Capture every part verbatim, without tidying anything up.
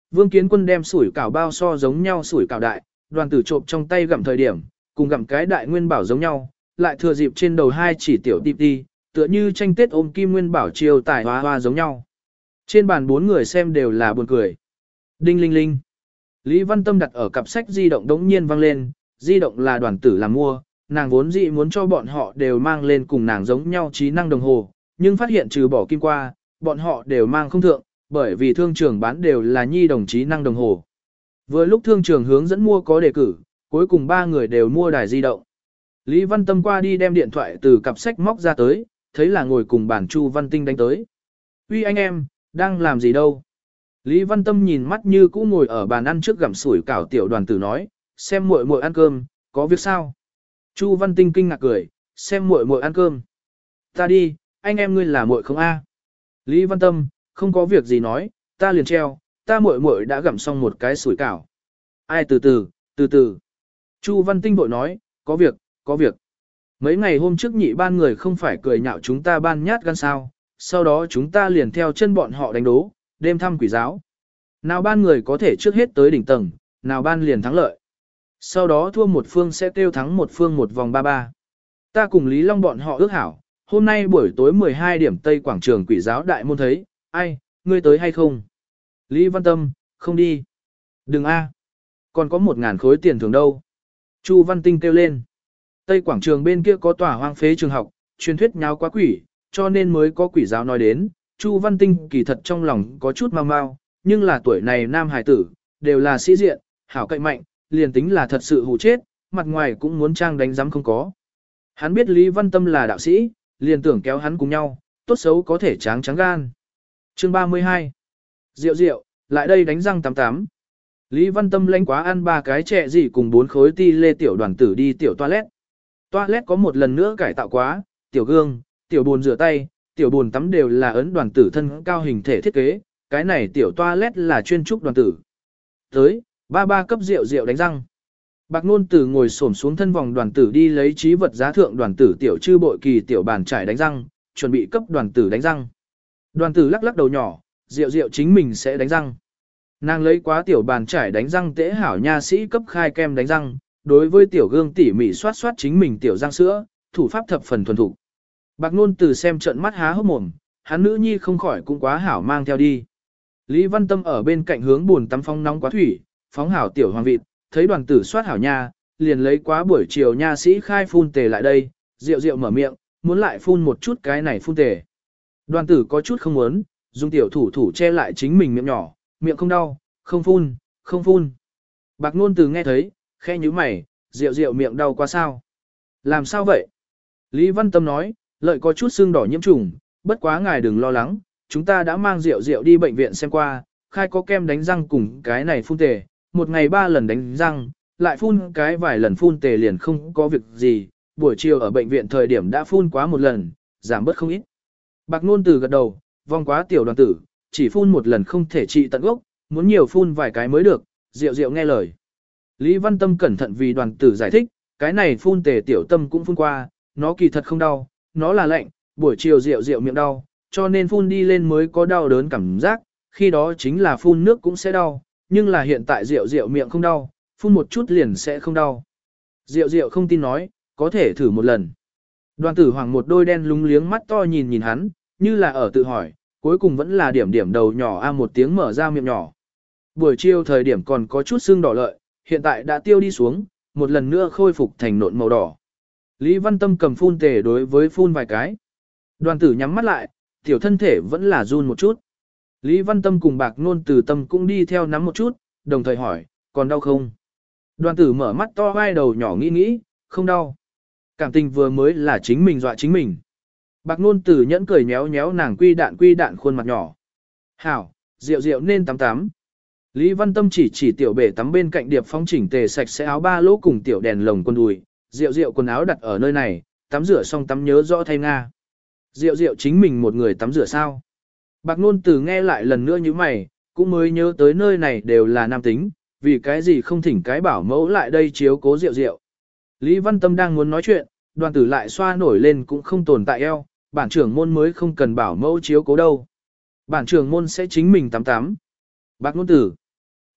Vương Kiến Quân đem sủi cảo bao so giống nhau sủi cảo đại, đoàn tử trộm trong tay gặm thời điểm, cùng gặm cái đại nguyên bảo giống nhau, lại thừa dịp trên đầu hai chỉ tiểu tip đi, tựa như tranh tết ôm kim nguyên bảo chiêu tài hoa hoa giống nhau. Trên bàn bốn người xem đều là buồn cười. Đinh linh linh. Lý Văn Tâm đặt ở cặp sách di động đống nhiên vang lên, di động là đoàn tử làm mua, nàng vốn dị muốn cho bọn họ đều mang lên cùng nàng giống nhau trí năng đồng hồ, nhưng phát hiện trừ bỏ kim qua, bọn họ đều mang không thượng, bởi vì thương trường bán đều là nhi đồng trí năng đồng hồ. Vừa lúc thương trường hướng dẫn mua có đề cử, cuối cùng ba người đều mua đài di động. Lý Văn Tâm qua đi đem điện thoại từ cặp sách móc ra tới, thấy là ngồi cùng bàn Chu Văn Tinh đánh tới. Uy anh em, đang làm gì đâu? Lý Văn Tâm nhìn mắt như cũ ngồi ở bàn ăn trước gặm sủi cảo tiểu đoàn tử nói, xem muội muội ăn cơm, có việc sao? Chu Văn Tinh kinh ngạc cười, xem muội muội ăn cơm. Ta đi, anh em ngươi là muội không a? Lý Văn Tâm, không có việc gì nói, ta liền treo, ta muội muội đã gặm xong một cái sủi cảo. Ai từ từ, từ từ. Chu Văn Tinh bội nói, có việc, có việc. Mấy ngày hôm trước nhị ban người không phải cười nhạo chúng ta ban nhát gan sao, sau đó chúng ta liền theo chân bọn họ đánh đố, đêm thăm quỷ giáo. Nào ban người có thể trước hết tới đỉnh tầng, nào ban liền thắng lợi. Sau đó thua một phương sẽ kêu thắng một phương một vòng ba ba. Ta cùng Lý Long bọn họ ước hảo, hôm nay buổi tối mười hai điểm Tây Quảng trường quỷ giáo đại môn thấy, ai, ngươi tới hay không? Lý Văn Tâm, không đi. Đừng a, còn có một ngàn khối tiền thưởng đâu. Chu Văn Tinh kêu lên. Tây Quảng trường bên kia có tòa hoang phế trường học, truyền thuyết nháo quá quỷ, cho nên mới có quỷ giáo nói đến. Chu Văn Tinh kỳ thật trong lòng có chút mau mau, nhưng là tuổi này nam hải tử, đều là sĩ diện, hảo cậy mạnh, liền tính là thật sự hù chết, mặt ngoài cũng muốn trang đánh giám không có. Hắn biết Lý Văn Tâm là đạo sĩ, liền tưởng kéo hắn cùng nhau, tốt xấu có thể tráng trắng gan. Chương ba mươi hai. Rượu rượu, lại đây đánh răng tám tám. Lý Văn Tâm lãnh quá ăn ba cái chè gì cùng bốn khối ti lê tiểu đoàn tử đi tiểu toilet. Toilet có một lần nữa cải tạo quá, tiểu gương, tiểu bồn rửa tay, tiểu bồn tắm đều là ấn đoàn tử thân cao hình thể thiết kế, cái này tiểu toilet là chuyên trúc đoàn tử. Tới, ba ba cấp rượu rượu đánh răng. Bạc Nôn Tử ngồi xổm xuống thân vòng đoàn tử đi lấy trí vật giá thượng đoàn tử tiểu chư bội kỳ tiểu bàn trải đánh răng, chuẩn bị cấp đoàn tử đánh răng. Đoàn tử lắc lắc đầu nhỏ, rượu rượu chính mình sẽ đánh răng. Nàng lấy quá tiểu bàn trải đánh răng tễ hảo nha sĩ cấp khai kem đánh răng, đối với tiểu gương tỉ mỉ soát soát chính mình tiểu răng sữa, thủ pháp thập phần thuần thục. Bạc Nôn Tử xem trận mắt há hốc mồm, hắn nữ nhi không khỏi cũng quá hảo mang theo đi. Lý Văn Tâm ở bên cạnh hướng buồn tắm phong nóng quá thủy, phóng hảo tiểu hoàng vịt, thấy đoàn tử soát hảo nha, liền lấy quá buổi chiều nha sĩ khai phun tề lại đây, rượu rượu mở miệng, muốn lại phun một chút cái này phun tề. Đoàn tử có chút không muốn, dùng tiểu thủ thủ che lại chính mình miệng nhỏ, miệng không đau, không phun, không phun. Bạc Nôn Tử nghe thấy, khẽ nhíu mày, rượu rượu miệng đau quá sao? Làm sao vậy? Lý Văn Tâm nói, lợi có chút xương đỏ nhiễm trùng, bất quá ngài đừng lo lắng, chúng ta đã mang rượu rượu đi bệnh viện xem qua, khai có kem đánh răng cùng cái này phun tề, một ngày ba lần đánh răng, lại phun cái vài lần phun tề liền không có việc gì, buổi chiều ở bệnh viện thời điểm đã phun quá một lần, giảm bớt không ít. Bạc Nôn Tử gật đầu, vòng quá tiểu đoàn tử, chỉ phun một lần không thể trị tận gốc, muốn nhiều phun vài cái mới được, rượu rượu nghe lời. Lý Văn Tâm cẩn thận vì đoàn tử giải thích, cái này phun tề tiểu tâm cũng phun qua, nó kỳ thật không đau, nó là lạnh, buổi chiều rượu rượu miệng đau, cho nên phun đi lên mới có đau đớn cảm giác, khi đó chính là phun nước cũng sẽ đau, nhưng là hiện tại rượu rượu miệng không đau, phun một chút liền sẽ không đau. Rượu rượu không tin nói, có thể thử một lần. Đoàn tử hoàng một đôi đen lúng liếng mắt to nhìn nhìn hắn, như là ở tự hỏi, cuối cùng vẫn là điểm điểm đầu nhỏ a một tiếng mở ra miệng nhỏ. Buổi chiều thời điểm còn có chút sưng đỏ lợi, hiện tại đã tiêu đi xuống, một lần nữa khôi phục thành nộn màu đỏ. Lý Văn Tâm cầm phun tề đối với phun vài cái. Đoàn tử nhắm mắt lại, tiểu thân thể vẫn là run một chút. Lý Văn Tâm cùng Bạc Nôn Tử tâm cũng đi theo nắm một chút, đồng thời hỏi, còn đau không? Đoàn tử mở mắt to vai đầu nhỏ nghĩ nghĩ, không đau. Cảm tình vừa mới là chính mình dọa chính mình. Bạc Nôn Tử nhẫn cười nhéo nhéo nàng quy đạn quy đạn khuôn mặt nhỏ. Hảo, rượu rượu nên tắm tắm. Lý Văn Tâm chỉ chỉ tiểu bể tắm bên cạnh điệp phong chỉnh tề sạch sẽ áo ba lỗ cùng tiểu đèn lồng quần đùi, rượu rượu quần áo đặt ở nơi này, tắm rửa xong tắm nhớ rõ thay Nga. Rượu rượu chính mình một người tắm rửa sao? Bạc Nôn Tử nghe lại lần nữa như mày, cũng mới nhớ tới nơi này đều là nam tính, vì cái gì không thỉnh cái bảo mẫu lại đây chiếu cố rượu rượu. Lý Văn Tâm đang muốn nói chuyện, đoàn tử lại xoa nổi lên cũng không tồn tại eo, bản trưởng môn mới không cần bảo mẫu chiếu cố đâu. Bản trưởng môn sẽ chính mình tắm tắm. Bạc Nôn Tử.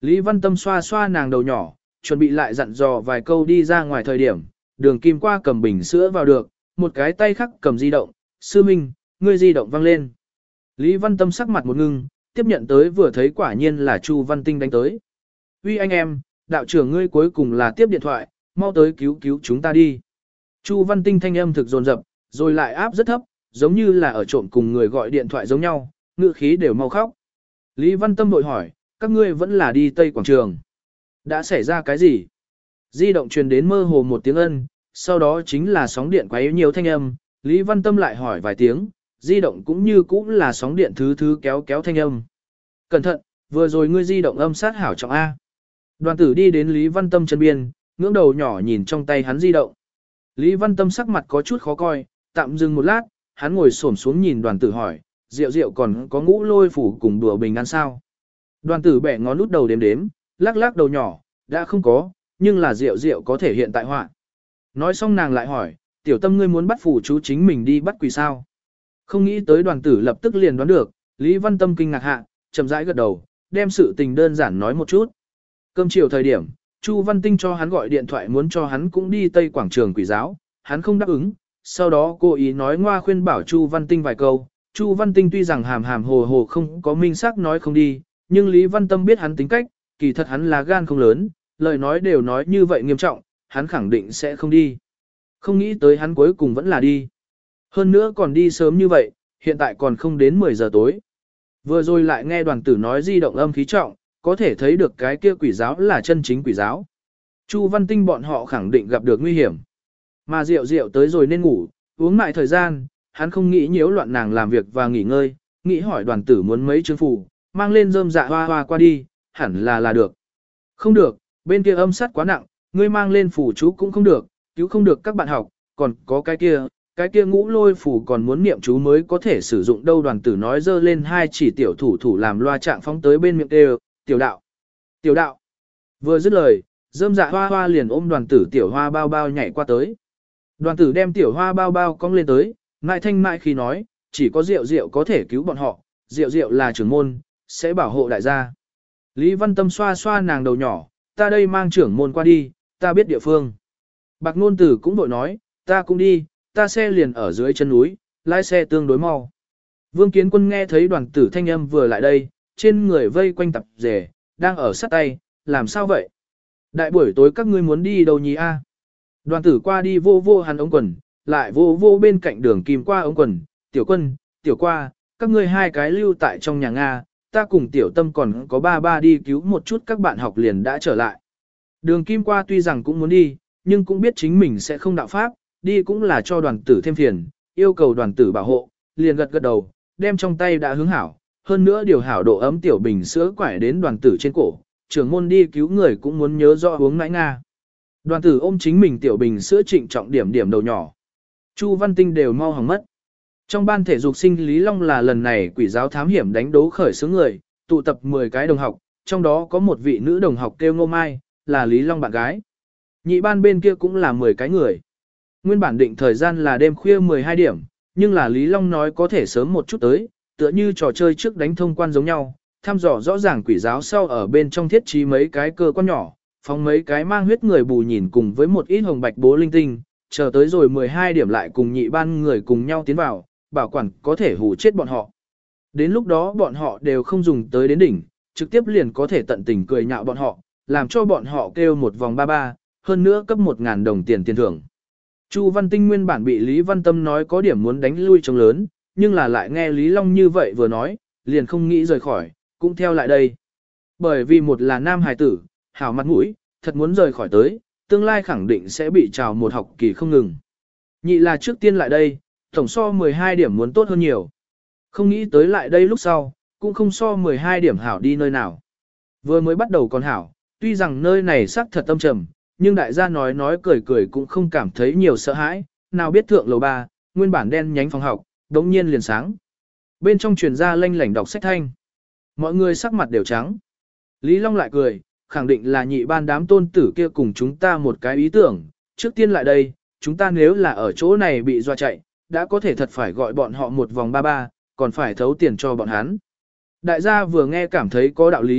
Lý Văn Tâm xoa xoa nàng đầu nhỏ, chuẩn bị lại dặn dò vài câu đi ra ngoài thời điểm, đường kim qua cầm bình sữa vào được, một cái tay khác cầm di động, sư minh, ngươi di động vang lên. Lý Văn Tâm sắc mặt một ngưng, tiếp nhận tới vừa thấy quả nhiên là Chu Văn Tinh đánh tới. Uy anh em, đạo trưởng ngươi cuối cùng là tiếp điện thoại, mau tới cứu cứu chúng ta đi. Chu Văn Tinh thanh âm thực dồn dập, rồi lại áp rất thấp, giống như là ở trộm cùng người gọi điện thoại giống nhau, ngữ khí đều mau khóc. Lý Văn Tâm bội hỏi, các ngươi vẫn là đi Tây Quảng Trường. Đã xảy ra cái gì? Di động truyền đến mơ hồ một tiếng ân, sau đó chính là sóng điện quấy nhiều thanh âm, Lý Văn Tâm lại hỏi vài tiếng, di động cũng như cũng là sóng điện thứ thứ kéo kéo thanh âm. Cẩn thận, vừa rồi ngươi di động âm sát hảo trọng A. Đoàn tử đi đến Lý Văn Tâm chân biên, ngưỡng đầu nhỏ nhìn trong tay hắn di động. Lý Văn Tâm sắc mặt có chút khó coi, tạm dừng một lát, hắn ngồi xổm xuống nhìn đoàn tử hỏi, rượu rượu còn có ngũ lôi phủ cùng đùa bình ăn sao. Đoàn tử bẻ ngón út đầu đếm đếm, lắc lắc đầu nhỏ, đã không có, nhưng là rượu rượu có thể hiện tại họa. Nói xong nàng lại hỏi, tiểu tâm ngươi muốn bắt phủ chú chính mình đi bắt quỷ sao. Không nghĩ tới đoàn tử lập tức liền đoán được, Lý Văn Tâm kinh ngạc hạ, chậm rãi gật đầu, đem sự tình đơn giản nói một chút. Cơm chiều thời điểm, Chu Văn Tinh cho hắn gọi điện thoại muốn cho hắn cũng đi Tây Quảng Trường quỷ giáo, hắn không đáp ứng, sau đó cô ý nói ngoa khuyên bảo Chu Văn Tinh vài câu, Chu Văn Tinh tuy rằng hàm hàm hồ hồ không có minh xác nói không đi, nhưng Lý Văn Tâm biết hắn tính cách, kỳ thật hắn là gan không lớn, lời nói đều nói như vậy nghiêm trọng, hắn khẳng định sẽ không đi. Không nghĩ tới hắn cuối cùng vẫn là đi. Hơn nữa còn đi sớm như vậy, hiện tại còn không đến mười giờ tối. Vừa rồi lại nghe đoàn tử nói di động âm khí trọng, có thể thấy được cái kia quỷ giáo là chân chính quỷ giáo. Chu Văn Tinh bọn họ khẳng định gặp được nguy hiểm. Mà Diệu Diệu tới rồi nên ngủ, uống lại thời gian, hắn không nghĩ nhiễu loạn nàng làm việc và nghỉ ngơi, nghĩ hỏi đoàn tử muốn mấy chương phù, mang lên rơm dạ hoa hoa qua đi, hẳn là là được. Không được, bên kia âm sát quá nặng, ngươi mang lên phù chú cũng không được, cứu không được các bạn học, còn có cái kia, cái kia ngũ lôi phù còn muốn niệm chú mới có thể sử dụng đâu. Đoàn tử nói dơ lên hai chỉ tiểu thủ thủ làm loa trạng phóng tới bên miệng đều, tiểu đạo, tiểu đạo. Vừa dứt lời, rơm dạ hoa hoa liền ôm đoàn tử tiểu hoa bao bao nhảy qua tới. Đoàn tử đem tiểu hoa bao bao cong lên tới, ngại thanh mại khi nói, chỉ có Diệu Diệu có thể cứu bọn họ, Diệu Diệu là trưởng môn, sẽ bảo hộ đại gia. Lý Văn Tâm xoa xoa nàng đầu nhỏ, ta đây mang trưởng môn qua đi, ta biết địa phương. Bạc Nôn Tử cũng bội nói, ta cũng đi, ta xe liền ở dưới chân núi, lái xe tương đối mau. Vương Kiến Quân nghe thấy đoàn tử thanh âm vừa lại đây, trên người vây quanh tập rể, đang ở sát tay, làm sao vậy? Đại buổi tối các ngươi muốn đi đâu nhỉ a? Đoàn tử qua đi vô vô hắn ống quần, lại vô vô bên cạnh đường kim qua ống quần, tiểu quân, tiểu qua, các ngươi hai cái lưu tại trong nhà Nga, ta cùng tiểu tâm còn có ba ba đi cứu một chút các bạn học liền đã trở lại. Đường kim qua tuy rằng cũng muốn đi, nhưng cũng biết chính mình sẽ không đạo pháp, đi cũng là cho đoàn tử thêm phiền, yêu cầu đoàn tử bảo hộ, liền gật gật đầu, đem trong tay đã hướng hảo, hơn nữa điều hảo độ ấm tiểu bình sữa quải đến đoàn tử trên cổ, trưởng môn đi cứu người cũng muốn nhớ rõ uống nãi Nga. Đoàn tử ôm chính mình tiểu bình sữa trịnh trọng điểm điểm đầu nhỏ. Chu Văn Tinh đều mau hỏng mất. Trong ban thể dục sinh Lý Long là lần này quỷ giáo thám hiểm đánh đố khởi xướng người, tụ tập mười cái đồng học, trong đó có một vị nữ đồng học kêu Ngô Mai, là Lý Long bạn gái. Nhị ban bên kia cũng là mười cái người. Nguyên bản định thời gian là đêm khuya mười hai điểm, nhưng là Lý Long nói có thể sớm một chút tới, tựa như trò chơi trước đánh thông quan giống nhau, thăm dò rõ ràng quỷ giáo sau ở bên trong thiết trí mấy cái cơ quan nhỏ, phóng mấy cái mang huyết người bù nhìn cùng với một ít hồng bạch bố linh tinh, chờ tới rồi mười hai điểm lại cùng nhị ban người cùng nhau tiến vào, bảo quản có thể hù chết bọn họ. Đến lúc đó bọn họ đều không dùng tới đến đỉnh, trực tiếp liền có thể tận tình cười nhạo bọn họ, làm cho bọn họ kêu một vòng ba ba, hơn nữa cấp một ngàn đồng tiền tiền thưởng. Chu Văn Tinh nguyên bản bị Lý Văn Tâm nói có điểm muốn đánh lui trống lớn, nhưng là lại nghe Lý Long như vậy vừa nói, liền không nghĩ rời khỏi, cũng theo lại đây. Bởi vì một là nam hài tử, hảo mặt mũi, thật muốn rời khỏi tới, tương lai khẳng định sẽ bị trào một học kỳ không ngừng. Nhị là trước tiên lại đây, tổng so mười hai điểm muốn tốt hơn nhiều. Không nghĩ tới lại đây lúc sau, cũng không so mười hai điểm hảo đi nơi nào. Vừa mới bắt đầu còn hảo, tuy rằng nơi này sắc thật tâm trầm, nhưng đại gia nói nói cười cười cũng không cảm thấy nhiều sợ hãi, nào biết thượng lầu ba, nguyên bản đen nhánh phòng học, đống nhiên liền sáng. Bên trong truyền ra lanh lảnh đọc sách thanh. Mọi người sắc mặt đều trắng. Lý Long lại cười, khẳng định là nhị ban đám tôn tử kia cùng chúng ta một cái ý tưởng, trước tiên lại đây, chúng ta nếu là ở chỗ này bị dọa chạy, đã có thể thật phải gọi bọn họ một vòng ba ba, còn phải thấu tiền cho bọn hắn. Đại gia vừa nghe cảm thấy có đạo lý,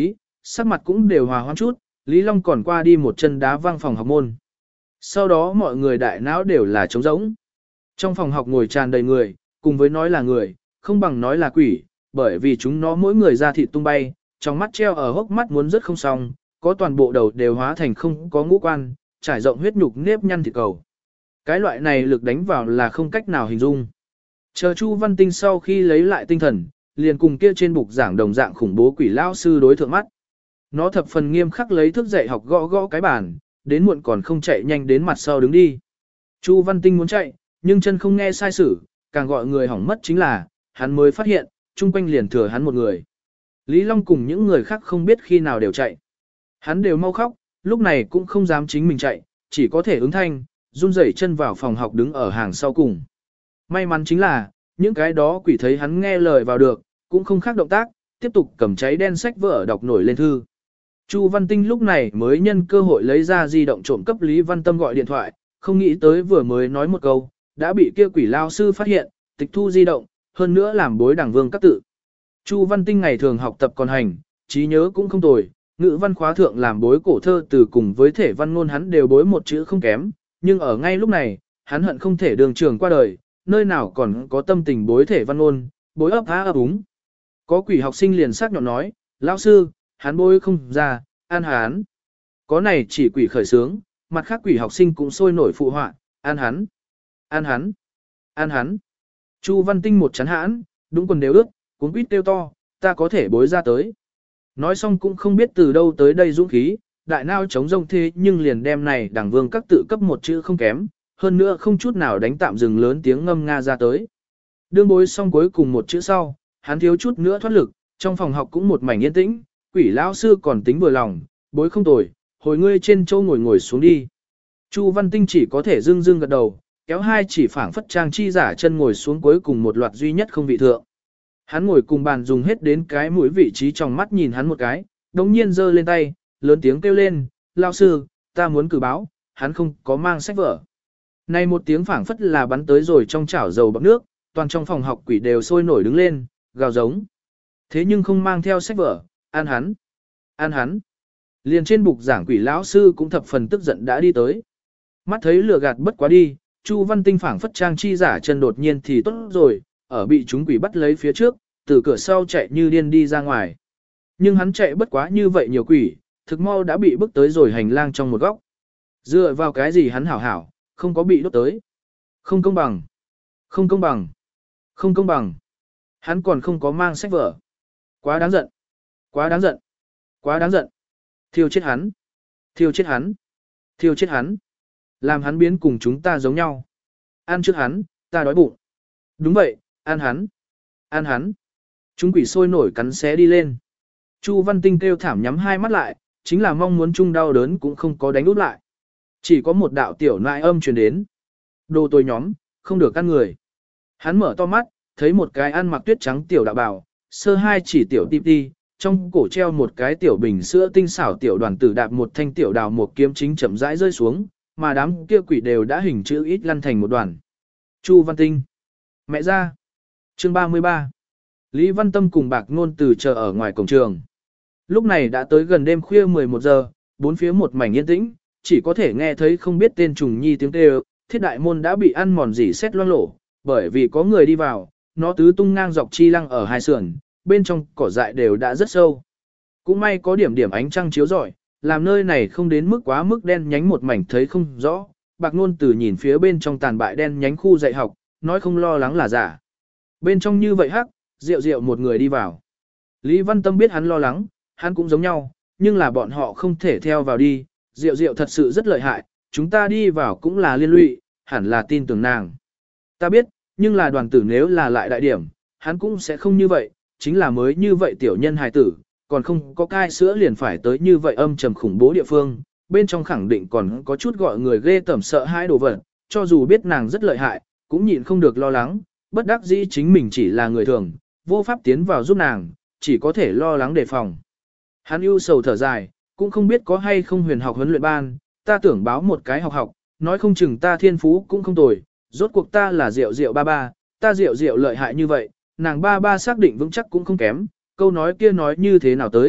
sắc mặt cũng đều hòa hoãn chút, Lý Long còn qua đi một chân đá văng phòng học môn. Sau đó mọi người đại não đều là trống rỗng. Trong phòng học ngồi tràn đầy người, cùng với nói là người, không bằng nói là quỷ, bởi vì chúng nó mỗi người ra thịt tung bay, trong mắt treo ở hốc mắt muốn rất không xong, có toàn bộ đầu đều hóa thành không có ngũ quan, trải rộng huyết nhục nếp nhăn thịt cầu. Cái loại này lực đánh vào là không cách nào hình dung. Chờ Chu Văn Tinh sau khi lấy lại tinh thần, liền cùng kia trên bục giảng đồng dạng khủng bố quỷ lao sư đối thượng mắt. Nó thập phần nghiêm khắc lấy thước dạy học gõ gõ cái bàn, đến muộn còn không chạy nhanh đến mặt sau đứng đi. Chu Văn Tinh muốn chạy, nhưng chân không nghe sai sử, càng gọi người hỏng mất chính là, hắn mới phát hiện, chung quanh liền thừa hắn một người. Lý Long cùng những người khác không biết khi nào đều chạy. Hắn đều mau khóc, lúc này cũng không dám chính mình chạy, chỉ có thể ứng thanh, run rẩy chân vào phòng học đứng ở hàng sau cùng. May mắn chính là, những cái đó quỷ thấy hắn nghe lời vào được, cũng không khác động tác, tiếp tục cầm cháy đen sách vở đọc nổi lên thư. Chu Văn Tinh lúc này mới nhân cơ hội lấy ra di động trộm cấp Lý Văn Tâm gọi điện thoại, không nghĩ tới vừa mới nói một câu, đã bị kia quỷ lao sư phát hiện, tịch thu di động, hơn nữa làm bối đảng vương các tự. Chu Văn Tinh ngày thường học tập còn hành, trí nhớ cũng không tồi, ngữ văn khóa thượng làm bối cổ thơ từ cùng với thể văn ngôn hắn đều bối một chữ không kém, nhưng ở ngay lúc này, hắn hận không thể đường trường qua đời, nơi nào còn có tâm tình bối thể văn ngôn, bối ấp há ấp úng. Có quỷ học sinh liền sắc nhọn nói, lão sư, hắn bối không ra, an hắn. Có này chỉ quỷ khởi sướng, mặt khác quỷ học sinh cũng sôi nổi phụ họa, an hắn, an hắn, an hắn. Chu Văn Tinh một chán hãn, đúng quần đều ước, cuốn quýt kêu to, ta có thể bối ra tới. Nói xong cũng không biết từ đâu tới đây dũng khí, đại nao chống rông thế nhưng liền đem này đảng vương các tự cấp một chữ không kém, hơn nữa không chút nào đánh tạm dừng lớn tiếng ngâm nga ra tới. Đương bối xong cuối cùng một chữ sau, hắn thiếu chút nữa thoát lực, trong phòng học cũng một mảnh yên tĩnh, quỷ lão sư còn tính vừa lòng, bối không tồi, hồi ngươi trên châu ngồi ngồi xuống đi. Chu Văn Tinh chỉ có thể dưng dưng gật đầu, kéo hai chỉ phảng phất trang chi giả chân ngồi xuống cuối cùng một loạt duy nhất không vị thượng. Hắn ngồi cùng bàn dùng hết đến cái mũi vị trí trong mắt nhìn hắn một cái, đống nhiên giơ lên tay, lớn tiếng kêu lên, lao sư, ta muốn cử báo, hắn không có mang sách vở. Này một tiếng phảng phất là bắn tới rồi trong chảo dầu bọc nước, toàn trong phòng học quỷ đều sôi nổi đứng lên, gào giống. Thế nhưng không mang theo sách vở, an hắn, an hắn. Liền trên bục giảng quỷ lão sư cũng thập phần tức giận đã đi tới. Mắt thấy lừa gạt bất quá đi, Chu Văn Tinh phảng phất trang chi giả chân đột nhiên thì tốt rồi, ở bị chúng quỷ bắt lấy phía trước, từ cửa sau chạy như điên đi ra ngoài. Nhưng hắn chạy bất quá như vậy nhiều quỷ, thực mau đã bị bước tới rồi hành lang trong một góc. Dựa vào cái gì hắn hảo hảo, không có bị đốt tới. Không công bằng. Không công bằng. Không công bằng. Hắn còn không có mang sách vở. Quá đáng giận. Quá đáng giận. Quá đáng giận. Thiêu chết hắn. Thiêu chết hắn. Thiêu chết hắn. Làm hắn biến cùng chúng ta giống nhau. Ăn trước hắn, ta đói bụng. Đúng vậy, ăn hắn. Ăn hắn. Chúng quỷ sôi nổi cắn xé đi lên. Chu Văn Tinh kêu thảm nhắm hai mắt lại, chính là mong muốn chung đau đớn cũng không có đánh úp lại. Chỉ có một đạo tiểu nại âm truyền đến. Đồ tôi nhóm, không được ăn người. Hắn mở to mắt, thấy một cái ăn mặc tuyết trắng tiểu đạo bào, sơ hai chỉ tiểu ti ti, trong cổ treo một cái tiểu bình sữa tinh xảo tiểu đoàn tử đạp một thanh tiểu đào một kiếm chính chậm rãi rơi xuống, mà đám kia quỷ đều đã hình chữ ít lăn thành một đoàn. Chu Văn Tinh. Mẹ ra. Chương ba mươi ba. Lý Văn Tâm cùng Bạc Ngôn Từ chờ ở ngoài cổng trường. Lúc này đã tới gần đêm khuya mười một giờ, bốn phía một mảnh yên tĩnh, chỉ có thể nghe thấy không biết tên trùng nhi tiếng kêu, thiết đại môn đã bị ăn mòn dỉ xét loang lổ, bởi vì có người đi vào, nó tứ tung ngang dọc chi lăng ở hai sườn, bên trong cỏ dại đều đã rất sâu. Cũng may có điểm điểm ánh trăng chiếu rọi, làm nơi này không đến mức quá mức đen nhánh một mảnh thấy không rõ. Bạc Ngôn Từ nhìn phía bên trong tàn bại đen nhánh khu dạy học, nói không lo lắng là giả. Bên trong như vậy hắc, rượu rượu một người đi vào. Lý Văn Tâm biết hắn lo lắng, hắn cũng giống nhau, nhưng là bọn họ không thể theo vào đi, rượu rượu thật sự rất lợi hại, chúng ta đi vào cũng là liên lụy, hẳn là tin tưởng nàng. Ta biết, nhưng là đoàn tử nếu là lại đại điểm, hắn cũng sẽ không như vậy, chính là mới như vậy tiểu nhân hài tử, còn không có cai sữa liền phải tới như vậy âm trầm khủng bố địa phương, bên trong khẳng định còn có chút gọi người ghê tởm sợ hãi đồ vật, cho dù biết nàng rất lợi hại, cũng nhịn không được lo lắng, bất đắc dĩ chính mình chỉ là người thường, vô pháp tiến vào giúp nàng, chỉ có thể lo lắng đề phòng. Hắn ưu sầu thở dài, cũng không biết có hay không huyền học huấn luyện ban, ta tưởng báo một cái học học, nói không chừng ta thiên phú cũng không tồi, rốt cuộc ta là Diệu Diệu ba ba, ta Diệu Diệu lợi hại như vậy, nàng ba ba xác định vững chắc cũng không kém, câu nói kia nói như thế nào tới,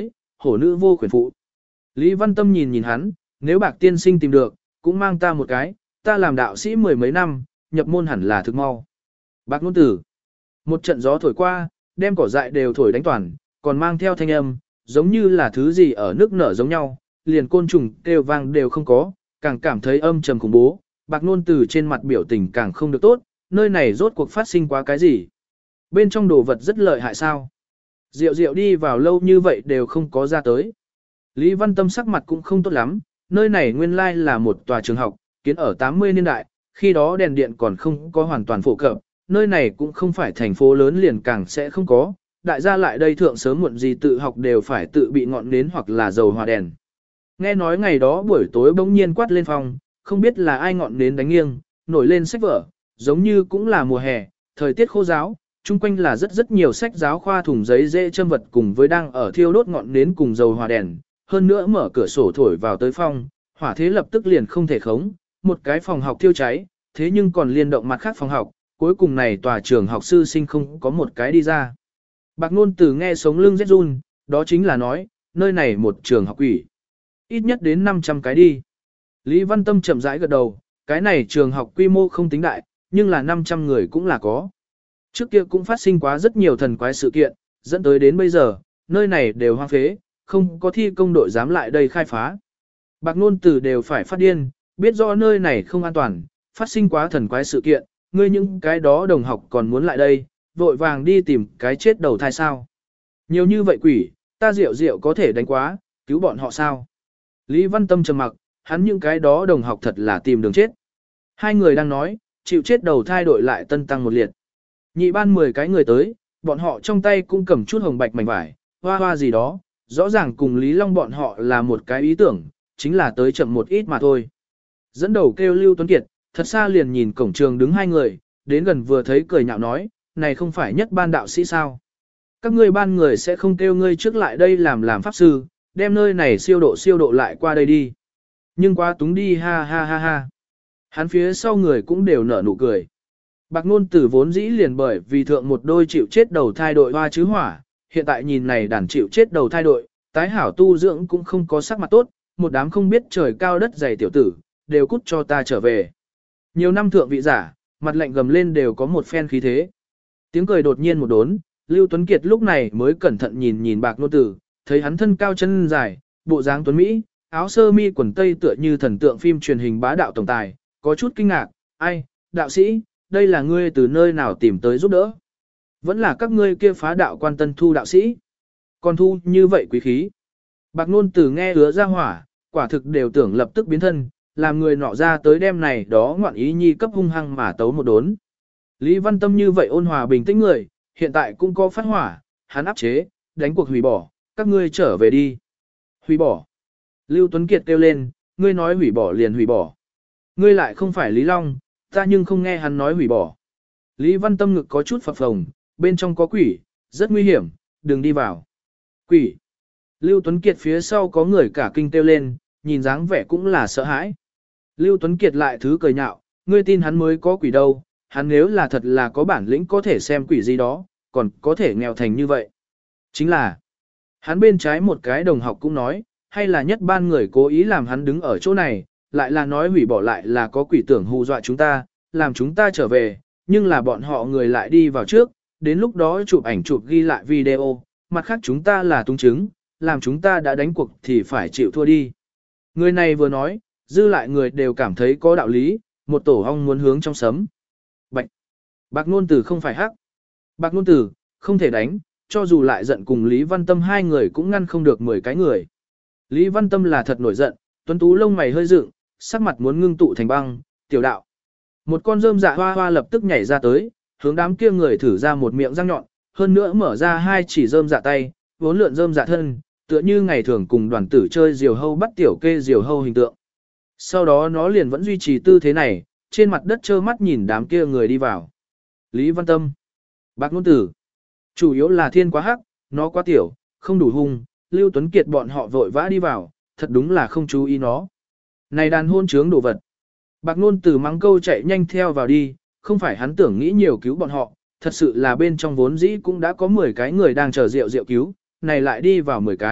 hổ nữ vô khuyển phụ. Lý Văn Tâm nhìn nhìn hắn, nếu bạc tiên sinh tìm được, cũng mang ta một cái, ta làm đạo sĩ mười mấy năm, nhập môn hẳn là thực mau. Bạc ngôn tử. Một trận gió thổi qua, đem cỏ dại đều thổi đánh toàn, còn mang theo thanh âm, giống như là thứ gì ở nước nở giống nhau, liền côn trùng kêu vang đều không có, càng cảm thấy âm trầm khủng bố. Bạc ngôn tử trên mặt biểu tình càng không được tốt, nơi này rốt cuộc phát sinh quá cái gì? Bên trong đồ vật rất lợi hại sao? Diệu diệu đi vào lâu như vậy đều không có ra tới. Lý Văn Tâm sắc mặt cũng không tốt lắm, nơi này nguyên lai là một tòa trường học, kiến ở tám mươi niên đại, khi đó đèn điện còn không có hoàn toàn phổ cập, nơi này cũng không phải thành phố lớn liền càng sẽ không có, đại gia lại đây thượng sớm muộn gì tự học đều phải tự bị ngọn nến hoặc là dầu hòa đèn. Nghe nói ngày đó buổi tối bỗng nhiên quát lên phòng, không biết là ai ngọn nến đánh nghiêng, nổi lên sách vở, giống như cũng là mùa hè, thời tiết khô giáo, chung quanh là rất rất nhiều sách giáo khoa thùng giấy dễ châm vật cùng với đang ở thiêu đốt ngọn nến cùng dầu hòa đèn, hơn nữa mở cửa sổ thổi vào tới phòng, hỏa thế lập tức liền không thể khống, một cái phòng học thiêu cháy, thế nhưng còn liên động mặt khác phòng học, cuối cùng này tòa trường học sư sinh không có một cái đi ra. Bạc Nôn Tử nghe sống lưng rét run, đó chính là nói, nơi này một trường học quỷ. Ít nhất đến năm trăm cái đi. Lý Văn Tâm chậm rãi gật đầu, cái này trường học quy mô không tính đại, nhưng là năm trăm người cũng là có. Trước kia cũng phát sinh quá rất nhiều thần quái sự kiện, dẫn tới đến bây giờ, nơi này đều hoang phế, không có thi công đội dám lại đây khai phá. Bạc Nôn Tử đều phải phát điên, biết rõ nơi này không an toàn, phát sinh quá thần quái sự kiện, ngươi những cái đó đồng học còn muốn lại đây, vội vàng đi tìm cái chết đầu thai sao. Nhiều như vậy quỷ, ta Diệu Diệu có thể đánh quá, cứu bọn họ sao. Lý Văn Tâm trầm mặc, hắn những cái đó đồng học thật là tìm đường chết. Hai người đang nói, chịu chết đầu thai đội lại tân tăng một liệt. Nhị ban mười cái người tới, bọn họ trong tay cũng cầm chút hồng bạch mảnh vải, hoa hoa gì đó, rõ ràng cùng Lý Long bọn họ là một cái ý tưởng, chính là tới chậm một ít mà thôi. Dẫn đầu kêu Lưu Tuấn Kiệt, thật xa liền nhìn cổng trường đứng hai người, đến gần vừa thấy cười nhạo nói, này không phải nhất ban đạo sĩ sao. Các ngươi ban người sẽ không kêu ngươi trước lại đây làm làm pháp sư, đem nơi này siêu độ siêu độ lại qua đây đi. Nhưng quá túng đi ha ha ha ha. Hắn phía sau người cũng đều nở nụ cười. Bạc Nôn Tử vốn dĩ liền bởi vì thượng một đôi chịu chết đầu thai đội hoa chứ hỏa, hiện tại nhìn này đàn chịu chết đầu thai đội, tái hảo tu dưỡng cũng không có sắc mặt tốt, một đám không biết trời cao đất dày tiểu tử, đều cút cho ta trở về. Nhiều năm thượng vị giả, mặt lạnh gầm lên đều có một phen khí thế. Tiếng cười đột nhiên một đốn, Lưu Tuấn Kiệt lúc này mới cẩn thận nhìn nhìn Bạc Nôn Tử, thấy hắn thân cao chân dài, bộ dáng tuấn Mỹ, áo sơ mi quần tây tựa như thần tượng phim truyền hình bá đạo tổng tài, có chút kinh ngạc, ai, đạo sĩ, đây là ngươi từ nơi nào tìm tới giúp đỡ? Vẫn là các ngươi kia phá đạo quan tân thu đạo sĩ. Còn thu như vậy quý khí. Bạc Nôn Tử nghe hứa ra hỏa, quả thực đều tưởng lập tức biến thân, làm người nọ ra tới đêm này đó ngoạn ý nhi cấp hung hăng mà tấu một đốn. Lý Văn Tâm như vậy ôn hòa bình tĩnh người, hiện tại cũng có phát hỏa, hắn áp chế, đánh cuộc hủy bỏ, các ngươi trở về đi. Hủy bỏ. Lưu Tuấn Kiệt kêu lên, ngươi nói hủy bỏ liền hủy bỏ. Ngươi lại không phải Lý Long, ta nhưng không nghe hắn nói hủy bỏ. Lý Văn Tâm ngực có chút phập phồng, bên trong có quỷ, rất nguy hiểm, đừng đi vào. Quỷ. Lưu Tuấn Kiệt phía sau có người cả kinh kêu lên, nhìn dáng vẻ cũng là sợ hãi. Lưu Tuấn Kiệt lại thứ cười nhạo, ngươi tin hắn mới có quỷ đâu, hắn nếu là thật là có bản lĩnh có thể xem quỷ gì đó, còn có thể nghèo thành như vậy. Chính là, hắn bên trái một cái đồng học cũng nói, hay là nhất ban người cố ý làm hắn đứng ở chỗ này, lại là nói hủy bỏ lại là có quỷ tưởng hù dọa chúng ta, làm chúng ta trở về, nhưng là bọn họ người lại đi vào trước, đến lúc đó chụp ảnh chụp ghi lại video, mặt khác chúng ta là tung chứng, làm chúng ta đã đánh cuộc thì phải chịu thua đi. Người này vừa nói, dư lại người đều cảm thấy có đạo lý, một tổ ong muốn hướng trong sấm. Bạch. Bạc Nôn Tử không phải hắc. Bạc Nôn Tử, không thể đánh, cho dù lại giận cùng Lý Văn Tâm hai người cũng ngăn không được mười cái người. Lý Văn Tâm là thật nổi giận, tuấn tú lông mày hơi dựng, sắc mặt muốn ngưng tụ thành băng, tiểu đạo. Một con rơm dạ hoa hoa lập tức nhảy ra tới, hướng đám kia người thử ra một miệng răng nhọn, hơn nữa mở ra hai chỉ rơm dạ tay, vốn lượn rơm dạ thân, tựa như ngày thường cùng đoàn tử chơi diều hâu bắt tiểu kê diều hâu hình tượng. Sau đó nó liền vẫn duy trì tư thế này, trên mặt đất trơ mắt nhìn đám kia người đi vào. Lý Văn Tâm, Bạc Nôn Tử, chủ yếu là thiên quá hắc, nó quá tiểu, không đủ hung, Lưu Tuấn Kiệt bọn họ vội vã đi vào, thật đúng là không chú ý nó. Này đàn hôn trướng đồ vật. Bạc Nôn Tử mắng câu chạy nhanh theo vào đi, không phải hắn tưởng nghĩ nhiều cứu bọn họ, thật sự là bên trong vốn dĩ cũng đã có mười cái người đang chờ rượu rượu cứu, này lại đi vào mười cái,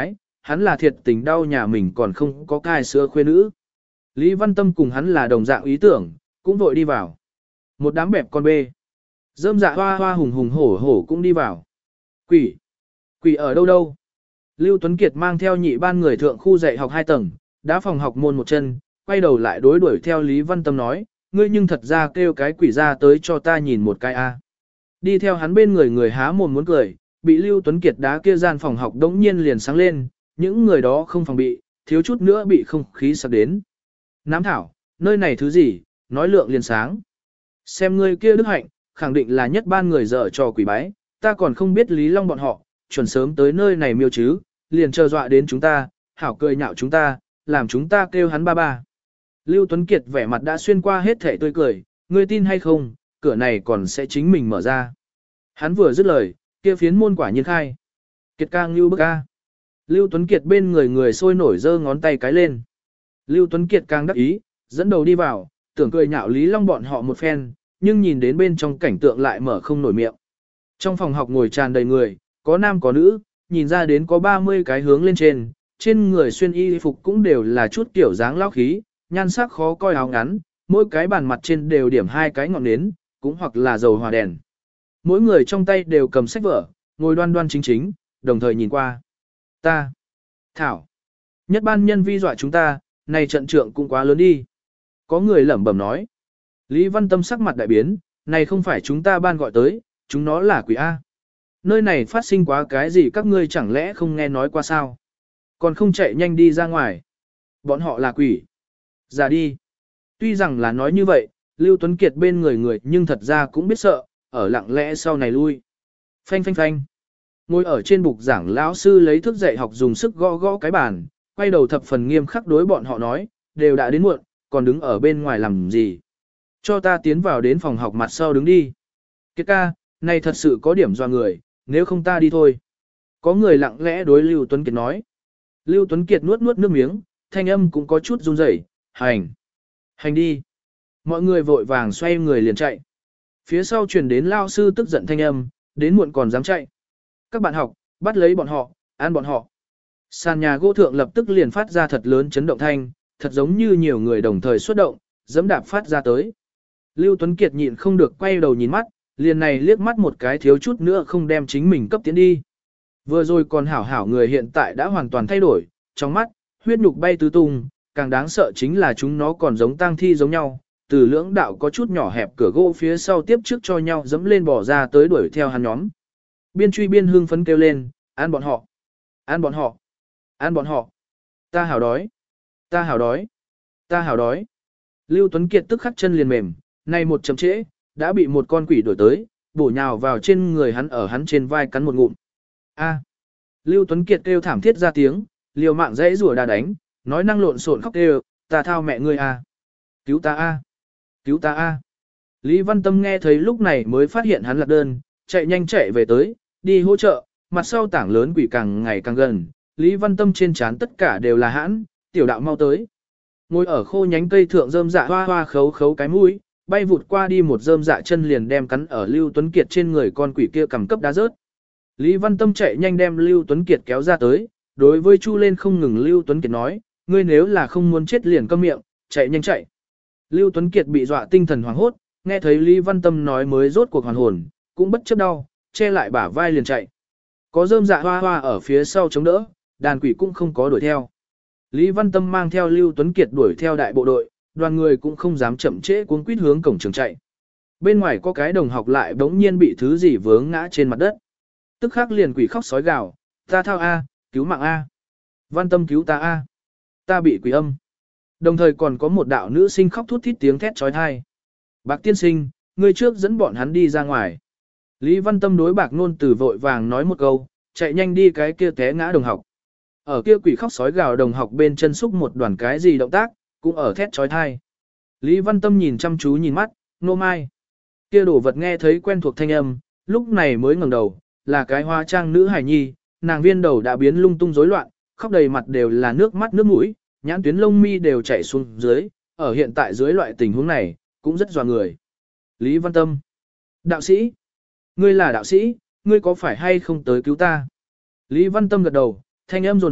hắn là thiệt tình đau nhà mình còn không có cai sữa khuê nữ. Lý Văn Tâm cùng hắn là đồng dạng ý tưởng, cũng vội đi vào. Một đám bẹp con bê. Dơm dạ hoa hoa hùng hùng hổ hổ cũng đi vào. Quỷ! Quỷ ở đâu đâu? Lưu Tuấn Kiệt mang theo nhị ban người thượng khu dạy học hai tầng, đá phòng học môn một chân, quay đầu lại đối đuổi theo Lý Văn Tâm nói, ngươi nhưng thật ra kêu cái quỷ ra tới cho ta nhìn một cái a. Đi theo hắn bên người người há mồm muốn cười, bị Lưu Tuấn Kiệt đá kia gian phòng học đống nhiên liền sáng lên, những người đó không phòng bị, thiếu chút nữa bị không khí sặc đến. Nám thảo, nơi này thứ gì, nói lượng liền sáng. Xem ngươi kia đức hạnh, khẳng định là nhất ban người dở trò quỷ bái, ta còn không biết Lý Long bọn họ, chuẩn sớm tới nơi này miêu chứ, liền chờ dọa đến chúng ta, hảo cười nhạo chúng ta, làm chúng ta kêu hắn ba ba. Lưu Tuấn Kiệt vẻ mặt đã xuyên qua hết thể tươi cười, ngươi tin hay không, cửa này còn sẽ chính mình mở ra. Hắn vừa dứt lời, kia phiến môn quả nhiên khai. Kiệt ca ngưu bức ca. Lưu Tuấn Kiệt bên người người sôi nổi giơ ngón tay cái lên. Lưu Tuấn Kiệt càng đắc ý, dẫn đầu đi vào, tưởng cười nhạo Lý Long bọn họ một phen, nhưng nhìn đến bên trong cảnh tượng lại mở không nổi miệng. Trong phòng học ngồi tràn đầy người, có nam có nữ, nhìn ra đến có ba mươi cái hướng lên trên, trên người xuyên y phục cũng đều là chút kiểu dáng lão khí, nhan sắc khó coi áo ngắn, mỗi cái bàn mặt trên đều điểm hai cái ngọn nến, cũng hoặc là dầu hòa đèn. Mỗi người trong tay đều cầm sách vở, ngồi đoan đoan chính chính, đồng thời nhìn qua. Ta, Thảo, nhất ban nhân vi dọa chúng ta, này trận trượng cũng quá lớn đi. Có người lẩm bẩm nói. Lý Văn Tâm sắc mặt đại biến, này không phải chúng ta ban gọi tới, chúng nó là quỷ A. Nơi này phát sinh quá cái gì các ngươi chẳng lẽ không nghe nói qua sao? Còn không chạy nhanh đi ra ngoài. Bọn họ là quỷ. Ra đi. Tuy rằng là nói như vậy, Lưu Tuấn Kiệt bên người người nhưng thật ra cũng biết sợ, ở lặng lẽ sau này lui. Phanh phanh phanh. Ngồi ở trên bục giảng lão sư lấy thước dạy học dùng sức gõ gõ cái bàn, quay đầu thập phần nghiêm khắc đối bọn họ nói, đều đã đến muộn, còn đứng ở bên ngoài làm gì. Cho ta tiến vào đến phòng học mặt sau đứng đi. Kiệt ca, này thật sự có điểm doa người, nếu không ta đi thôi. Có người lặng lẽ đối Lưu Tuấn Kiệt nói. Lưu Tuấn Kiệt nuốt nuốt nước miếng, thanh âm cũng có chút run rẩy. Hành. Hành đi. Mọi người vội vàng xoay người liền chạy. Phía sau truyền đến lao sư tức giận thanh âm, đến muộn còn dám chạy. Các bạn học, bắt lấy bọn họ, ăn bọn họ. Sàn nhà gỗ thượng lập tức liền phát ra thật lớn chấn động thanh, thật giống như nhiều người đồng thời xuất động, dẫm đạp phát ra tới. Lưu Tuấn Kiệt nhịn không được quay đầu nhìn mắt, liền này liếc mắt một cái thiếu chút nữa không đem chính mình cấp tiến đi. Vừa rồi còn hảo hảo người hiện tại đã hoàn toàn thay đổi, trong mắt, huyết nhục bay tứ tung, càng đáng sợ chính là chúng nó còn giống tang thi giống nhau, từ lưỡng đạo có chút nhỏ hẹp cửa gỗ phía sau tiếp trước cho nhau dẫm lên bỏ ra tới đuổi theo hắn nhóm. Biên truy biên hương phấn kêu lên, ăn bọn họ, ăn bọn họ, ăn bọn họ, ta hảo đói, ta hảo đói, ta hảo đói. Lưu Tuấn Kiệt tức khắc chân liền mềm, này một chậm trễ, đã bị một con quỷ đuổi tới, bổ nhào vào trên người hắn ở hắn trên vai cắn một ngụm. A. Lưu Tuấn Kiệt kêu thảm thiết ra tiếng, liều mạng dãy rủa đà đánh, nói năng lộn xộn khóc kêu, ta thao mẹ ngươi a, cứu ta a, cứu ta a. Lý Văn Tâm nghe thấy lúc này mới phát hiện hắn lạc đơn, chạy nhanh chạy về tới, đi hỗ trợ, mặt sau tảng lớn quỷ càng ngày càng gần, Lý Văn Tâm trên trán tất cả đều là hãn, tiểu đạo mau tới. Ngồi ở khô nhánh cây thượng rơm dạ hoa hoa khấu khấu cái mũi, bay vụt qua đi một rơm dạ chân liền đem cắn ở Lưu Tuấn Kiệt trên người con quỷ kia cầm cấp đá rớt. Lý Văn Tâm chạy nhanh đem Lưu Tuấn Kiệt kéo ra tới, đối với Chu lên không ngừng Lưu Tuấn Kiệt nói, ngươi nếu là không muốn chết liền câm miệng, chạy nhanh chạy. Lưu Tuấn Kiệt bị dọa tinh thần hoảng hốt, nghe thấy Lý Văn Tâm nói mới rốt cuộc hoàn hồn, cũng bất chấp đau, che lại bả vai liền chạy. Có rơm dạ hoa hoa ở phía sau chống đỡ, đàn quỷ cũng không có đuổi theo. Lý Văn Tâm mang theo Lưu Tuấn Kiệt đuổi theo đại bộ đội, đoàn người cũng không dám chậm trễ cuống quýt hướng cổng trường chạy. Bên ngoài có cái đồng học lại bỗng nhiên bị thứ gì vướng ngã trên mặt đất. Tức khắc liền quỷ khóc sói gào, ta thao A, cứu mạng A. Văn Tâm cứu ta A. Ta bị quỷ âm. Đồng thời còn có một đạo nữ sinh khóc thút thít tiếng thét trói thai. Bạc tiên sinh, ngươi trước dẫn bọn hắn đi ra ngoài. Lý Văn Tâm đối Bạc Nôn Tử vội vàng nói một câu, chạy nhanh đi cái kia té ngã đồng học. Ở kia quỷ khóc sói gào đồng học bên chân xúc một đoàn cái gì động tác, cũng ở thét trói thai. Lý Văn Tâm nhìn chăm chú nhìn mắt, nô mai. Kia đổ vật nghe thấy quen thuộc thanh âm, lúc này mới ngẩng đầu, là cái hoa trang nữ hải nhi, nàng viên đầu đã biến lung tung rối loạn, khóc đầy mặt đều là nước mắt nước mũi, nhãn tuyến lông mi đều chảy xuống dưới, ở hiện tại dưới loại tình huống này, cũng rất dọa người. Lý Văn Tâm. Đạo sĩ. Ngươi là đạo sĩ, ngươi có phải hay không tới cứu ta? Lý Văn Tâm gật đầu, thanh âm rồn rập,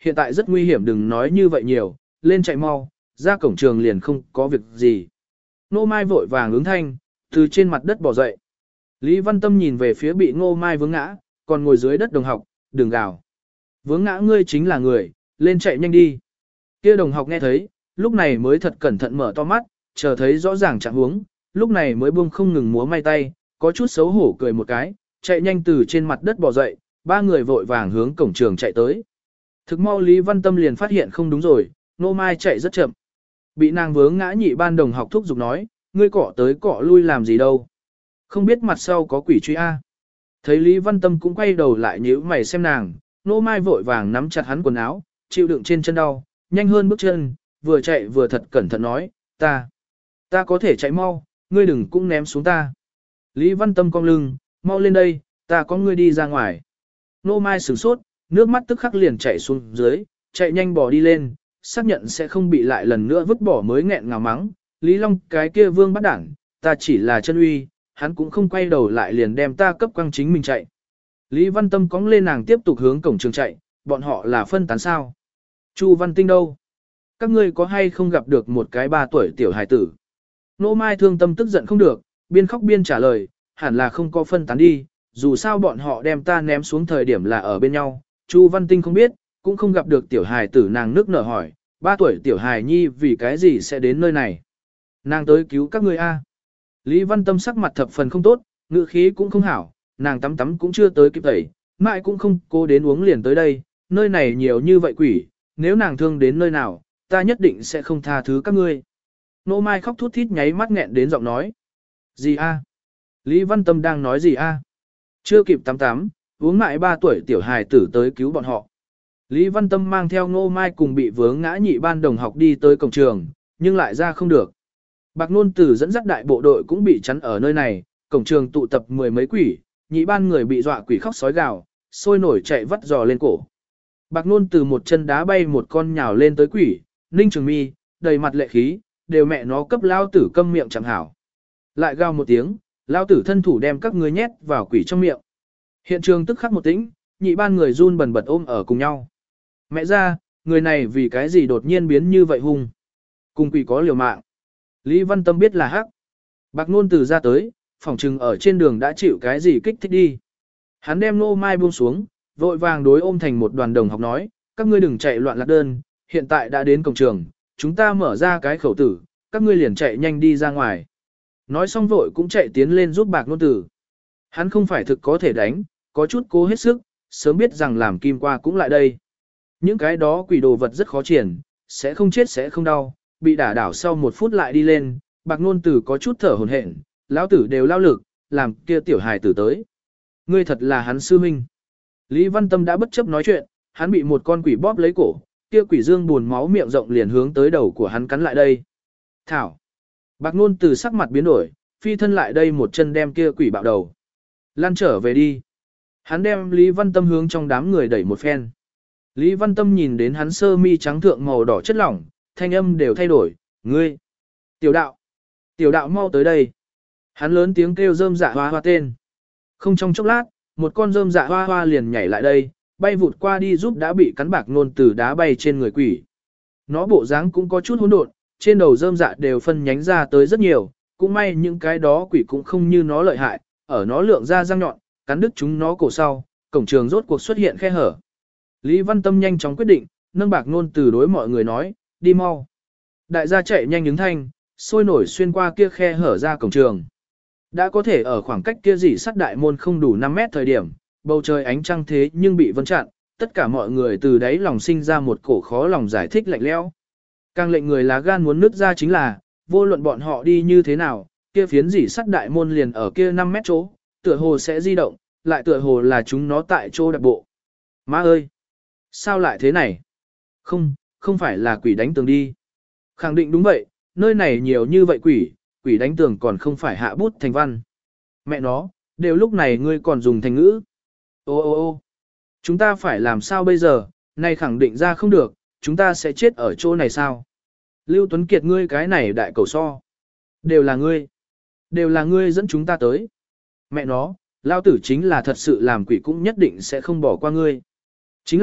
hiện tại rất nguy hiểm đừng nói như vậy nhiều, lên chạy mau, ra cổng trường liền không có việc gì. Ngô Mai vội vàng ứng thanh, từ trên mặt đất bò dậy. Lý Văn Tâm nhìn về phía bị Ngô Mai vướng ngã, còn ngồi dưới đất đồng học, đừng gào. Vướng ngã ngươi chính là người, lên chạy nhanh đi. Kia đồng học nghe thấy, lúc này mới thật cẩn thận mở to mắt, chờ thấy rõ ràng trạng huống, lúc này mới buông không ngừng múa may tay, có chút xấu hổ cười một cái, chạy nhanh từ trên mặt đất bò dậy, ba người vội vàng hướng cổng trường chạy tới. Thực mau Lý Văn Tâm liền phát hiện không đúng rồi, Ngô Mai chạy rất chậm. Bị nàng vướng ngã nhị ban đồng học thúc giục nói, ngươi cọ tới cọ lui làm gì đâu. Không biết mặt sau có quỷ truy A. Thấy Lý Văn Tâm cũng quay đầu lại nhíu mày xem nàng, Ngô Mai vội vàng nắm chặt hắn quần áo, chịu đựng trên chân đau, nhanh hơn bước chân, vừa chạy vừa thật cẩn thận nói, ta, ta có thể chạy mau, ngươi đừng cũng ném xuống ta. Lý Văn Tâm cong lưng, mau lên đây, ta có ngươi đi ra ngoài. Ngô Mai sửng sốt, nước mắt tức khắc liền chạy xuống dưới, chạy nhanh bỏ đi lên, xác nhận sẽ không bị lại lần nữa vứt bỏ mới nghẹn ngào mắng. Lý Long cái kia vương bắt đảng, ta chỉ là chân uy, hắn cũng không quay đầu lại liền đem ta cấp quăng chính mình chạy. Lý Văn Tâm cóng lên nàng tiếp tục hướng cổng trường chạy, bọn họ là phân tán sao. Chu Văn Tinh đâu? Các ngươi có hay không gặp được một cái ba tuổi tiểu hài tử? Nô Mai thương tâm tức giận không được, biên khóc biên trả lời, hẳn là không có phân tán đi, dù sao bọn họ đem ta ném xuống thời điểm là ở bên nhau. Chu Văn Tinh không biết, cũng không gặp được tiểu hài tử nàng nước nở hỏi, ba tuổi tiểu hài nhi vì cái gì sẽ đến nơi này? Nàng tới cứu các ngươi a. Lý Văn Tâm sắc mặt thập phần không tốt, ngữ khí cũng không hảo, nàng tắm tắm cũng chưa tới kịp tẩy, mãi cũng không cố đến uống liền tới đây, nơi này nhiều như vậy quỷ, nếu nàng thương đến nơi nào, ta nhất định sẽ không tha thứ các ngươi. Nô Mai khóc thút thít nháy mắt nghẹn đến giọng nói. Gì a? Lý Văn Tâm đang nói gì a? Chưa kịp tắm tắm, uống mãi ba tuổi tiểu hài tử tới cứu bọn họ. Lý Văn Tâm mang theo Nô Mai cùng bị vướng ngã nhị ban đồng học đi tới cổng trường, nhưng lại ra không được. Bạc Nôn Tử dẫn dắt đại bộ đội cũng bị chắn ở nơi này, cổng trường tụ tập mười mấy quỷ, nhị ban người bị dọa quỷ khóc sói gào, sôi nổi chạy vắt giò lên cổ. Bạc Nôn Tử một chân đá bay một con nhào lên tới quỷ, Ninh Trường Mi, đầy mặt lệ khí, đều mẹ nó cấp lao tử câm miệng chẳng hảo. Lại gào một tiếng, lao tử thân thủ đem các ngươi nhét vào quỷ trong miệng. Hiện trường tức khắc một tĩnh, nhị ban người run bần bật ôm ở cùng nhau. Mẹ ra, người này vì cái gì đột nhiên biến như vậy hung. Cùng quỷ có liều mạng. Lý Văn Tâm biết là hắc. Bạc Nôn Tử ra tới, phỏng chừng ở trên đường đã chịu cái gì kích thích đi. Hắn đem Nô Mai buông xuống, vội vàng đối ôm thành một đoàn đồng học nói, các ngươi đừng chạy loạn lạc đơn, hiện tại đã đến cổng trường, chúng ta mở ra cái khẩu tử, các ngươi liền chạy nhanh đi ra ngoài. Nói xong vội cũng chạy tiến lên giúp Bạc Nôn Tử. Hắn không phải thực có thể đánh, có chút cố hết sức, sớm biết rằng làm kim qua cũng lại đây. Những cái đó quỷ đồ vật rất khó triển, sẽ không chết sẽ không đau, bị đả đảo sau một phút lại đi lên, Bạc Nôn Tử có chút thở hổn hển, lão tử đều lao lực, làm kia tiểu hài tử tới. Ngươi thật là hắn sư huynh. Lý Văn Tâm đã bất chấp nói chuyện, hắn bị một con quỷ bóp lấy cổ, kia quỷ dương buồn máu miệng rộng liền hướng tới đầu của hắn cắn lại đây. Thảo. Bạc Nôn Tử sắc mặt biến đổi, phi thân lại đây một chân đem kia quỷ bạo đầu. Lan trở về đi. Hắn đem Lý Văn Tâm hướng trong đám người đẩy một phen. Lý Văn Tâm nhìn đến hắn sơ mi trắng thượng màu đỏ chất lỏng, thanh âm đều thay đổi, ngươi. Tiểu đạo. Tiểu đạo mau tới đây. Hắn lớn tiếng kêu rơm dạ hoa hoa tên. Không trong chốc lát, một con rơm dạ hoa hoa liền nhảy lại đây, bay vụt qua đi giúp đã bị cắn Bạc Nôn Tử đá bay trên người quỷ. Nó bộ dáng cũng có chút hỗn độn, trên đầu rơm dạ đều phân nhánh ra tới rất nhiều, cũng may những cái đó quỷ cũng không như nó lợi hại, ở nó lượng ra răng nhọn, cắn đứt chúng nó cổ sau, cổng trường rốt cuộc xuất hiện khe hở. Lý Văn Tâm nhanh chóng quyết định, nâng Bạc Nôn Tử đối mọi người nói, đi mau. Đại gia chạy nhanh ứng thanh, sôi nổi xuyên qua kia khe hở ra cổng trường. Đã có thể ở khoảng cách kia dỉ sắt đại môn không đủ năm mét thời điểm, bầu trời ánh trăng thế nhưng bị vân chặn, tất cả mọi người từ đáy lòng sinh ra một cổ khó lòng giải thích lạnh lẽo. Càng lệnh người lá gan muốn nứt ra chính là, vô luận bọn họ đi như thế nào, kia phiến dỉ sắt đại môn liền ở kia năm mét chỗ, tựa hồ sẽ di động, lại tựa hồ là chúng nó tại chỗ đặc bộ. Má ơi! Sao lại thế này? Không, không phải là quỷ đánh tường đi. Khẳng định đúng vậy, nơi này nhiều như vậy quỷ, quỷ đánh tường còn không phải hạ bút thành văn. Mẹ nó, đều lúc này ngươi còn dùng thành ngữ. Ô ô ô chúng ta phải làm sao bây giờ, này khẳng định ra không được, chúng ta sẽ chết ở chỗ này sao? Lưu Tuấn Kiệt ngươi cái này đại cầu so. Đều là ngươi. Đều là ngươi dẫn chúng ta tới. Mẹ nó, lao tử chính là thật sự làm quỷ cũng nhất định sẽ không bỏ qua ngươi. Chính là,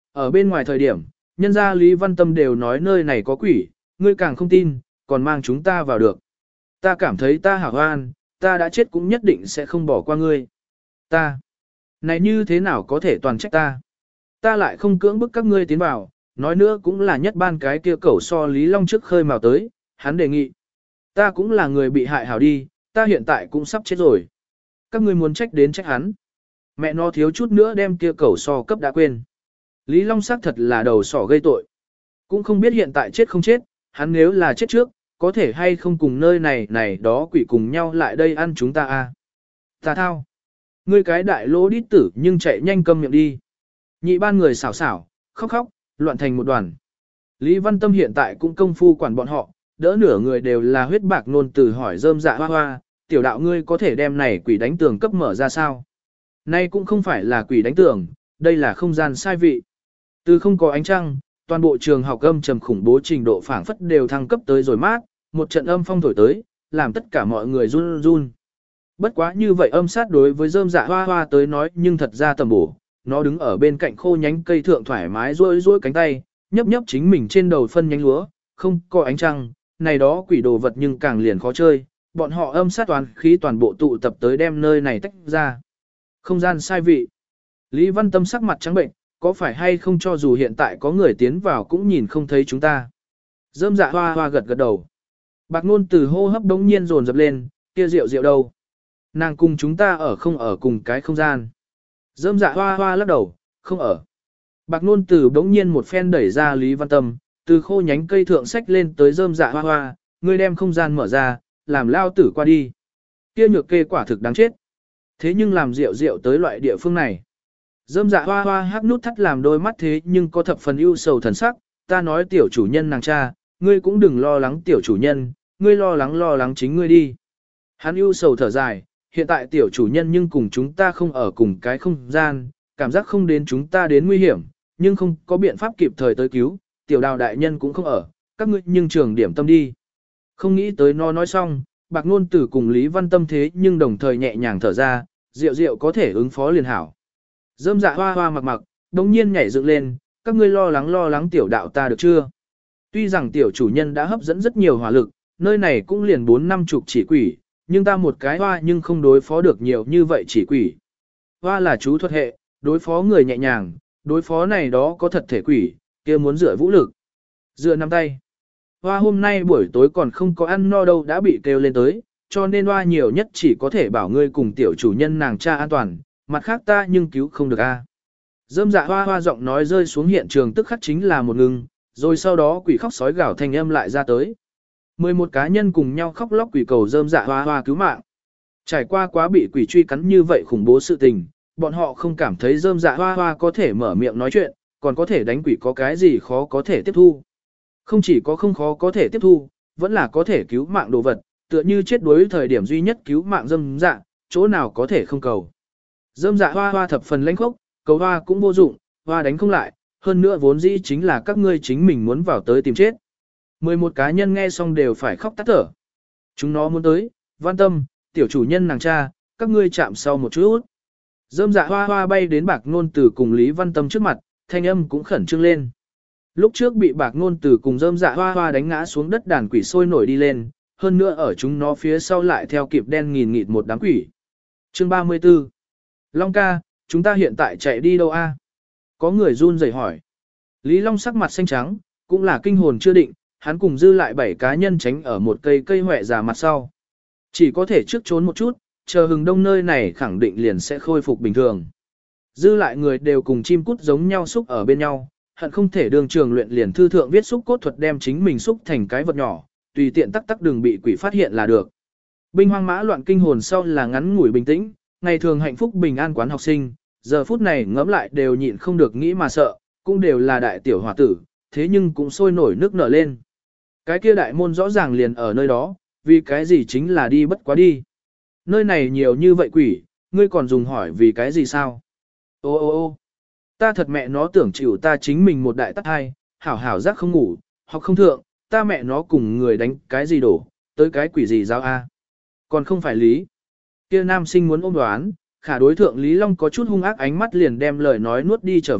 Ở bên ngoài thời điểm, nhân gia Lý Văn Tâm đều nói nơi này có quỷ, ngươi càng không tin, còn mang chúng ta vào được. Ta cảm thấy ta hảo hoan, ta đã chết cũng nhất định sẽ không bỏ qua ngươi. Ta, này như thế nào có thể toàn trách ta? Ta lại không cưỡng bức các ngươi tiến vào, nói nữa cũng là nhất ban cái kia cẩu so Lý Long trước khơi mào tới, hắn đề nghị. Ta cũng là người bị hại hảo đi, ta hiện tại cũng sắp chết rồi. Các ngươi muốn trách đến trách hắn. Mẹ nó thiếu chút nữa đem kia cẩu so cấp đã quên. Lý Long xác thật là đầu sỏ gây tội. Cũng không biết hiện tại chết không chết, hắn nếu là chết trước, có thể hay không cùng nơi này này đó quỷ cùng nhau lại đây ăn chúng ta à. Ta thao. Ngươi cái đại lỗ đít tử nhưng chạy nhanh câm miệng đi. Nhị ban người xảo xảo, khóc khóc, loạn thành một đoàn. Lý Văn Tâm hiện tại cũng công phu quản bọn họ, đỡ nửa người đều là huyết bạc nôn từ hỏi rơm dạ hoa hoa, tiểu đạo ngươi có thể đem này quỷ đánh tường cấp mở ra sao? Nay cũng không phải là quỷ đánh tường, đây là không gian sai vị. Từ không có ánh trăng, toàn bộ trường học âm trầm khủng bố trình độ phảng phất đều thăng cấp tới rồi mát, một trận âm phong thổi tới, làm tất cả mọi người run run. Bất quá như vậy âm sát đối với rơm dạ hoa hoa tới nói nhưng thật ra tầm bổ, nó đứng ở bên cạnh khô nhánh cây thượng thoải mái rôi rôi cánh tay, nhấp nhấp chính mình trên đầu phân nhánh lúa, không có ánh trăng, này đó quỷ đồ vật nhưng càng liền khó chơi, bọn họ âm sát toàn khí toàn bộ tụ tập tới đem nơi này tách ra. Không gian sai vị. Lý Văn Tâm sắc mặt trắng bệnh, có phải hay không cho dù hiện tại có người tiến vào cũng nhìn không thấy chúng ta. Rơm dạ hoa hoa gật gật đầu. Bạc Nôn từ hô hấp đống nhiên dồn dập lên, kia rượu rượu đâu. Nàng cùng chúng ta ở không ở cùng cái không gian. Rơm dạ hoa hoa lắc đầu, không ở. Bạc Nôn từ đống nhiên một phen đẩy ra Lý Văn Tâm, từ khô nhánh cây thượng sách lên tới rơm dạ hoa hoa, ngươi đem không gian mở ra, làm lao tử qua đi. Kia nhược kê quả thực đáng chết. Thế nhưng làm rượu rượu tới loại địa phương này. Rơm dạ hoa hoa hắc nút thắt làm đôi mắt thế nhưng có thập phần ưu sầu thần sắc, ta nói tiểu chủ nhân nàng cha, ngươi cũng đừng lo lắng tiểu chủ nhân, ngươi lo lắng lo lắng chính ngươi đi. Hắn ưu sầu thở dài, hiện tại tiểu chủ nhân nhưng cùng chúng ta không ở cùng cái không gian, cảm giác không đến chúng ta đến nguy hiểm, nhưng không có biện pháp kịp thời tới cứu, tiểu đào đại nhân cũng không ở, các ngươi nhưng trường điểm tâm đi. Không nghĩ tới nó nói xong, Bạc Nôn Tử cùng Lý Văn Tâm thế nhưng đồng thời nhẹ nhàng thở ra, rượu rượu có thể ứng phó liền hảo. Rơm dạ hoa hoa mặc mặc, đồng nhiên nhảy dựng lên, các ngươi lo lắng lo lắng tiểu đạo ta được chưa? Tuy rằng tiểu chủ nhân đã hấp dẫn rất nhiều hỏa lực, nơi này cũng liền bốn năm chục chỉ quỷ, nhưng ta một cái hoa nhưng không đối phó được nhiều như vậy chỉ quỷ. Hoa là chú thuật hệ, đối phó người nhẹ nhàng, đối phó này đó có thật thể quỷ, kia muốn dựa vũ lực. Dựa nắm tay. Hoa hôm nay buổi tối còn không có ăn no đâu đã bị kêu lên tới, cho nên hoa nhiều nhất chỉ có thể bảo ngươi cùng tiểu chủ nhân nàng cha an toàn, mặt khác ta nhưng cứu không được a. Dâm dạ hoa hoa giọng nói rơi xuống hiện trường tức khắc chính là một ngừng, rồi sau đó quỷ khóc sói gào thanh âm lại ra tới. mười một cá nhân cùng nhau khóc lóc quỷ cầu dâm dạ hoa hoa cứu mạng. Trải qua quá bị quỷ truy cắn như vậy khủng bố sự tình, bọn họ không cảm thấy dâm dạ hoa hoa có thể mở miệng nói chuyện, còn có thể đánh quỷ có cái gì khó có thể tiếp thu. Không chỉ có không khó có thể tiếp thu, vẫn là có thể cứu mạng đồ vật, tựa như chết đuối thời điểm duy nhất cứu mạng dâm dạ, chỗ nào có thể không cầu. Dâm dạ hoa hoa thập phần lãnh khốc, cầu hoa cũng vô dụng, hoa đánh không lại, hơn nữa vốn dĩ chính là các ngươi chính mình muốn vào tới tìm chết. mười một cá nhân nghe xong đều phải khóc tắt thở. Chúng nó muốn tới, Văn Tâm, tiểu chủ nhân nàng cha, các ngươi chạm sau một chút. Dâm dạ hoa hoa bay đến Bạc Nôn Tử cùng Lý Văn Tâm trước mặt, thanh âm cũng khẩn trương lên. Lúc trước bị Bạc Nôn Tử cùng dâm dạ hoa hoa đánh ngã xuống đất đàn quỷ sôi nổi đi lên, hơn nữa ở chúng nó phía sau lại theo kịp đen nghìn nghịt một đám quỷ. Chương ba mươi tư. Long ca, chúng ta hiện tại chạy đi đâu a? Có người run rẩy hỏi. Lý Long sắc mặt xanh trắng, cũng là kinh hồn chưa định, hắn cùng dư lại bảy cá nhân tránh ở một cây cây hoẹ già mặt sau. Chỉ có thể trước trốn một chút, chờ hừng đông nơi này khẳng định liền sẽ khôi phục bình thường. Dư lại người đều cùng chim cút giống nhau xúc ở bên nhau, hận không thể đường trường luyện liền thư thượng viết xúc cốt thuật đem chính mình xúc thành cái vật nhỏ, tùy tiện tắc tắc đừng bị quỷ phát hiện là được. Binh hoang mã loạn kinh hồn sau là ngắn ngủi bình tĩnh, ngày thường hạnh phúc bình an quán học sinh, giờ phút này ngẫm lại đều nhịn không được nghĩ mà sợ, cũng đều là đại tiểu hòa tử, thế nhưng cũng sôi nổi nước nở lên. Cái kia đại môn rõ ràng liền ở nơi đó, vì cái gì chính là đi bất quá đi. Nơi này nhiều như vậy quỷ, ngươi còn dùng hỏi vì cái gì sao? Ô ô ô ta thật mẹ nó tưởng chịu ta chính mình một đại tắt hai, hảo hảo giác không ngủ, hoặc không thượng, ta mẹ nó cùng người đánh cái gì đổ, tới cái quỷ gì giao a? Còn không phải lý. Kia nam sinh muốn ôm đoán, khả đối thượng Lý Long có chút hung ác ánh mắt liền đem lời nói nuốt đi trở về,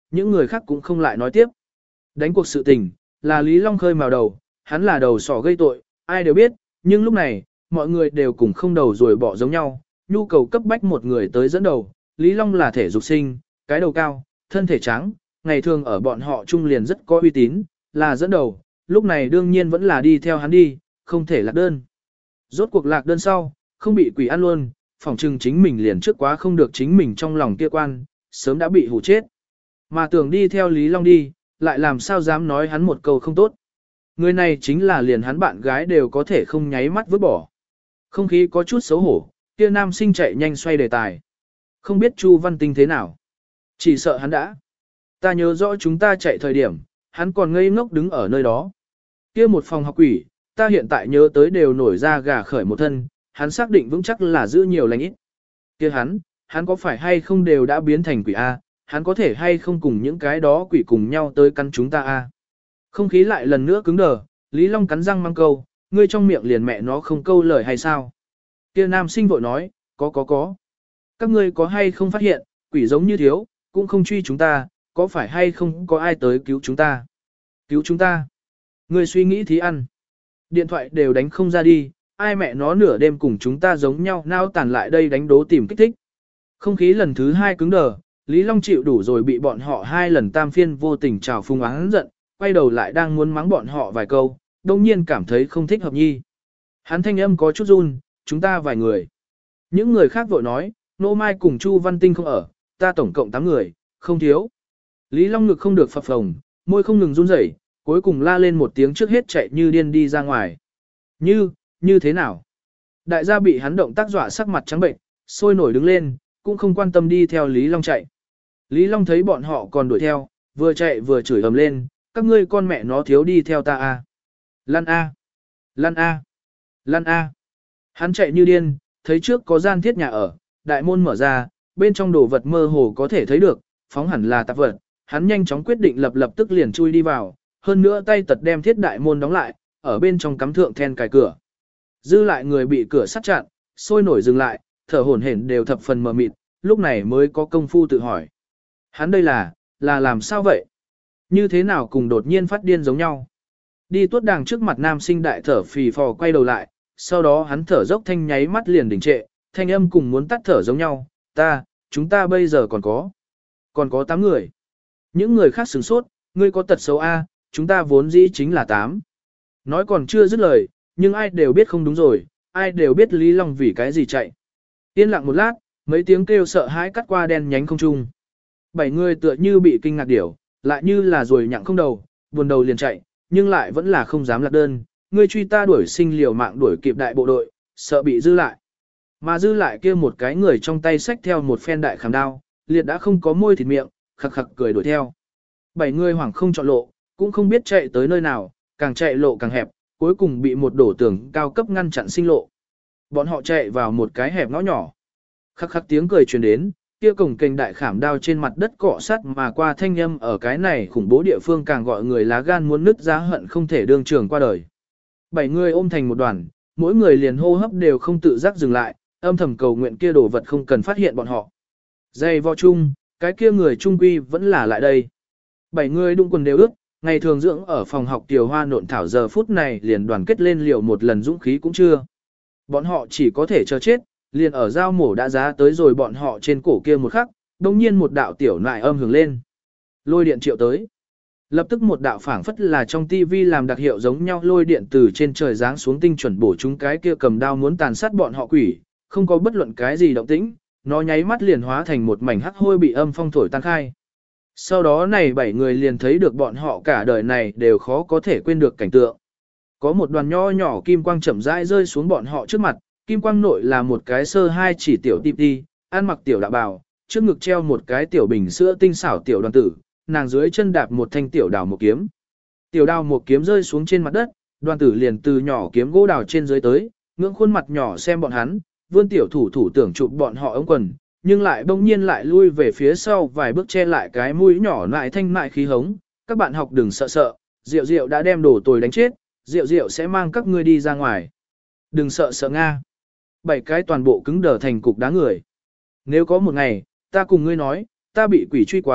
những người khác cũng không lại nói tiếp. Đánh cuộc sự tình, là Lý Long khơi mào đầu, hắn là đầu sỏ gây tội, ai đều biết, nhưng lúc này, mọi người đều cùng không đầu rồi bỏ giống nhau, nhu cầu cấp bách một người tới dẫn đầu, Lý Long là thể dục sinh, cái đầu cao, thân thể trắng, ngày thường ở bọn họ trung liền rất có uy tín, là dẫn đầu, lúc này đương nhiên vẫn là đi theo hắn đi, không thể lạc đơn. Rốt cuộc lạc đơn sau, không bị quỷ ăn luôn, phỏng chừng chính mình liền trước quá không được chính mình trong lòng kia quan, sớm đã bị hủ chết. Mà tưởng đi theo Lý Long đi, lại làm sao dám nói hắn một câu không tốt. Người này chính là liền hắn bạn gái đều có thể không nháy mắt vứt bỏ. Không khí có chút xấu hổ, kia nam sinh chạy nhanh xoay đề tài. Không biết Chu Văn Tinh thế nào. Chỉ sợ hắn đã. Ta nhớ rõ chúng ta chạy thời điểm, hắn còn ngây ngốc đứng ở nơi đó. Kia một phòng học quỷ, ta hiện tại nhớ tới đều nổi ra gà khởi một thân, hắn xác định vững chắc là giữ nhiều lành ít. Kia hắn, hắn có phải hay không đều đã biến thành quỷ A, hắn có thể hay không cùng những cái đó quỷ cùng nhau tới cắn chúng ta A. Không khí lại lần nữa cứng đờ, Lý Long cắn răng mang câu, ngươi trong miệng liền mẹ nó không câu lời hay sao? Kia nam sinh vội nói, có có có. Các ngươi có hay không phát hiện, quỷ giống như thiếu, cũng không truy chúng ta, có phải hay không có ai tới cứu chúng ta? Cứu chúng ta? Ngươi suy nghĩ thí ăn. Điện thoại đều đánh không ra đi, ai mẹ nó nửa đêm cùng chúng ta giống nhau nao tàn lại đây đánh đố tìm kích thích. Không khí lần thứ hai cứng đờ, Lý Long chịu đủ rồi bị bọn họ hai lần tam phiên vô tình trào phung oán giận, quay đầu lại đang muốn mắng bọn họ vài câu, đồng nhiên cảm thấy không thích hợp nhi. Hắn thanh âm có chút run, chúng ta vài người. Những người khác vội nói, Nô Mai cùng Chu Văn Tinh không ở, ta tổng cộng tám người, không thiếu. Lý Long ngực không được phập phồng, môi không ngừng run rẩy, cuối cùng la lên một tiếng trước hết chạy như điên đi ra ngoài. Như, như thế nào? Đại gia bị hắn động tác dọa sắc mặt trắng bệnh, sôi nổi đứng lên, cũng không quan tâm đi theo Lý Long chạy. Lý Long thấy bọn họ còn đuổi theo, vừa chạy vừa chửi ầm lên, các ngươi con mẹ nó thiếu đi theo ta a. Lan a. Lan a. Lan a. Hắn chạy như điên, thấy trước có gian thiết nhà ở, đại môn mở ra, bên trong đồ vật mơ hồ có thể thấy được, phóng hẳn là tạp vật, hắn nhanh chóng quyết định lập lập tức liền chui đi vào, hơn nữa tay tật đem thiết đại môn đóng lại, ở bên trong cắm thượng then cài cửa. Dư lại người bị cửa sắt chặn, sôi nổi dừng lại, thở hổn hển đều thập phần mờ mịt, lúc này mới có công phu tự hỏi. Hắn đây là, là làm sao vậy? Như thế nào cùng đột nhiên phát điên giống nhau? Đi tuốt đàng trước mặt nam sinh đại thở phì phò quay đầu lại, sau đó hắn thở dốc thanh nháy mắt liền đình trệ, thanh âm cùng muốn tắt thở giống nhau, ta, chúng ta bây giờ còn có, còn có tám người. Những người khác sửng sốt, ngươi có tật xấu A, chúng ta vốn dĩ chính là tám. Nói còn chưa dứt lời, nhưng ai đều biết không đúng rồi, ai đều biết Lý Long vì cái gì chạy. Yên lặng một lát, mấy tiếng kêu sợ hãi cắt qua đen nhánh không trung. Bảy người tựa như bị kinh ngạc điểu, lại như là rồi nhặng không đầu, buồn đầu liền chạy, nhưng lại vẫn là không dám lạc đơn. Ngươi truy ta đuổi sinh liều mạng đuổi kịp đại bộ đội, sợ bị dư lại. Mà dư lại kia một cái người trong tay xách theo một phen đại khảm đao, liệt đã không có môi thịt miệng, khặc khặc cười đuổi theo. Bảy người hoảng không chọn lộ, cũng không biết chạy tới nơi nào, càng chạy lộ càng hẹp, cuối cùng bị một đổ tường cao cấp ngăn chặn sinh lộ. Bọn họ chạy vào một cái hẹp ngõ nhỏ. Khắc khắc tiếng cười truyền đến, kia cổng kênh đại khảm đao trên mặt đất cọ sắt mà qua thanh âm ở cái này khủng bố địa phương càng gọi người lá gan muốn nứt ra hận không thể đương trường qua đời. Bảy người ôm thành một đoàn, mỗi người liền hô hấp đều không tự giác dừng lại, âm thầm cầu nguyện kia đồ vật không cần phát hiện bọn họ. Dây vo chung, cái kia người trung quy vẫn là lại đây. Bảy người đụng quần đều ước, ngày thường dưỡng ở phòng học tiểu hoa nộn thảo giờ phút này liền đoàn kết lên liều một lần dũng khí cũng chưa. Bọn họ chỉ có thể chờ chết, liền ở dao mổ đã giá tới rồi bọn họ trên cổ kia một khắc, đồng nhiên một đạo tiểu nại âm hưởng lên. Lôi điện triệu tới. Lập tức một đạo phảng phất là trong tivi làm đặc hiệu giống nhau lôi điện từ trên trời giáng xuống tinh chuẩn bổ chúng cái kia cầm đao muốn tàn sát bọn họ quỷ, không có bất luận cái gì động tĩnh, nó nháy mắt liền hóa thành một mảnh hắc hôi bị âm phong thổi tan khai. Sau đó này bảy người liền thấy được bọn họ cả đời này đều khó có thể quên được cảnh tượng. Có một đoàn nho nhỏ kim quang chậm rãi rơi xuống bọn họ trước mặt, kim quang nội là một cái sơ hai chỉ tiểu tip đi, ăn mặc tiểu đạo bào, trước ngực treo một cái tiểu bình sữa tinh xảo tiểu đoàn tử, nàng dưới chân đạp một thanh tiểu đào một kiếm. Tiểu đào một kiếm rơi xuống trên mặt đất, đoàn tử liền từ nhỏ kiếm gỗ đào trên dưới tới, ngưỡng khuôn mặt nhỏ xem bọn hắn, vươn tiểu thủ thủ tưởng chụp bọn họ ống quần, nhưng lại bỗng nhiên lại lui về phía sau vài bước che lại cái mũi nhỏ lại thanh mại khí hống. Các bạn học đừng sợ sợ, Diệu Diệu đã đem đồ tồi đánh chết, Diệu Diệu sẽ mang các ngươi đi ra ngoài. Đừng sợ sợ Nga. Bảy cái toàn bộ cứng đờ thành cục đá người. Nếu có một ngày, ta cùng ngươi nói, ta bị quỷ truy quá,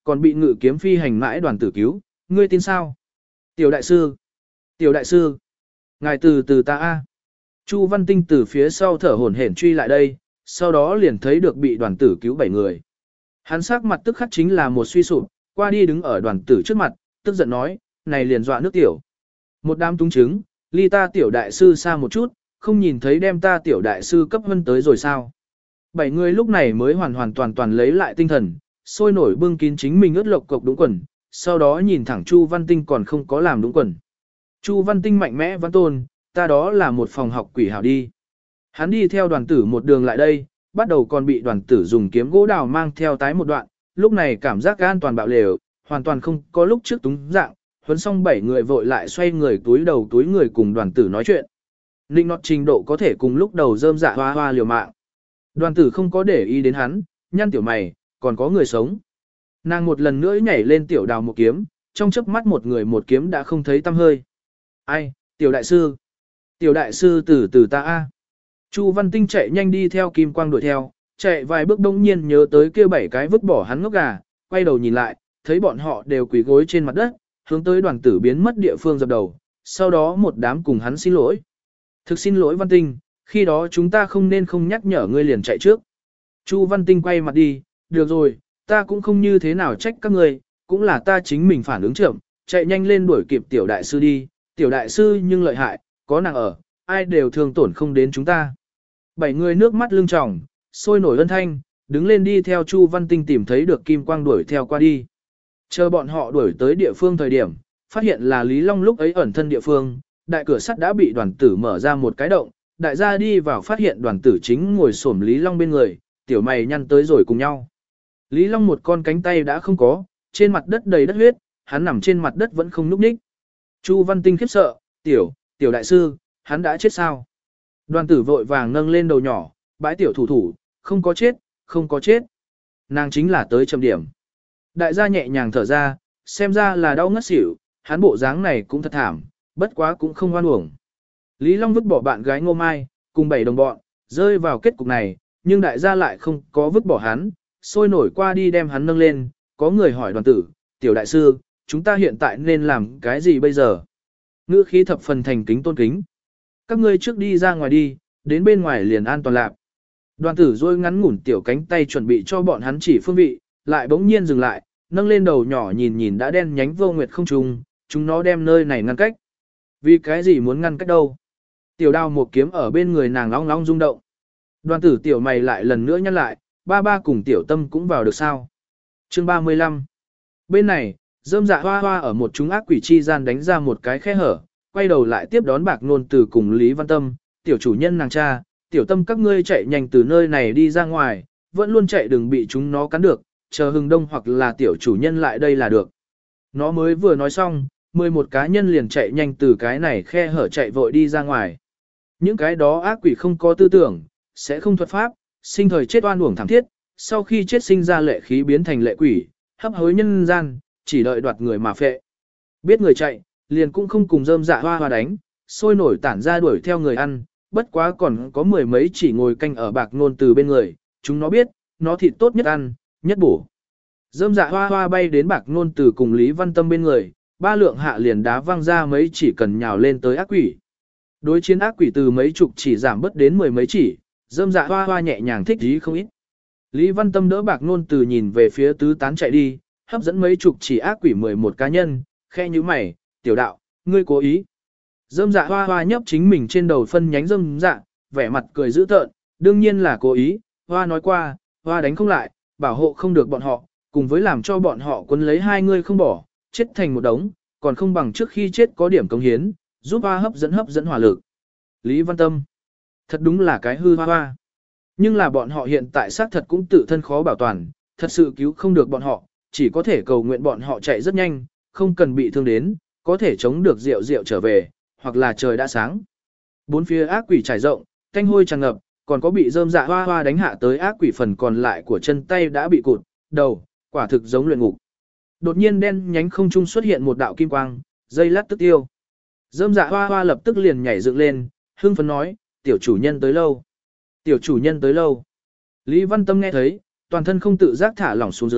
còn bị ngự kiếm phi hành mãi đoàn tử cứu, ngươi tin sao? Tiểu đại sư, tiểu đại sư, ngài từ từ ta a. Chu Văn Tinh từ phía sau thở hổn hển truy lại đây, sau đó liền thấy được bị đoàn tử cứu bảy người. Hắn sắc mặt tức khắc chính là một suy sụp, qua đi đứng ở đoàn tử trước mặt, tức giận nói, này liền dọa nước tiểu. Một đám túng chứng, ly ta tiểu đại sư xa một chút, không nhìn thấy đem ta tiểu đại sư cấp hơn tới rồi sao. Bảy người lúc này mới hoàn hoàn toàn toàn lấy lại tinh thần, sôi nổi bưng kín chính mình ướt lộc cộc đúng quần, sau đó nhìn thẳng Chu Văn Tinh còn không có làm đúng quần. Chu Văn Tinh mạnh mẽ văn tôn, ta đó là một phòng học quỷ hảo đi. Hắn đi theo đoàn tử một đường lại đây, bắt đầu còn bị đoàn tử dùng kiếm gỗ đào mang theo tái một đoạn, lúc này cảm giác an toàn bạo lều, hoàn toàn không có lúc trước túng dạng, huấn xong bảy người vội lại xoay người túi đầu túi người cùng đoàn tử nói chuyện. Ninh nọt trình độ có thể cùng lúc đầu rơm dạ hoa hoa liều mạng. Đoàn tử không có để ý đến hắn, nhăn tiểu mày, còn có người sống. Nàng một lần nữa nhảy lên tiểu đào một kiếm, trong chớp mắt một người một kiếm đã không thấy tăm hơi. Ai, tiểu đại sư, tiểu đại sư từ từ ta a. Chu Văn Tinh chạy nhanh đi theo kim quang đuổi theo, chạy vài bước đông nhiên nhớ tới kia bảy cái vứt bỏ hắn ngốc gà, quay đầu nhìn lại, thấy bọn họ đều quỳ gối trên mặt đất, hướng tới đoàn tử biến mất địa phương dập đầu, sau đó một đám cùng hắn xin lỗi. Thực xin lỗi Văn Tinh, khi đó chúng ta không nên không nhắc nhở ngươi liền chạy trước. Chu Văn Tinh quay mặt đi, được rồi, ta cũng không như thế nào trách các ngươi, cũng là ta chính mình phản ứng chậm, chạy nhanh lên đuổi kịp tiểu đại sư đi, tiểu đại sư nhưng lợi hại, có nàng ở, ai đều thương tổn không đến chúng ta. Bảy người nước mắt lưng tròng, sôi nổi ân thanh, đứng lên đi theo Chu Văn Tinh tìm thấy được kim quang đuổi theo qua đi. Chờ bọn họ đuổi tới địa phương thời điểm, phát hiện là Lý Long lúc ấy ẩn thân địa phương, đại cửa sắt đã bị đoàn tử mở ra một cái động, đại gia đi vào phát hiện đoàn tử chính ngồi xổm Lý Long bên người, tiểu mày nhăn tới rồi cùng nhau. Lý Long một con cánh tay đã không có, trên mặt đất đầy đất huyết, hắn nằm trên mặt đất vẫn không nhúc nhích. Chu Văn Tinh khiếp sợ, tiểu, tiểu đại sư, hắn đã chết sao? Đoàn tử vội vàng nâng lên đầu nhỏ, bãi tiểu thủ thủ, không có chết, không có chết. Nàng chính là tới chậm điểm. Đại gia nhẹ nhàng thở ra, xem ra là đau ngất xỉu, hắn bộ dáng này cũng thật thảm, bất quá cũng không oan uổng. Lý Long vứt bỏ bạn gái Ngô Mai, cùng bảy đồng bọn, rơi vào kết cục này, nhưng đại gia lại không có vứt bỏ hắn, sôi nổi qua đi đem hắn nâng lên, có người hỏi đoàn tử, tiểu đại sư, chúng ta hiện tại nên làm cái gì bây giờ? Ngữ khí thập phần thành kính tôn kính. Các ngươi trước đi ra ngoài đi, đến bên ngoài liền an toàn lạc. Đoàn tử rôi ngắn ngủn tiểu cánh tay chuẩn bị cho bọn hắn chỉ phương vị, lại bỗng nhiên dừng lại, nâng lên đầu nhỏ nhìn nhìn đã đen nhánh vô nguyệt không trùng, chúng nó đem nơi này ngăn cách. Vì cái gì muốn ngăn cách đâu? Tiểu đao một kiếm ở bên người nàng long long rung động. Đoàn tử tiểu mày lại lần nữa nhăn lại, ba ba cùng tiểu tâm cũng vào được sao? Chương ba mươi lăm. Bên này, rơm dạ hoa hoa ở một chúng ác quỷ chi gian đánh ra một cái khe hở, quay đầu lại tiếp đón bạc nôn từ cùng Lý Văn Tâm, tiểu chủ nhân nàng cha, tiểu tâm các ngươi chạy nhanh từ nơi này đi ra ngoài, vẫn luôn chạy đừng bị chúng nó cắn được, chờ hừng đông hoặc là tiểu chủ nhân lại đây là được. Nó mới vừa nói xong, mười một cá nhân liền chạy nhanh từ cái này khe hở chạy vội đi ra ngoài. Những cái đó ác quỷ không có tư tưởng, sẽ không thuật pháp, sinh thời chết oan uổng thảm thiết, sau khi chết sinh ra lệ khí biến thành lệ quỷ, hấp hối nhân gian, chỉ đợi đoạt người mà phệ. Biết người chạy, liền cũng không cùng rơm dạ hoa hoa đánh, sôi nổi tản ra đuổi theo người ăn, bất quá còn có mười mấy chỉ ngồi canh ở bạc nôn từ bên người, chúng nó biết, nó thịt tốt nhất ăn, nhất bổ. Rơm dạ hoa hoa bay đến bạc nôn từ cùng Lý Văn Tâm bên người, ba lượng hạ liền đá văng ra mấy chỉ cần nhào lên tới ác quỷ. Đối chiến ác quỷ từ mấy chục chỉ giảm bớt đến mười mấy chỉ, rơm dạ hoa hoa nhẹ nhàng thích dí không ít. Lý Văn Tâm đỡ bạc nôn từ nhìn về phía tứ tán chạy đi, hấp dẫn mấy chục chỉ ác quỷ mười một cá nhân, khe như mày, tiểu đạo, ngươi cố ý. Rơm dạ hoa hoa nhấp chính mình trên đầu phân nhánh rơm dạ, vẻ mặt cười dữ tợn, đương nhiên là cố ý, hoa nói qua, hoa đánh không lại, bảo hộ không được bọn họ, cùng với làm cho bọn họ quấn lấy hai người không bỏ, chết thành một đống, còn không bằng trước khi chết có điểm công hiến, giúp hoa hấp dẫn hấp dẫn hỏa lực. Lý Văn Tâm, thật đúng là cái hư hoa hoa. Nhưng là bọn họ hiện tại xác thật cũng tự thân khó bảo toàn, thật sự cứu không được bọn họ, chỉ có thể cầu nguyện bọn họ chạy rất nhanh, không cần bị thương đến, có thể chống được rượu rượu trở về, hoặc là trời đã sáng. Bốn phía ác quỷ trải rộng, canh hôi tràn ngập, còn có bị rơm dạ hoa hoa đánh hạ tới ác quỷ phần còn lại của chân tay đã bị cụt, đầu, quả thực giống luyện ngục. Đột nhiên đen nhánh không trung xuất hiện một đạo kim quang, dây lát tức tiêu. Rơm dạ hoa hoa lập tức liền nhảy dựng lên, hưng phấn nói, tiểu chủ nhân tới lâu. Tiểu chủ nhân tới lâu. Lý Văn Tâm nghe thấy, toàn thân không tự giác thả lỏng xuống dưới,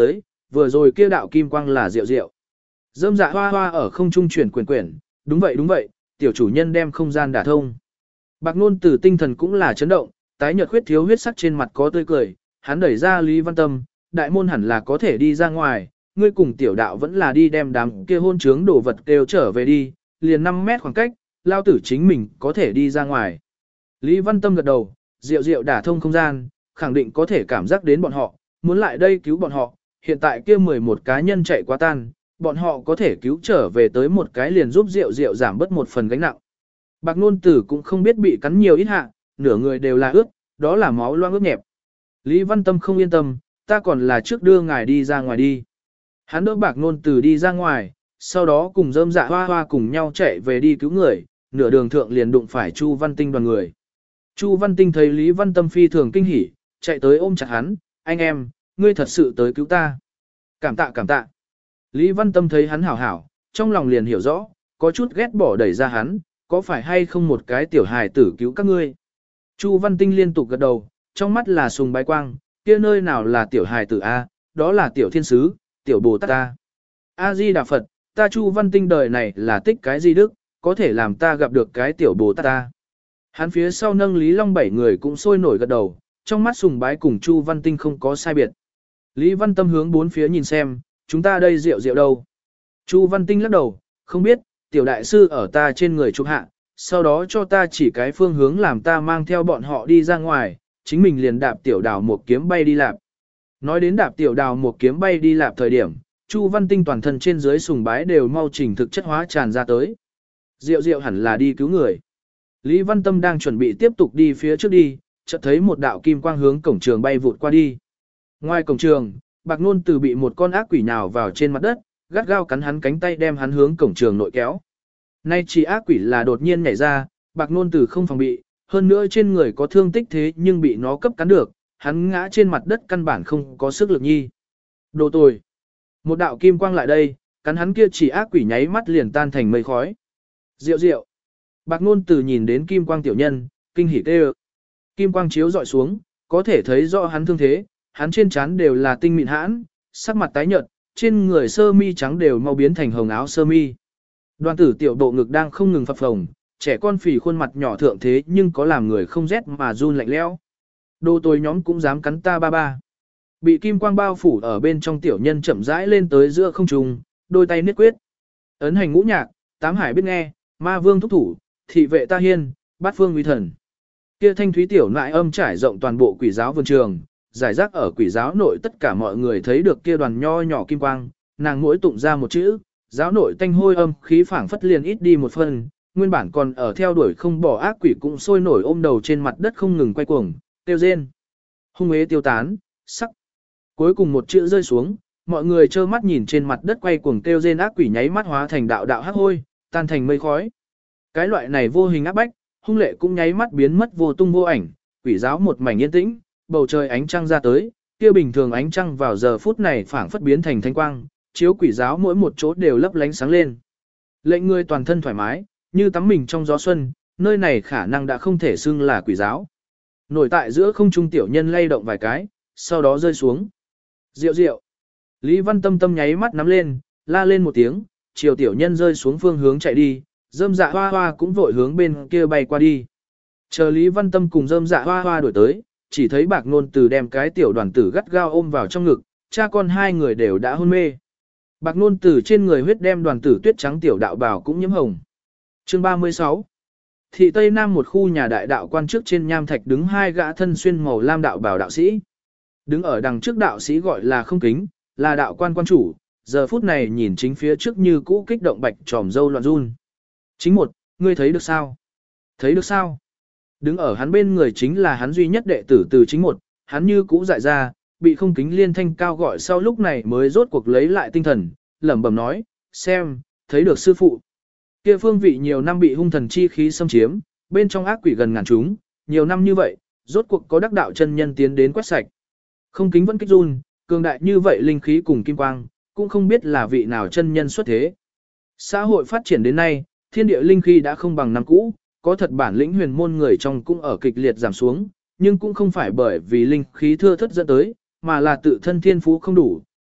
vừa rồi kia đạo kim quang là rượu rượu. Dâm dạ hoa hoa ở không trung chuyển quyển quyển, đúng vậy đúng vậy, tiểu chủ nhân đem không gian đả thông. Bạc Nôn Tử tinh thần cũng là chấn động, tái nhợt huyết thiếu huyết sắc trên mặt có tươi cười, hắn đẩy ra Lý Văn Tâm, đại môn hẳn là có thể đi ra ngoài, ngươi cùng tiểu đạo vẫn là đi đem đám kia hôn trướng đổ vật đều trở về đi, liền năm mét khoảng cách, lao tử chính mình có thể đi ra ngoài. Lý Văn Tâm gật đầu, rượu rượu đả thông không gian, khẳng định có thể cảm giác đến bọn họ, muốn lại đây cứu bọn họ, hiện tại kia mười một cá nhân chạy quá tan, bọn họ có thể cứu trở về tới một cái liền giúp rượu rượu giảm bớt một phần gánh nặng. Bạc Nôn Tử cũng không biết bị cắn nhiều ít hạ, nửa người đều là ướt, đó là máu loang ướt nhẹp. Lý Văn Tâm không yên tâm, ta còn là trước đưa ngài đi ra ngoài đi. Hắn đỡ Bạc Nôn Tử đi ra ngoài, sau đó cùng Dơm Dạ Hoa Hoa cùng nhau chạy về đi cứu người, nửa đường thượng liền đụng phải Chu Văn Tinh đoàn người. Chu Văn Tinh thấy Lý Văn Tâm phi thường kinh hỉ, chạy tới ôm chặt hắn, anh em, ngươi thật sự tới cứu ta. Cảm tạ cảm tạ. Lý Văn Tâm thấy hắn hảo hảo, trong lòng liền hiểu rõ, có chút ghét bỏ đẩy ra hắn, có phải hay không một cái tiểu hài tử cứu các ngươi. Chu Văn Tinh liên tục gật đầu, trong mắt là sùng bái quang, kia nơi nào là tiểu hài tử A, đó là tiểu thiên sứ, tiểu Bồ Tát ta. A-di Đà Phật, ta Chu Văn Tinh đời này là tích cái gì đức, có thể làm ta gặp được cái tiểu Bồ Tát ta. Hắn phía sau nâng Lý Long bảy người cũng sôi nổi gật đầu, trong mắt sùng bái cùng Chu Văn Tinh không có sai biệt. Lý Văn Tâm hướng bốn phía nhìn xem, chúng ta đây rượu rượu đâu. Chu Văn Tinh lắc đầu, không biết, tiểu đại sư ở ta trên người chụp hạ, sau đó cho ta chỉ cái phương hướng làm ta mang theo bọn họ đi ra ngoài, chính mình liền đạp tiểu đào một kiếm bay đi lạp. Nói đến đạp tiểu đào một kiếm bay đi lạp thời điểm, Chu Văn Tinh toàn thân trên dưới sùng bái đều mau trình thực chất hóa tràn ra tới. Rượu rượu hẳn là đi cứu người. Lý Văn Tâm đang chuẩn bị tiếp tục đi phía trước đi, chợt thấy một đạo kim quang hướng cổng trường bay vụt qua đi. Ngoài cổng trường, Bạc Nôn Tử bị một con ác quỷ nhào vào trên mặt đất, gắt gao cắn hắn cánh tay đem hắn hướng cổng trường nội kéo. Nay chỉ ác quỷ là đột nhiên nhảy ra, Bạc Nôn Tử không phòng bị, hơn nữa trên người có thương tích thế nhưng bị nó cấp cắn được, hắn ngã trên mặt đất căn bản không có sức lực nhi. Đồ tồi. Một đạo kim quang lại đây, cắn hắn kia chỉ ác quỷ nháy mắt liền tan thành mây khói. Diệu diệu. Bạc Nôn Tử nhìn đến kim quang tiểu nhân, kinh hỉ kêu. Kim quang chiếu dọi xuống, có thể thấy rõ hắn thương thế, hắn trên trán đều là tinh mịn hãn, sắc mặt tái nhợt, trên người sơ mi trắng đều mau biến thành hồng áo sơ mi. Đoàn tử tiểu bộ ngực đang không ngừng phập phồng, trẻ con phì khuôn mặt nhỏ thượng thế nhưng có làm người không rét mà run lạnh lẽo. Đồ tồi nhóm cũng dám cắn ta ba ba. Bị kim quang bao phủ ở bên trong tiểu nhân chậm rãi lên tới giữa không trung, đôi tay niết quyết. Ấn hành ngũ nhạc, tám hải biết nghe, ma vương thúc thủ, thị vệ ta hiên, bát phương uy thần. Kia thanh thúy tiểu nại âm trải rộng toàn bộ quỷ giáo vườn trường, giải rác ở quỷ giáo nội tất cả mọi người thấy được kia đoàn nho nhỏ kim quang, nàng mỗi tụng ra một chữ, giáo nội tanh hôi âm khí phảng phất liền ít đi một phần, nguyên bản còn ở theo đuổi không bỏ ác quỷ cũng sôi nổi ôm đầu trên mặt đất không ngừng quay cuồng, tiêu rên. Hung ế tiêu tán, sắc. Cuối cùng một chữ rơi xuống, mọi người trơ mắt nhìn trên mặt đất quay cuồng tiêu rên ác quỷ nháy mắt hóa thành đạo đạo hắc hôi, tan thành mây khói. Cái loại này vô hình áp bách, hung lệ cũng nháy mắt biến mất vô tung vô ảnh, quỷ giáo một mảnh yên tĩnh, bầu trời ánh trăng ra tới, kia bình thường ánh trăng vào giờ phút này phảng phất biến thành thanh quang, chiếu quỷ giáo mỗi một chỗ đều lấp lánh sáng lên. Lệnh người toàn thân thoải mái, như tắm mình trong gió xuân, nơi này khả năng đã không thể xưng là quỷ giáo. Nổi tại giữa không trung tiểu nhân lay động vài cái, sau đó rơi xuống. Diệu diệu. Lý Văn Tâm tâm nháy mắt nắm lên, la lên một tiếng, chiều tiểu nhân rơi xuống phương hướng chạy đi, Dơm Dạ Hoa Hoa cũng vội hướng bên kia bay qua đi. Chờ Lý Văn Tâm cùng Dơm Dạ Hoa Hoa đuổi tới, chỉ thấy Bạc Nôn Tử đem cái tiểu đoàn tử gắt gao ôm vào trong ngực, cha con hai người đều đã hôn mê. Bạc Nôn Tử trên người huyết đem đoàn tử tuyết trắng tiểu đạo bào cũng nhiễm hồng. Chương ba mươi sáu. Thị Tây Nam một khu nhà đại đạo quan trước trên nham thạch đứng hai gã thân xuyên màu lam đạo bào đạo sĩ. Đứng ở đằng trước đạo sĩ gọi là Không Kính, là đạo quan quan chủ, giờ phút này nhìn chính phía trước như cũ kích động bạch tròm dâu loạn run. Chính một, ngươi thấy được sao? Thấy được sao? Đứng ở hắn bên người chính là hắn duy nhất đệ tử từ chính một, hắn như cũ dại ra, bị Không Kính liên thanh cao gọi sau lúc này mới rốt cuộc lấy lại tinh thần, lẩm bẩm nói, xem, thấy được sư phụ. Kia phương vị nhiều năm bị hung thần chi khí xâm chiếm, bên trong ác quỷ gần ngàn chúng, nhiều năm như vậy, rốt cuộc có đắc đạo chân nhân tiến đến quét sạch. Không Kính vẫn kích run, cường đại như vậy linh khí cùng kim quang, cũng không biết là vị nào chân nhân xuất thế. Xã hội phát triển đến nay, thiên địa linh khí đã không bằng năm cũ, có thật bản lĩnh huyền môn người trong cũng ở kịch liệt giảm xuống, nhưng cũng không phải bởi vì linh khí thưa thất dẫn tới, mà là tự thân thiên phú không đủ,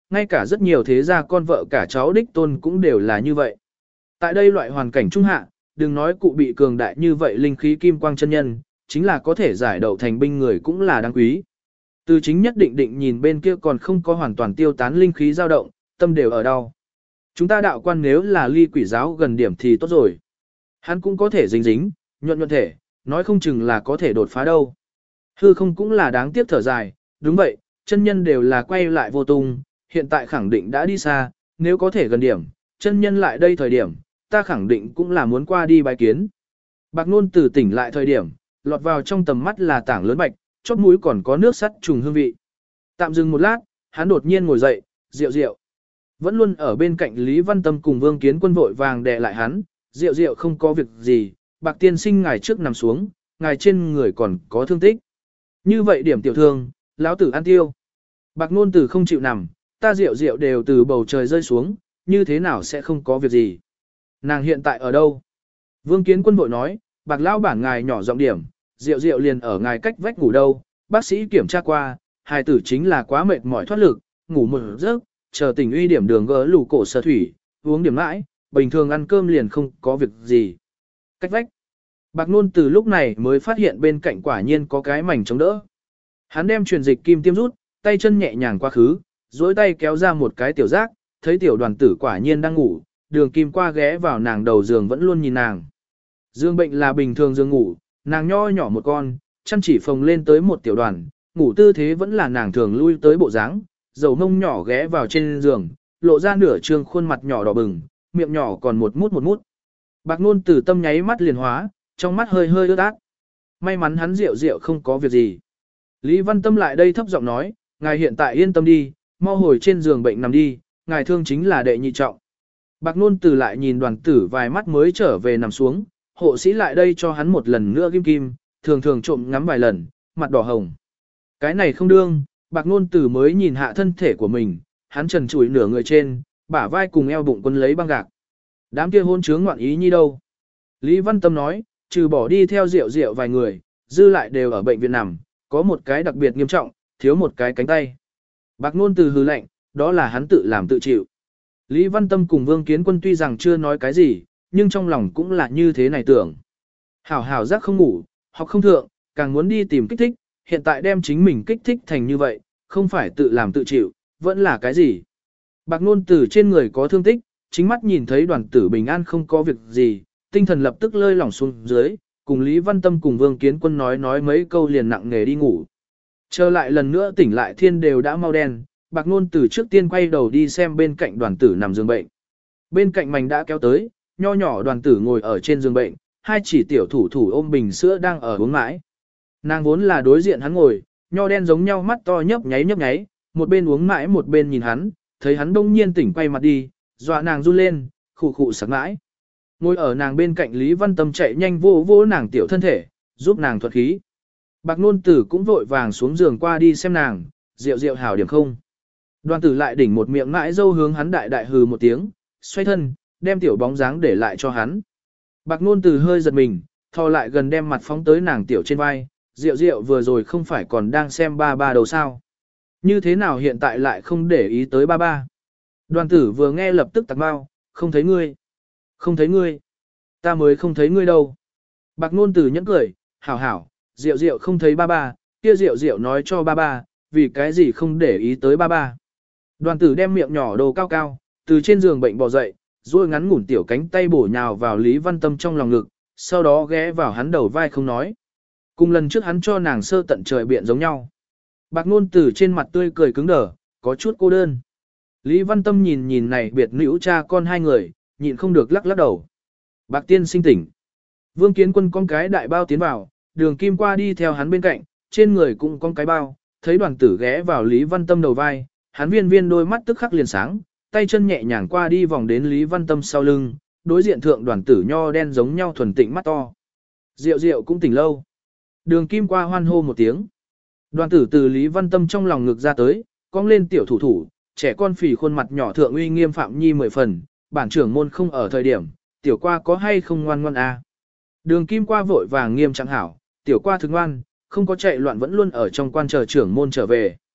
ngay cả rất nhiều thế gia con vợ cả cháu đích tôn cũng đều là như vậy. Tại đây loại hoàn cảnh trung hạ, đừng nói cụ bị cường đại như vậy linh khí kim quang chân nhân, chính là có thể giải đậu thành binh người cũng là đáng quý. Từ chính nhất định định nhìn bên kia còn không có hoàn toàn tiêu tán linh khí dao động, tâm đều ở đâu. Chúng ta đạo quan nếu là ly quỷ giáo gần điểm thì tốt rồi. Hắn cũng có thể dính dính, nhuận nhuận thể, nói không chừng là có thể đột phá đâu. Hư không cũng là đáng tiếc thở dài, đúng vậy, chân nhân đều là quay lại vô tung, hiện tại khẳng định đã đi xa, nếu có thể gần điểm, chân nhân lại đây thời điểm, ta khẳng định cũng là muốn qua đi bài kiến. Bạc Nôn từ tỉnh lại thời điểm, lọt vào trong tầm mắt là tảng lớn bạch, chóp mũi còn có nước sắt trùng hương vị. Tạm dừng một lát, hắn đột nhiên ngồi dậy, rượu rượu. Vẫn luôn ở bên cạnh Lý Văn Tâm cùng Vương Kiến Quân vội vàng đè lại hắn, rượu rượu không có việc gì, Bạc tiên sinh ngài trước nằm xuống, ngài trên người còn có thương tích. Như vậy điểm tiểu thương, lão tử ăn tiêu. Bạc Nôn từ không chịu nằm, ta rượu rượu đều từ bầu trời rơi xuống, như thế nào sẽ không có việc gì. Nàng hiện tại ở đâu? Vương Kiến Quân vội nói, Bạc lão bản ngài nhỏ giọng điểm, rượu rượu liền ở ngài cách vách ngủ đâu, bác sĩ kiểm tra qua, hài tử chính là quá mệt mỏi thoát lực, ngủ một giấc, chờ tỉnh uy điểm đường gỡ lù cổ sở thủy, uống điểm mãi, bình thường ăn cơm liền không có việc gì. Cách vách. Bạc Nôn từ lúc này mới phát hiện bên cạnh quả nhiên có cái mảnh chống đỡ. Hắn đem truyền dịch kim tiêm rút, tay chân nhẹ nhàng qua khứ, duỗi tay kéo ra một cái tiểu giác, thấy tiểu đoàn tử quả nhiên đang ngủ, đường kim qua ghé vào nàng đầu giường vẫn luôn nhìn nàng. Dương bệnh là bình thường giường ngủ, nàng nho nhỏ một con, chăn chỉ phồng lên tới một tiểu đoàn, ngủ tư thế vẫn là nàng thường lui tới bộ dáng, dầu mông nhỏ ghé vào trên giường, lộ ra nửa trương khuôn mặt nhỏ đỏ bừng, miệng nhỏ còn một mút một mút. Bạc Nôn từ tâm nháy mắt liền hóa, trong mắt hơi hơi ướt át. May mắn hắn rượu rượu không có việc gì. Lý Văn Tâm lại đây thấp giọng nói, ngài hiện tại yên tâm đi, mau hồi trên giường bệnh nằm đi, ngài thương chính là đệ nhị trọng. Bạc Nôn từ lại nhìn đoàn tử vài mắt mới trở về nằm xuống, hộ sĩ lại đây cho hắn một lần nữa kim kim, thường thường trộm ngắm vài lần, mặt đỏ hồng. Cái này không đương, Bạc Nôn từ mới nhìn hạ thân thể của mình, hắn trần trụi nửa người trên, bả vai cùng eo bụng quân lấy băng gạc. Đám kia hôn chướng ngoạn ý nhi đâu? Lý Văn Tâm nói, trừ bỏ đi theo rượu rượu vài người, dư lại đều ở bệnh viện nằm, có một cái đặc biệt nghiêm trọng, thiếu một cái cánh tay. Bạc Nôn từ hừ lạnh, đó là hắn tự làm tự chịu. Lý Văn Tâm cùng Vương Kiến Quân tuy rằng chưa nói cái gì, nhưng trong lòng cũng là như thế này tưởng. Hảo hảo giác không ngủ, học không thượng, càng muốn đi tìm kích thích, hiện tại đem chính mình kích thích thành như vậy, không phải tự làm tự chịu, vẫn là cái gì. Bạc Nôn từ trên người có thương tích, chính mắt nhìn thấy đoàn tử bình an không có việc gì, tinh thần lập tức lơi lỏng xuống dưới, cùng Lý Văn Tâm cùng Vương Kiến Quân nói nói mấy câu liền nặng nề đi ngủ. Trở lại lần nữa tỉnh lại thiên đều đã mau đen, Bạc Nôn từ trước tiên quay đầu đi xem bên cạnh đoàn tử nằm giường bệnh. Bên cạnh mảnh đã kéo tới, nho nhỏ đoàn tử ngồi ở trên giường bệnh, hai chỉ tiểu thủ thủ ôm bình sữa đang ở uống mãi. Nàng vốn là đối diện hắn ngồi, nho đen giống nhau mắt to nhấp nháy nhấp nháy, một bên uống mãi một bên nhìn hắn, thấy hắn đông nhiên tỉnh quay mặt đi, dọa nàng run lên, khụ khụ sặc mãi. Ngồi ở nàng bên cạnh Lý Văn Tâm chạy nhanh vô vô nàng tiểu thân thể, giúp nàng thuật khí. Bạc Nôn tử cũng vội vàng xuống giường qua đi xem nàng, rượu rượu hảo điểm không. Đoàn tử lại đỉnh một miệng mãi dâu hướng hắn đại đại hừ một tiếng, xoay thân, đem tiểu bóng dáng để lại cho hắn. Bạc Nôn tử hơi giật mình, thò lại gần đem mặt phóng tới nàng tiểu trên vai, rượu rượu vừa rồi không phải còn đang xem ba ba đầu sao. Như thế nào hiện tại lại không để ý tới ba ba. Đoàn tử vừa nghe lập tức tặc bao, không thấy ngươi. Không thấy ngươi. Ta mới không thấy ngươi đâu. Bạc Nôn tử nhẫn cười, hảo hảo, rượu rượu không thấy ba ba, kia rượu rượu nói cho ba ba, vì cái gì không để ý tới ba ba. Đoàn tử đem miệng nhỏ đồ cao cao, từ trên giường bệnh bò dậy, rồi ngắn ngủn tiểu cánh tay bổ nhào vào Lý Văn Tâm trong lòng ngực, sau đó ghé vào hắn đầu vai không nói. Cùng lần trước hắn cho nàng sơ tận trời biện giống nhau. Bạc Nôn tử trên mặt tươi cười cứng đờ, có chút cô đơn. Lý Văn Tâm nhìn nhìn này biệt nữ cha con hai người, nhịn không được lắc lắc đầu. Bạc tiên sinh tỉnh. Vương Kiến Quân con cái đại bao tiến vào, đường kim qua đi theo hắn bên cạnh, trên người cũng con cái bao, thấy đoàn tử ghé vào Lý Văn Tâm đầu vai, hắn viên viên đôi mắt tức khắc liền sáng, tay chân nhẹ nhàng qua đi vòng đến Lý Văn Tâm sau lưng, đối diện thượng đoàn tử nho đen giống nhau thuần tịnh mắt to. Rượu rượu cũng tỉnh lâu. Đường kim qua hoan hô một tiếng. Đoàn tử từ Lý Văn Tâm trong lòng ngực ra tới, cong lên tiểu thủ thủ, trẻ con phì khuôn mặt nhỏ thượng uy nghiêm phạm nhi mười phần, bản trưởng môn không ở thời điểm, tiểu qua có hay không ngoan ngoan à. Đường kim qua vội vàng nghiêm trang hảo, tiểu qua thực ngoan, không có chạy loạn vẫn luôn ở trong quan chờ trưởng môn trở về.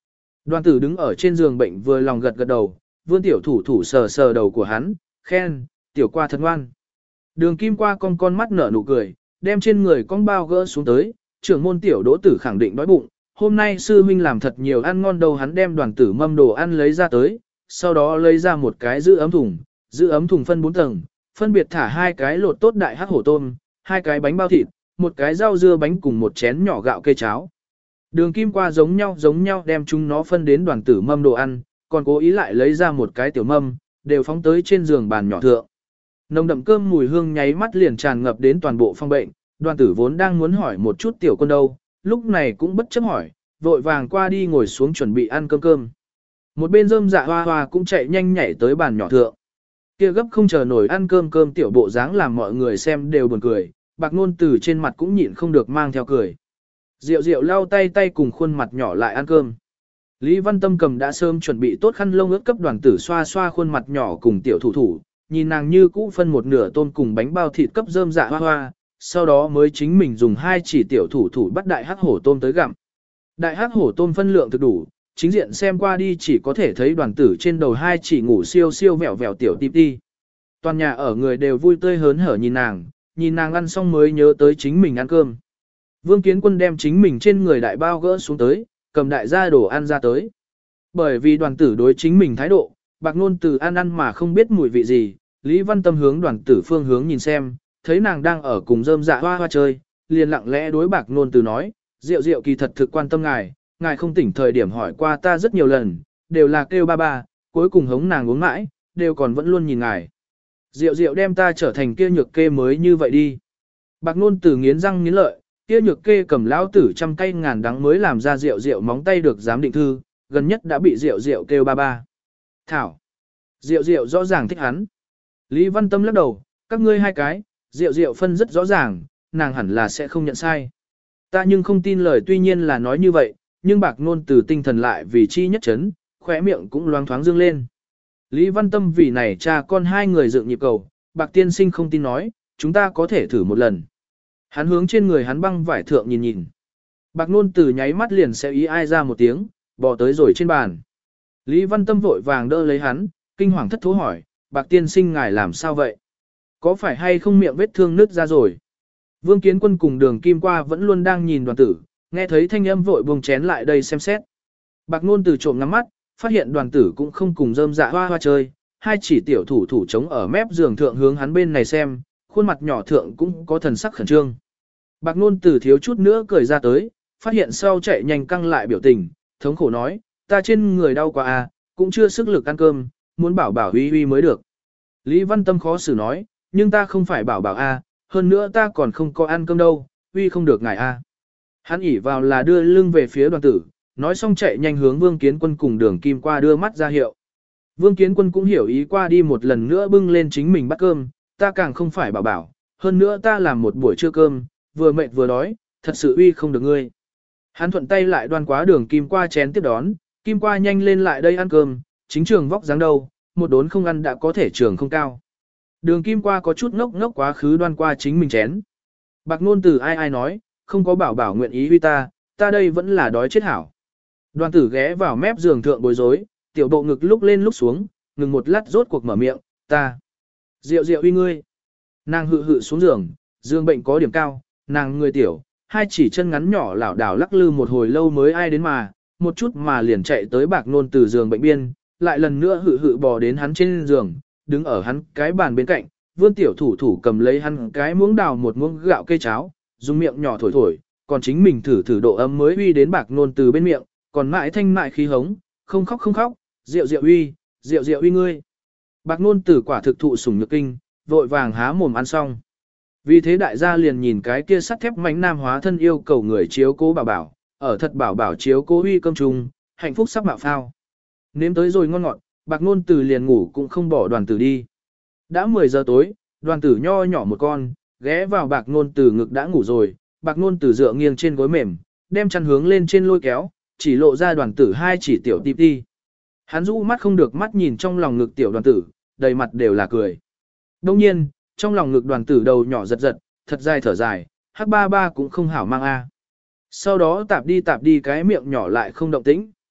Đoàn tử đứng ở trên giường bệnh vừa lòng gật gật đầu, vươn tiểu thủ thủ sờ sờ đầu của hắn, khen, tiểu qua thật ngoan. Đường kim qua con con mắt nở nụ cười, đem trên người con bao gỡ xuống tới, trưởng môn tiểu đỗ tử khẳng định đói bụng, hôm nay sư huynh làm thật nhiều ăn ngon đâu, hắn đem đoàn tử mâm đồ ăn lấy ra tới, sau đó lấy ra một cái giữ ấm thùng, giữ ấm thùng phân bốn tầng, phân biệt thả hai cái lột tốt đại hắc hổ tôm, hai cái bánh bao thịt, một cái rau dưa bánh cùng một chén nhỏ gạo kê cháo. Đường kim qua giống nhau giống nhau đem chúng nó phân đến đoàn tử mâm đồ ăn, còn cố ý lại lấy ra một cái tiểu mâm, đều phóng tới trên giường bàn nhỏ thượng. Nồng đậm cơm mùi hương nháy mắt liền tràn ngập đến toàn bộ phòng bệnh, đoàn tử vốn đang muốn hỏi một chút tiểu con đâu, lúc này cũng bất chấp hỏi, vội vàng qua đi ngồi xuống chuẩn bị ăn cơm cơm. Một bên rơm dạ hoa hoa cũng chạy nhanh nhảy tới bàn nhỏ thượng. Kia gấp không chờ nổi ăn cơm cơm tiểu bộ dáng làm mọi người xem đều buồn cười, bạc nôn từ trên mặt cũng nhịn không được mang theo cười. Diệu diệu lau tay tay cùng khuôn mặt nhỏ lại ăn cơm. Lý Văn Tâm cầm đã sớm chuẩn bị tốt khăn lông ướt cấp đoàn tử xoa xoa khuôn mặt nhỏ cùng tiểu thủ thủ, nhìn nàng như cũ phân một nửa tôm cùng bánh bao thịt cấp rơm dạ hoa hoa, sau đó mới chính mình dùng hai chỉ tiểu thủ thủ bắt đại hắc hổ tôm tới gặm. Đại hắc hổ tôm phân lượng thực đủ, chính diện xem qua đi chỉ có thể thấy đoàn tử trên đầu hai chỉ ngủ siêu siêu vẹo vẹo tiểu tip đi. Toàn nhà ở người đều vui tươi hớn hở nhìn nàng, nhìn nàng ăn xong mới nhớ tới chính mình ăn cơm. Vương Kiến Quân đem chính mình trên người đại bao gỡ xuống tới, cầm đại gia đồ ăn ra tới. Bởi vì đoàn tử đối chính mình thái độ, bạc nôn từ ăn ăn mà không biết mùi vị gì, Lý Văn Tâm hướng đoàn tử phương hướng nhìn xem, thấy nàng đang ở cùng rơm dạ hoa hoa chơi, liền lặng lẽ đối bạc nôn từ nói, Diệu Diệu kỳ thật thực quan tâm ngài, ngài không tỉnh thời điểm hỏi qua ta rất nhiều lần, đều là kêu ba ba, cuối cùng hống nàng uống mãi, đều còn vẫn luôn nhìn ngài. Diệu Diệu đem ta trở thành kia nhược kê mới như vậy đi. Bạc nôn từ nghiến răng nghiến lợi, kia nhược kê cầm lão tử trăm cây ngàn đắng mới làm ra Diệu Diệu móng tay được giám định thư, gần nhất đã bị Diệu Diệu kêu ba ba. Thảo. Diệu Diệu rõ ràng thích hắn. Lý Văn Tâm lắc đầu, các ngươi hai cái, Diệu Diệu phân rất rõ ràng, nàng hẳn là sẽ không nhận sai. Ta nhưng không tin lời, tuy nhiên là nói như vậy, nhưng bạc nôn từ tinh thần lại vì chi nhất chấn, khóe miệng cũng loáng thoáng dương lên. Lý Văn Tâm vì này cha con hai người dựng nhịp cầu, bạc tiên sinh không tin nói, chúng ta có thể thử một lần. Hắn hướng trên người hắn băng vải thượng nhìn nhìn. Bạc nôn từ nháy mắt liền sẽ ý ai ra một tiếng, bò tới rồi trên bàn. Lý Văn Tâm vội vàng đỡ lấy hắn, kinh hoàng thất thố hỏi, bạc tiên sinh ngài làm sao vậy? Có phải hay không miệng vết thương nứt ra rồi? Vương Kiến Quân cùng đường kim qua vẫn luôn đang nhìn đoàn tử, nghe thấy thanh âm vội buông chén lại đây xem xét. Bạc nôn từ trộm ngắm mắt, phát hiện đoàn tử cũng không cùng rơm dạ hoa hoa chơi, hai chỉ tiểu thủ thủ trống ở mép giường thượng hướng hắn bên này xem, khuôn mặt nhỏ thượng cũng có thần sắc khẩn trương. Bạc nôn từ thiếu chút nữa cười ra tới, phát hiện sau chạy nhanh căng lại biểu tình, thống khổ nói, ta trên người đau quá à, cũng chưa sức lực ăn cơm, muốn bảo bảo huy huy mới được. Lý Văn Tâm khó xử nói, nhưng ta không phải bảo bảo a, hơn nữa ta còn không có ăn cơm đâu, huy không được ngài a. Hắn ỉ vào là đưa lưng về phía đoàn tử, nói xong chạy nhanh hướng Vương Kiến Quân cùng đường kim qua đưa mắt ra hiệu. Vương Kiến Quân cũng hiểu ý qua đi một lần nữa bưng lên chính mình bắt cơm, ta càng không phải bảo bảo, hơn nữa ta làm một buổi trưa cơm, vừa mệt vừa đói, thật sự uy không được ngươi. Hắn thuận tay lại đoan quá đường kim qua chén tiếp đón, kim qua nhanh lên lại đây ăn cơm, chính trường vóc dáng đâu, một đốn không ăn đã có thể trường không cao. Đường kim qua có chút ngốc ngốc quá khứ đoan qua chính mình chén. Bạc nôn từ ai ai nói, không có bảo bảo nguyện ý huy ta, ta đây vẫn là đói chết hảo. Đoàn tử ghé vào mép giường thượng bối rối, tiểu bộ ngực lúc lên lúc xuống, ngừng một lát rốt cuộc mở miệng, ta. Diệu diệu huy ngươi. Nàng hự hự xuống giường, giường bệnh có điểm cao, nàng người tiểu, hai chỉ chân ngắn nhỏ lảo đảo lắc lư một hồi lâu mới ai đến mà, một chút mà liền chạy tới bạc nôn từ giường bệnh biên, lại lần nữa hự hự bò đến hắn trên giường, đứng ở hắn cái bàn bên cạnh, vươn tiểu thủ thủ cầm lấy hắn cái muỗng đào một muỗng gạo cây cháo, dùng miệng nhỏ thổi thổi, còn chính mình thử thử độ ấm mới uy đến bạc nôn từ bên miệng, còn mãi thanh mại khí hống, không khóc không khóc, rượu rượu uy, rượu rượu uy ngươi. Bạc nôn từ quả thực thụ sủng nhược kinh, vội vàng há mồm ăn xong. Vì thế đại gia liền nhìn cái kia sắt thép mãnh nam hóa thân yêu cầu người chiếu cố bảo bảo, ở thật bảo bảo chiếu cố uy cơm chung, hạnh phúc sắp mạo phao. Nếm tới rồi ngon ngọt, bạc nôn từ liền ngủ cũng không bỏ đoàn tử đi. Đã mười giờ tối, đoàn tử nho nhỏ một con, ghé vào bạc nôn từ ngực đã ngủ rồi, bạc nôn từ dựa nghiêng trên gối mềm, đem chăn hướng lên trên lôi kéo, chỉ lộ ra đoàn tử hai chỉ tiểu tip đi. Hắn rũ mắt không được mắt nhìn trong lòng ngực tiểu đoàn tử, đầy mặt đều là cười. Đông nhiên, trong lòng ngực đoàn tử đầu nhỏ giật giật, thật dài thở dài, hắc ba ba cũng không hảo mang a. Sau đó tạp đi tạp đi cái miệng nhỏ lại không động tĩnh.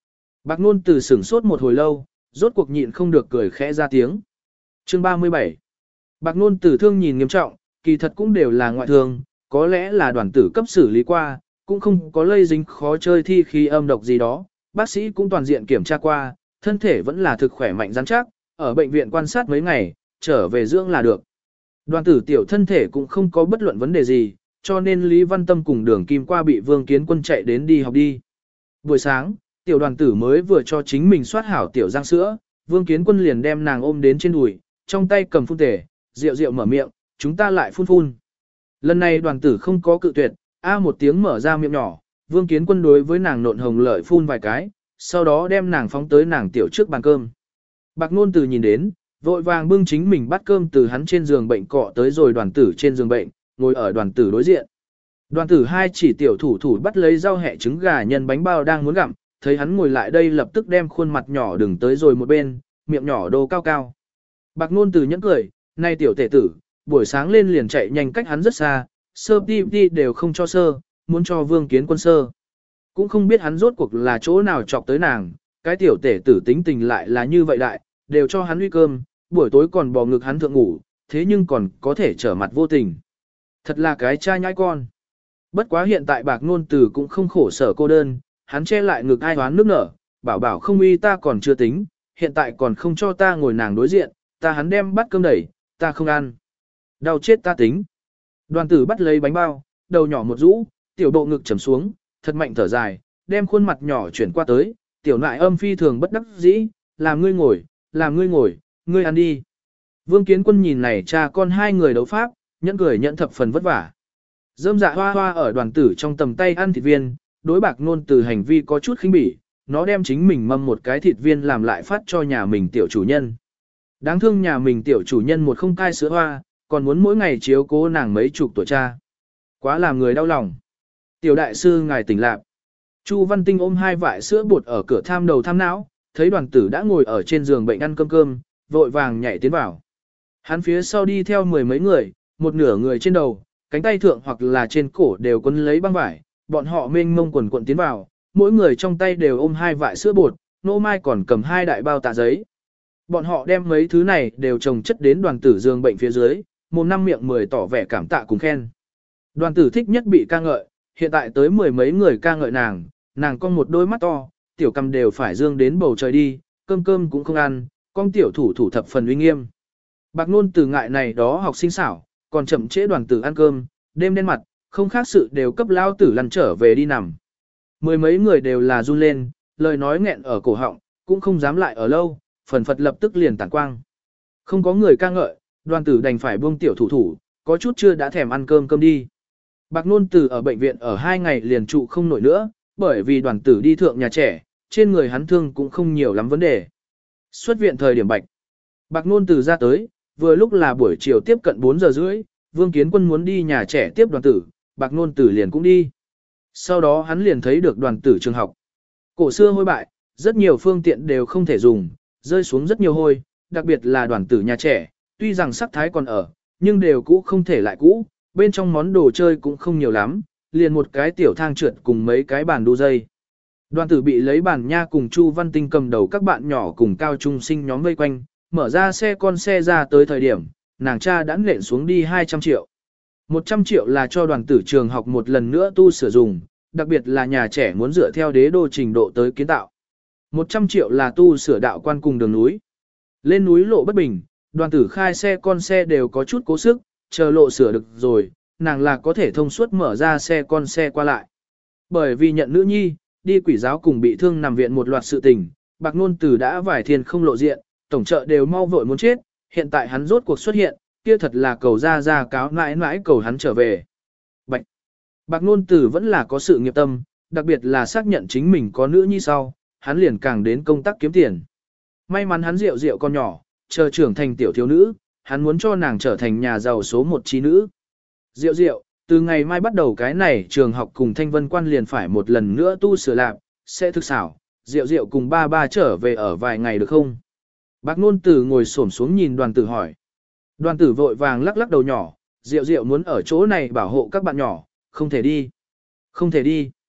Bạc Nôn Tử sửng sốt một hồi lâu, rốt cuộc nhịn không được cười khẽ ra tiếng. Chương ba mươi bảy. Bạc Nôn Tử thương nhìn nghiêm trọng, kỳ thật cũng đều là ngoại thương, có lẽ là đoàn tử cấp xử lý qua, cũng không có lây dính khó chơi thi khí âm độc gì đó. Bác sĩ cũng toàn diện kiểm tra qua, thân thể vẫn là thực khỏe mạnh rắn chắc, ở bệnh viện quan sát mấy ngày, trở về dưỡng là được. Đoàn tử tiểu thân thể cũng không có bất luận vấn đề gì, cho nên Lý Văn Tâm cùng Đường Kim qua bị Vương Kiến Quân chạy đến đi học đi. Buổi sáng, tiểu đoàn tử mới vừa cho chính mình soát hảo tiểu răng sữa, Vương Kiến Quân liền đem nàng ôm đến trên đùi, trong tay cầm phun tể, rượu rượu mở miệng, chúng ta lại phun phun. Lần này đoàn tử không có cự tuyệt, a một tiếng mở ra miệng nhỏ, Vương Kiến Quân đối với nàng nộn hồng lợi phun vài cái, sau đó đem nàng phóng tới nàng tiểu trước bàn cơm. Bạc Nôn Tử nhìn đến, vội vàng bưng chính mình bắt cơm từ hắn trên giường bệnh cọ tới rồi đoàn tử trên giường bệnh, ngồi ở đoàn tử đối diện. Đoàn tử hai chỉ tiểu thủ thủ bắt lấy rau hẹ trứng gà nhân bánh bao đang muốn gặm, thấy hắn ngồi lại đây lập tức đem khuôn mặt nhỏ đừng tới rồi một bên, miệng nhỏ đô cao cao. Bạc Nôn Tử nhẫn cười, này tiểu tể tử, buổi sáng lên liền chạy nhanh cách hắn rất xa, sơ đi đi đều không cho sơ, muốn cho Vương Kiến Quân sơ. Cũng không biết hắn rốt cuộc là chỗ nào chọc tới nàng, cái tiểu tể tử tính tình lại là như vậy đại, đều cho hắn uy cơm, buổi tối còn bò ngực hắn thượng ngủ, thế nhưng còn có thể trở mặt vô tình. Thật là cái trai nhãi con. Bất quá hiện tại Bạc Nôn Tử cũng không khổ sở cô đơn, hắn che lại ngực ai hoán nước nở, bảo bảo không uy ta còn chưa tính, hiện tại còn không cho ta ngồi nàng đối diện, ta hắn đem bắt cơm đẩy, ta không ăn. Đau chết ta tính. Đoàn tử bắt lấy bánh bao, đầu nhỏ một rũ, tiểu bộ ngực trầm xuống, thật mạnh thở dài, đem khuôn mặt nhỏ chuyển qua tới, tiểu nại âm phi thường bất đắc dĩ, làm ngươi ngồi, làm ngươi ngồi, ngươi ăn đi. Vương Kiến Quân nhìn này cha con hai người đấu pháp, nhẫn cười nhận thập phần vất vả. Dơm dạ hoa hoa ở đoàn tử trong tầm tay ăn thịt viên, đối Bạc Nôn Tử hành vi có chút khinh bỉ, nó đem chính mình mâm một cái thịt viên làm lại phát cho nhà mình tiểu chủ nhân. Đáng thương nhà mình tiểu chủ nhân một không cai sữa hoa, còn muốn mỗi ngày chiếu cố nàng mấy chục tuổi cha. Quá làm người đau lòng. Tiểu đại sư ngài tỉnh lạc. Chu Văn Tinh ôm hai vại sữa bột ở cửa tham đầu tham não, thấy đoàn tử đã ngồi ở trên giường bệnh ăn cơm cơm, vội vàng nhảy tiến vào. Hắn phía sau đi theo mười mấy người, một nửa người trên đầu, cánh tay thượng hoặc là trên cổ đều quấn lấy băng vải, bọn họ mênh mông quần quần tiến vào, mỗi người trong tay đều ôm hai vại sữa bột, nô mai còn cầm hai đại bao tạ giấy. Bọn họ đem mấy thứ này đều trồng chất đến đoàn tử giường bệnh phía dưới, mồm năm miệng mười tỏ vẻ cảm tạ cùng khen. Đoàn tử thích nhất bị ca ngợi, hiện tại tới mười mấy người ca ngợi nàng, nàng con một đôi mắt to, tiểu cầm đều phải dương đến bầu trời đi, cơm cơm cũng không ăn, con tiểu thủ thủ thập phần uy nghiêm. Bạc Nôn Tử ngại này đó học sinh xảo, còn chậm trễ đoàn tử ăn cơm, đêm đen mặt, không khác sự đều cấp lao tử lăn trở về đi nằm. Mười mấy người đều là run lên, lời nói nghẹn ở cổ họng, cũng không dám lại ở lâu, phần phật lập tức liền tản quang. Không có người ca ngợi, đoàn tử đành phải buông tiểu thủ thủ, có chút chưa đã thèm ăn cơm cơm đi. Bạc Nôn Tử ở bệnh viện ở hai ngày liền trụ không nổi nữa, bởi vì đoàn tử đi thượng nhà trẻ, trên người hắn thương cũng không nhiều lắm vấn đề. Xuất viện thời điểm bạch. Bạc Nôn Tử ra tới, vừa lúc là buổi chiều tiếp cận bốn giờ rưỡi, Vương Kiến Quân muốn đi nhà trẻ tiếp đoàn tử, Bạc Nôn Tử liền cũng đi. Sau đó hắn liền thấy được đoàn tử trường học. Cổ xưa hôi bại, rất nhiều phương tiện đều không thể dùng, rơi xuống rất nhiều hôi, đặc biệt là đoàn tử nhà trẻ, tuy rằng sắc thái còn ở, nhưng đều cũ không thể lại cũ, bên trong món đồ chơi cũng không nhiều lắm, liền một cái tiểu thang trượt cùng mấy cái bàn đu dây. Đoàn tử bị lấy bàn nha cùng Chu Văn Tinh cầm đầu các bạn nhỏ cùng cao trung sinh nhóm vây quanh, mở ra xe con xe ra tới thời điểm, nàng cha đã nện xuống đi hai trăm triệu. một trăm triệu là cho đoàn tử trường học một lần nữa tu sửa dùng, đặc biệt là nhà trẻ muốn dựa theo đế đô trình độ tới kiến tạo. một trăm triệu là tu sửa đạo quan cùng đường núi. Lên núi lộ bất bình, đoàn tử khai xe con xe đều có chút cố sức, chờ lộ sửa được rồi, nàng là có thể thông suốt mở ra xe con xe qua lại. Bởi vì nhận nữ nhi, đi quỷ giáo cùng bị thương nằm viện một loạt sự tình, Bạc Nôn Tử đã vài thiên không lộ diện, tổng trợ đều mau vội muốn chết, hiện tại hắn rốt cuộc xuất hiện, kia thật là cầu ra ra cáo mãi mãi cầu hắn trở về. Bạch. Bạc Nôn Tử vẫn là có sự nghiệp tâm, đặc biệt là xác nhận chính mình có nữ nhi sau, hắn liền càng đến công tác kiếm tiền. May mắn hắn rượu rượu con nhỏ, chờ trưởng thành tiểu thiếu nữ, hắn muốn cho nàng trở thành nhà giàu số một trí nữ. Diệu diệu, từ ngày mai bắt đầu cái này trường học cùng Thanh Vân Quan liền phải một lần nữa tu sửa lại, sẽ thực xảo, Diệu diệu cùng ba ba trở về ở vài ngày được không? Bạc Nôn Tử ngồi xổm xuống nhìn đoàn tử hỏi. Đoàn tử vội vàng lắc lắc đầu nhỏ, Diệu diệu muốn ở chỗ này bảo hộ các bạn nhỏ, không thể đi. Không thể đi.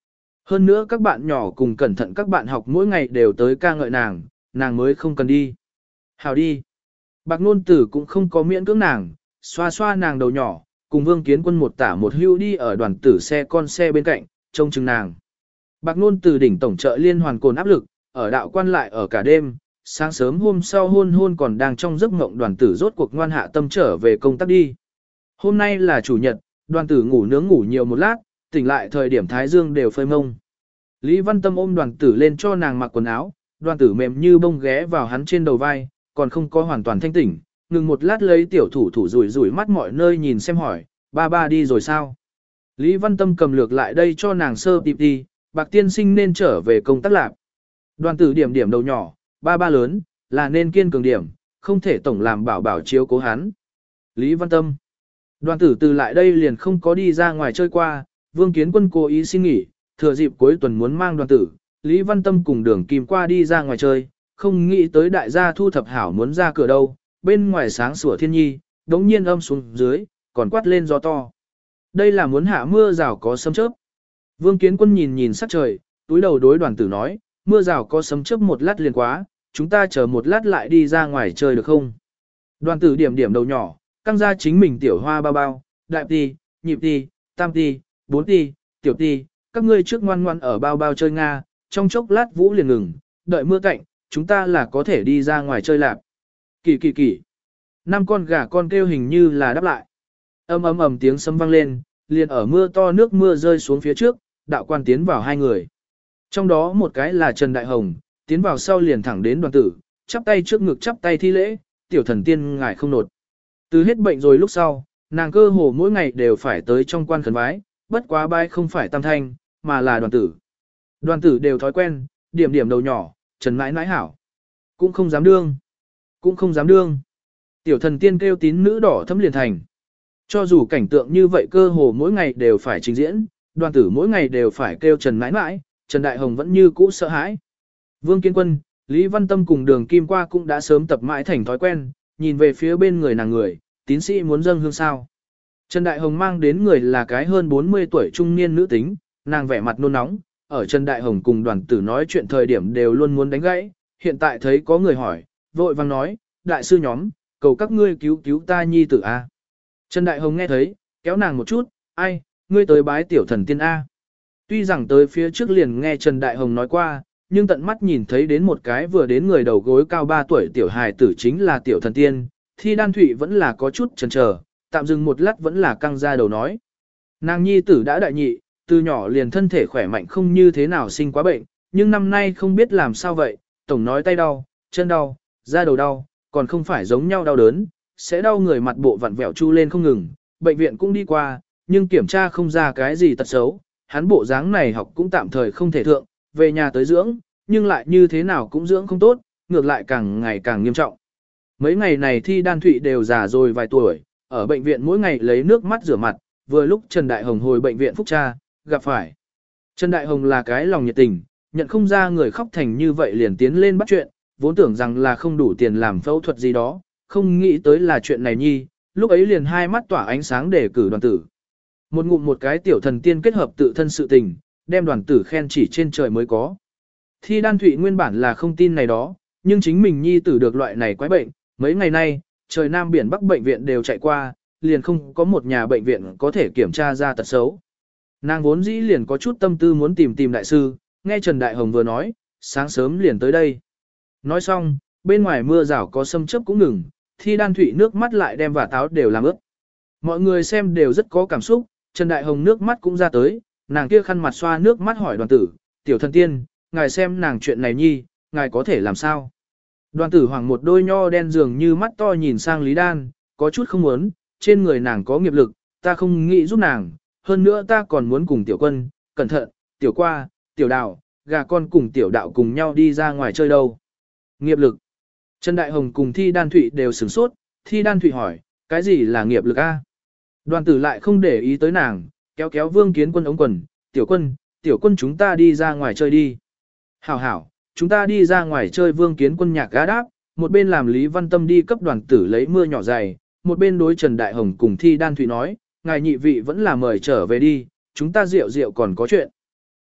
Hơn nữa các bạn nhỏ cùng cẩn thận các bạn học mỗi ngày đều tới ca ngợi nàng, nàng mới không cần đi. Hào đi. Bạc Nôn Tử cũng không có miễn cưỡng nàng, xoa xoa nàng đầu nhỏ, cùng Vương Kiến Quân một tả một hưu đi ở đoàn tử xe con xe bên cạnh, trông chừng nàng. Bạc Nôn Tử đỉnh tổng trợ liên hoàn cồn áp lực, ở đạo quan lại ở cả đêm, sáng sớm hôm sau hôn hôn còn đang trong giấc mộng đoàn tử rốt cuộc ngoan hạ tâm trở về công tác đi. Hôm nay là chủ nhật, đoàn tử ngủ nướng ngủ nhiều một lát, tỉnh lại thời điểm thái dương đều phơi mông. Lý Văn Tâm ôm đoàn tử lên cho nàng mặc quần áo, đoàn tử mềm như bông ghé vào hắn trên đầu vai, còn không có hoàn toàn thanh tỉnh, ngừng một lát lấy tiểu thủ thủ rủi rủi mắt mọi nơi nhìn xem hỏi, ba ba đi rồi sao? Lý Văn Tâm cầm lược lại đây cho nàng sơ tịp đi, Bạc tiên sinh nên trở về công tác lạc. Đoàn tử điểm điểm đầu nhỏ, ba ba lớn, là nên kiên cường điểm, không thể tổng làm bảo bảo chiếu cố hắn. Lý Văn Tâm. Đoàn tử từ lại đây liền không có đi ra ngoài chơi qua, Vương Kiến Quân cố ý xin nghỉ, thừa dịp cuối tuần muốn mang đoàn tử, Lý Văn Tâm cùng đường Kim qua đi ra ngoài chơi, không nghĩ tới đại gia thu thập hảo muốn ra cửa đâu, bên ngoài sáng sủa thiên nhi, đống nhiên âm xuống dưới, còn quát lên gió to. Đây là muốn hạ mưa rào có sấm chớp. Vương Kiến Quân nhìn nhìn sắc trời, túi đầu đối đoàn tử nói, mưa rào có sấm chớp một lát liền quá, chúng ta chờ một lát lại đi ra ngoài chơi được không? Đoàn tử điểm điểm đầu nhỏ, căng ra chính mình tiểu hoa bao bao, đại ti, nhị ti, tam ti, bốn ti, tiểu ti, các ngươi trước ngoan ngoan ở bao bao chơi Nga, trong chốc lát vũ liền ngừng, đợi mưa cạnh, chúng ta là có thể đi ra ngoài chơi lạp. Kỳ kỳ kỳ. Năm con gà con kêu hình như là đáp lại. Ầm ầm ầm tiếng sấm vang lên, liền ở mưa to nước mưa rơi xuống phía trước, đạo quan tiến vào hai người. Trong đó một cái là Trần Đại Hồng, tiến vào sau liền thẳng đến đoàn tử, chắp tay trước ngực chắp tay thi lễ, tiểu thần tiên ngài không nột. Từ hết bệnh rồi lúc sau, nàng cơ hồ mỗi ngày đều phải tới trong quan khấn bái, bất quá bái không phải tam thanh, mà là đoàn tử. Đoàn tử đều thói quen, điểm điểm đầu nhỏ, Trần mãi mãi hảo. Cũng không dám đương. Cũng không dám đương. Tiểu thần tiên kêu tín nữ đỏ thấm liền thành. Cho dù cảnh tượng như vậy cơ hồ mỗi ngày đều phải trình diễn, đoàn tử mỗi ngày đều phải kêu Trần mãi mãi, Trần Đại Hồng vẫn như cũ sợ hãi. Vương Kiến Quân, Lý Văn Tâm cùng đường Kim qua cũng đã sớm tập mãi thành thói quen, nhìn về phía bên người nàng người, tín sĩ muốn dâng hương sao. Trần Đại Hồng mang đến người là cái hơn bốn mươi tuổi trung niên nữ tính, nàng vẻ mặt nôn nóng, ở Trần Đại Hồng cùng đoàn tử nói chuyện thời điểm đều luôn muốn đánh gãy, hiện tại thấy có người hỏi, vội vang nói, đại sư nhóm, cầu các ngươi cứu cứu ta nhi tử A. Trần Đại Hồng nghe thấy, kéo nàng một chút, ai, ngươi tới bái tiểu thần tiên A. Tuy rằng tới phía trước liền nghe Trần Đại Hồng nói qua, nhưng tận mắt nhìn thấy đến một cái vừa đến người đầu gối cao ba tuổi tiểu hài tử chính là tiểu thần tiên, Thi Đan Thụy vẫn là có chút chần chờ, tạm dừng một lát vẫn là căng ra đầu nói. Nàng nhi tử đã đại nhị, từ nhỏ liền thân thể khỏe mạnh không như thế nào sinh quá bệnh, nhưng năm nay không biết làm sao vậy, tổng nói tay đau, chân đau, da đầu đau, còn không phải giống nhau đau đớn, sẽ đau người mặt bộ vặn vẹo chu lên không ngừng, bệnh viện cũng đi qua, nhưng kiểm tra không ra cái gì tật xấu, hắn bộ dáng này học cũng tạm thời không thể thượng, về nhà tới dưỡng, nhưng lại như thế nào cũng dưỡng không tốt, ngược lại càng ngày càng nghiêm trọng. Mấy ngày này Thi Đan Thụy đều già rồi vài tuổi, ở bệnh viện mỗi ngày lấy nước mắt rửa mặt, vừa lúc Trần Đại Hồng hồi bệnh viện phúc tra, gặp phải. Trần Đại Hồng là cái lòng nhiệt tình, nhận không ra người khóc thành như vậy liền tiến lên bắt chuyện, vốn tưởng rằng là không đủ tiền làm phẫu thuật gì đó, không nghĩ tới là chuyện này nhi, lúc ấy liền hai mắt tỏa ánh sáng để cử đoàn tử. Một ngụm một cái tiểu thần tiên kết hợp tự thân sự tình, đem đoàn tử khen chỉ trên trời mới có. Thi Đan Thụy nguyên bản là không tin này đó, nhưng chính mình nhi tử được loại này quái bệnh, mấy ngày nay, trời Nam biển Bắc bệnh viện đều chạy qua, liền không có một nhà bệnh viện có thể kiểm tra ra tật xấu. Nàng vốn dĩ liền có chút tâm tư muốn tìm tìm đại sư, nghe Trần Đại Hồng vừa nói, sáng sớm liền tới đây. Nói xong, bên ngoài mưa rào có sấm chớp cũng ngừng, Thi Đan Thụy nước mắt lại đem và táo đều làm ướt. Mọi người xem đều rất có cảm xúc, Trần Đại Hồng nước mắt cũng ra tới, nàng kia khăn mặt xoa nước mắt hỏi đoàn tử, tiểu thần tiên, ngài xem nàng chuyện này nhi, ngài có thể làm sao? Đoàn tử hoàng một đôi nho đen dường như mắt to nhìn sang Lý Đan, có chút không muốn, trên người nàng có nghiệp lực, ta không nghĩ giúp nàng, hơn nữa ta còn muốn cùng tiểu quân, cẩn thận, tiểu qua, tiểu đạo, gà con cùng tiểu đạo cùng nhau đi ra ngoài chơi đâu. Nghiệp lực. Trần Đại Hồng cùng Thi Đan Thụy đều sửng sốt, Thi Đan Thụy hỏi, cái gì là nghiệp lực a? Đoàn tử lại không để ý tới nàng, kéo kéo Vương Kiến Quân ống quần, tiểu quân, tiểu quân chúng ta đi ra ngoài chơi đi. Hảo hảo, chúng ta đi ra ngoài chơi. Vương Kiến Quân nhạc gá đáp, một bên làm Lý Văn Tâm đi cấp đoàn tử lấy mưa nhỏ dày, một bên đối Trần Đại Hồng cùng Thi Đan Thụy nói, ngài nhị vị vẫn là mời trở về đi, chúng ta rượu rượu còn có chuyện.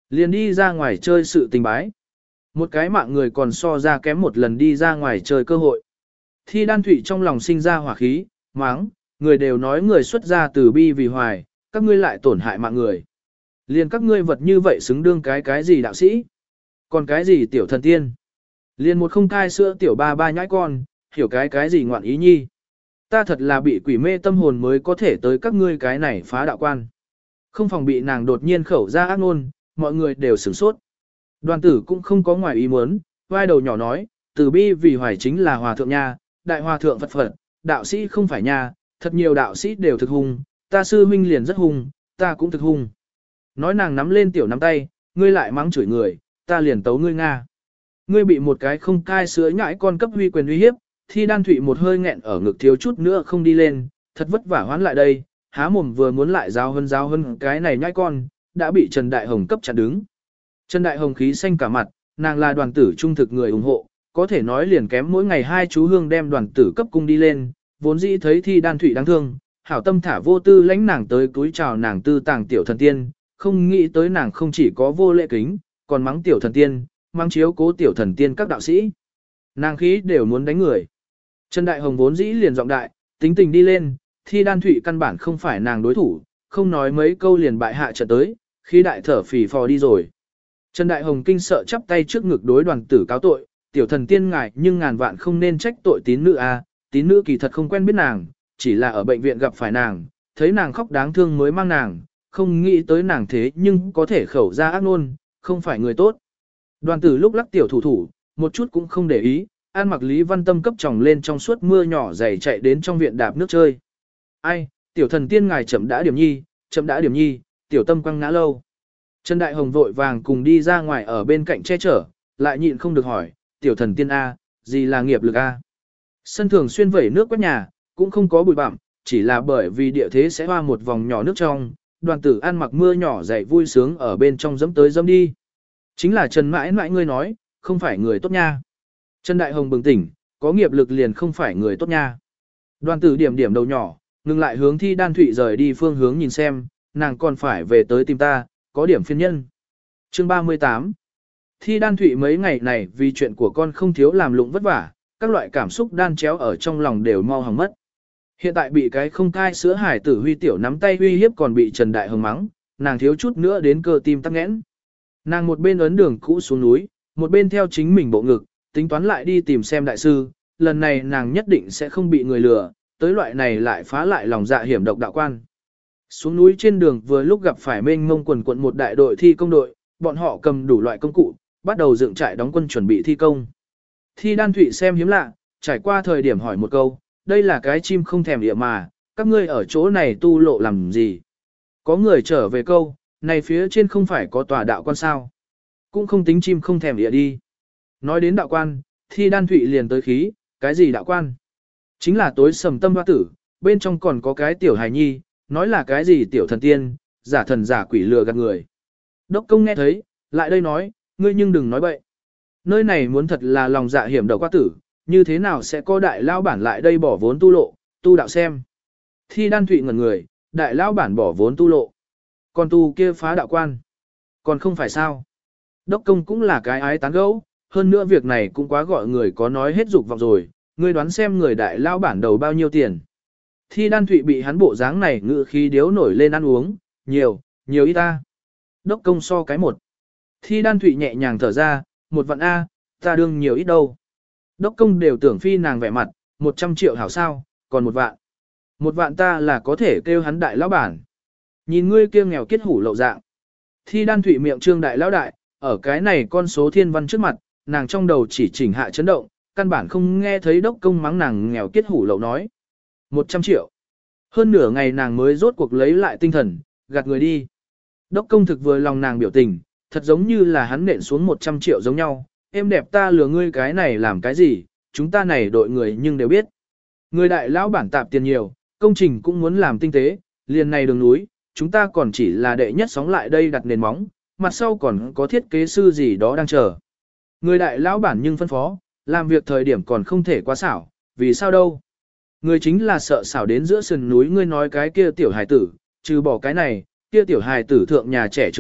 Liền đi ra ngoài chơi sự tình bái. Một cái mạng người còn so ra kém một lần đi ra ngoài chơi cơ hội. Thi Đan Thụy trong lòng sinh ra hỏa khí, máng, người đều nói người xuất gia từ bi vì hoài, các ngươi lại tổn hại mạng người. Liền các ngươi vật như vậy xứng đương cái cái gì đạo sĩ? Còn cái gì tiểu thần tiên? Liền một không thai sữa tiểu ba ba nhãi con, hiểu cái cái gì ngoạn ý nhi? Ta thật là bị quỷ mê tâm hồn mới có thể tới các ngươi cái này phá đạo quan. Không phòng bị nàng đột nhiên khẩu ra ác ngôn, mọi người đều sửng sốt. Đoàn tử cũng không có ngoài ý muốn, vai đầu nhỏ nói, từ bi vì hoài chính là hòa thượng nha, đại hòa thượng Phật Phật, đạo sĩ không phải nha, thật nhiều đạo sĩ đều thực hung, ta sư huynh liền rất hung, ta cũng thực hung. Nói nàng nắm lên tiểu nắm tay, ngươi lại mắng chửi người, ta liền tấu ngươi Nga. Ngươi bị một cái không cai sữa nhãi con cấp huy quyền uy hiếp, Thi Đan Thụy một hơi nghẹn ở ngực thiếu chút nữa không đi lên, thật vất vả hoán lại đây, há mồm vừa muốn lại giáo hơn giáo hơn cái này nhãi con, đã bị Trần Đại Hồng cấp chặn đứng. Trần Đại Hồng khí xanh cả mặt, nàng là đoàn tử trung thực người ủng hộ, có thể nói liền kém mỗi ngày hai chú hương đem đoàn tử cấp cung đi lên, vốn dĩ thấy Thi Đan Thụy đáng thương, hảo tâm thả vô tư lãnh nàng tới túi chào nàng tư tàng tiểu thần tiên, không nghĩ tới nàng không chỉ có vô lễ kính, còn mắng tiểu thần tiên, mắng chiếu cố tiểu thần tiên các đạo sĩ. Nàng khí đều muốn đánh người. Trần Đại Hồng vốn dĩ liền giọng đại, tính tình đi lên, Thi Đan Thụy căn bản không phải nàng đối thủ, không nói mấy câu liền bại hạ trận tới, khi đại thở phì phò đi rồi. Trần Đại Hồng kinh sợ chắp tay trước ngực đối đoàn tử cáo tội, tiểu thần tiên ngài nhưng ngàn vạn không nên trách tội tín nữ a, tín nữ kỳ thật không quen biết nàng, chỉ là ở bệnh viện gặp phải nàng, thấy nàng khóc đáng thương mới mang nàng, không nghĩ tới nàng thế nhưng có thể khẩu ra ác ngôn, không phải người tốt. Đoàn tử lúc lắc tiểu thủ thủ, một chút cũng không để ý, an mặc Lý Văn Tâm cấp chồng lên trong suốt mưa nhỏ dày chạy đến trong viện đạp nước chơi. Ai, tiểu thần tiên ngài chậm đã điểm nhi, chậm đã điểm nhi, tiểu tâm quăng ngã lâu. Trần Đại Hồng vội vàng cùng đi ra ngoài ở bên cạnh che chở, lại nhịn không được hỏi, tiểu thần tiên A, gì là nghiệp lực A. Sân thường xuyên vẩy nước quét nhà, cũng không có bụi bặm, chỉ là bởi vì địa thế sẽ hoa một vòng nhỏ nước trong, đoàn tử ăn mặc mưa nhỏ dày vui sướng ở bên trong dẫm tới dẫm đi. Chính là Trần mãi mãi ngươi nói, không phải người tốt nha. Trần Đại Hồng bừng tỉnh, có nghiệp lực liền không phải người tốt nha. Đoàn tử điểm điểm đầu nhỏ, ngừng lại hướng Thi Đan Thụy rời đi phương hướng nhìn xem, nàng còn phải về tới tìm ta, có điểm phiên nhân. Chương ba mươi tám. Thi Đan Thụy mấy ngày này vì chuyện của con không thiếu làm lụng vất vả, các loại cảm xúc đan chéo ở trong lòng đều mau hỏng mất. Hiện tại bị cái không thai sữa hải tử huy tiểu nắm tay uy hiếp còn bị Trần Đại Hồng mắng, nàng thiếu chút nữa đến cơ tim tắc nghẽn. Nàng một bên ấn đường cũ xuống núi, một bên theo chính mình bộ ngực, tính toán lại đi tìm xem đại sư, lần này nàng nhất định sẽ không bị người lừa, tới loại này lại phá lại lòng dạ hiểm độc đạo quan. Xuống núi trên đường vừa lúc gặp phải mênh mông quần quận một đại đội thi công đội, bọn họ cầm đủ loại công cụ, bắt đầu dựng trại đóng quân chuẩn bị thi công. Thi Đan Thụy xem hiếm lạ, trải qua thời điểm hỏi một câu, đây là cái chim không thèm địa mà, các ngươi ở chỗ này tu lộ làm gì? Có người trở về câu, này phía trên không phải có tòa đạo quan sao? Cũng không tính chim không thèm địa đi. Nói đến đạo quan, Thi Đan Thụy liền tới khí, cái gì đạo quan? Chính là tối sầm tâm hoa tử, bên trong còn có cái tiểu hài nhi, nói là cái gì tiểu thần tiên, giả thần giả quỷ lừa gạt người. Đốc công nghe thấy, lại đây nói, ngươi nhưng đừng nói bậy. Nơi này muốn thật là lòng dạ hiểm độc quá tử, như thế nào sẽ có đại lao bản lại đây bỏ vốn tu lộ, tu đạo xem. Thi Đan Thụy ngẩn người, đại lao bản bỏ vốn tu lộ. Còn tu kia phá đạo quan. Còn không phải sao. Đốc công cũng là cái ái tán gẫu, hơn nữa việc này cũng quá gọi người có nói hết dục vọng rồi, ngươi đoán xem người đại lao bản đầu bao nhiêu tiền. Thi Đan Thụy bị hắn bộ dáng này ngự khí điếu nổi lên ăn uống, nhiều, nhiều ít ta. Đốc công so cái một. Thi Đan Thụy nhẹ nhàng thở ra, một vạn A, ta đương nhiều ít đâu. Đốc công đều tưởng phi nàng vẻ mặt, một trăm triệu hảo sao, còn một vạn. Một vạn ta là có thể kêu hắn đại lão bản. Nhìn ngươi kia nghèo kiết hủ lậu dạng. Thi Đan Thụy miệng trương đại lão đại, ở cái này con số thiên văn trước mặt, nàng trong đầu chỉ chỉnh hạ chấn động, căn bản không nghe thấy đốc công mắng nàng nghèo kiết hủ lậu nói. Một trăm triệu. Hơn nửa ngày nàng mới rốt cuộc lấy lại tinh thần, gạt người đi. Đốc công thực vừa lòng nàng biểu tình, thật giống như là hắn nện xuống một trăm triệu giống nhau. Em đẹp ta lừa ngươi cái này làm cái gì, chúng ta này đội người nhưng đều biết. Người đại lão bản tạp tiền nhiều, công trình cũng muốn làm tinh tế, liền này đường núi, chúng ta còn chỉ là đệ nhất sóng lại đây đặt nền móng, mặt sau còn có thiết kế sư gì đó đang chờ. Người đại lão bản nhưng phân phó, làm việc thời điểm còn không thể quá xảo, vì sao đâu. Người chính là sợ xảo đến giữa sườn núi ngươi nói cái kia tiểu hài tử, trừ bỏ cái này, kia tiểu hài tử thượng nhà trẻ trường học,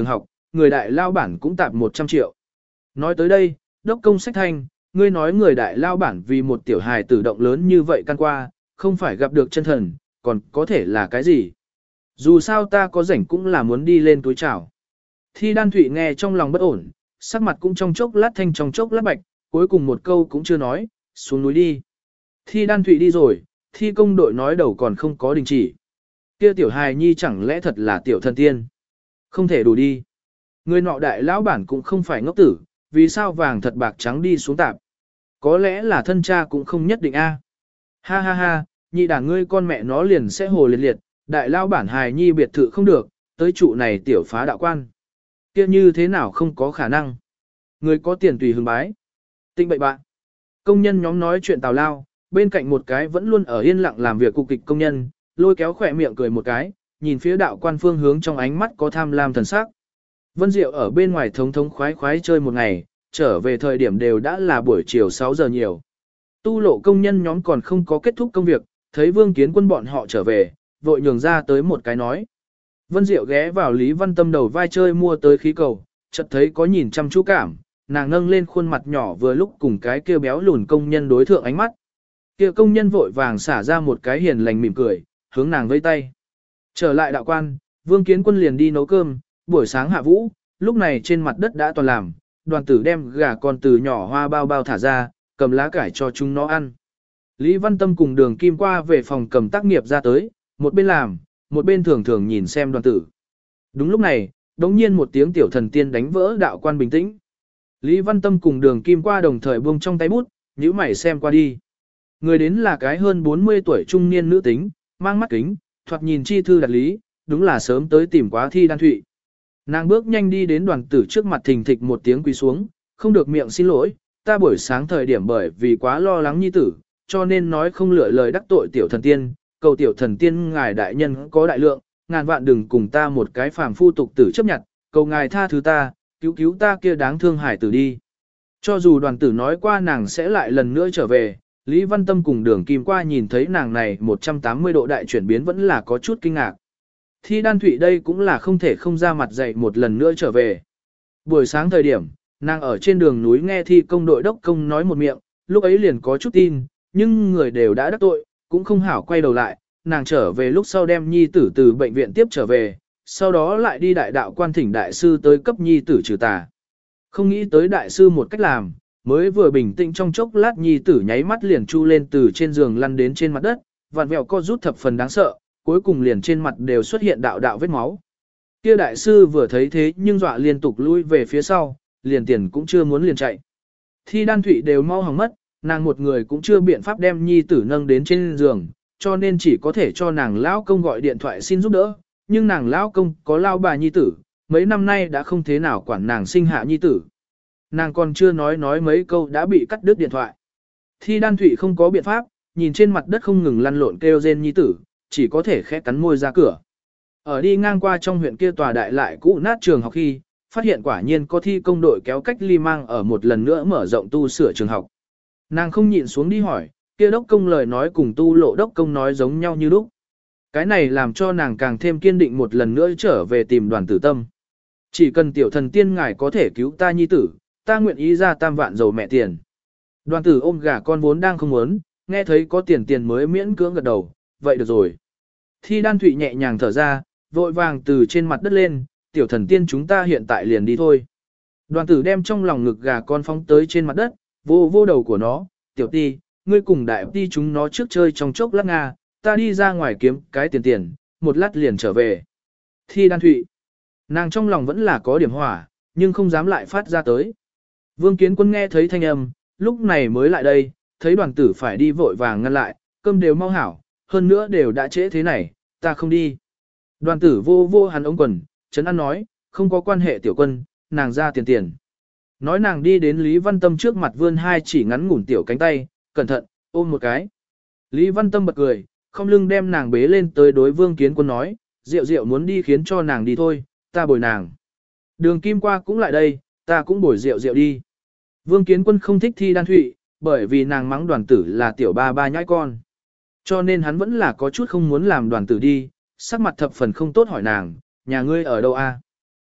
người đại lao bản cũng tạp một trăm triệu. Nói tới đây, đốc công sách thanh, ngươi nói người đại lao bản vì một tiểu hài tử động lớn như vậy căn qua, không phải gặp được chân thần, còn có thể là cái gì? Dù sao ta có rảnh cũng là muốn đi lên túi chào. Thi Đan Thụy nghe trong lòng bất ổn, sắc mặt cũng trong chốc lát thanh trong chốc lát bạch, cuối cùng một câu cũng chưa nói, xuống núi đi. Thi Đan Thụy đi rồi, thi công đội nói đầu còn không có đình chỉ. Kia tiểu hài nhi chẳng lẽ thật là tiểu thần tiên? Không thể đủ đi. Người nọ đại lão bản cũng không phải ngốc tử, vì sao vàng thật bạc trắng đi xuống tạp. Có lẽ là thân cha cũng không nhất định a. Ha ha ha, nhị đảng ngươi con mẹ nó liền sẽ hồ liệt liệt, đại lão bản hài nhi biệt thự không được, tới trụ này tiểu phá đạo quan. Kia như thế nào không có khả năng. Người có tiền tùy hứng bái. Tinh bậy bạn. Công nhân nhóm nói chuyện tào lao, bên cạnh một cái vẫn luôn ở yên lặng làm việc cục kịch công nhân, lôi kéo khỏe miệng cười một cái, nhìn phía đạo quan phương hướng trong ánh mắt có tham lam thần sắc. Vân Diệu ở bên ngoài thống thống khoái khoái chơi một ngày, trở về thời điểm đều đã là buổi chiều sáu giờ nhiều. Tu lộ công nhân nhóm còn không có kết thúc công việc, thấy Vương Kiến Quân bọn họ trở về, vội nhường ra tới một cái nói. Vân Diệu ghé vào Lý Văn Tâm đầu vai chơi mua tới khí cầu, chợt thấy có nhìn chăm chú cảm, nàng nâng lên khuôn mặt nhỏ vừa lúc cùng cái kia béo lùn công nhân đối thượng ánh mắt. Kia công nhân vội vàng xả ra một cái hiền lành mỉm cười, hướng nàng vây tay. Trở lại đạo quan, Vương Kiến Quân liền đi nấu cơm, buổi sáng hạ vũ, lúc này trên mặt đất đã toàn làm, đoàn tử đem gà con từ nhỏ hoa bao bao thả ra, cầm lá cải cho chúng nó ăn. Lý Văn Tâm cùng Đường Kim qua về phòng cầm tác nghiệp ra tới, một bên làm, một bên thường thường nhìn xem đoàn tử. Đúng lúc này, đống nhiên một tiếng tiểu thần tiên đánh vỡ đạo quan bình tĩnh. Lý Văn Tâm cùng Đường Kim qua đồng thời buông trong tay bút, nhíu mày xem qua đi. Người đến là cái hơn bốn mươi tuổi trung niên nữ tính, mang mắt kính, thoạt nhìn chi thư đặt lý, đúng là sớm tới tìm quá Thi Đan Thụy. Nàng bước nhanh đi đến đoàn tử trước mặt thình thịch một tiếng quỳ xuống, không được miệng xin lỗi, ta buổi sáng thời điểm bởi vì quá lo lắng nhi tử, cho nên nói không lựa lời đắc tội tiểu thần tiên, cầu tiểu thần tiên ngài đại nhân có đại lượng, ngàn vạn đừng cùng ta một cái phàm phu tục tử chấp nhận, cầu ngài tha thứ ta, cứu cứu ta kia đáng thương hải tử đi. Cho dù đoàn tử nói qua nàng sẽ lại lần nữa trở về, Lý Văn Tâm cùng Đường Kim qua nhìn thấy nàng này một trăm tám mươi độ đại chuyển biến vẫn là có chút kinh ngạc. Thi Đan Thụy đây cũng là không thể không ra mặt dạy một lần nữa trở về. Buổi sáng thời điểm, nàng ở trên đường núi nghe thi công đội đốc công nói một miệng, lúc ấy liền có chút tin, nhưng người đều đã đắc tội, cũng không hảo quay đầu lại, nàng trở về lúc sau đem nhi tử từ bệnh viện tiếp trở về, sau đó lại đi đại đạo quan thỉnh đại sư tới cấp nhi tử trừ tà. Không nghĩ tới đại sư một cách làm, mới vừa bình tĩnh trong chốc lát nhi tử nháy mắt liền chu lên từ trên giường lăn đến trên mặt đất, vặn vẹo co rút thập phần đáng sợ, cuối cùng liền trên mặt đều xuất hiện đạo đạo vết máu. Kia đại sư vừa thấy thế nhưng dọa liên tục lui về phía sau, liền tiền cũng chưa muốn liền chạy. Thi Đan Thụy đều mau hỏng mất, nàng một người cũng chưa biện pháp đem nhi tử nâng đến trên giường, cho nên chỉ có thể cho nàng lão công gọi điện thoại xin giúp đỡ, nhưng nàng lão công có lao bà nhi tử, mấy năm nay đã không thế nào quản nàng sinh hạ nhi tử. Nàng còn chưa nói nói mấy câu đã bị cắt đứt điện thoại. Thi Đan Thụy không có biện pháp, nhìn trên mặt đất không ngừng lăn lộn kêu rên nhi tử, chỉ có thể khẽ cắn môi ra cửa. Ở đi ngang qua trong huyện kia tòa đại lại cũ nát trường học khi, phát hiện quả nhiên có thi công đội kéo cách ly mang ở một lần nữa mở rộng tu sửa trường học. Nàng không nhịn xuống đi hỏi, kia đốc công lời nói cùng tu lộ đốc công nói giống nhau như lúc. Cái này làm cho nàng càng thêm kiên định một lần nữa trở về tìm đoàn tử tâm. Chỉ cần tiểu thần tiên ngài có thể cứu ta nhi tử, ta nguyện ý ra tam vạn dầu mẹ tiền. Đoàn tử ôm gà con vốn đang không muốn, nghe thấy có tiền tiền mới miễn cưỡng gật đầu, vậy được rồi. Thi Đan Thụy nhẹ nhàng thở ra, vội vàng từ trên mặt đất lên, tiểu thần tiên chúng ta hiện tại liền đi thôi. Đoàn tử đem trong lòng ngực gà con phóng tới trên mặt đất, vô vô đầu của nó, tiểu ti, ngươi cùng đại ti chúng nó trước chơi trong chốc lát nga, ta đi ra ngoài kiếm cái tiền tiền, một lát liền trở về. Thi Đan Thụy, nàng trong lòng vẫn là có điểm hỏa, nhưng không dám lại phát ra tới. Vương Kiến Quân nghe thấy thanh âm, lúc này mới lại đây, thấy đoàn tử phải đi vội vàng ngăn lại, cơm đều mau hảo, hơn nữa đều đã trễ thế này, ta không đi. Đoàn tử vô vô hắn ống quần, Trấn An nói, không có quan hệ tiểu quân, nàng ra tiền tiền. Nói nàng đi đến Lý Văn Tâm trước mặt vươn hai chỉ ngắn ngủn tiểu cánh tay, cẩn thận, ôm một cái. Lý Văn Tâm bật cười, không lưng đem nàng bế lên tới đối Vương Kiến Quân nói, Diệu Diệu muốn đi khiến cho nàng đi thôi, ta bồi nàng. Đường Kim qua cũng lại đây, ta cũng bồi Diệu Diệu đi. Vương Kiến Quân không thích Thi Đan Thụy, bởi vì nàng mắng đoàn tử là tiểu ba ba nhãi con. Cho nên hắn vẫn là có chút không muốn làm đoàn tử đi, sắc mặt thập phần không tốt hỏi nàng, nhà ngươi ở đâu a?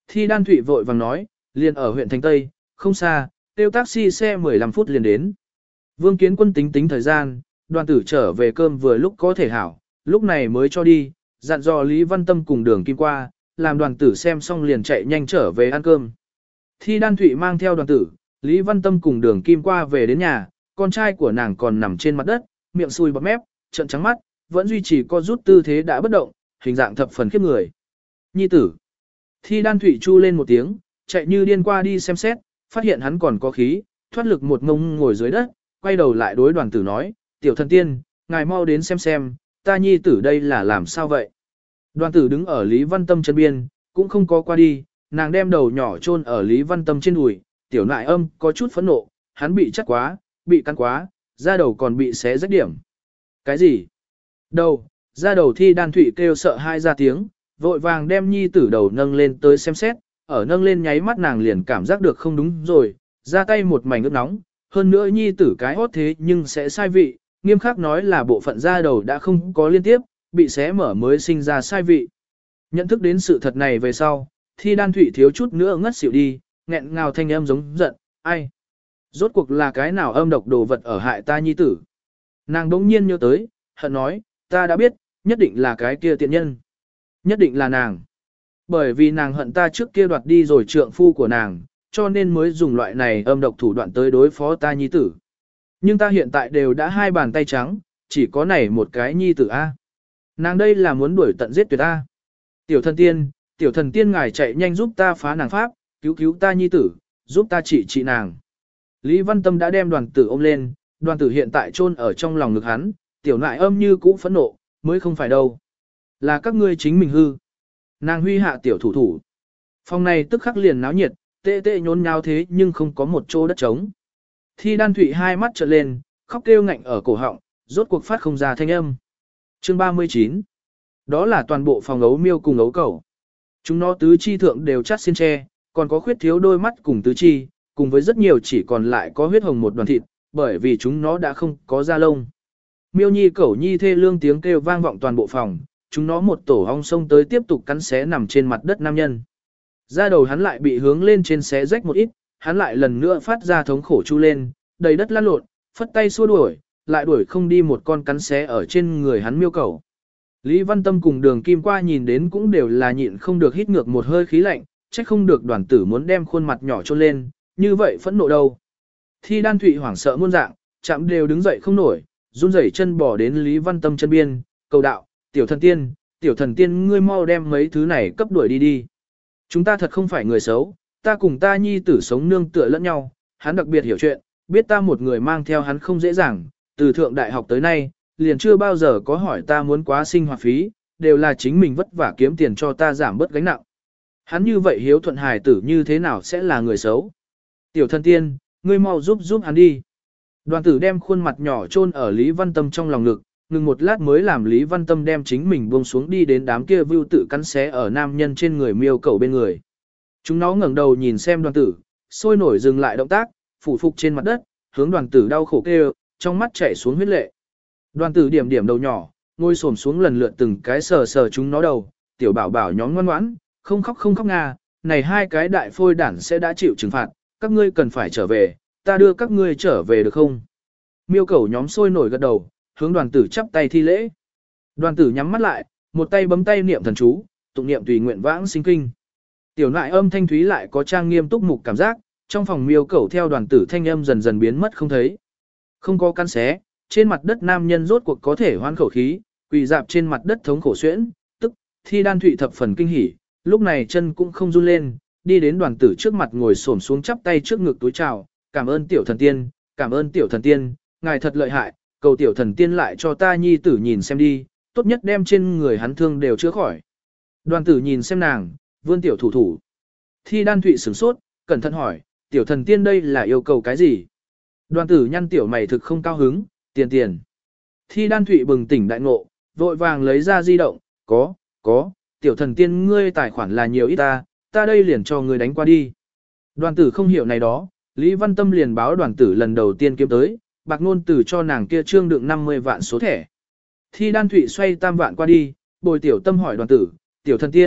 Thi Đan Thụy vội vàng nói, liền ở huyện Thành Tây, không xa, tiêu taxi xe mười lăm phút liền đến. Vương Kiến Quân tính tính thời gian, đoàn tử trở về cơm vừa lúc có thể hảo, lúc này mới cho đi, dặn dò Lý Văn Tâm cùng đường kim qua, làm đoàn tử xem xong liền chạy nhanh trở về ăn cơm. Thi Đan Thụy mang theo đoàn tử, Lý Văn Tâm cùng đường kim qua về đến nhà, con trai của nàng còn nằm trên mặt đất, miệng sùi bọt mép, trợn trắng mắt, vẫn duy trì co rút tư thế đã bất động, hình dạng thập phần khiếp người. Nhi tử. Thi Đan Thụy chu lên một tiếng, chạy như điên qua đi xem xét, phát hiện hắn còn có khí, thoát lực một ngông ngồi dưới đất, quay đầu lại đối đoàn tử nói, tiểu thần tiên, ngài mau đến xem xem, ta nhi tử đây là làm sao vậy. Đoàn tử đứng ở Lý Văn Tâm chân biên, cũng không có qua đi, nàng đem đầu nhỏ chôn ở Lý Văn Tâm trên đùi, tiểu nại âm có chút phẫn nộ, hắn bị chắc quá, bị cắn quá, da đầu còn bị xé rách điểm. Cái gì? Đầu, da đầu Thi Đan Thụy kêu sợ hai ra tiếng, vội vàng đem nhi tử đầu nâng lên tới xem xét, ở nâng lên nháy mắt nàng liền cảm giác được không đúng rồi, ra tay một mảnh ướt nóng, hơn nữa nhi tử cái hốt thế nhưng sẽ sai vị, nghiêm khắc nói là bộ phận da đầu đã không có liên tiếp, bị xé mở mới sinh ra sai vị. Nhận thức đến sự thật này về sau, Thi Đan Thụy thiếu chút nữa ngất xỉu đi, nghẹn ngào thanh âm giống giận, ai? Rốt cuộc là cái nào âm độc đồ vật ở hại ta nhi tử? Nàng đống nhiên nhớ tới, hận nói, ta đã biết, nhất định là cái kia tiện nhân. Nhất định là nàng. Bởi vì nàng hận ta trước kia đoạt đi rồi trượng phu của nàng, cho nên mới dùng loại này âm độc thủ đoạn tới đối phó ta nhi tử. Nhưng ta hiện tại đều đã hai bàn tay trắng, chỉ có này một cái nhi tử A. Nàng đây là muốn đuổi tận giết tuyệt ta. Tiểu thần tiên, tiểu thần tiên ngài chạy nhanh giúp ta phá nàng pháp, cứu cứu ta nhi tử, giúp ta trị trị nàng. Lý Văn Tâm đã đem đoàn tử ôm lên, đoàn tử hiện tại chôn ở trong lòng ngực hắn, tiểu nại âm như cũ phẫn nộ, mới không phải đâu. Là các ngươi chính mình hư. Nàng huy hạ tiểu thủ thủ. Phòng này tức khắc liền náo nhiệt, tê tê nhốn nháo thế nhưng không có một chỗ đất trống. Thi Đan Thụy hai mắt trợn lên, khóc kêu ngạnh ở cổ họng, rốt cuộc phát không ra thanh âm. Chương ba mươi chín. Đó là toàn bộ phòng ấu miêu cùng ấu cẩu. Chúng nó tứ chi thượng đều chát xiên tre, còn có khuyết thiếu đôi mắt cùng tứ chi, cùng với rất nhiều chỉ còn lại có huyết hồng một đoàn thịt, bởi vì chúng nó đã không có da lông. Miêu nhi cẩu nhi thê lương tiếng kêu vang vọng toàn bộ phòng, chúng nó một tổ ong sông tới tiếp tục cắn xé nằm trên mặt đất nam nhân. Da đầu hắn lại bị hướng lên trên xé rách một ít, hắn lại lần nữa phát ra thống khổ chu lên, đầy đất lăn lộn, phất tay xua đuổi, lại đuổi không đi một con cắn xé ở trên người hắn miêu cẩu. Lý Văn Tâm cùng đường kim qua nhìn đến cũng đều là nhịn không được hít ngược một hơi khí lạnh, trách không được đoàn tử muốn đem khuôn mặt nhỏ trôn lên, như vậy phẫn nộ đâu. Thi Đan Thụy hoảng sợ muôn dạng, chạm đều đứng dậy không nổi, run rẩy chân bỏ đến Lý Văn Tâm chân biên, cầu đạo, tiểu thần tiên, tiểu thần tiên ngươi mau đem mấy thứ này cấp đuổi đi đi. Chúng ta thật không phải người xấu, ta cùng ta nhi tử sống nương tựa lẫn nhau, hắn đặc biệt hiểu chuyện, biết ta một người mang theo hắn không dễ dàng, từ thượng đại học tới nay, liền chưa bao giờ có hỏi ta muốn quá sinh hoạt phí, đều là chính mình vất vả kiếm tiền cho ta giảm bớt gánh nặng. Hắn như vậy hiếu thuận hài tử như thế nào sẽ là người xấu? Tiểu thần tiên, ngươi mau giúp giúp hắn đi. Đoàn tử đem khuôn mặt nhỏ chôn ở Lý Văn Tâm trong lòng ngực, ngừng một lát mới làm Lý Văn Tâm đem chính mình buông xuống đi đến đám kia vưu tự cắn xé ở nam nhân trên người miêu cầu bên người. Chúng nó ngẩng đầu nhìn xem đoàn tử, sôi nổi dừng lại động tác, phủ phục trên mặt đất, hướng đoàn tử đau khổ kêu, trong mắt chảy xuống huyết lệ. Đoàn tử điểm điểm đầu nhỏ, ngồi xổm xuống lần lượt từng cái sờ sờ chúng nó đầu, tiểu bảo bảo nhóm ngoan ngoãn, không khóc không khóc nga, này hai cái đại phôi đản sẽ đã chịu trừng phạt, các ngươi cần phải trở về, ta đưa các ngươi trở về được không? Miêu cẩu nhóm sôi nổi gật đầu, hướng đoàn tử chắp tay thi lễ. Đoàn tử nhắm mắt lại, một tay bấm tay niệm thần chú, tụng niệm tùy nguyện vãng sinh kinh. Tiểu nại âm thanh thúy lại có trang nghiêm túc mục cảm giác, trong phòng miêu cẩu theo đoàn tử thanh âm dần dần biến mất không thấy. Không có căn xé, trên mặt đất nam nhân rốt cuộc có thể hoan khẩu khí, quỳ dạp trên mặt đất thống khổ xuyễn, tức Thi Đan Thụy thập phần kinh hỉ, lúc này chân cũng không run lên, đi đến đoàn tử trước mặt ngồi xổm xuống chắp tay trước ngực túi chào, cảm ơn tiểu thần tiên, cảm ơn tiểu thần tiên, ngài thật lợi hại, cầu tiểu thần tiên lại cho ta nhi tử nhìn xem đi, tốt nhất đem trên người hắn thương đều chữa khỏi. Đoàn tử nhìn xem nàng, vươn tiểu thủ thủ. Thi Đan Thụy sửng sốt, cẩn thận hỏi, tiểu thần tiên đây là yêu cầu cái gì? Đoàn tử nhăn tiểu mày thực không cao hứng, tiền tiền. Thi Đan Thụy bừng tỉnh đại ngộ, vội vàng lấy ra di động, có, có, tiểu thần tiên ngươi tài khoản là nhiều ít ta, ta đây liền cho ngươi đánh qua đi. Đoàn tử không hiểu này đó, Lý Văn Tâm liền báo đoàn tử lần đầu tiên kiếm tới, bạc ngôn tử cho nàng kia trương đựng năm mươi vạn số thẻ. Thi Đan Thụy xoay tam vạn qua đi, bồi tiểu tâm hỏi đoàn tử, tiểu thần tiên,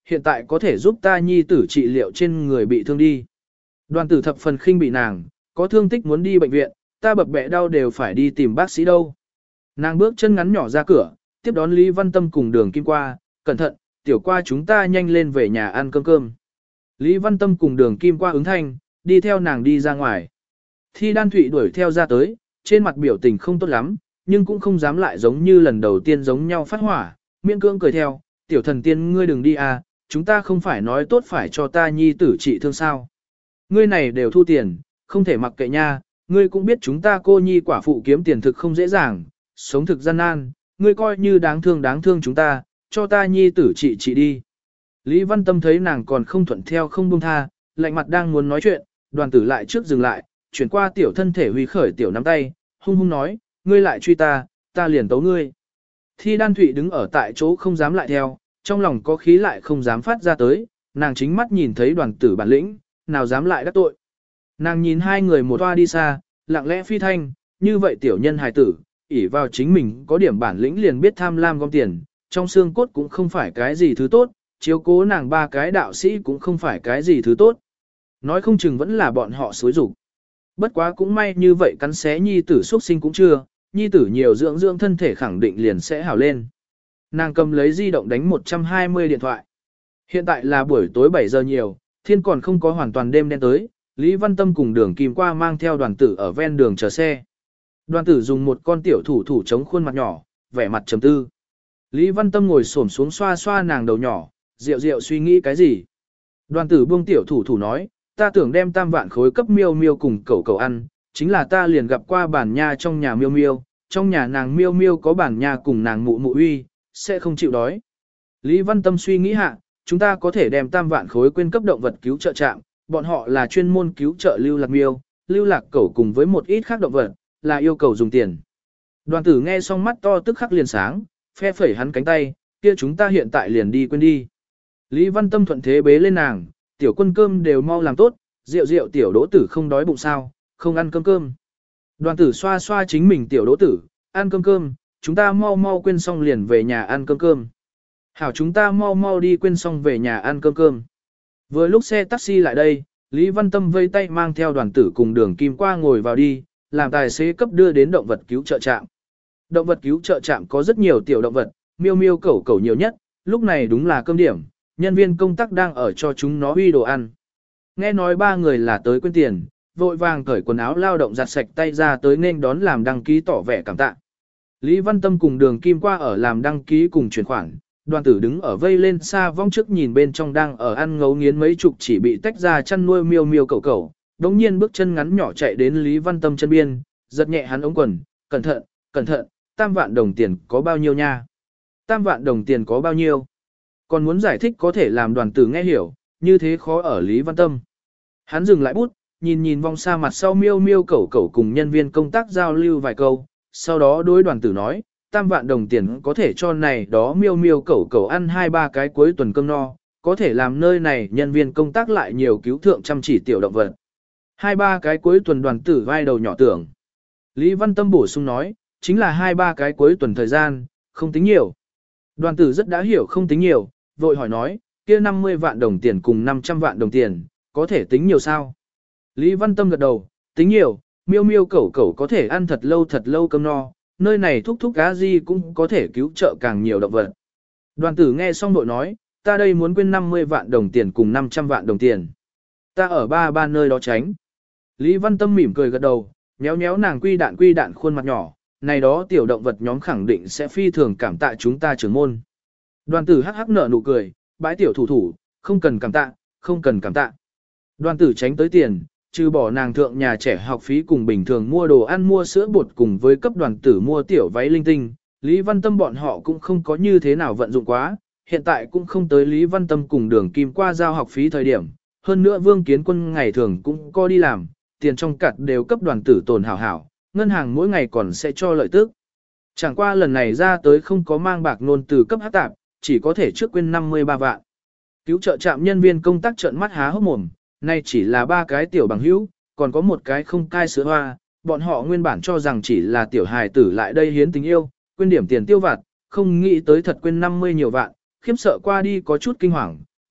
hiện tại có thể giúp ta nhi tử trị liệu trên người bị thương đi. Đoàn tử thập phần khinh bị nàng, có thương tích muốn đi bệnh viện, ta bập bẹ đau đều phải đi tìm bác sĩ đâu. Nàng bước chân ngắn nhỏ ra cửa, tiếp đón Lý Văn Tâm cùng đường kim qua, cẩn thận, tiểu qua chúng ta nhanh lên về nhà ăn cơm cơm. Lý Văn Tâm cùng đường kim qua ứng thanh, đi theo nàng đi ra ngoài. Thi Đan Thụy đuổi theo ra tới, trên mặt biểu tình không tốt lắm, nhưng cũng không dám lại giống như lần đầu tiên giống nhau phát hỏa, miễn cưỡng cười theo, tiểu thần tiên ngươi đừng đi à, chúng ta không phải nói tốt phải cho ta nhi tử trị thương sao. Ngươi này đều thu tiền, không thể mặc kệ nha, ngươi cũng biết chúng ta cô nhi quả phụ kiếm tiền thực không dễ dàng, sống thực gian nan, ngươi coi như đáng thương đáng thương chúng ta, cho ta nhi tử trị trị đi. Lý Văn Tâm thấy nàng còn không thuận theo không buông tha, lạnh mặt đang muốn nói chuyện, đoàn tử lại trước dừng lại, chuyển qua tiểu thân thể huy khởi tiểu nắm tay, hung hung nói, ngươi lại truy ta, ta liền tấu ngươi. Thi Đan Thụy đứng ở tại chỗ không dám lại theo, trong lòng có khí lại không dám phát ra tới, nàng chính mắt nhìn thấy đoàn tử bản lĩnh, nào dám lại đắc tội. Nàng nhìn hai người một toa đi xa, lặng lẽ phi thanh, như vậy tiểu nhân hài tử, ỷ vào chính mình có điểm bản lĩnh liền biết tham lam gom tiền, trong xương cốt cũng không phải cái gì thứ tốt, chiếu cố nàng ba cái đạo sĩ cũng không phải cái gì thứ tốt. Nói không chừng vẫn là bọn họ xối rục. Bất quá cũng may như vậy cắn xé nhi tử xuất sinh cũng chưa, nhi tử nhiều dưỡng dưỡng thân thể khẳng định liền sẽ hảo lên. Nàng cầm lấy di động đánh một trăm hai mươi điện thoại. Hiện tại là buổi tối bảy giờ nhiều, thiên còn không có hoàn toàn đêm đen tới, Lý Văn Tâm cùng đường kim qua mang theo đoàn tử ở ven đường chờ xe. Đoàn tử dùng một con tiểu thủ thủ chống khuôn mặt nhỏ, vẻ mặt trầm tư. Lý Văn Tâm ngồi xổm xuống xoa xoa nàng đầu nhỏ, rượu rượu suy nghĩ cái gì. Đoàn tử buông tiểu thủ thủ nói, ta tưởng đem tam vạn khối cấp miêu miêu cùng cậu cậu ăn, chính là ta liền gặp qua bản nha trong nhà miêu miêu, trong nhà nàng miêu miêu có bản nha cùng nàng mụ mụ uy, sẽ không chịu đói. Lý Văn Tâm suy nghĩ hạ, chúng ta có thể đem tam vạn khối quyên cấp động vật cứu trợ trạm, bọn họ là chuyên môn cứu trợ lưu lạc miêu, lưu lạc cẩu cùng với một ít khác động vật, là yêu cầu dùng tiền. Đoàn tử nghe xong mắt to tức khắc liền sáng, phe phẩy hắn cánh tay, kia chúng ta hiện tại liền đi quên đi. Lý Văn Tâm thuận thế bế lên nàng, tiểu quân cơm đều mau làm tốt, rượu rượu tiểu đỗ tử không đói bụng sao, không ăn cơm cơm. Đoàn tử xoa xoa chính mình tiểu đỗ tử, ăn cơm cơm, chúng ta mau mau quên xong liền về nhà ăn cơm cơm. Hảo chúng ta mau mau đi quên xong về nhà ăn cơm cơm. Vừa lúc xe taxi lại đây, Lý Văn Tâm vây tay mang theo đoàn tử cùng đường kim qua ngồi vào đi, làm tài xế cấp đưa đến động vật cứu trợ trạm. Động vật cứu trợ trạm có rất nhiều tiểu động vật, miêu miêu cẩu cẩu nhiều nhất, lúc này đúng là cơm điểm, nhân viên công tác đang ở cho chúng nó uy đồ ăn. Nghe nói ba người là tới quên tiền, vội vàng cởi quần áo lao động giặt sạch tay ra tới nên đón làm đăng ký tỏ vẻ cảm tạ. Lý Văn Tâm cùng đường kim qua ở làm đăng ký cùng chuyển khoản, đoàn tử đứng ở vây lên xa vong trước nhìn bên trong đang ở ăn ngấu nghiến mấy chục chỉ bị tách ra chăn nuôi miêu miêu cẩu cẩu, đống nhiên bước chân ngắn nhỏ chạy đến Lý Văn Tâm chân biên, giật nhẹ hắn ống quần, cẩn thận, cẩn thận, tam vạn đồng tiền có bao nhiêu nha? Tam vạn đồng tiền có bao nhiêu? Còn muốn giải thích có thể làm đoàn tử nghe hiểu, như thế khó ở Lý Văn Tâm. Hắn dừng lại bút, nhìn nhìn vòng xa mặt sau miêu miêu cẩu cẩu cùng nhân viên công tác giao lưu vài câu, sau đó đối đoàn tử nói, tam vạn đồng tiền có thể cho này đó miêu miêu cẩu cẩu ăn hai ba cái cuối tuần cơm no, có thể làm nơi này nhân viên công tác lại nhiều cứu thượng chăm chỉ tiểu động vật. Hai ba cái cuối tuần đoàn tử vai đầu nhỏ tưởng. Lý Văn Tâm bổ sung nói, chính là hai ba cái cuối tuần thời gian, không tính nhiều. Đoàn tử rất đã hiểu không tính nhiều, vội hỏi nói, kia năm mươi vạn đồng tiền cùng năm trăm vạn đồng tiền, có thể tính nhiều sao? Lý Văn Tâm gật đầu, tính nhiều, miêu miêu cẩu cẩu có thể ăn thật lâu thật lâu cơm no, nơi này thúc thúc cá gì cũng có thể cứu trợ càng nhiều động vật. Đoàn tử nghe xong đội nói, ta đây muốn quên năm mươi vạn đồng tiền cùng năm trăm vạn đồng tiền. Ta ở ba ba nơi đó tránh. Lý Văn Tâm mỉm cười gật đầu, nhéo nhéo nàng quy đạn quy đạn khuôn mặt nhỏ, này đó tiểu động vật nhóm khẳng định sẽ phi thường cảm tạ chúng ta trưởng môn. Đoàn tử hắc hắc nở nụ cười, bãi tiểu thủ thủ, không cần cảm tạ, không cần cảm tạ. Đoàn tử tránh tới tiền, trừ bỏ nàng thượng nhà trẻ học phí cùng bình thường mua đồ ăn mua sữa bột cùng với cấp đoàn tử mua tiểu váy linh tinh, Lý Văn Tâm bọn họ cũng không có như thế nào vận dụng quá, hiện tại cũng không tới Lý Văn Tâm cùng đường kim qua giao học phí thời điểm, hơn nữa Vương Kiến Quân ngày thường cũng có đi làm, tiền trong cặt đều cấp đoàn tử tồn hảo hảo, ngân hàng mỗi ngày còn sẽ cho lợi tức. Chẳng qua lần này ra tới không có mang bạc nôn từ cấp hát tạp, chỉ có thể trước quên năm mươi ba vạn. Cứu trợ trạm nhân viên công tác trợn mắt há hốc mồm, nay chỉ là ba cái tiểu bằng hữu, còn có một cái không cai sữa hoa, bọn họ nguyên bản cho rằng chỉ là tiểu hài tử lại đây hiến tình yêu, quên điểm tiền tiêu vặt, không nghĩ tới thật quên năm mươi nhiều vạn, khiếp sợ qua đi có chút kinh hoàng,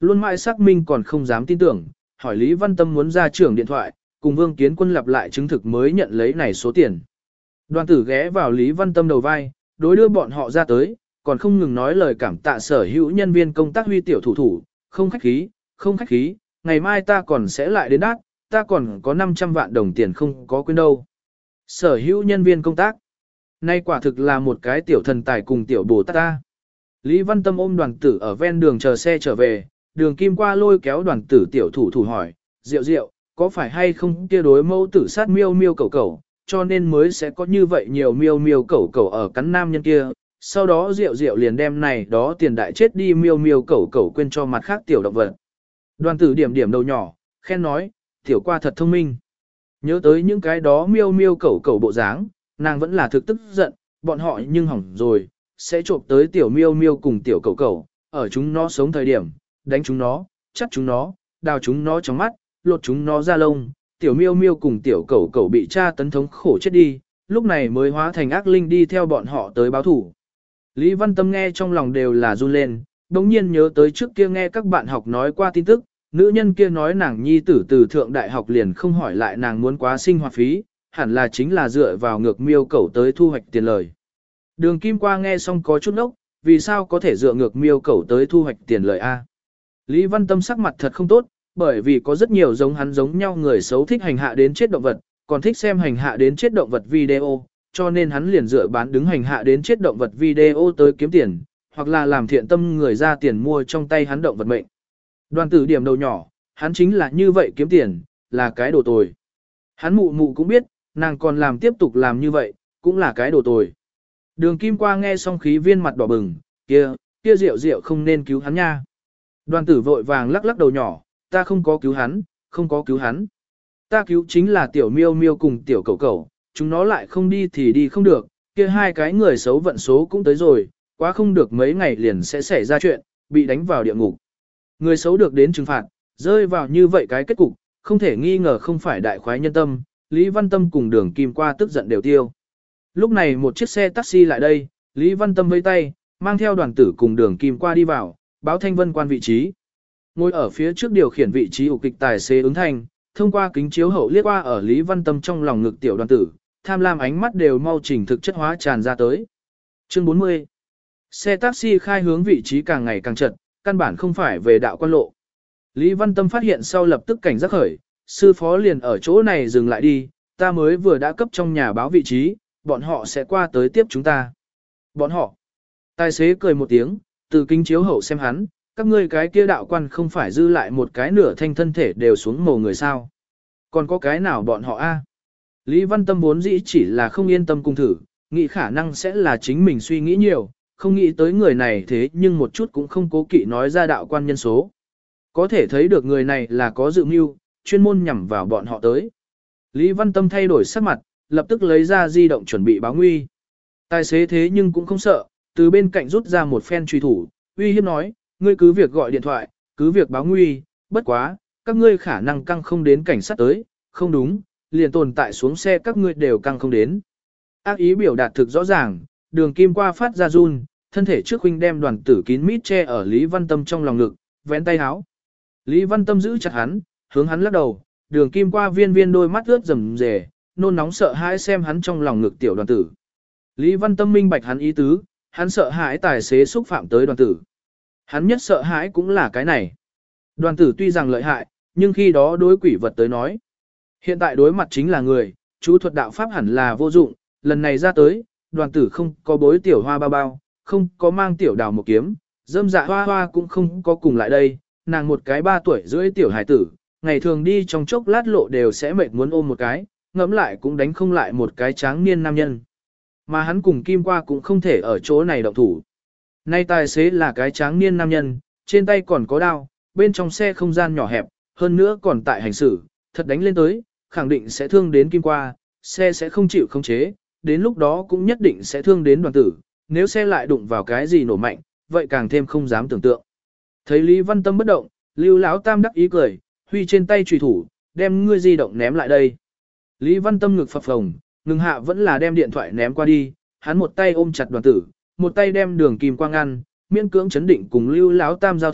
Luôn mãi xác minh còn không dám tin tưởng, hỏi Lý Văn Tâm muốn ra trưởng điện thoại, cùng Vương Kiến Quân lặp lại chứng thực mới nhận lấy này số tiền. Đoàn tử ghé vào Lý Văn Tâm đầu vai, đối đưa bọn họ ra tới, còn không ngừng nói lời cảm tạ sở hữu nhân viên công tác Huy tiểu thủ thủ, không khách khí, không khách khí, ngày mai ta còn sẽ lại đến đát, ta còn có năm trăm vạn đồng tiền không có quên đâu. Sở hữu nhân viên công tác. Nay quả thực là một cái tiểu thần tài cùng tiểu bồ tát ta. Lý Văn Tâm ôm đoàn tử ở ven đường chờ xe trở về, đường kim qua lôi kéo đoàn tử tiểu thủ thủ hỏi, Diệu Diệu, có phải hay không kia đối mẫu tử sát miêu miêu cầu cầu, cho nên mới sẽ có như vậy nhiều miêu miêu cầu cầu ở cắn nam nhân kia. Sau đó Diệu Diệu liền đem này đó tiền đại chết đi miêu miêu cầu cầu quên cho mặt khác tiểu động vật. Đoàn tử điểm điểm đầu nhỏ, khen nói, tiểu qua thật thông minh. Nhớ tới những cái đó miêu miêu cầu cầu bộ dáng, nàng vẫn là thực tức giận, bọn họ nhưng hỏng rồi, sẽ trộm tới tiểu miêu miêu cùng tiểu cầu cầu, ở chúng nó sống thời điểm, đánh chúng nó, chắt chúng nó, đào chúng nó trong mắt, lột chúng nó ra lông, tiểu miêu miêu cùng tiểu cầu cầu bị tra tấn thống khổ chết đi, lúc này mới hóa thành ác linh đi theo bọn họ tới báo thủ. Lý Văn Tâm nghe trong lòng đều là run lên, đồng nhiên nhớ tới trước kia nghe các bạn học nói qua tin tức, nữ nhân kia nói nàng nhi tử từ thượng đại học liền không hỏi lại nàng muốn quá sinh hoạt phí, hẳn là chính là dựa vào ngược miêu cầu tới thu hoạch tiền lời. Đường Kim Qua nghe xong có chút ốc, vì sao có thể dựa ngược miêu cầu tới thu hoạch tiền lời A. Lý Văn Tâm sắc mặt thật không tốt, bởi vì có rất nhiều giống hắn giống nhau người xấu thích hành hạ đến chết động vật, còn thích xem hành hạ đến chết động vật video, cho nên hắn liền dựa bán đứng hành hạ đến chết động vật video tới kiếm tiền, hoặc là làm thiện tâm người ra tiền mua trong tay hắn động vật mệnh. Đoàn tử điểm đầu nhỏ, hắn chính là như vậy kiếm tiền, là cái đồ tồi. Hắn mụ mụ cũng biết, nàng còn làm tiếp tục làm như vậy, cũng là cái đồ tồi. Đường Kim Qua nghe xong khí viên mặt đỏ bừng, kia, kia Diệu Diệu không nên cứu hắn nha. Đoàn tử vội vàng lắc lắc đầu nhỏ, ta không có cứu hắn, không có cứu hắn. Ta cứu chính là tiểu miêu miêu cùng tiểu cầu cầu, chúng nó lại không đi thì đi không được, kia hai cái người xấu vận số cũng tới rồi, quá không được mấy ngày liền sẽ xảy ra chuyện, bị đánh vào địa ngục. Người xấu được đến trừng phạt, rơi vào như vậy cái kết cục, không thể nghi ngờ không phải đại khoái nhân tâm, Lý Văn Tâm cùng Đường Kim Qua tức giận đều tiêu. Lúc này một chiếc xe taxi lại đây, Lý Văn Tâm vẫy tay, mang theo đoàn tử cùng Đường Kim Qua đi vào, báo Thanh Vân quan vị trí. Ngồi ở phía trước điều khiển vị trí ủ kịch tài xế ứng thành, thông qua kính chiếu hậu liếc qua ở Lý Văn Tâm trong lòng ngực tiểu đoàn tử, tham lam ánh mắt đều mau chỉnh thực chất hóa tràn ra tới. Chương bốn mươi. Xe taxi khai hướng vị trí càng ngày càng chật, căn bản không phải về đạo quan lộ. Lý Văn Tâm phát hiện sau lập tức cảnh giác khởi, sư phó liền ở chỗ này dừng lại đi, ta mới vừa đã cấp trong nhà báo vị trí, bọn họ sẽ qua tới tiếp chúng ta. Bọn họ. Tài xế cười một tiếng, từ kính chiếu hậu xem hắn, các ngươi cái kia đạo quan không phải dư lại một cái nửa thanh thân thể đều xuống mồ người sao. Còn có cái nào bọn họ a? Lý Văn Tâm vốn dĩ chỉ là không yên tâm cung thử, nghĩ khả năng sẽ là chính mình suy nghĩ nhiều, không nghĩ tới người này thế nhưng một chút cũng không cố kỵ nói ra đạo quan nhân số. Có thể thấy được người này là có dự mưu, chuyên môn nhằm vào bọn họ tới. Lý Văn Tâm thay đổi sắc mặt, lập tức lấy ra di động chuẩn bị báo nguy. Tài xế thế nhưng cũng không sợ, từ bên cạnh rút ra một phen truy thủ, uy hiếp nói, ngươi cứ việc gọi điện thoại, cứ việc báo nguy, bất quá, các ngươi khả năng căng không đến cảnh sát tới, không đúng, liền tồn tại xuống xe các ngươi đều căng không đến. Ác ý biểu đạt thực rõ ràng, Đường Kim Qua phát ra run, thân thể trước huynh đem đoàn tử kín mít che ở Lý Văn Tâm trong lòng ngực, vén tay háo. Lý Văn Tâm giữ chặt hắn, hướng hắn lắc đầu, Đường Kim Qua viên viên đôi mắt ướt rầm rề, nôn nóng sợ hãi xem hắn trong lòng ngực tiểu đoàn tử. Lý Văn Tâm minh bạch hắn ý tứ, hắn sợ hãi tài xế xúc phạm tới đoàn tử. Hắn nhất sợ hãi cũng là cái này. Đoàn tử tuy rằng lợi hại, nhưng khi đó đối quỷ vật tới nói. Hiện tại đối mặt chính là người, chú thuật đạo pháp hẳn là vô dụng, lần này ra tới, đoàn tử không có bối tiểu hoa bao bao, không có mang tiểu đào một kiếm, dâm dạ hoa hoa cũng không có cùng lại đây, nàng một cái ba tuổi rưỡi tiểu hải tử, ngày thường đi trong chốc lát lộ đều sẽ mệt muốn ôm một cái, ngẫm lại cũng đánh không lại một cái tráng niên nam nhân. Mà hắn cùng Kim Qua cũng không thể ở chỗ này động thủ. Nay tài xế là cái tráng niên nam nhân, trên tay còn có đao, bên trong xe không gian nhỏ hẹp, hơn nữa còn tại hành xử, thật đánh lên tới, khẳng định sẽ thương đến Kim Qua, xe sẽ không chịu khống chế, đến lúc đó cũng nhất định sẽ thương đến đoàn tử, nếu xe lại đụng vào cái gì nổ mạnh, vậy càng thêm không dám tưởng tượng. Thấy Lý Văn Tâm bất động, Lưu Lão Tam đắc ý cười, huy trên tay chùy thủ, đem ngươi di động ném lại đây. Lý Văn Tâm ngực phập phồng, ngừng hạ vẫn là đem điện thoại ném qua đi, hắn một tay ôm chặt đoàn tử, một tay đem Đường Kim Quang ngăn, miễn cưỡng chấn định cùng Lưu Lão Tam giao thiệp,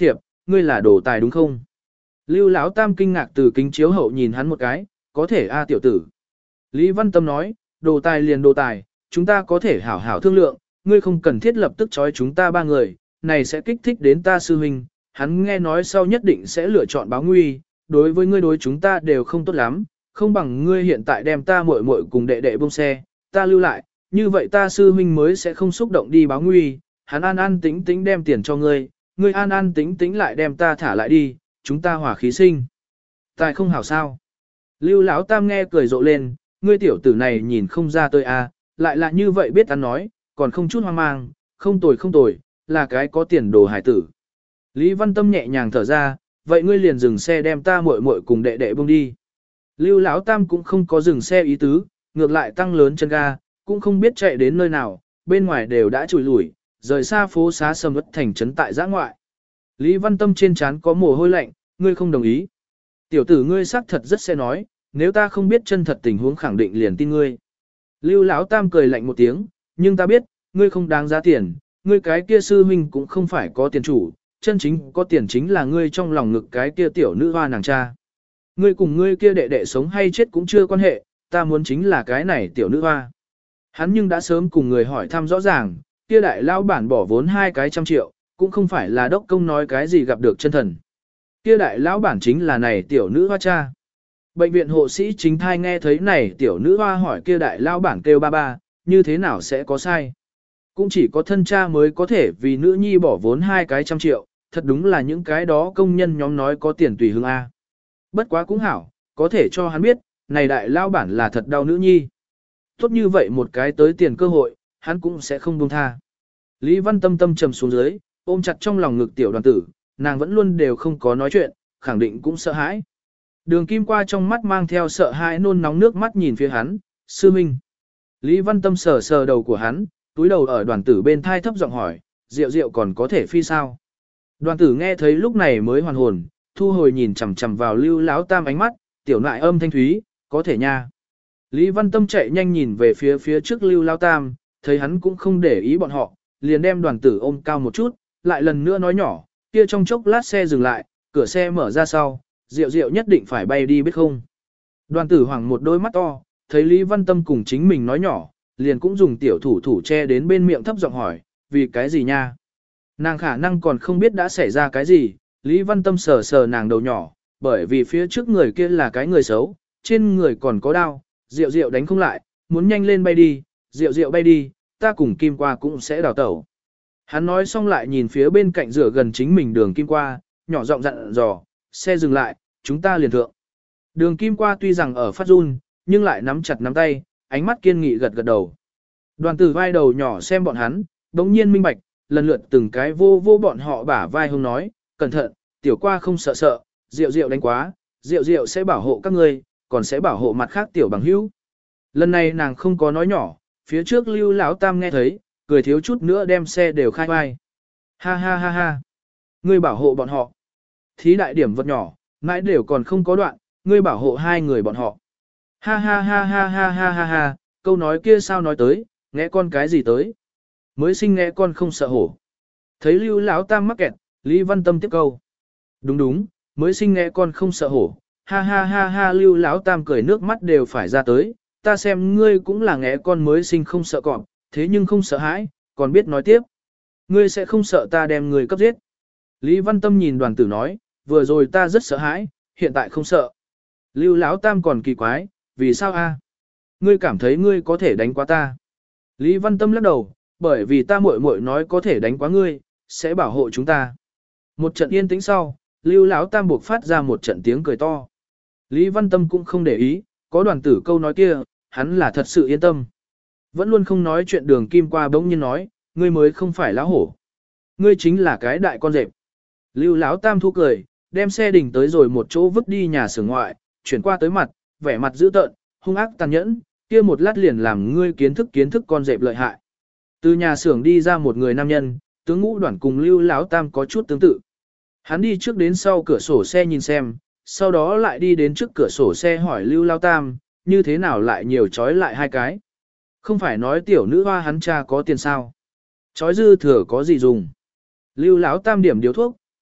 ngươi là đồ tài đúng không? Lưu Lão Tam kinh ngạc từ kính chiếu hậu nhìn hắn một cái, có thể a tiểu tử. Lý Văn Tâm nói, đồ tài liền đồ tài, chúng ta có thể hảo hảo thương lượng, ngươi không cần thiết lập tức trói chúng ta ba người, này sẽ kích thích đến ta sư huynh, hắn nghe nói sau nhất định sẽ lựa chọn báo nguy, đối với ngươi đối chúng ta đều không tốt lắm, không bằng ngươi hiện tại đem ta muội muội cùng đệ đệ buông xe, ta lưu lại, như vậy ta sư huynh mới sẽ không xúc động đi báo nguy, hắn an an tĩnh tĩnh đem tiền cho ngươi, ngươi an an tĩnh tĩnh lại đem ta thả lại đi, chúng ta hòa khí sinh. Tài không hảo sao? Lưu Lão Tam nghe cười rộ lên, ngươi tiểu tử này nhìn không ra tôi à, lại là như vậy biết ăn nói, còn không chút hoang mang, không tồi không tồi, là cái có tiền đồ hải tử. Lý Văn Tâm nhẹ nhàng thở ra, vậy ngươi liền dừng xe đem ta muội muội cùng đệ đệ buông đi. Lưu Lão Tam cũng không có dừng xe ý tứ, ngược lại tăng lớn chân ga, cũng không biết chạy đến nơi nào, bên ngoài đều đã chùi lủi, rời xa phố xá sầm uất thành trấn tại giã ngoại. Lý Văn Tâm trên trán có mồ hôi lạnh, ngươi không đồng ý. Tiểu tử ngươi xác thật rất sẽ nói, nếu ta không biết chân thật tình huống khẳng định liền tin ngươi. Lưu Lão Tam cười lạnh một tiếng, nhưng ta biết, ngươi không đáng giá tiền, ngươi cái kia sư huynh cũng không phải có tiền chủ, chân chính có tiền chính là ngươi trong lòng ngực cái kia tiểu nữ hoa nàng cha. Ngươi cùng ngươi kia đệ đệ sống hay chết cũng chưa quan hệ, ta muốn chính là cái này tiểu nữ hoa. Hắn nhưng đã sớm cùng người hỏi thăm rõ ràng, kia đại lão bản bỏ vốn hai cái trăm triệu, cũng không phải là đốc công nói cái gì gặp được chân thần. Kia đại lão bản chính là này tiểu nữ hoa cha. Bệnh viện hộ sĩ chính thai nghe thấy này tiểu nữ hoa hỏi kia đại lão bản kêu ba ba, như thế nào sẽ có sai. Cũng chỉ có thân cha mới có thể vì nữ nhi bỏ vốn hai cái trăm triệu, thật đúng là những cái đó công nhân nhóm nói có tiền tùy hương A. Bất quá cũng hảo, có thể cho hắn biết, này đại lão bản là thật đau nữ nhi. Tốt như vậy một cái tới tiền cơ hội, hắn cũng sẽ không buông tha. Lý Văn Tâm tâm trầm xuống dưới, ôm chặt trong lòng ngực tiểu đoàn tử, nàng vẫn luôn đều không có nói chuyện, khẳng định cũng sợ hãi. Đường Kim qua trong mắt mang theo sợ hãi nôn nóng nước mắt nhìn phía hắn, sư minh. Lý Văn Tâm sờ sờ đầu của hắn, túi đầu ở đoàn tử bên thai thấp giọng hỏi, rượu rượu còn có thể phi sao? Đoàn tử nghe thấy lúc này mới hoàn hồn, thu hồi nhìn chằm chằm vào Lưu Lão Tam ánh mắt, tiểu nại âm thanh thúy, có thể nha. Lý Văn Tâm chạy nhanh nhìn về phía phía trước Lưu Lão Tam, thấy hắn cũng không để ý bọn họ, liền đem đoàn tử ôm cao một chút, lại lần nữa nói nhỏ, kia trong chốc lát xe dừng lại, cửa xe mở ra sau, rượu rượu nhất định phải bay đi biết không. Đoàn tử hoảng một đôi mắt to, thấy Lý Văn Tâm cùng chính mình nói nhỏ, liền cũng dùng tiểu thủ thủ che đến bên miệng thấp giọng hỏi, vì cái gì nha? Nàng khả năng còn không biết đã xảy ra cái gì, Lý Văn Tâm sờ sờ nàng đầu nhỏ, bởi vì phía trước người kia là cái người xấu, trên người còn có đao, rượu rượu đánh không lại, muốn nhanh lên bay đi, rượu rượu bay đi, ta cùng Kim Qua cũng sẽ đào tẩu. Hắn nói xong lại nhìn phía bên cạnh rửa gần chính mình đường Kim Qua, nhỏ giọng dặn dò, xe dừng lại, chúng ta liền thượng. Đường Kim Qua tuy rằng ở phát run, nhưng lại nắm chặt nắm tay, ánh mắt kiên nghị gật gật đầu. Đoàn tử vai đầu nhỏ xem bọn hắn, đống nhiên minh bạch, lần lượt từng cái vô vô bọn họ bả vai hông nói, cẩn thận, tiểu qua không sợ sợ, rượu rượu đánh quá, rượu rượu sẽ bảo hộ các ngươi, còn sẽ bảo hộ mặt khác tiểu bằng hữu. Lần này nàng không có nói nhỏ, phía trước Lưu Lão Tam nghe thấy, cười thiếu chút nữa đem xe đều khai vai. Ha ha ha ha, ngươi bảo hộ bọn họ. Thí đại điểm vật nhỏ, mãi đều còn không có đoạn, ngươi bảo hộ hai người bọn họ. Ha ha ha ha ha ha ha ha, câu nói kia sao nói tới, nghe con cái gì tới. Mới sinh nghe con không sợ hổ. Thấy Lưu Lão Tam mắc kẹt, Lý Văn Tâm tiếp câu. Đúng đúng, mới sinh nghe con không sợ hổ. Ha ha ha ha, Lưu Lão Tam cười nước mắt đều phải ra tới. Ta xem ngươi cũng là nghe con mới sinh không sợ cọp, thế nhưng không sợ hãi, còn biết nói tiếp. Ngươi sẽ không sợ ta đem người cấp giết. Lý Văn Tâm nhìn đoàn tử nói, vừa rồi ta rất sợ hãi, hiện tại không sợ. Lưu Lão Tam còn kỳ quái, vì sao a? Ngươi cảm thấy ngươi có thể đánh quá ta. Lý Văn Tâm lắc đầu, bởi vì ta muội muội nói có thể đánh quá ngươi, sẽ bảo hộ chúng ta. Một trận yên tĩnh sau, Lưu Lão Tam buộc phát ra một trận tiếng cười to. Lý Văn Tâm cũng không để ý, có đoàn tử câu nói kia, hắn là thật sự yên tâm. Vẫn luôn không nói chuyện đường Kim Qua bỗng nhiên nói, ngươi mới không phải lão hổ. Ngươi chính là cái đại con rệp. Lưu Lão Tam thu cười, đem xe đình tới rồi một chỗ vứt đi nhà xưởng ngoại, chuyển qua tới mặt, vẻ mặt dữ tợn, hung ác tàn nhẫn, kia một lát liền làm ngươi kiến thức kiến thức con rệp lợi hại. Từ nhà xưởng đi ra một người nam nhân, tướng Ngũ Đoản cùng Lưu Lão Tam có chút tương tự. Hắn đi trước đến sau cửa sổ xe nhìn xem, sau đó lại đi đến trước cửa sổ xe hỏi Lưu Lão Tam, như thế nào lại nhiều chói lại hai cái. Không phải nói tiểu nữ hoa hắn cha có tiền sao. Chói dư thừa có gì dùng. Lưu Lão Tam điểm điếu thuốc,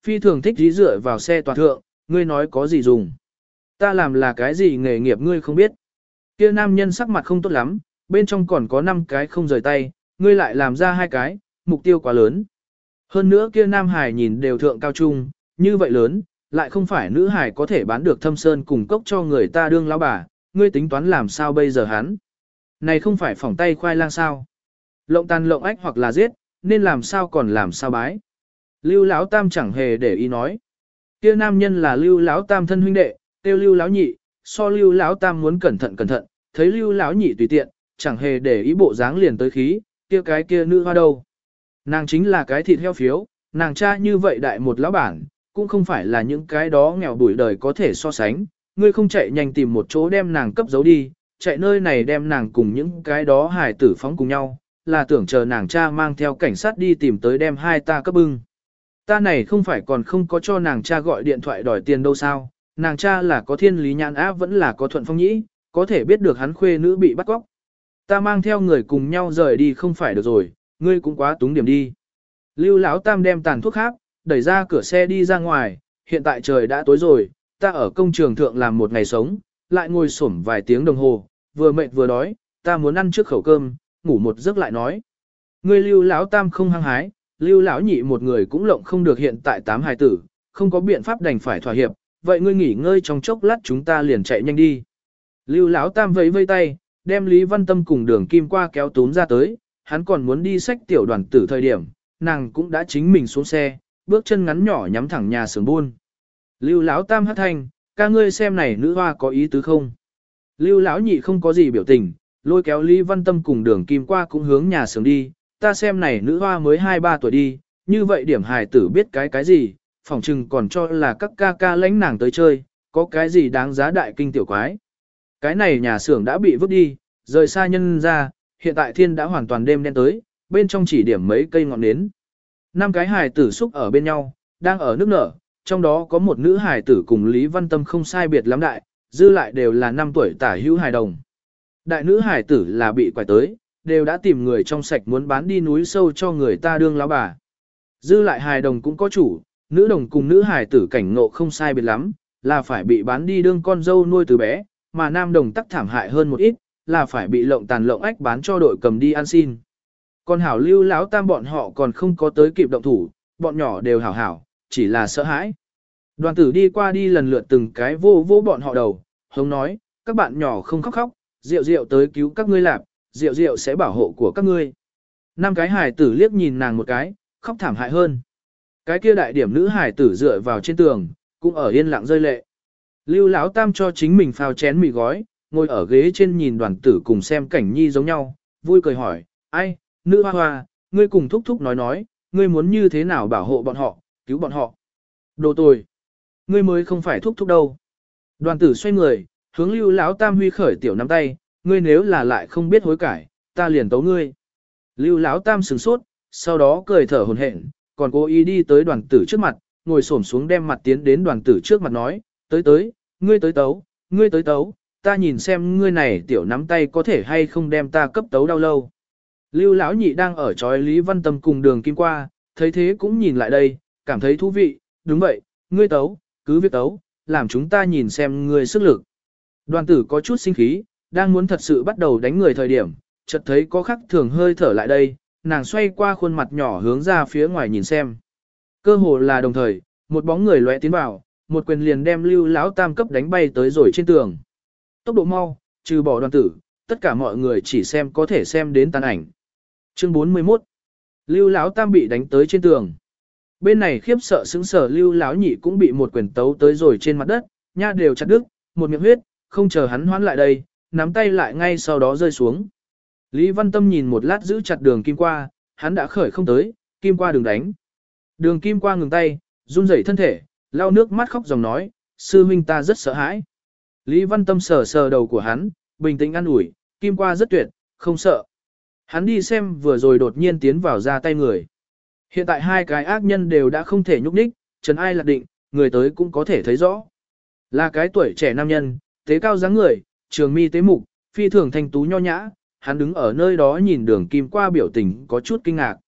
phi thường thích dí dựa vào xe toàn thượng, ngươi nói có gì dùng. Ta làm là cái gì nghề nghiệp ngươi không biết. Kia nam nhân sắc mặt không tốt lắm, bên trong còn có năm cái không rời tay, ngươi lại làm ra hai cái, mục tiêu quá lớn. Hơn nữa kia nam hải nhìn đều thượng cao trung, như vậy lớn, lại không phải nữ hải có thể bán được thâm sơn cùng cốc cho người ta đương lão bà, ngươi tính toán làm sao bây giờ hắn. Này không phải phỏng tay khoai lang sao. Lộng tàn lộng ách hoặc là giết, nên làm sao còn làm sao bái. Lưu Lão Tam chẳng hề để ý nói. Kia nam nhân là Lưu Lão Tam thân huynh đệ, tiêu Lưu Lão Nhị, so Lưu Lão Tam muốn cẩn thận cẩn thận, thấy Lưu Lão Nhị tùy tiện, chẳng hề để ý bộ dáng liền tới khí, kia cái kia nữ hoa đâu. Nàng chính là cái thịt heo phiếu, nàng cha như vậy đại một lão bản, cũng không phải là những cái đó nghèo đuổi đời có thể so sánh, ngươi không chạy nhanh tìm một chỗ đem nàng cấp giấu đi, chạy nơi này đem nàng cùng những cái đó hài tử phóng cùng nhau, là tưởng chờ nàng cha mang theo cảnh sát đi tìm tới đem hai ta cấp bưng. Ta này không phải còn không có cho nàng cha gọi điện thoại đòi tiền đâu sao, nàng cha là có thiên lý nhãn áp vẫn là có thuận phong nhĩ, có thể biết được hắn khuê nữ bị bắt cóc. Ta mang theo người cùng nhau rời đi không phải được rồi, ngươi cũng quá túng điểm đi. Lưu Lão Tam đem tàn thuốc khác, đẩy ra cửa xe đi ra ngoài, hiện tại trời đã tối rồi, ta ở công trường thượng làm một ngày sống, lại ngồi xổm vài tiếng đồng hồ, vừa mệt vừa đói, ta muốn ăn trước khẩu cơm, ngủ một giấc lại nói. Ngươi Lưu Lão Tam không hăng hái, Lưu Lão Nhị một người cũng lộng không được hiện tại tám hài tử, không có biện pháp đành phải thỏa hiệp, vậy ngươi nghỉ ngơi trong chốc lát chúng ta liền chạy nhanh đi. Lưu Lão Tam vẫy vây tay, đem Lý Văn Tâm cùng Đường Kim qua kéo túm ra tới, hắn còn muốn đi xách tiểu đoàn tử thời điểm, nàng cũng đã chính mình xuống xe, bước chân ngắn nhỏ nhắm thẳng nhà xưởng buôn. Lưu Lão Tam hát thanh, ca ngươi xem này nữ hoa có ý tứ không? Lưu Lão Nhị không có gì biểu tình, lôi kéo Lý Văn Tâm cùng Đường Kim qua cũng hướng nhà xưởng đi, ta xem này nữ hoa mới hai ba tuổi đi, như vậy điểm hài tử biết cái cái gì, phỏng chừng còn cho là các ca ca lãnh nàng tới chơi, có cái gì đáng giá đại kinh tiểu quái. Cái này nhà xưởng đã bị vứt đi, rời xa nhân ra, hiện tại thiên đã hoàn toàn đêm đen tới, bên trong chỉ điểm mấy cây ngọn nến. Năm cái hài tử xúc ở bên nhau, đang ở nước nở, trong đó có một nữ hài tử cùng Lý Văn Tâm không sai biệt lắm đại, dư lại đều là năm tuổi tả hữu hài đồng. Đại nữ hài tử là bị quải tới, đều đã tìm người trong sạch muốn bán đi núi sâu cho người ta đương lão bà. Dư lại hài đồng cũng có chủ, nữ đồng cùng nữ hài tử cảnh ngộ không sai biệt lắm, là phải bị bán đi đương con dâu nuôi từ bé, mà nam đồng tắc thảm hại hơn một ít, là phải bị lộng tàn lộng ách bán cho đội cầm đi ăn xin. Còn hảo Lưu Lão Tam bọn họ còn không có tới kịp động thủ, bọn nhỏ đều hảo hảo, chỉ là sợ hãi. Đoàn tử đi qua đi lần lượt từng cái vô vô bọn họ đầu, hống nói, các bạn nhỏ không khóc khóc, Diệu Diệu tới cứu các ngươi lạp, Diệu Diệu sẽ bảo hộ của các ngươi. Năm cái hài tử liếc nhìn nàng một cái, khóc thảm hại hơn. Cái kia đại điểm nữ hài tử dựa vào trên tường, cũng ở yên lặng rơi lệ. Lưu Lão Tam cho chính mình phao chén mì gói, ngồi ở ghế trên nhìn đoàn tử cùng xem cảnh nhi giống nhau, vui cười hỏi, ai, nữ hoa hoa, ngươi cùng thúc thúc nói nói, ngươi muốn như thế nào bảo hộ bọn họ, cứu bọn họ. Đồ tồi, ngươi mới không phải thúc thúc đâu. Đoàn tử xoay người, hướng Lưu Lão Tam huy khởi tiểu nắm tay, ngươi nếu là lại không biết hối cải, ta liền tấu ngươi. Lưu Lão Tam sửng sốt, sau đó cười thở hổn hển, còn cố ý đi tới đoàn tử trước mặt, ngồi xổm xuống đem mặt tiến đến đoàn tử trước mặt nói, tới tới, ngươi tới tấu, ngươi tới tấu, ta nhìn xem ngươi này tiểu nắm tay có thể hay không đem ta cấp tấu đau lâu. Lưu Lão Nhị đang ở chói Lý Văn Tâm cùng Đường Kim qua, thấy thế cũng nhìn lại đây, cảm thấy thú vị, đúng vậy, ngươi tấu, cứ việc tấu, làm chúng ta nhìn xem ngươi sức lực. Đoàn tử có chút sinh khí, đang muốn thật sự bắt đầu đánh người thời điểm, chợt thấy có khắc thường hơi thở lại đây, nàng xoay qua khuôn mặt nhỏ hướng ra phía ngoài nhìn xem. Cơ hồ là đồng thời, một bóng người lóe tiến vào, một quyền liền đem Lưu Lão Tam cấp đánh bay tới rồi trên tường. Tốc độ mau, trừ bỏ đoàn tử, tất cả mọi người chỉ xem có thể xem đến tàn ảnh. Chương bốn mươi mốt. Lưu Lão Tam bị đánh tới trên tường. Bên này khiếp sợ sững sờ Lưu Lão Nhị cũng bị một quyền tấu tới rồi trên mặt đất, nha đều chặt đứt, một miệng huyết, không chờ hắn hoán lại đây, nắm tay lại ngay sau đó rơi xuống. Lý Văn Tâm nhìn một lát giữ chặt Đường Kim qua, hắn đã khởi không tới, Kim qua đừng đánh. Đường Kim qua ngừng tay, run rẩy thân thể, lau nước mắt khóc dòng nói, sư huynh ta rất sợ hãi. Lý Văn Tâm sờ sờ đầu của hắn, bình tĩnh an ủi, Kim qua rất tuyệt, không sợ. Hắn đi xem vừa rồi đột nhiên tiến vào ra tay người. Hiện tại hai cái ác nhân đều đã không thể nhúc nhích, trần ai lạc định, người tới cũng có thể thấy rõ. Là cái tuổi trẻ nam nhân, tế cao dáng người, trường mi tế mục, phi thường thanh tú nho nhã, hắn đứng ở nơi đó nhìn Đường Kim qua biểu tình có chút kinh ngạc.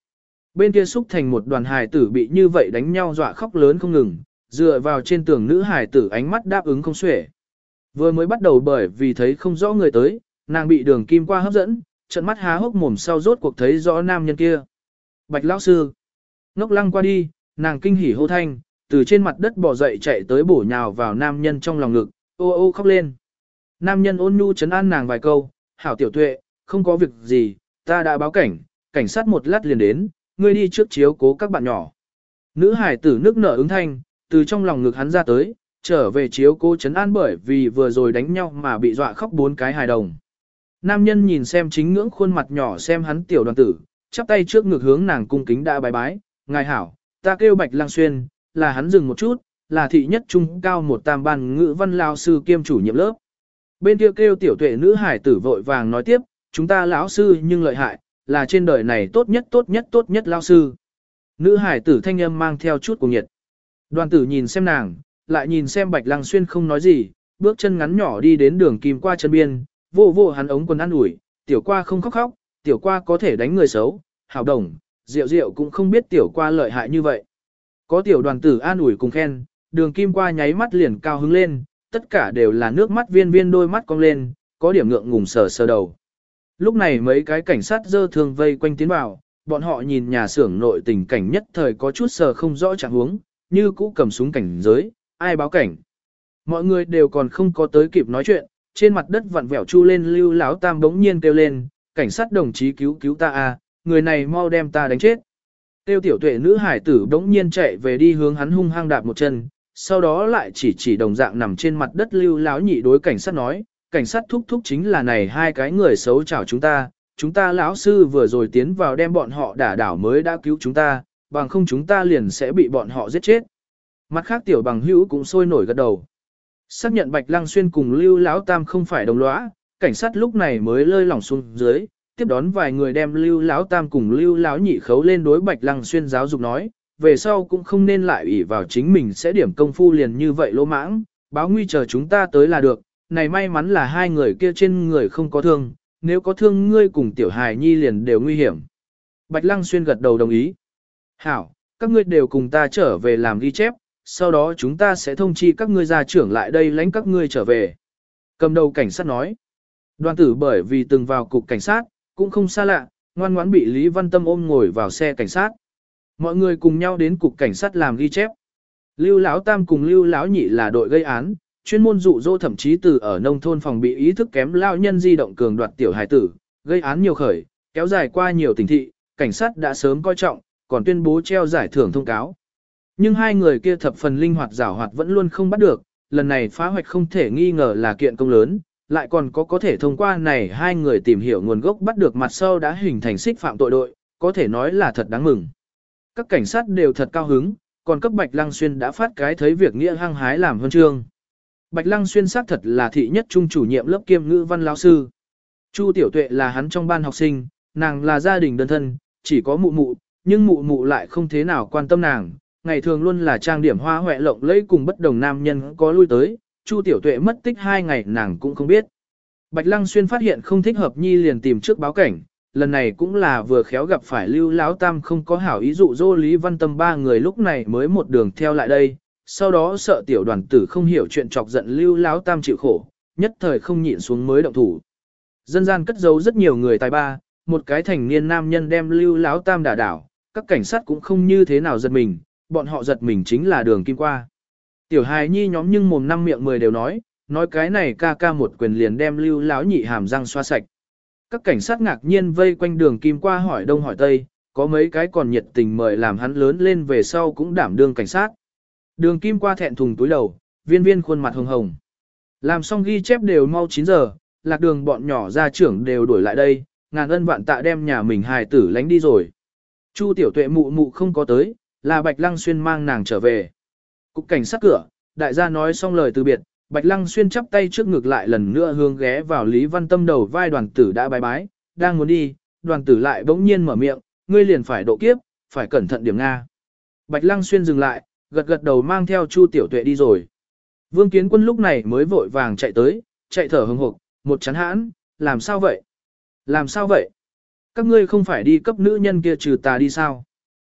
Bên kia xúc thành một đoàn hài tử bị như vậy đánh nhau dọa khóc lớn không ngừng, dựa vào trên tường nữ hài tử ánh mắt đáp ứng không xuể. Vừa mới bắt đầu bởi vì thấy không rõ người tới, nàng bị đường kim qua hấp dẫn, trận mắt há hốc mồm sau rốt cuộc thấy rõ nam nhân kia. Bạch lão sư. Ngốc lăng qua đi, nàng kinh hỉ hô thanh, từ trên mặt đất bò dậy chạy tới bổ nhào vào nam nhân trong lòng ngực, ô ô khóc lên. Nam nhân ôn nhu trấn an nàng vài câu, hảo tiểu tuệ, không có việc gì, ta đã báo cảnh, cảnh sát một lát liền đến, ngươi đi trước chiếu cố các bạn nhỏ. Nữ hải tử nước nở ứng thanh, từ trong lòng ngực hắn ra tới, trở về chiếu cố trấn an bởi vì vừa rồi đánh nhau mà bị dọa khóc bốn cái hài đồng. Nam nhân nhìn xem chính ngưỡng khuôn mặt nhỏ xem hắn tiểu đoàn tử, chắp tay trước ngực hướng nàng cung kính đã bái bái, ngài hảo, ta kêu Bạch Lang Xuyên, là hắn dừng một chút, là thị nhất trung cao một tam ban ngữ văn lao sư kiêm chủ nhiệm lớp. Bên kia kêu, kêu tiểu tuệ nữ hải tử vội vàng nói tiếp, chúng ta lão sư nhưng lợi hại, là trên đời này tốt nhất tốt nhất tốt nhất lao sư. Nữ hải tử thanh âm mang theo chút cuồng nhiệt. Đoàn tử nhìn xem nàng, lại nhìn xem Bạch Lang Xuyên không nói gì, bước chân ngắn nhỏ đi đến đường kim qua chân biên, vô vô hắn ống quần ăn ủi, tiểu qua không khóc khóc, tiểu qua có thể đánh người xấu, hảo đồng, rượu rượu cũng không biết tiểu qua lợi hại như vậy. Có tiểu đoàn tử an ủi cùng khen, đường kim qua nháy mắt liền cao hứng lên, tất cả đều là nước mắt viên viên đôi mắt cong lên, có điểm ngượng ngùng sờ sờ đầu. Lúc này mấy cái cảnh sát dơ thương vây quanh tiến vào, bọn họ nhìn nhà xưởng nội tình cảnh nhất thời có chút sờ không rõ trạng huống, như cũ cầm súng cảnh giới, ai báo cảnh. Mọi người đều còn không có tới kịp nói chuyện, trên mặt đất vặn vẹo chu lên Lưu Láo Tam bỗng nhiên kêu lên, cảnh sát đồng chí cứu cứu ta a, người này mau đem ta đánh chết. Tiêu tiểu tuệ nữ hải tử bỗng nhiên chạy về đi hướng hắn hung hăng đạp một chân, sau đó lại chỉ chỉ đồng dạng nằm trên mặt đất Lưu Láo nhị đối cảnh sát nói, cảnh sát thúc thúc chính là này hai cái người xấu chào chúng ta, chúng ta lão sư vừa rồi tiến vào đem bọn họ đả đảo mới đã cứu chúng ta, bằng không chúng ta liền sẽ bị bọn họ giết chết. Mặt khác tiểu bằng hữu cũng sôi nổi gật đầu. Xác nhận Bạch Lăng Xuyên cùng Lưu Láo Tam không phải đồng lõa, cảnh sát lúc này mới lơi lỏng xuống dưới, tiếp đón vài người đem Lưu Láo Tam cùng Lưu Láo nhị khấu lên đối Bạch Lăng Xuyên giáo dục nói, về sau cũng không nên lại ủy vào chính mình sẽ điểm công phu liền như vậy lỗ mãng, báo nguy chờ chúng ta tới là được, này may mắn là hai người kia trên người không có thương, nếu có thương ngươi cùng tiểu hài nhi liền đều nguy hiểm. Bạch Lăng Xuyên gật đầu đồng ý. Hảo, các ngươi đều cùng ta trở về làm ghi chép, sau đó chúng ta sẽ thông chi các ngươi gia trưởng lại đây lãnh các ngươi trở về. Cầm đầu cảnh sát nói. Đoàn tử bởi vì từng vào cục cảnh sát, cũng không xa lạ, ngoan ngoãn bị Lý Văn Tâm ôm ngồi vào xe cảnh sát. Mọi người cùng nhau đến cục cảnh sát làm ghi chép. Lưu Lão Tam cùng Lưu Lão Nhị là đội gây án, chuyên môn dụ dỗ thậm chí từ ở nông thôn phòng bị ý thức kém lao nhân di động cường đoạt tiểu hài tử, gây án nhiều khởi, kéo dài qua nhiều tỉnh thị, cảnh sát đã sớm coi trọng, còn tuyên bố treo giải thưởng thông cáo. Nhưng hai người kia thập phần linh hoạt giảo hoạt vẫn luôn không bắt được, lần này phá hoạch không thể nghi ngờ là kiện công lớn, lại còn có có thể thông qua này hai người tìm hiểu nguồn gốc bắt được mặt sau đã hình thành xích phạm tội đội, có thể nói là thật đáng mừng. Các cảnh sát đều thật cao hứng, còn cấp Bạch Lăng Xuyên đã phát cái thấy việc nghĩa hăng hái làm huân chương. Bạch Lăng Xuyên xác thật là thị nhất trung chủ nhiệm lớp kiêm ngữ văn lão sư. Chu Tiểu Tuệ là hắn trong ban học sinh, nàng là gia đình đơn thân, chỉ có mụ mụ, nhưng mụ mụ lại không thế nào quan tâm nàng, ngày thường luôn là trang điểm hoa hoẹ lộng lẫy cùng bất đồng nam nhân có lui tới, Chu Tiểu Tuệ mất tích hai ngày nàng cũng không biết. Bạch Lăng Xuyên phát hiện không thích hợp nhi liền tìm trước báo cảnh, lần này cũng là vừa khéo gặp phải Lưu Láo Tam không có hảo ý dụ dỗ Lý Văn Tâm ba người lúc này mới một đường theo lại đây, sau đó sợ tiểu đoàn tử không hiểu chuyện chọc giận Lưu Láo Tam chịu khổ, nhất thời không nhịn xuống mới động thủ. Dân gian cất giấu rất nhiều người tài ba, một cái thành niên nam nhân đem Lưu Láo Tam đả đảo, các cảnh sát cũng không như thế nào giật mình, bọn họ giật mình chính là đường kim qua. Tiểu hài nhi nhóm nhưng mồm năm miệng mười đều nói, nói cái này ca ca một quyền liền đem Lưu Láo nhị hàm răng xoa sạch. Các cảnh sát ngạc nhiên vây quanh đường kim qua hỏi đông hỏi tây, có mấy cái còn nhiệt tình mời làm hắn lớn lên về sau cũng đảm đương cảnh sát. Đường kim qua thẹn thùng túi đầu, viên viên khuôn mặt hồng hồng. Làm xong ghi chép đều mau chín giờ, lạc đường bọn nhỏ gia trưởng đều đuổi lại đây, ngàn ân vạn tạ đem nhà mình hài tử lánh đi rồi. Chu Tiểu Tuệ mụ mụ không có tới, là Bạch Lăng Xuyên mang nàng trở về. Cục cảnh sát cửa, đại gia nói xong lời từ biệt, Bạch Lăng Xuyên chắp tay trước ngực lại lần nữa hướng ghé vào Lý Văn Tâm đầu vai đoàn tử đã bái bái, đang muốn đi, đoàn tử lại bỗng nhiên mở miệng, ngươi liền phải độ kiếp, phải cẩn thận điểm Nga. Bạch Lăng Xuyên dừng lại, gật gật đầu mang theo Chu Tiểu Tuệ đi rồi. Vương Kiến Quân lúc này mới vội vàng chạy tới, chạy thở hừng hực, một chán hãn, làm sao vậy? Làm sao vậy? Các ngươi không phải đi cấp nữ nhân kia trừ tà đi sao?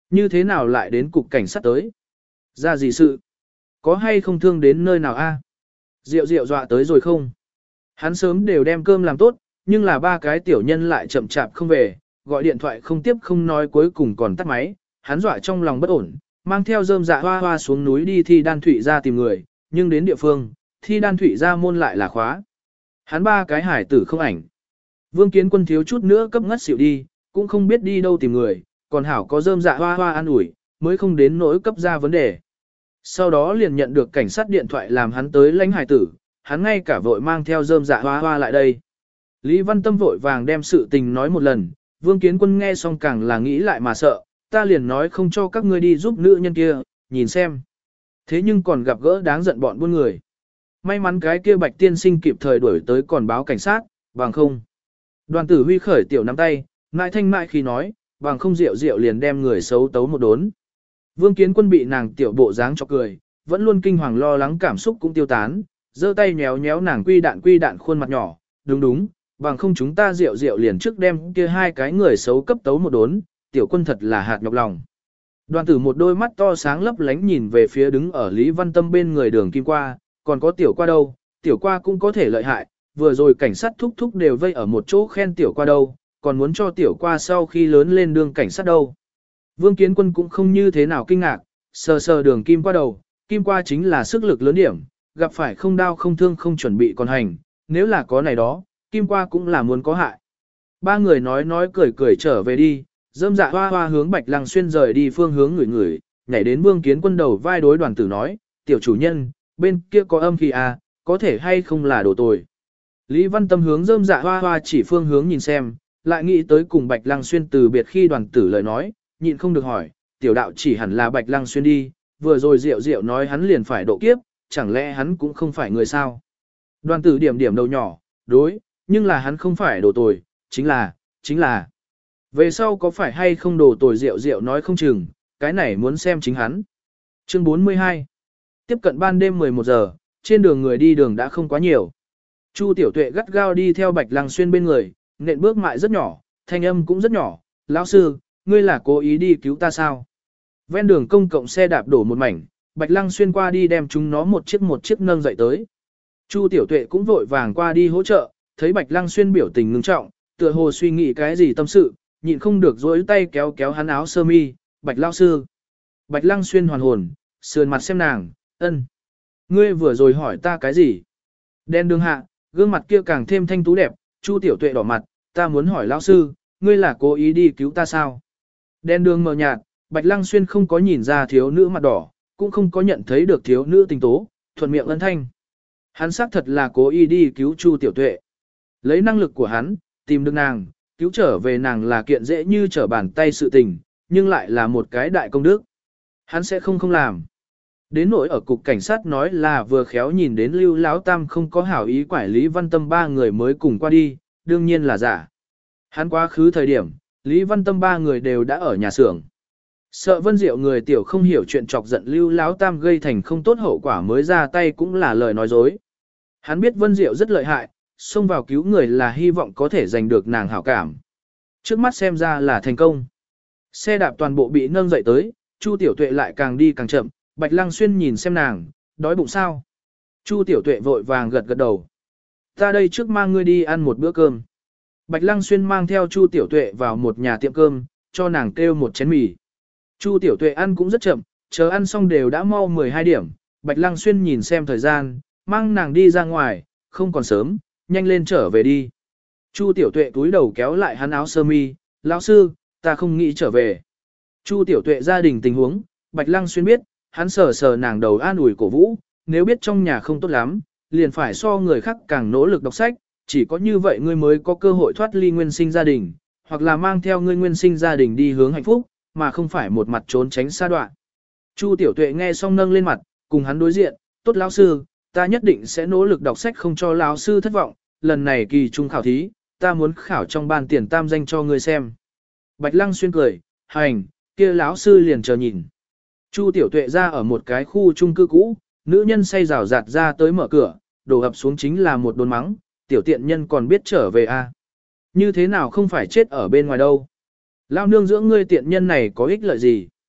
Như thế nào lại đến cục cảnh sát tới? Ra gì sự? Có hay không thương đến nơi nào a? Diệu diệu dọa tới rồi không? Hắn sớm đều đem cơm làm tốt, nhưng là ba cái tiểu nhân lại chậm chạp không về, gọi điện thoại không tiếp không nói cuối cùng còn tắt máy, hắn dọa trong lòng bất ổn, mang theo rơm dạ hoa hoa xuống núi đi thi đan thủy ra tìm người, nhưng đến địa phương, thi đan thủy ra môn lại là khóa. Hắn ba cái hải tử không ảnh. Vương Kiến Quân thiếu chút nữa cấp ngất xỉu đi, cũng không biết đi đâu tìm người, còn hảo có rơm dạ hoa hoa an ủi, mới không đến nỗi cấp ra vấn đề. Sau đó liền nhận được cảnh sát điện thoại làm hắn tới lãnh hải tử, hắn ngay cả vội mang theo rơm dạ hoa hoa lại đây. Lý Văn Tâm vội vàng đem sự tình nói một lần, Vương Kiến Quân nghe xong càng là nghĩ lại mà sợ, ta liền nói không cho các ngươi đi giúp nữ nhân kia, nhìn xem. Thế nhưng còn gặp gỡ đáng giận bọn buôn người. May mắn cái kia Bạch tiên sinh kịp thời đuổi tới còn báo cảnh sát, bằng không. Đoàn tử huy khởi tiểu nắm tay, mại thanh mại khi nói, bằng không rượu rượu liền đem người xấu tấu một đốn. Vương Kiến Quân bị nàng tiểu bộ dáng cho cười, vẫn luôn kinh hoàng lo lắng cảm xúc cũng tiêu tán, giơ tay nhéo nhéo nàng quy đạn quy đạn khuôn mặt nhỏ, đúng đúng, bằng không chúng ta rượu rượu liền trước đem kia hai cái người xấu cấp tấu một đốn, tiểu quân thật là hạt nhọc lòng. Đoàn tử một đôi mắt to sáng lấp lánh nhìn về phía đứng ở Lý Văn Tâm bên người đường kim qua, còn có tiểu qua đâu, tiểu qua cũng có thể lợi hại, vừa rồi cảnh sát thúc thúc đều vây ở một chỗ khen tiểu qua đâu, còn muốn cho tiểu qua sau khi lớn lên đường cảnh sát đâu. Vương Kiến Quân cũng không như thế nào kinh ngạc, sờ sờ đường kim qua đầu, kim qua chính là sức lực lớn điểm, gặp phải không đau không thương không chuẩn bị còn hành, nếu là có này đó, kim qua cũng là muốn có hại. Ba người nói nói cười cười trở về đi, dâm dạ hoa hoa hướng Bạch Lăng Xuyên rời đi phương hướng người người, nhảy đến Vương Kiến Quân đầu vai đối đoàn tử nói, tiểu chủ nhân, bên kia có âm khí à, có thể hay không là đồ tồi. Lý Văn Tâm hướng dâm dạ hoa hoa chỉ phương hướng nhìn xem, lại nghĩ tới cùng Bạch Lăng Xuyên từ biệt khi đoàn tử lời nói, nhịn không được hỏi, tiểu đạo chỉ hẳn là Bạch Lăng Xuyên đi, vừa rồi Diệu Diệu nói hắn liền phải độ kiếp, chẳng lẽ hắn cũng không phải người sao. Đoàn tử điểm điểm đầu nhỏ, đối, nhưng là hắn không phải đồ tồi, chính là, chính là. Về sau có phải hay không đồ tồi Diệu Diệu nói không chừng, cái này muốn xem chính hắn. Chương bốn mươi hai. Tiếp cận ban đêm mười một giờ, trên đường người đi đường đã không quá nhiều. Chu Tiểu Tuệ gắt gao đi theo Bạch Lăng Xuyên bên người, nện bước mại rất nhỏ, thanh âm cũng rất nhỏ, lão sư, ngươi là cố ý đi cứu ta sao? Ven đường công cộng xe đạp đổ một mảnh, Bạch Lăng Xuyên qua đi đem chúng nó một chiếc một chiếc nâng dậy tới. Chu Tiểu Tuệ cũng vội vàng qua đi hỗ trợ, thấy Bạch Lăng Xuyên biểu tình ngưng trọng, tựa hồ suy nghĩ cái gì tâm sự, nhịn không được dối tay kéo kéo hắn áo sơ mi, Bạch lão sư. Bạch Lăng Xuyên hoàn hồn, sườn mặt xem nàng, ân. Ngươi vừa rồi hỏi ta cái gì? Đen đường hạ, gương mặt kia càng thêm thanh tú đẹp, Chu Tiểu Tuệ đỏ mặt, ta muốn hỏi lão sư, ngươi là cố ý đi cứu ta sao? Đen đường mờ nhạt, Bạch Lăng Xuyên không có nhìn ra thiếu nữ mặt đỏ, cũng không có nhận thấy được thiếu nữ tình tố, thuận miệng ân thanh. Hắn xác thật là cố ý đi cứu Chu Tiểu Tuệ. Lấy năng lực của hắn, tìm được nàng, cứu trở về nàng là kiện dễ như trở bàn tay sự tình, nhưng lại là một cái đại công đức. Hắn sẽ không không làm. Đến nỗi ở cục cảnh sát nói là vừa khéo nhìn đến Lưu Lão Tam không có hảo ý quải Lý Văn Tâm ba người mới cùng qua đi, đương nhiên là giả. Hắn quá khứ thời điểm, Lý Văn Tâm ba người đều đã ở nhà xưởng. Sợ Vân Diệu người tiểu không hiểu chuyện chọc giận Lưu Lão Tam gây thành không tốt hậu quả mới ra tay cũng là lời nói dối. Hắn biết Vân Diệu rất lợi hại, xông vào cứu người là hy vọng có thể giành được nàng hảo cảm. Trước mắt xem ra là thành công. Xe đạp toàn bộ bị nâng dậy tới, Chu Tiểu Tuệ lại càng đi càng chậm, Bạch Lăng Xuyên nhìn xem nàng, đói bụng sao? Chu Tiểu Tuệ vội vàng gật gật đầu. Ta đây trước mang ngươi đi ăn một bữa cơm. Bạch Lăng Xuyên mang theo Chu Tiểu Tuệ vào một nhà tiệm cơm, cho nàng kêu một chén mì. Chu Tiểu Tuệ ăn cũng rất chậm, chờ ăn xong đều đã mau mười hai điểm. Bạch Lăng Xuyên nhìn xem thời gian, mang nàng đi ra ngoài, không còn sớm, nhanh lên trở về đi. Chu Tiểu Tuệ túi đầu kéo lại hắn áo sơ mi, lão sư, ta không nghĩ trở về. Chu Tiểu Tuệ gia đình tình huống, Bạch Lăng Xuyên biết, hắn sờ sờ nàng đầu an ủi cổ vũ, nếu biết trong nhà không tốt lắm, liền phải so người khác càng nỗ lực đọc sách, chỉ có như vậy ngươi mới có cơ hội thoát ly nguyên sinh gia đình, hoặc là mang theo ngươi nguyên sinh gia đình đi hướng hạnh phúc, mà không phải một mặt trốn tránh xa đoạn. Chu Tiểu Tuệ nghe xong nâng lên mặt, cùng hắn đối diện, tốt lão sư, ta nhất định sẽ nỗ lực đọc sách không cho lão sư thất vọng, lần này kỳ trung khảo thí, ta muốn khảo trong ban tiền tam danh cho ngươi xem. Bạch Lăng Xuyên cười, hành, kia lão sư liền chờ nhìn. Chu Tiểu Tuệ ra ở một cái khu chung cư cũ, nữ nhân say rào rạt ra tới mở cửa, đổ ập xuống chính là một đồn mắng, tiểu tiện nhân còn biết trở về à. Như thế nào không phải chết ở bên ngoài đâu. Lao nương dưỡng ngươi tiện nhân này có ích lợi gì.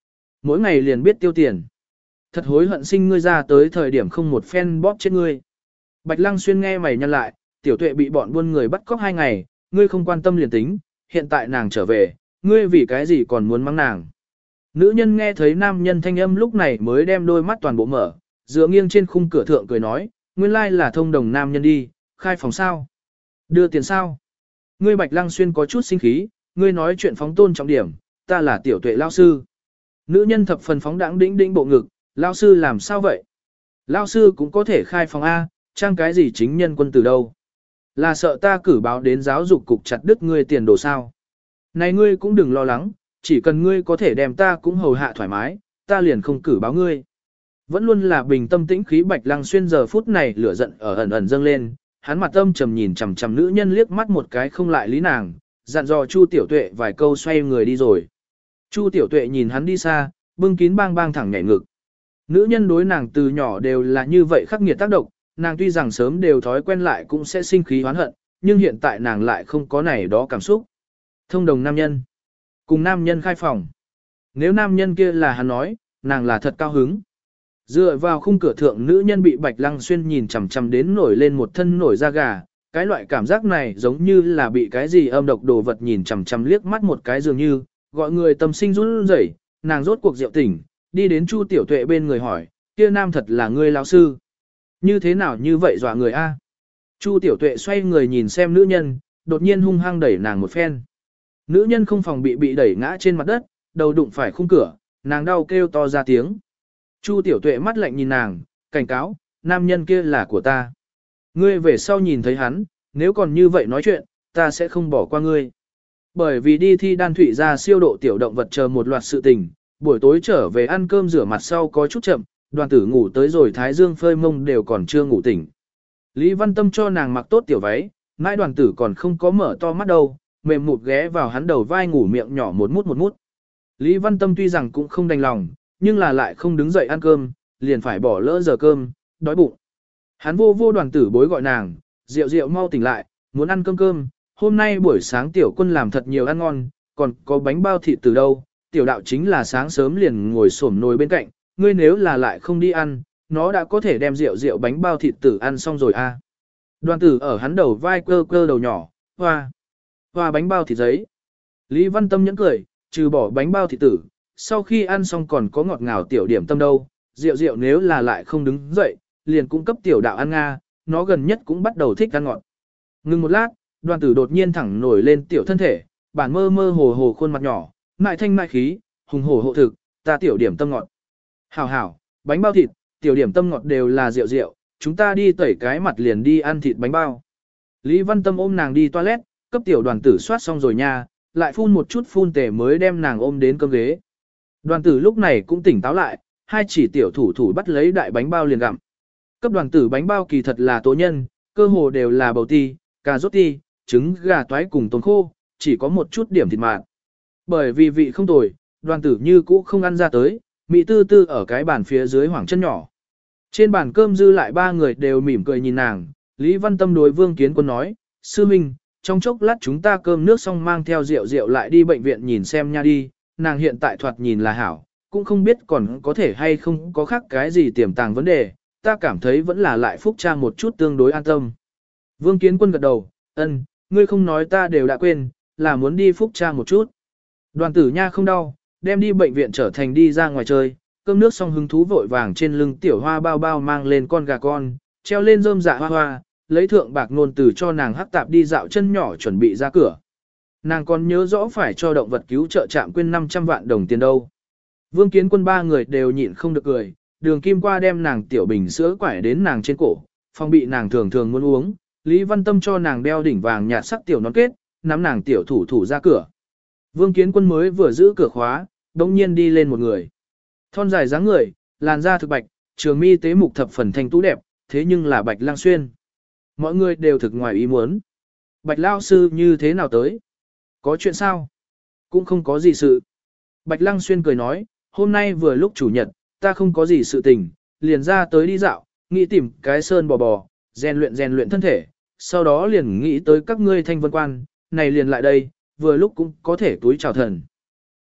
mỗi ngày liền biết tiêu tiền. Thật hối hận sinh ngươi ra tới thời điểm không một phen bóp chết ngươi. Bạch Lăng Xuyên nghe mày nhăn lại, tiểu tuệ bị bọn buôn người bắt cóc hai ngày, ngươi không quan tâm liền tính, hiện tại nàng trở về, ngươi vì cái gì còn muốn mắng nàng. Nữ nhân nghe thấy nam nhân thanh âm lúc này mới đem đôi mắt toàn bộ mở, dựa nghiêng trên khung cửa thượng cười nói, nguyên lai là thông đồng nam nhân đi, khai phòng sao? Đưa tiền sao? Ngươi Bạch Lăng Xuyên có chút sinh khí, ngươi nói chuyện phóng tôn trọng điểm, ta là tiểu tuệ lao sư. Nữ nhân thập phần phóng đãng đĩnh đĩnh bộ ngực, lao sư làm sao vậy? Lao sư cũng có thể khai phòng A, trang cái gì chính nhân quân từ đâu? Là sợ ta cử báo đến giáo dục cục chặt đứt ngươi tiền đồ sao? Này ngươi cũng đừng lo lắng, chỉ cần ngươi có thể đem ta cũng hầu hạ thoải mái, ta liền không cử báo ngươi. Vẫn luôn là bình tâm tĩnh khí Bạch Lăng Xuyên giờ phút này lửa giận ở ẩn ẩn dâng lên, hắn mặt âm trầm nhìn chằm chằm nữ nhân liếc mắt một cái không lại lý nàng, dặn dò Chu Tiểu Tuệ vài câu xoay người đi rồi. Chu Tiểu Tuệ nhìn hắn đi xa, bưng kín bang bang thẳng nhảy ngực. Nữ nhân đối nàng từ nhỏ đều là như vậy khắc nghiệt tác động, nàng tuy rằng sớm đều thói quen lại cũng sẽ sinh khí oán hận, nhưng hiện tại nàng lại không có này đó cảm xúc. Thông đồng nam nhân, cùng nam nhân khai phòng. Nếu nam nhân kia là hắn nói, nàng là thật cao hứng. Dựa vào khung cửa thượng nữ nhân bị Bạch Lăng Xuyên nhìn chằm chằm đến nổi lên một thân nổi da gà, cái loại cảm giác này giống như là bị cái gì âm độc đồ vật nhìn chằm chằm liếc mắt một cái dường như, gọi người tâm sinh run rẩy, nàng rốt cuộc rượu tỉnh, đi đến Chu Tiểu Tuệ bên người hỏi, kia nam thật là ngươi lão sư. Như thế nào như vậy dọa người a? Chu Tiểu Tuệ xoay người nhìn xem nữ nhân, đột nhiên hung hăng đẩy nàng một phen. Nữ nhân không phòng bị bị đẩy ngã trên mặt đất, đầu đụng phải khung cửa, nàng đau kêu to ra tiếng. Chu Tiểu Tuệ mắt lạnh nhìn nàng, cảnh cáo, nam nhân kia là của ta. Ngươi về sau nhìn thấy hắn, nếu còn như vậy nói chuyện, ta sẽ không bỏ qua ngươi. Bởi vì đi thi đan thủy ra siêu độ tiểu động vật chờ một loạt sự tình, buổi tối trở về ăn cơm rửa mặt sau có chút chậm, đoàn tử ngủ tới rồi thái dương phơi mông đều còn chưa ngủ tỉnh. Lý Văn Tâm cho nàng mặc tốt tiểu váy, mãi đoàn tử còn không có mở to mắt đâu, mềm mụt ghé vào hắn đầu vai ngủ miệng nhỏ một mút một mút. Lý Văn Tâm tuy rằng cũng không đành lòng, nhưng là lại không đứng dậy ăn cơm, liền phải bỏ lỡ giờ cơm, đói bụng. Hắn vô vô đoàn tử bối gọi nàng, rượu rượu mau tỉnh lại, muốn ăn cơm cơm, hôm nay buổi sáng tiểu quân làm thật nhiều ăn ngon, còn có bánh bao thịt từ đâu, tiểu đạo chính là sáng sớm liền ngồi xổm nồi bên cạnh, ngươi nếu là lại không đi ăn, nó đã có thể đem rượu rượu bánh bao thịt tử ăn xong rồi a. À. Đoàn tử ở hắn đầu vai cơ cơ đầu nhỏ, hoa, hoa bánh bao thịt giấy. Lý Văn Tâm nhẫn cười, trừ bỏ bánh bao thịt tử, sau khi ăn xong còn có ngọt ngào tiểu điểm tâm đâu, rượu rượu nếu là lại không đứng dậy, liền cung cấp tiểu đạo ăn nga, nó gần nhất cũng bắt đầu thích ăn ngọt. Ngừng một lát, đoàn tử đột nhiên thẳng nổi lên tiểu thân thể, bản mơ mơ hồ hồ khuôn mặt nhỏ, mại thanh mại khí, hùng hổ hộ thực, ta tiểu điểm tâm ngọt. Hảo hảo, bánh bao thịt, tiểu điểm tâm ngọt đều là rượu rượu, chúng ta đi tẩy cái mặt liền đi ăn thịt bánh bao. Lý Văn Tâm ôm nàng đi toilet, cấp tiểu đoàn tử soát xong rồi nha, lại phun một chút phun tể mới đem nàng ôm đến cơm ghế. Đoàn tử lúc này cũng tỉnh táo lại, hai chỉ tiểu thủ thủ bắt lấy đại bánh bao liền gặm. Cấp đoàn tử bánh bao kỳ thật là tố nhân, cơ hồ đều là bầu ti, cà rốt ti, trứng gà toái cùng tôm khô, chỉ có một chút điểm thịt mạt. Bởi vì vị không tồi, đoàn tử như cũ không ăn ra tới, Mỹ tư tư ở cái bàn phía dưới hoảng chân nhỏ. Trên bàn cơm dư lại ba người đều mỉm cười nhìn nàng, Lý Văn Tâm đối Vương Kiến Quân nói, sư minh, trong chốc lát chúng ta cơm nước xong mang theo rượu rượu lại đi bệnh viện nhìn xem nha đi, nàng hiện tại thoạt nhìn là hảo, cũng không biết còn có thể hay không có khác cái gì tiềm tàng vấn đề, ta cảm thấy vẫn là lại phúc tra một chút tương đối an tâm. Vương Kiến Quân gật đầu, ân, ngươi không nói ta đều đã quên, là muốn đi phúc tra một chút. Đoàn tử nha không đau, đem đi bệnh viện trở thành đi ra ngoài chơi, cơm nước xong hứng thú vội vàng trên lưng tiểu hoa bao bao mang lên con gà con, treo lên rơm dạ hoa hoa, lấy thượng bạc nôn từ cho nàng hắc tạp đi dạo chân nhỏ chuẩn bị ra cửa. Nàng còn nhớ rõ phải cho động vật cứu trợ trạm quyên năm trăm vạn đồng tiền đâu. Vương Kiến Quân ba người đều nhịn không được cười, đường kim qua đem nàng tiểu bình sữa quải đến nàng trên cổ, phòng bị nàng thường thường muốn uống, Lý Văn Tâm cho nàng đeo đỉnh vàng nhạt sắc tiểu nón kết, nắm nàng tiểu thủ thủ ra cửa. Vương Kiến Quân mới vừa giữ cửa khóa, đống nhiên đi lên một người. Thon dài dáng người, làn da thực bạch, trường mi tế mục thập phần thanh tú đẹp, thế nhưng là Bạch Lang Xuyên. Mọi người đều thực ngoài ý muốn. Bạch Lao sư như thế nào tới? Có chuyện sao? Cũng không có gì sự. Bạch Lăng Xuyên cười nói, hôm nay vừa lúc chủ nhật, ta không có gì sự tình, liền ra tới đi dạo, nghĩ tìm cái sơn bò bò, rèn luyện rèn luyện thân thể, sau đó liền nghĩ tới các ngươi thanh vân quan, này liền lại đây, vừa lúc cũng có thể túi chào thần.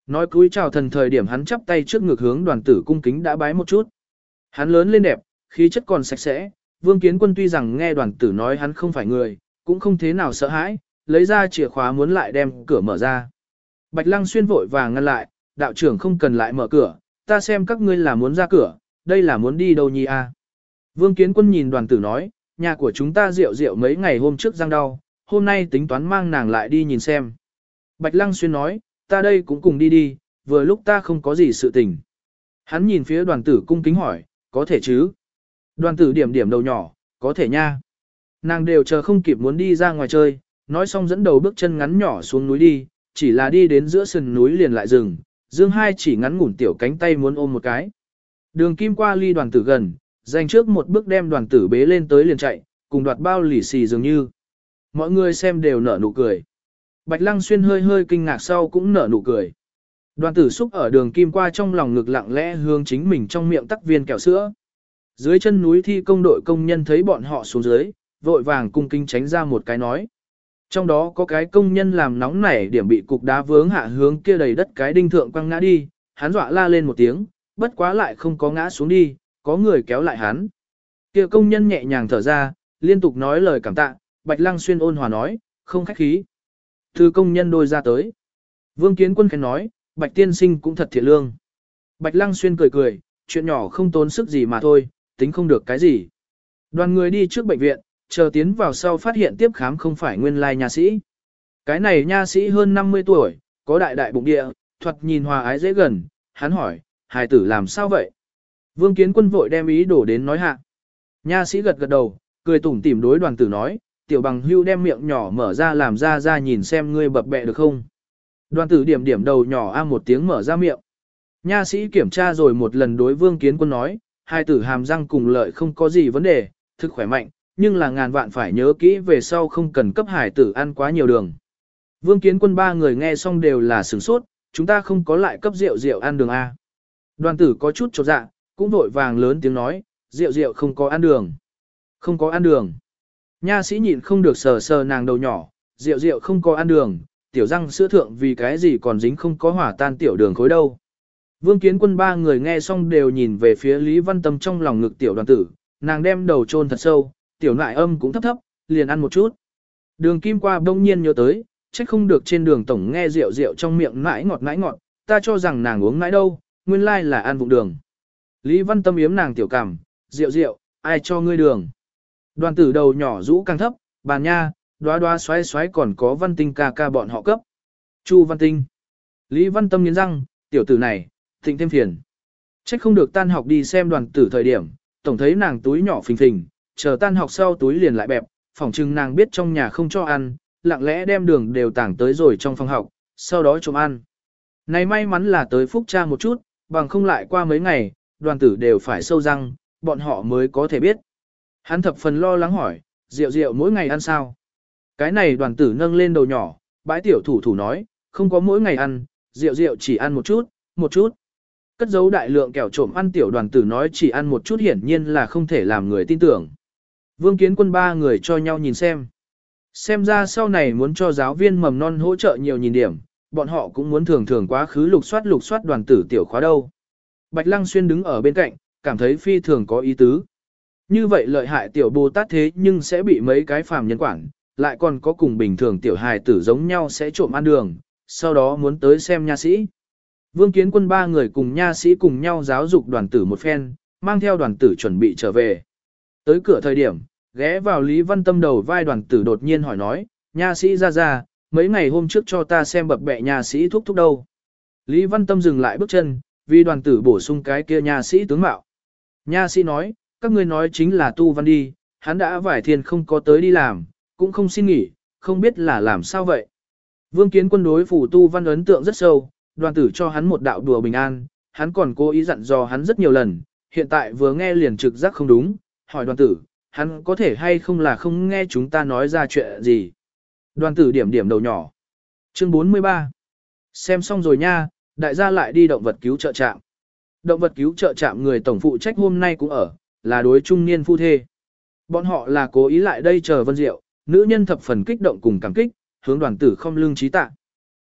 Nói cúi chào thần thời điểm hắn chắp tay trước ngực hướng đoàn tử cung kính đã bái một chút. Hắn lớn lên đẹp, khí chất còn sạch sẽ, Vương Kiến Quân tuy rằng nghe đoàn tử nói hắn không phải người, cũng không thế nào sợ hãi, lấy ra chìa khóa muốn lại đem cửa mở ra. Bạch Lăng Xuyên vội vàng ngăn lại, đạo trưởng không cần lại mở cửa, ta xem các ngươi là muốn ra cửa, đây là muốn đi đâu nhi a? Vương Kiến Quân nhìn đoàn tử nói, nhà của chúng ta rượu rượu mấy ngày hôm trước răng đau, hôm nay tính toán mang nàng lại đi nhìn xem. Bạch Lăng Xuyên nói, ta đây cũng cùng đi đi, vừa lúc ta không có gì sự tình. Hắn nhìn phía đoàn tử cung kính hỏi, có thể chứ? Đoàn tử điểm điểm đầu nhỏ, có thể nha. Nàng đều chờ không kịp muốn đi ra ngoài chơi, nói xong dẫn đầu bước chân ngắn nhỏ xuống núi đi, chỉ là đi đến giữa sườn núi liền lại dừng, dương hai chỉ ngắn ngủn tiểu cánh tay muốn ôm một cái. Đường Kim qua ly đoàn tử gần, dành trước một bước đem đoàn tử bế lên tới liền chạy, cùng đoạt bao lì xì dường như. Mọi người xem đều nở nụ cười. Bạch Lăng Xuyên hơi hơi kinh ngạc sau cũng nở nụ cười. Đoàn tử xúc ở đường Kim qua trong lòng ngực lặng lẽ hướng chính mình trong miệng tắc viên kẹo sữa. Dưới chân núi thi công đội công nhân thấy bọn họ xuống dưới, vội vàng cung kính tránh ra một cái nói. Trong đó có cái công nhân làm nóng nảy điểm bị cục đá vướng hạ hướng kia đầy đất cái đinh thượng quăng ngã đi, hắn dọa la lên một tiếng, bất quá lại không có ngã xuống đi, có người kéo lại hắn. Kia công nhân nhẹ nhàng thở ra, liên tục nói lời cảm tạ, Bạch Lăng Xuyên ôn hòa nói, không khách khí. Thư công nhân đôi ra tới. Vương Kiến Quân khen nói, Bạch tiên sinh cũng thật thiện lương. Bạch Lăng Xuyên cười cười, chuyện nhỏ không tốn sức gì mà thôi, tính không được cái gì. Đoàn người đi trước bệnh viện, chờ tiến vào sau phát hiện tiếp khám không phải nguyên lai nha sĩ. Cái này nha sĩ hơn năm mươi tuổi, có đại đại bụng địa, thoạt nhìn hòa ái dễ gần, hắn hỏi, hài tử làm sao vậy? Vương Kiến Quân vội đem ý đổ đến nói hạ. Nha sĩ gật gật đầu, cười tủm tỉm đối đoàn tử nói, tiểu bằng hưu đem miệng nhỏ mở ra làm ra ra nhìn xem ngươi bập bẹ được không? Đoàn tử điểm điểm đầu nhỏ a một tiếng mở ra miệng. Nha sĩ kiểm tra rồi một lần đối Vương Kiến Quân nói, hai tử hàm răng cùng lợi không có gì vấn đề, thực khỏe mạnh, nhưng là ngàn vạn phải nhớ kỹ về sau không cần cấp hải tử ăn quá nhiều đường. Vương Kiến Quân ba người nghe xong đều là sửng sốt, chúng ta không có lại cấp rượu rượu ăn đường A. Đoàn tử có chút chột dạ, cũng vội vàng lớn tiếng nói, rượu rượu không có ăn đường. Không có ăn đường. Nha sĩ nhịn không được sờ sờ nàng đầu nhỏ, rượu rượu không có ăn đường, tiểu răng sữa thượng vì cái gì còn dính không có hỏa tan tiểu đường khối đâu. Vương Kiến Quân ba người nghe xong đều nhìn về phía Lý Văn Tâm trong lòng ngực tiểu đoàn tử, nàng đem đầu chôn thật sâu, tiểu nại âm cũng thấp thấp, liền ăn một chút. Đường Kim qua bỗng nhiên nhớ tới, trách không được trên đường tổng nghe rượu rượu trong miệng nãi ngọt nãi ngọt, ta cho rằng nàng uống nãi đâu, nguyên lai là ăn vụng đường. Lý Văn Tâm yếm nàng tiểu cảm, rượu rượu, ai cho ngươi đường. Đoàn tử đầu nhỏ rũ càng thấp, bàn nha, đoá đoá xoáy xoáy còn có Văn Tinh ca ca bọn họ cấp. Chu Văn Tinh. Lý Văn Tâm nghiến răng, tiểu tử này, thịnh thêm phiền. Trách không được tan học đi xem đoàn tử thời điểm, tổng thấy nàng túi nhỏ phình phình, chờ tan học sau túi liền lại bẹp, phỏng chừng nàng biết trong nhà không cho ăn, lặng lẽ đem đường đều tảng tới rồi trong phòng học, sau đó trộm ăn. Này may mắn là tới phúc cha một chút, bằng không lại qua mấy ngày, đoàn tử đều phải sâu răng, bọn họ mới có thể biết. Hắn thập phần lo lắng hỏi, rượu rượu mỗi ngày ăn sao? Cái này đoàn tử nâng lên đầu nhỏ, bãi tiểu thủ thủ nói, không có mỗi ngày ăn, rượu rượu chỉ ăn một chút, một chút. Cất giấu đại lượng kẹo trộm ăn tiểu đoàn tử nói chỉ ăn một chút hiển nhiên là không thể làm người tin tưởng. Vương Kiến Quân ba người cho nhau nhìn xem. Xem ra sau này muốn cho giáo viên mầm non hỗ trợ nhiều nhìn điểm, bọn họ cũng muốn thường thường quá khứ lục soát lục soát đoàn tử tiểu khóa đâu. Bạch Lăng Xuyên đứng ở bên cạnh, cảm thấy phi thường có ý tứ. Như vậy lợi hại tiểu Bồ Tát thế nhưng sẽ bị mấy cái phàm nhân quản, lại còn có cùng bình thường tiểu hài tử giống nhau sẽ trộm ăn đường, sau đó muốn tới xem nha sĩ. Vương Kiến Quân ba người cùng nha sĩ cùng nhau giáo dục đoàn tử một phen, mang theo đoàn tử chuẩn bị trở về. Tới cửa thời điểm, ghé vào Lý Văn Tâm đầu vai đoàn tử đột nhiên hỏi nói, nha sĩ ra ra, mấy ngày hôm trước cho ta xem bập bẹ nha sĩ thúc thúc đâu. Lý Văn Tâm dừng lại bước chân, vì đoàn tử bổ sung cái kia nha sĩ tướng mạo. Nha sĩ nói, các ngươi nói chính là Tu Văn đi, hắn đã vải thiên không có tới đi làm, cũng không xin nghỉ, không biết là làm sao vậy. Vương Kiến Quân đối phủ Tu Văn ấn tượng rất sâu, đoàn tử cho hắn một đạo đùa bình an, hắn còn cố ý dặn dò hắn rất nhiều lần, hiện tại vừa nghe liền trực giác không đúng, hỏi đoàn tử, hắn có thể hay không là không nghe chúng ta nói ra chuyện gì. Đoàn tử điểm điểm đầu nhỏ. Chương bốn mươi ba. Xem xong rồi nha, đại gia lại đi động vật cứu trợ trạm. Động vật cứu trợ trạm người tổng phụ trách hôm nay cũng ở, là đối trung niên phu thê. Bọn họ là cố ý lại đây chờ Vân Diệu, nữ nhân thập phần kích động cùng cảm kích, hướng đoàn tử không lưng trí tạ.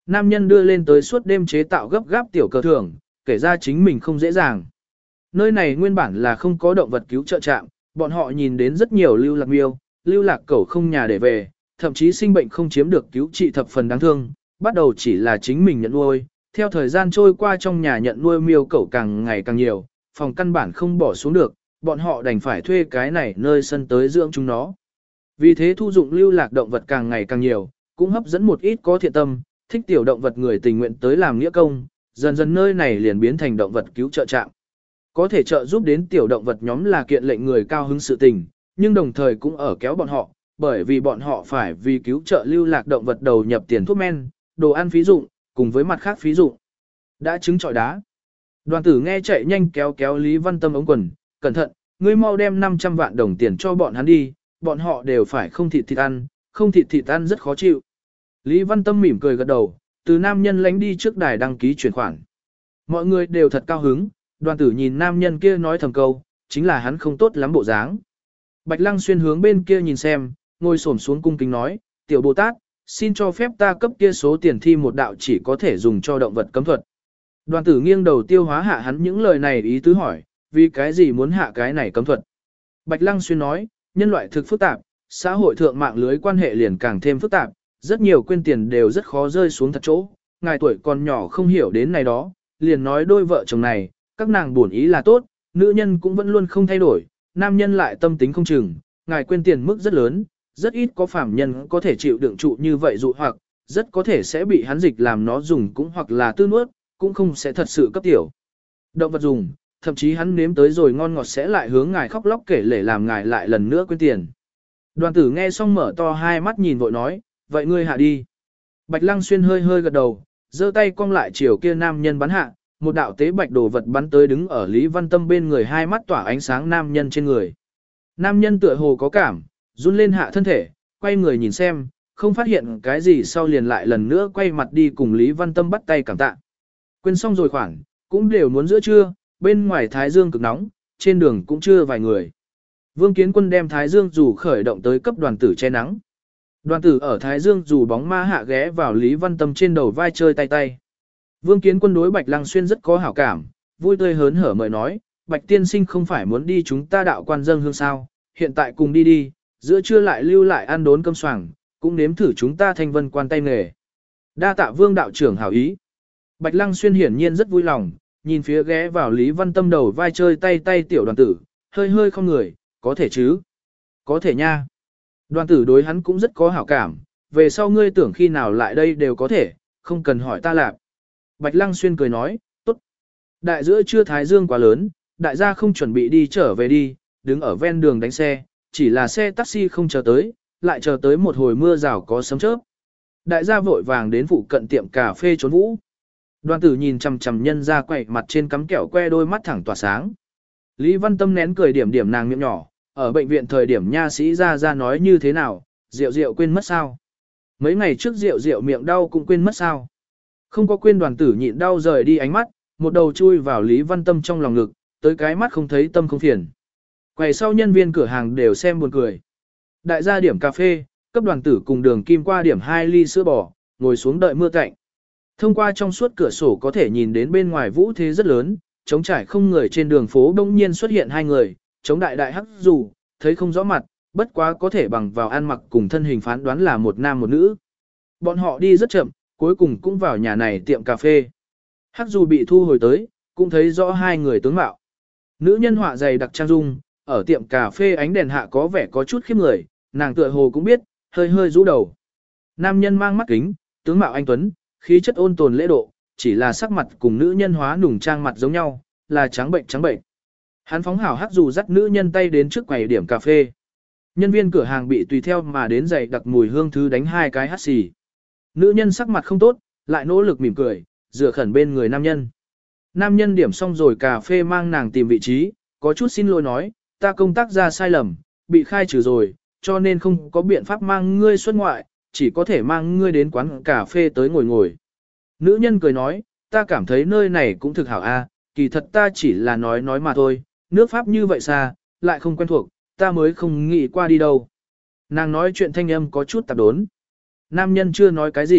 Nam nhân đưa lên tới suốt đêm chế tạo gấp gáp tiểu cờ thưởng, kể ra chính mình không dễ dàng. Nơi này nguyên bản là không có động vật cứu trợ trạm, bọn họ nhìn đến rất nhiều lưu lạc miêu, lưu lạc cẩu không nhà để về, thậm chí sinh bệnh không chiếm được cứu trị thập phần đáng thương, bắt đầu chỉ là chính mình nhận nuôi. Theo thời gian trôi qua trong nhà nhận nuôi miêu cẩu càng ngày càng nhiều, phòng căn bản không bỏ xuống được, bọn họ đành phải thuê cái này nơi sân tới dưỡng chúng nó. Vì thế thu dụng lưu lạc động vật càng ngày càng nhiều, cũng hấp dẫn một ít có thiện tâm, thích tiểu động vật người tình nguyện tới làm nghĩa công, dần dần nơi này liền biến thành động vật cứu trợ trạm. Có thể trợ giúp đến tiểu động vật nhóm là kiện lệnh người cao hứng sự tình, nhưng đồng thời cũng ở kéo bọn họ, bởi vì bọn họ phải vì cứu trợ lưu lạc động vật đầu nhập tiền thuốc men, đồ ăn phí dụng, cùng với mặt khác phí dụng. Đã trứng trọi đá. Đoàn tử nghe chạy nhanh kéo kéo Lý Văn Tâm ống quần, cẩn thận, ngươi mau đem năm trăm vạn đồng tiền cho bọn hắn đi, bọn họ đều phải không thịt thịt ăn, không thịt thịt ăn rất khó chịu. Lý Văn Tâm mỉm cười gật đầu, từ nam nhân lánh đi trước đài đăng ký chuyển khoản. Mọi người đều thật cao hứng, đoàn tử nhìn nam nhân kia nói thầm câu, chính là hắn không tốt lắm bộ dáng. Bạch Lăng Xuyên hướng bên kia nhìn xem, ngồi xổm xuống cung kính nói, tiểu Bồ Tát, xin cho phép ta cấp kia số tiền thi một đạo chỉ có thể dùng cho động vật cấm thuật. Đoàn tử nghiêng đầu tiêu hóa hạ hắn những lời này ý tứ hỏi, vì cái gì muốn hạ cái này cấm thuật. Bạch Lăng Xuyên nói, nhân loại thực phức tạp, xã hội thượng mạng lưới quan hệ liền càng thêm phức tạp, rất nhiều quên tiền đều rất khó rơi xuống thật chỗ, ngài tuổi còn nhỏ không hiểu đến này đó, liền nói đôi vợ chồng này, các nàng buồn ý là tốt, nữ nhân cũng vẫn luôn không thay đổi, nam nhân lại tâm tính không chừng, ngài quên tiền mức rất lớn, rất ít có phàm nhân có thể chịu đựng trụ như vậy dụ hoặc, rất có thể sẽ bị hắn dịch làm nó dùng cũng hoặc là tư nuốt, cũng không sẽ thật sự cấp tiểu. Động vật dùng, thậm chí hắn nếm tới rồi ngon ngọt sẽ lại hướng ngài khóc lóc kể lể làm ngài lại lần nữa quên tiền. Đoàn tử nghe xong mở to hai mắt nhìn vội nói, vậy ngươi hạ đi. Bạch Lăng Xuyên hơi hơi gật đầu, giơ tay cong lại chiều kia nam nhân bắn hạ, một đạo tế bạch đồ vật bắn tới đứng ở Lý Văn Tâm bên người, hai mắt tỏa ánh sáng nam nhân trên người. Nam nhân tựa hồ có cảm, run lên hạ thân thể, quay người nhìn xem, không phát hiện cái gì sau liền lại lần nữa quay mặt đi cùng Lý Văn Tâm bắt tay cảm tạ. Quên xong rồi khoảng, cũng đều muốn giữa trưa, bên ngoài thái dương cực nóng, trên đường cũng chưa vài người. Vương Kiến Quân đem thái dương dù khởi động tới cấp đoàn tử che nắng. Đoàn tử ở thái dương dù bóng ma hạ ghé vào Lý Văn Tâm trên đầu vai chơi tay tay. Vương Kiến Quân đối Bạch Lăng Xuyên rất có hảo cảm, vui tươi hớn hở mời nói, Bạch tiên sinh không phải muốn đi chúng ta đạo quan dâng hương sao, hiện tại cùng đi đi, giữa trưa lại lưu lại ăn đốn cơm xoàng, cũng nếm thử chúng ta thanh vân quan tay nghề. Đa tạ Vương đạo trưởng hảo ý. Bạch Lăng Xuyên hiển nhiên rất vui lòng, nhìn phía ghé vào Lý Văn Tâm đầu vai chơi tay tay tiểu đoàn tử, hơi hơi không người, có thể chứ? Có thể nha. Đoàn tử đối hắn cũng rất có hảo cảm, về sau ngươi tưởng khi nào lại đây đều có thể, không cần hỏi ta lạp. Bạch Lăng Xuyên cười nói, tốt. Đại giữa trưa thái dương quá lớn, đại gia không chuẩn bị đi trở về đi, đứng ở ven đường đánh xe, chỉ là xe taxi không chờ tới, lại chờ tới một hồi mưa rào có sấm chớp. Đại gia vội vàng đến phụ cận tiệm cà phê trốn vũ. Đoàn tử nhìn chằm chằm nhân ra quậy mặt trên cắm kẹo que đôi mắt thẳng tỏa sáng. Lý Văn Tâm nén cười điểm điểm nàng miệng nhỏ, ở bệnh viện thời điểm nha sĩ ra ra nói như thế nào, rượu rượu quên mất sao. Mấy ngày trước rượu rượu miệng đau cũng quên mất sao. Không có quên, đoàn tử nhịn đau rời đi ánh mắt, một đầu chui vào Lý Văn Tâm trong lòng ngực, tới cái mắt không thấy tâm không phiền. Quầy sau nhân viên cửa hàng đều xem buồn cười. Đại gia điểm cà phê, cấp đoàn tử cùng đường kim qua điểm hai ly sữa bò, ngồi xuống đợi mưa cạnh. Thông qua trong suốt cửa sổ có thể nhìn đến bên ngoài vũ thế rất lớn, trống trải không người trên đường phố đông nhiên xuất hiện hai người, chống đại đại hắc dù, thấy không rõ mặt, bất quá có thể bằng vào ăn mặc cùng thân hình phán đoán là một nam một nữ. Bọn họ đi rất chậm, cuối cùng cũng vào nhà này tiệm cà phê. Hắc dù bị thu hồi tới, cũng thấy rõ hai người tướng mạo. Nữ nhân họa dày đặc trang dung, ở tiệm cà phê ánh đèn hạ có vẻ có chút khiếp người, nàng tựa hồ cũng biết, hơi hơi rũ đầu. Nam nhân mang mắt kính, tướng mạo anh tuấn, khí chất ôn tồn lễ độ, chỉ là sắc mặt cùng nữ nhân hóa nùng trang mặt giống nhau, là trắng bệnh trắng bệnh. Hắn phóng hảo hắc dù dắt nữ nhân tay đến trước quầy điểm cà phê. Nhân viên cửa hàng bị tùy theo mà đến dày đặc mùi hương thứ đánh hai cái hắt xì. Nữ nhân sắc mặt không tốt, lại nỗ lực mỉm cười, dựa khẩn bên người nam nhân. Nam nhân điểm xong rồi cà phê mang nàng tìm vị trí, có chút xin lỗi nói, ta công tác ra sai lầm, bị khai trừ rồi, cho nên không có biện pháp mang ngươi xuất ngoại, chỉ có thể mang ngươi đến quán cà phê tới ngồi ngồi. Nữ nhân cười nói, ta cảm thấy nơi này cũng thực hảo a, kỳ thật ta chỉ là nói nói mà thôi, nước Pháp như vậy xa, lại không quen thuộc, ta mới không nghĩ qua đi đâu. Nàng nói chuyện thanh âm có chút tạp đốn. Nam nhân chưa nói cái gì,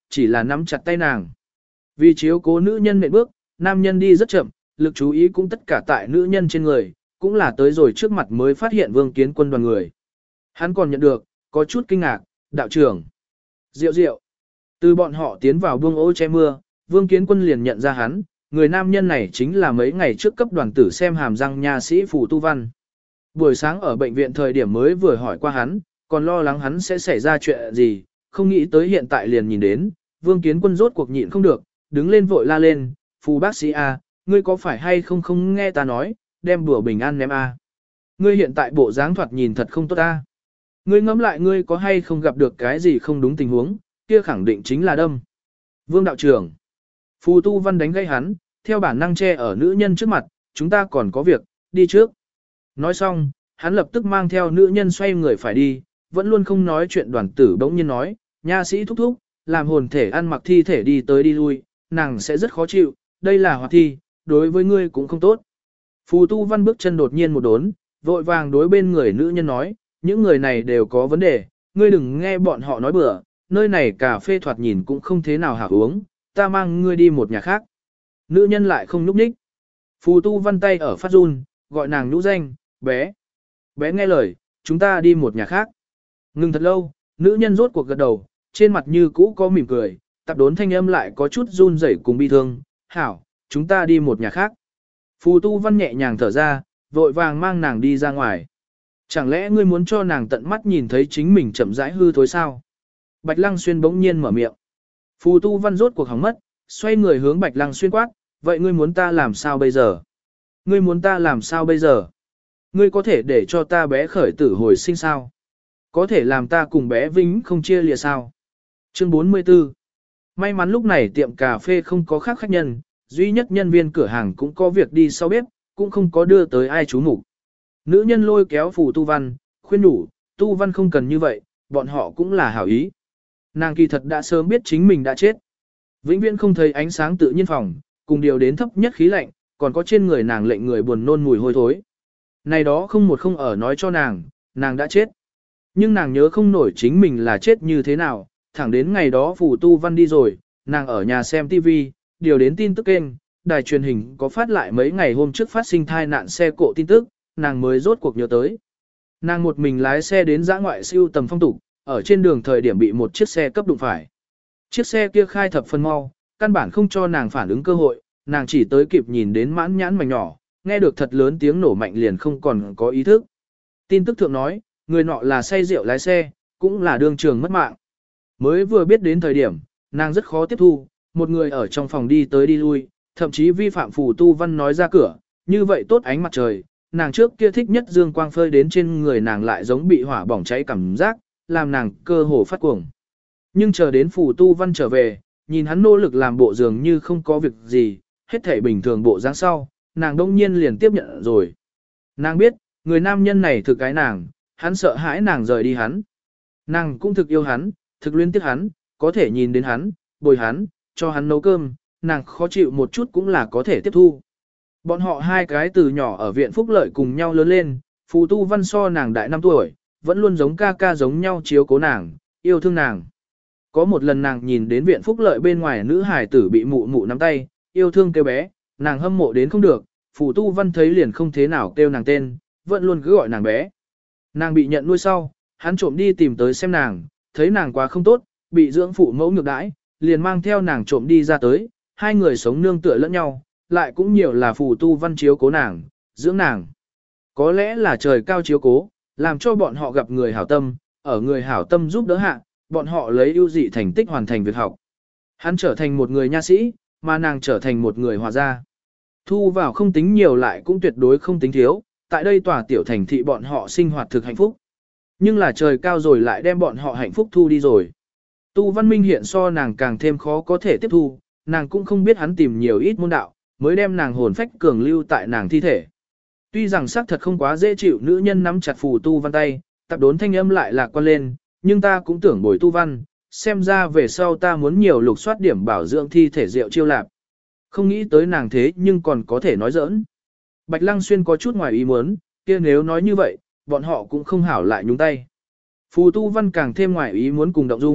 chỉ là nắm chặt tay nàng. Vì chiếu cố nữ nhân nện bước, nam nhân đi rất chậm, lực chú ý cũng tất cả tại nữ nhân trên người, cũng là tới rồi trước mặt mới phát hiện Vương Kiến Quân đoàn người. Hắn còn nhận được, có chút kinh ngạc, đạo trưởng. Diệu diệu. Từ bọn họ tiến vào buông ô che mưa, Vương Kiến Quân liền nhận ra hắn, người nam nhân này chính là mấy ngày trước cấp đoàn tử xem hàm răng nha sĩ Phù Tu Văn. Buổi sáng ở bệnh viện thời điểm mới vừa hỏi qua hắn, còn lo lắng hắn sẽ xảy ra chuyện gì, không nghĩ tới hiện tại liền nhìn đến, Vương Kiến Quân rốt cuộc nhịn không được, đứng lên vội la lên, Phù bác sĩ A, ngươi có phải hay không không nghe ta nói, đem bữa bình an ném A. Ngươi hiện tại bộ dáng thoạt nhìn thật không tốt A. Ngươi ngẫm lại ngươi có hay không gặp được cái gì không đúng tình huống, kia khẳng định chính là đâm. Vương đạo trưởng. Phù Tu Văn đánh gây hắn, theo bản năng che ở nữ nhân trước mặt, chúng ta còn có việc, đi trước. Nói xong, hắn lập tức mang theo nữ nhân xoay người phải đi, vẫn luôn không nói chuyện đoàn tử bỗng nhiên nói, nha sĩ thúc thúc, làm hồn thể ăn mặc thi thể đi tới đi lui, nàng sẽ rất khó chịu, đây là hoạt thi, đối với ngươi cũng không tốt. Phù Tu Văn bước chân đột nhiên một đốn, vội vàng đối bên người nữ nhân nói, những người này đều có vấn đề, ngươi đừng nghe bọn họ nói bừa, nơi này cà phê thoạt nhìn cũng không thế nào hảo uống, ta mang ngươi đi một nhà khác. Nữ nhân lại không núp ních. Phù Tu Văn tay ở phát run, gọi nàng nhũ danh, bé. Bé nghe lời, chúng ta đi một nhà khác. Ngừng thật lâu, nữ nhân rốt cuộc gật đầu, trên mặt như cũ có mỉm cười, tạp đốn thanh âm lại có chút run rẩy cùng bi thương. Hảo, chúng ta đi một nhà khác. Phù Tu Văn nhẹ nhàng thở ra, vội vàng mang nàng đi ra ngoài. Chẳng lẽ ngươi muốn cho nàng tận mắt nhìn thấy chính mình chậm rãi hư thối sao? Bạch Lăng Xuyên bỗng nhiên mở miệng. Phù Tu Văn rốt cuộc hỏng mất, xoay người hướng Bạch Lăng Xuyên quát, vậy ngươi muốn ta làm sao bây giờ? Ngươi muốn ta làm sao bây giờ? Ngươi có thể để cho ta bé khởi tử hồi sinh sao? Có thể làm ta cùng bé vĩnh không chia lìa sao? Chương bốn mươi tư. May mắn lúc này tiệm cà phê không có khác khách nhân, duy nhất nhân viên cửa hàng cũng có việc đi sau bếp, cũng không có đưa tới ai chú mục. Nữ nhân lôi kéo Phù Tu Văn, khuyên nhủ, Tu Văn không cần như vậy, bọn họ cũng là hảo ý. Nàng kỳ thật đã sớm biết chính mình đã chết. Vĩnh viễn không thấy ánh sáng tự nhiên phòng, cùng điều đến thấp nhất khí lạnh, còn có trên người nàng lệnh người buồn nôn mùi hôi thối. Này đó không một không ở nói cho nàng, nàng đã chết. Nhưng nàng nhớ không nổi chính mình là chết như thế nào, thẳng đến ngày đó Phù Tu Văn đi rồi, nàng ở nhà xem ti vi, điều đến tin tức kênh, đài truyền hình có phát lại mấy ngày hôm trước phát sinh thai nạn xe cộ tin tức, nàng mới rốt cuộc nhớ tới. Nàng một mình lái xe đến dã ngoại siêu tầm phong tục, ở trên đường thời điểm bị một chiếc xe cấp đụng phải. Chiếc xe kia khai thập phân mau, căn bản không cho nàng phản ứng cơ hội, nàng chỉ tới kịp nhìn đến mãn nhãn mảnh nhỏ, nghe được thật lớn tiếng nổ mạnh liền không còn có ý thức. Tin tức thượng nói, người nọ là say rượu lái xe, cũng là đương trường mất mạng. Mới vừa biết đến thời điểm, nàng rất khó tiếp thu, một người ở trong phòng đi tới đi lui, thậm chí vi phạm Phù Tu Văn nói ra cửa, như vậy tốt ánh mặt trời, nàng trước kia thích nhất dương quang phơi đến trên người nàng lại giống bị hỏa bỏng cháy cảm giác, làm nàng cơ hồ phát cuồng. Nhưng chờ đến Phù Tu Văn trở về, nhìn hắn nỗ lực làm bộ dường như không có việc gì, hết thể bình thường bộ dáng sau, nàng đông nhiên liền tiếp nhận rồi. Nàng biết, người nam nhân này thực cái nàng, hắn sợ hãi nàng rời đi hắn. Nàng cũng thực yêu hắn, thực luyến tiếc hắn, có thể nhìn đến hắn, bồi hắn, cho hắn nấu cơm, nàng khó chịu một chút cũng là có thể tiếp thu. Bọn họ hai cái từ nhỏ ở viện phúc lợi cùng nhau lớn lên, Phù Tu Văn so nàng đại năm tuổi, vẫn luôn giống ca ca giống nhau chiếu cố nàng, yêu thương nàng. Có một lần nàng nhìn đến viện phúc lợi bên ngoài nữ hải tử bị mụ mụ nắm tay, yêu thương kêu bé, nàng hâm mộ đến không được, Phù Tu Văn thấy liền không thế nào kêu nàng tên, vẫn luôn cứ gọi nàng bé. Nàng bị nhận nuôi sau, hắn trộm đi tìm tới xem nàng, thấy nàng quá không tốt, bị dưỡng phụ mẫu ngược đãi, liền mang theo nàng trộm đi ra tới, hai người sống nương tựa lẫn nhau, lại cũng nhiều là Phù Tu Văn chiếu cố nàng, dưỡng nàng. Có lẽ là trời cao chiếu cố, làm cho bọn họ gặp người hảo tâm, ở người hảo tâm giúp đỡ hạ, bọn họ lấy ưu dị thành tích hoàn thành việc học. Hắn trở thành một người nha sĩ, mà nàng trở thành một người hòa gia. Thu vào không tính nhiều lại cũng tuyệt đối không tính thiếu, tại đây tòa tiểu thành thị bọn họ sinh hoạt thực hạnh phúc. Nhưng là trời cao rồi lại đem bọn họ hạnh phúc thu đi rồi. Tu Văn Minh hiện so nàng càng thêm khó có thể tiếp thu, nàng cũng không biết hắn tìm nhiều ít môn đạo, mới đem nàng hồn phách cường lưu tại nàng thi thể. Tuy rằng xác thật không quá dễ chịu nữ nhân nắm chặt Phù Tu Văn tay, tập đốn thanh âm lại lạc quan lên, nhưng ta cũng tưởng bồi Tu Văn, xem ra về sau ta muốn nhiều lục soát điểm bảo dưỡng thi thể rượu chiêu lạp. Không nghĩ tới nàng thế nhưng còn có thể nói giỡn. Bạch Lăng Xuyên có chút ngoài ý muốn, kia nếu nói như vậy, bọn họ cũng không hảo lại nhúng tay. Phù Tu Văn càng thêm ngoài ý muốn cùng động dung,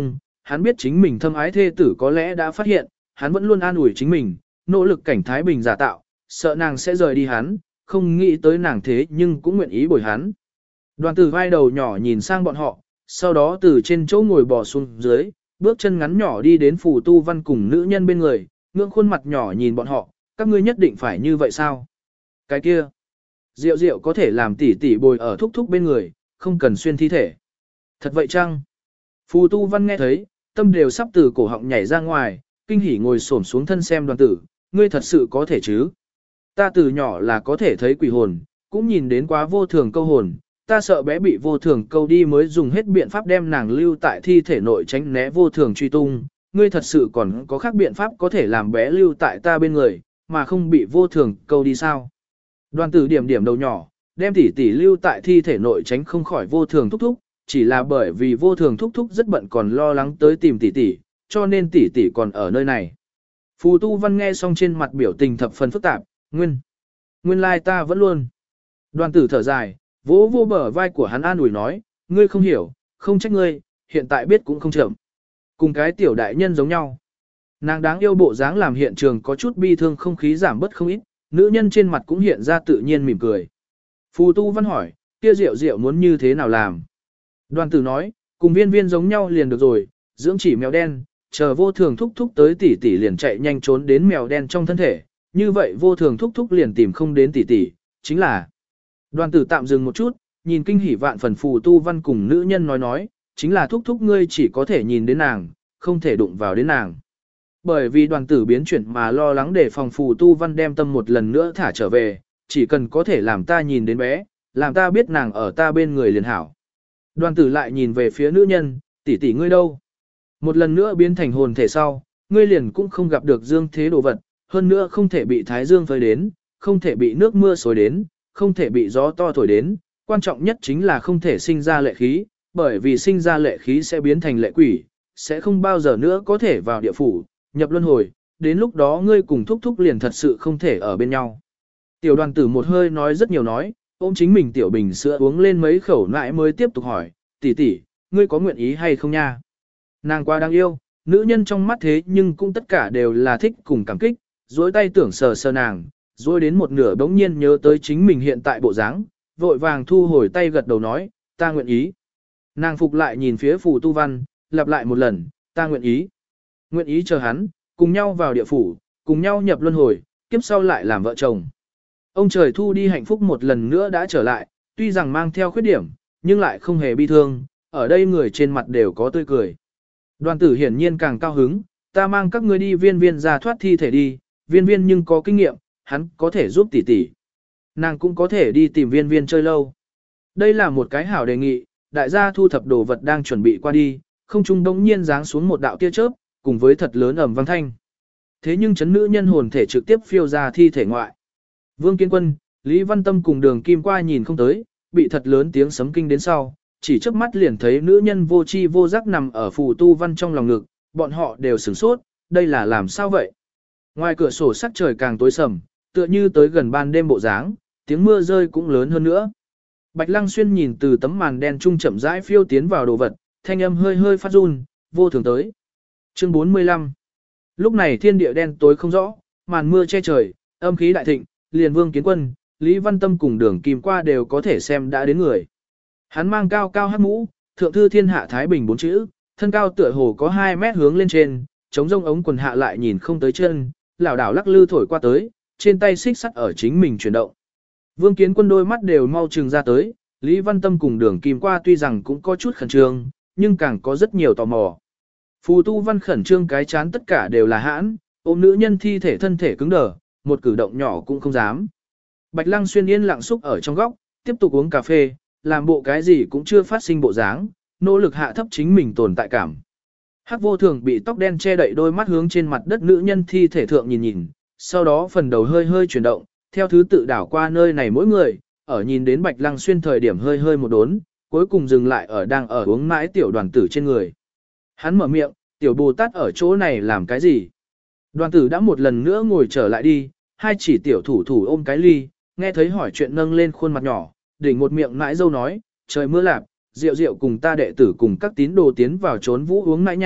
hắn biết chính mình thâm ái thê tử có lẽ đã phát hiện, hắn vẫn luôn an ủi chính mình, nỗ lực cảnh thái bình giả tạo, sợ nàng sẽ rời đi hắn, không nghĩ tới nàng thế nhưng cũng nguyện ý bồi hắn. Đoàn tử vai đầu nhỏ nhìn sang bọn họ, sau đó từ trên chỗ ngồi bò xuống dưới, bước chân ngắn nhỏ đi đến Phù Tu Văn cùng nữ nhân bên người, ngưỡng khuôn mặt nhỏ nhìn bọn họ, các ngươi nhất định phải như vậy sao? Cái kia, Diệu Diệu có thể làm tỷ tỷ bồi ở thúc thúc bên người, không cần xuyên thi thể. Thật vậy chăng? Phù Tu Văn nghe thấy, tâm đều sắp từ cổ họng nhảy ra ngoài, kinh hỉ ngồi xổm xuống thân xem đoàn tử, ngươi thật sự có thể chứ? Ta từ nhỏ là có thể thấy quỷ hồn, cũng nhìn đến quá vô thường câu hồn, ta sợ bé bị vô thường câu đi mới dùng hết biện pháp đem nàng lưu tại thi thể nội tránh né vô thường truy tung. Ngươi thật sự còn có khác biện pháp có thể làm bé lưu tại ta bên người, mà không bị vô thường câu đi sao? Đoàn tử điểm điểm đầu nhỏ, đem tỷ tỷ lưu tại thi thể nội tránh không khỏi vô thường thúc thúc, chỉ là bởi vì vô thường thúc thúc rất bận còn lo lắng tới tìm tỷ tỷ, cho nên tỷ tỷ còn ở nơi này. Phù Tu Văn nghe xong trên mặt biểu tình thập phần phức tạp, nguyên, nguyên lai ta vẫn luôn. Đoàn tử thở dài, vỗ vô bờ vai của hắn an ủi nói, ngươi không hiểu, không trách ngươi, hiện tại biết cũng không chậm. Cùng cái tiểu đại nhân giống nhau. Nàng đáng yêu bộ dáng làm hiện trường có chút bi thương không khí giảm bớt không ít, nữ nhân trên mặt cũng hiện ra tự nhiên mỉm cười. Phù Tu Văn hỏi, kia Diệu Diệu muốn như thế nào làm? Đoàn tử nói, cùng viên viên giống nhau liền được rồi, dưỡng chỉ mèo đen, chờ vô thường thúc thúc tới tỷ tỷ liền chạy nhanh trốn đến mèo đen trong thân thể, như vậy vô thường thúc thúc liền tìm không đến tỷ tỷ, chính là. Đoàn tử tạm dừng một chút, nhìn kinh hỉ vạn phần Phù Tu Văn cùng nữ nhân nói nói, chính là thúc thúc ngươi chỉ có thể nhìn đến nàng, không thể đụng vào đến nàng. Bởi vì đoàn tử biến chuyển mà lo lắng để phòng Phù Tu Văn đem tâm một lần nữa thả trở về, chỉ cần có thể làm ta nhìn đến bé, làm ta biết nàng ở ta bên người liền hảo. Đoàn tử lại nhìn về phía nữ nhân, tỷ tỷ ngươi đâu? Một lần nữa biến thành hồn thể sau, ngươi liền cũng không gặp được dương thế đồ vật, hơn nữa không thể bị thái dương phơi đến, không thể bị nước mưa xối đến, không thể bị gió to thổi đến, quan trọng nhất chính là không thể sinh ra lệ khí, bởi vì sinh ra lệ khí sẽ biến thành lệ quỷ, sẽ không bao giờ nữa có thể vào địa phủ, nhập luân hồi, đến lúc đó ngươi cùng thúc thúc liền thật sự không thể ở bên nhau. Tiểu đoàn tử một hơi nói rất nhiều nói, ôm chính mình tiểu bình sữa uống lên mấy khẩu nãi mới tiếp tục hỏi, tỷ tỷ, ngươi có nguyện ý hay không nha? Nàng quá đáng yêu, nữ nhân trong mắt thế nhưng cũng tất cả đều là thích cùng cảm kích, dối tay tưởng sờ sờ nàng, rồi đến một nửa bỗng nhiên nhớ tới chính mình hiện tại bộ dáng, vội vàng thu hồi tay gật đầu nói, ta nguyện ý. Nàng phục lại nhìn phía Phù Tu Văn, lặp lại một lần, ta nguyện ý. Nguyện ý chờ hắn, cùng nhau vào địa phủ, cùng nhau nhập luân hồi, kiếp sau lại làm vợ chồng. Ông trời thu đi hạnh phúc một lần nữa đã trở lại, tuy rằng mang theo khuyết điểm, nhưng lại không hề bi thương, ở đây người trên mặt đều có tươi cười. Đoàn tử hiển nhiên càng cao hứng, ta mang các ngươi đi viên viên ra thoát thi thể đi, viên viên nhưng có kinh nghiệm, hắn có thể giúp tỷ tỷ. Nàng cũng có thể đi tìm viên viên chơi lâu. Đây là một cái hảo đề nghị, đại gia thu thập đồ vật đang chuẩn bị qua đi, không trung đống nhiên giáng xuống một đạo tia chớp, cùng với thật lớn ầm vang thanh. Thế nhưng chấn nữ nhân hồn thể trực tiếp phiêu ra thi thể ngoại. Vương Kiến Quân, Lý Văn Tâm cùng Đường Kim qua nhìn không tới, bị thật lớn tiếng sấm kinh đến sau, chỉ trước mắt liền thấy nữ nhân vô chi vô giác nằm ở Phù Tu Văn trong lòng ngực, bọn họ đều sửng sốt, đây là làm sao vậy? Ngoài cửa sổ sắc trời càng tối sầm, tựa như tới gần ban đêm bộ dáng, tiếng mưa rơi cũng lớn hơn nữa. Bạch Lăng Xuyên nhìn từ tấm màn đen trung chậm rãi phiêu tiến vào đồ vật, thanh âm hơi hơi phát run, vô thường tới. Chương bốn mươi lăm. Lúc này thiên địa đen tối không rõ, màn mưa che trời, âm khí đại thịnh, liền Vương Kiến Quân, Lý Văn Tâm cùng Đường Kim qua đều có thể xem đã đến người. Hắn mang cao cao hát mũ, thượng thư thiên hạ Thái Bình bốn chữ, thân cao tựa hồ có hai mét hướng lên trên, chống rông ống quần hạ lại nhìn không tới chân, lảo đảo lắc lư thổi qua tới, trên tay xích sắt ở chính mình chuyển động. Vương Kiến Quân đôi mắt đều mau trừng ra tới, Lý Văn Tâm cùng Đường Kim qua tuy rằng cũng có chút khẩn trương, nhưng càng có rất nhiều tò mò. Phù Tu Văn khẩn trương cái chán tất cả đều là hãn, ôm nữ nhân thi thể thân thể cứng đờ, một cử động nhỏ cũng không dám. Bạch Lăng Xuyên yên lặng xúc ở trong góc, tiếp tục uống cà phê, làm bộ cái gì cũng chưa phát sinh bộ dáng, nỗ lực hạ thấp chính mình tồn tại cảm. Hắc Vô Thường bị tóc đen che đậy đôi mắt hướng trên mặt đất nữ nhân thi thể thượng nhìn nhìn, sau đó phần đầu hơi hơi chuyển động, theo thứ tự đảo qua nơi này mỗi người, ở nhìn đến Bạch Lăng Xuyên thời điểm hơi hơi một đốn, cuối cùng dừng lại ở đang ở uống mãi tiểu đoàn tử trên người. Hắn mở miệng, tiểu Bồ Tát ở chỗ này làm cái gì? Đoàn tử đã một lần nữa ngồi trở lại đi, hai chỉ tiểu thủ thủ ôm cái ly, nghe thấy hỏi chuyện nâng lên khuôn mặt nhỏ, đỉnh một miệng mãi dâu nói, trời mưa lạp, rượu rượu cùng ta đệ tử cùng các tín đồ tiến vào trốn vũ uống nãi nha,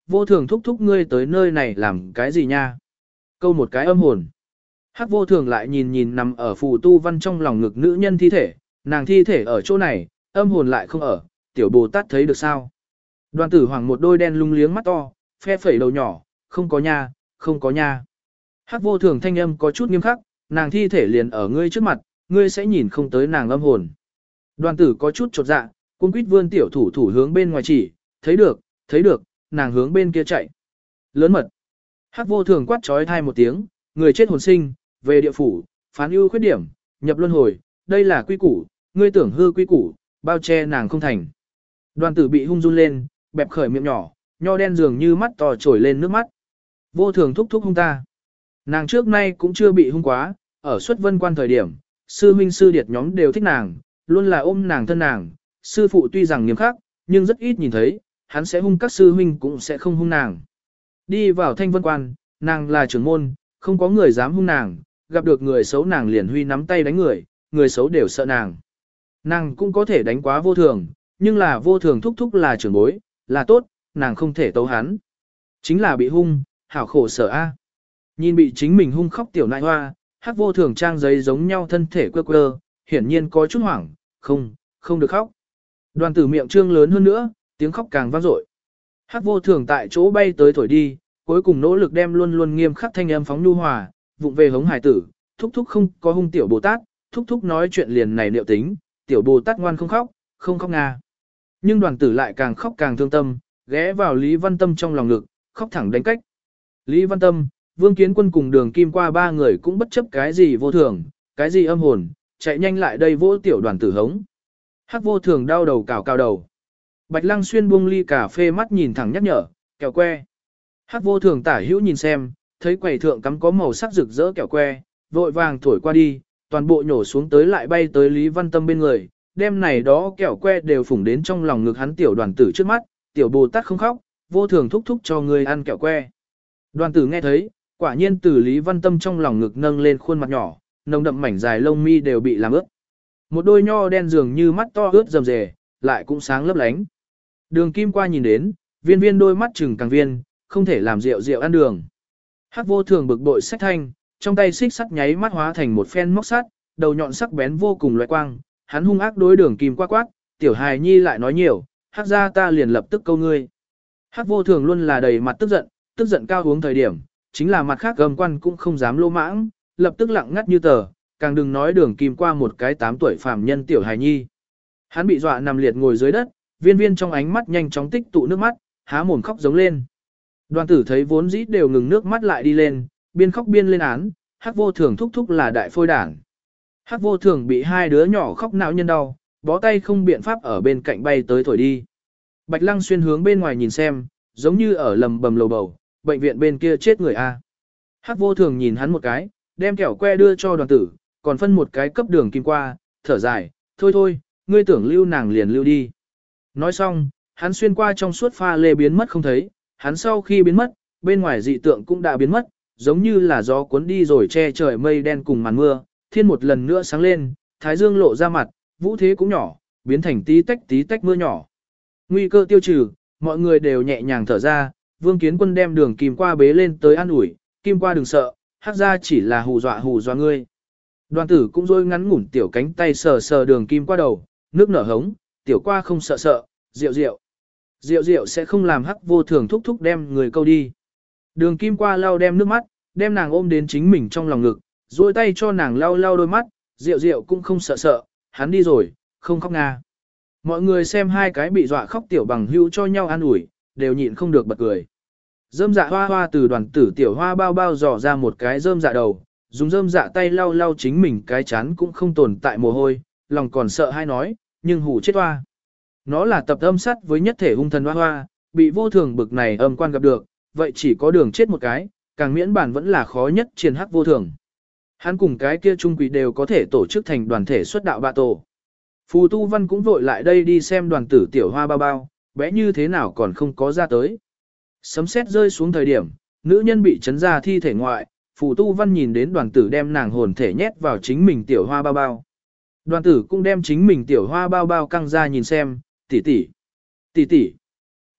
vô thường thúc thúc ngươi tới nơi này làm cái gì nha? Câu một cái âm hồn. Hắc vô thường lại nhìn nhìn nằm ở phù tu văn trong lòng ngực nữ nhân thi thể, nàng thi thể ở chỗ này, âm hồn lại không ở, tiểu Bồ Tát thấy được sao? Đoàn tử hoàng một đôi đen lung liếng mắt to, phe phẩy đầu nhỏ, không có nha, không có nha. Hắc vô thường thanh âm có chút nghiêm khắc, nàng thi thể liền ở ngươi trước mặt, ngươi sẽ nhìn không tới nàng âm hồn. Đoàn tử có chút chột dạ, cung quýt vươn tiểu thủ thủ hướng bên ngoài chỉ, thấy được, thấy được, nàng hướng bên kia chạy. Lớn mật. Hắc vô thường quát trói thai một tiếng, người chết hồn sinh, về địa phủ, phán ưu khuyết điểm, nhập luân hồi, đây là quy củ, ngươi tưởng hư quy củ, bao che nàng không thành. Đoàn tử bị hung run lên, bẹp khởi miệng nhỏ, nho đen dường như mắt to trồi lên nước mắt. Vô thường thúc thúc hung ta. Nàng trước nay cũng chưa bị hung quá, ở xuất vân quan thời điểm, sư huynh sư điệt nhóm đều thích nàng, luôn là ôm nàng thân nàng, sư phụ tuy rằng nghiêm khắc, nhưng rất ít nhìn thấy, hắn sẽ hung các sư huynh cũng sẽ không hung nàng. Đi vào thanh vân quan, nàng là trưởng môn, không có người dám hung nàng, gặp được người xấu nàng liền huy nắm tay đánh người, người xấu đều sợ nàng. Nàng cũng có thể đánh quá vô thường, nhưng là vô thường thúc thúc là trưởng bối, là tốt, nàng không thể tấu hắn. Chính là bị hung, hảo khổ sở a. Nhìn bị chính mình hung khóc tiểu nại hoa, Hắc vô thường trang giấy giống nhau thân thể quơ quơ, hiển nhiên có chút hoảng, không, không được khóc. Đoàn tử miệng trương lớn hơn nữa, tiếng khóc càng vang dội. Hắc vô thường tại chỗ bay tới thổi đi, cuối cùng nỗ lực đem luôn luôn nghiêm khắc thanh âm phóng nhu hòa, vụng về hống hải tử, thúc thúc không có hung tiểu Bồ Tát, thúc thúc nói chuyện liền này liệu tính, tiểu Bồ Tát ngoan không khóc, không khóc nga. Nhưng đoàn tử lại càng khóc càng thương tâm, ghé vào Lý Văn Tâm trong lòng ngực, khóc thẳng đánh cách. Lý Văn Tâm, Vương Kiến Quân cùng Đường Kim qua ba người cũng bất chấp cái gì vô thường, cái gì âm hồn, chạy nhanh lại đây vỗ tiểu đoàn tử hống. Hắc vô thường đau đầu cào cào đầu. Bạch Lăng Xuyên buông ly cà phê mắt nhìn thẳng nhắc nhở, kẹo que. Hắc vô thường tả hữu nhìn xem, thấy quầy thượng cắm có màu sắc rực rỡ kẹo que, vội vàng thổi qua đi, toàn bộ nhổ xuống tới lại bay tới Lý Văn Tâm bên người, đem này đó kẹo que đều phủng đến trong lòng ngực hắn tiểu đoàn tử trước mắt, tiểu Bồ Tát không khóc, vô thường thúc thúc cho người ăn kẹo que. Đoàn tử nghe thấy, quả nhiên từ Lý Văn Tâm trong lòng ngực nâng lên khuôn mặt nhỏ, nồng đậm mảnh dài lông mi đều bị làm ướt. Một đôi nho đen dường như mắt to ướt rầm rề, lại cũng sáng lấp lánh. Đường Kim qua nhìn đến, viên viên đôi mắt trừng càng viên, không thể làm rượu rượu ăn đường. Hắc vô thường bực bội sách thanh, trong tay xích sắt nháy mắt hóa thành một phen móc sắt, đầu nhọn sắc bén vô cùng loại quang, hắn hung ác đối Đường Kim qua quát, tiểu hài nhi lại nói nhiều, hắc ra ta liền lập tức câu ngươi. Hắc vô thường luôn là đầy mặt tức giận, tức giận cao uống thời điểm, chính là mặt khác gầm quan cũng không dám lô mãng, lập tức lặng ngắt như tờ, càng đừng nói Đường Kim qua một cái tám tuổi phàm nhân tiểu hài nhi. Hắn bị dọa nằm liệt ngồi dưới đất, viên viên trong ánh mắt nhanh chóng tích tụ nước mắt, há mồm khóc giống lên. Đoàn tử thấy vốn dĩ đều ngừng nước mắt lại đi lên, biên khóc biên lên án, Hắc vô thường thúc thúc là đại phôi đảng. Hắc vô thường bị hai đứa nhỏ khóc não nhân đau, bó tay không biện pháp ở bên cạnh bay tới thổi đi. Bạch Lăng Xuyên hướng bên ngoài nhìn xem, giống như ở lầm bầm lầu bầu, bệnh viện bên kia chết người a. Hắc vô thường nhìn hắn một cái, đem kẹo que đưa cho đoàn tử, còn phân một cái cấp Đường Kim qua, thở dài, thôi thôi, ngươi tưởng lưu nàng liền lưu đi. Nói xong, hắn xuyên qua trong suốt pha lê biến mất không thấy, hắn sau khi biến mất, bên ngoài dị tượng cũng đã biến mất, giống như là gió cuốn đi rồi che trời mây đen cùng màn mưa, thiên một lần nữa sáng lên, thái dương lộ ra mặt, vũ thế cũng nhỏ, biến thành tí tách tí tách mưa nhỏ. Nguy cơ tiêu trừ, mọi người đều nhẹ nhàng thở ra, Vương Kiến Quân đem Đường Kim qua bế lên tới an ủi, Kim qua đừng sợ, hắc ra chỉ là hù dọa hù dọa ngươi. Đoàn tử cũng rôi ngắn ngủn tiểu cánh tay sờ sờ Đường Kim qua đầu, nước nở hống, tiểu qua không sợ sợ, rượu rượu. Rượu rượu sẽ không làm hắc vô thường thúc thúc đem người câu đi. Đường Kim qua lau đem nước mắt, đem nàng ôm đến chính mình trong lòng ngực, duỗi tay cho nàng lau lau đôi mắt, rượu rượu cũng không sợ sợ, hắn đi rồi, không khóc nga. Mọi người xem hai cái bị dọa khóc tiểu bằng hữu cho nhau an ủi, đều nhịn không được bật cười. Rơm dạ hoa hoa từ đoàn tử tiểu hoa bao bao dò ra một cái rơm dạ đầu, dùng rơm dạ tay lau lau chính mình cái chán cũng không tồn tại mồ hôi, lòng còn sợ hay nói, nhưng hù chết hoa. Nó là tập âm sát với nhất thể hung thần hoa hoa, bị vô thường bực này âm quan gặp được, vậy chỉ có đường chết một cái, càng miễn bản vẫn là khó nhất chiến hắc vô thường. Hắn cùng cái kia trung quỷ đều có thể tổ chức thành đoàn thể xuất đạo bạ tổ. Phù Tu Văn cũng vội lại đây đi xem đoàn tử tiểu hoa bao bao, bé như thế nào còn không có ra tới. Sấm sét rơi xuống thời điểm, nữ nhân bị chấn ra thi thể ngoại, Phù Tu Văn nhìn đến đoàn tử đem nàng hồn thể nhét vào chính mình tiểu hoa bao bao. Đoàn tử cũng đem chính mình tiểu hoa bao bao căng ra nhìn xem, tỷ tỷ, tỷ tỷ.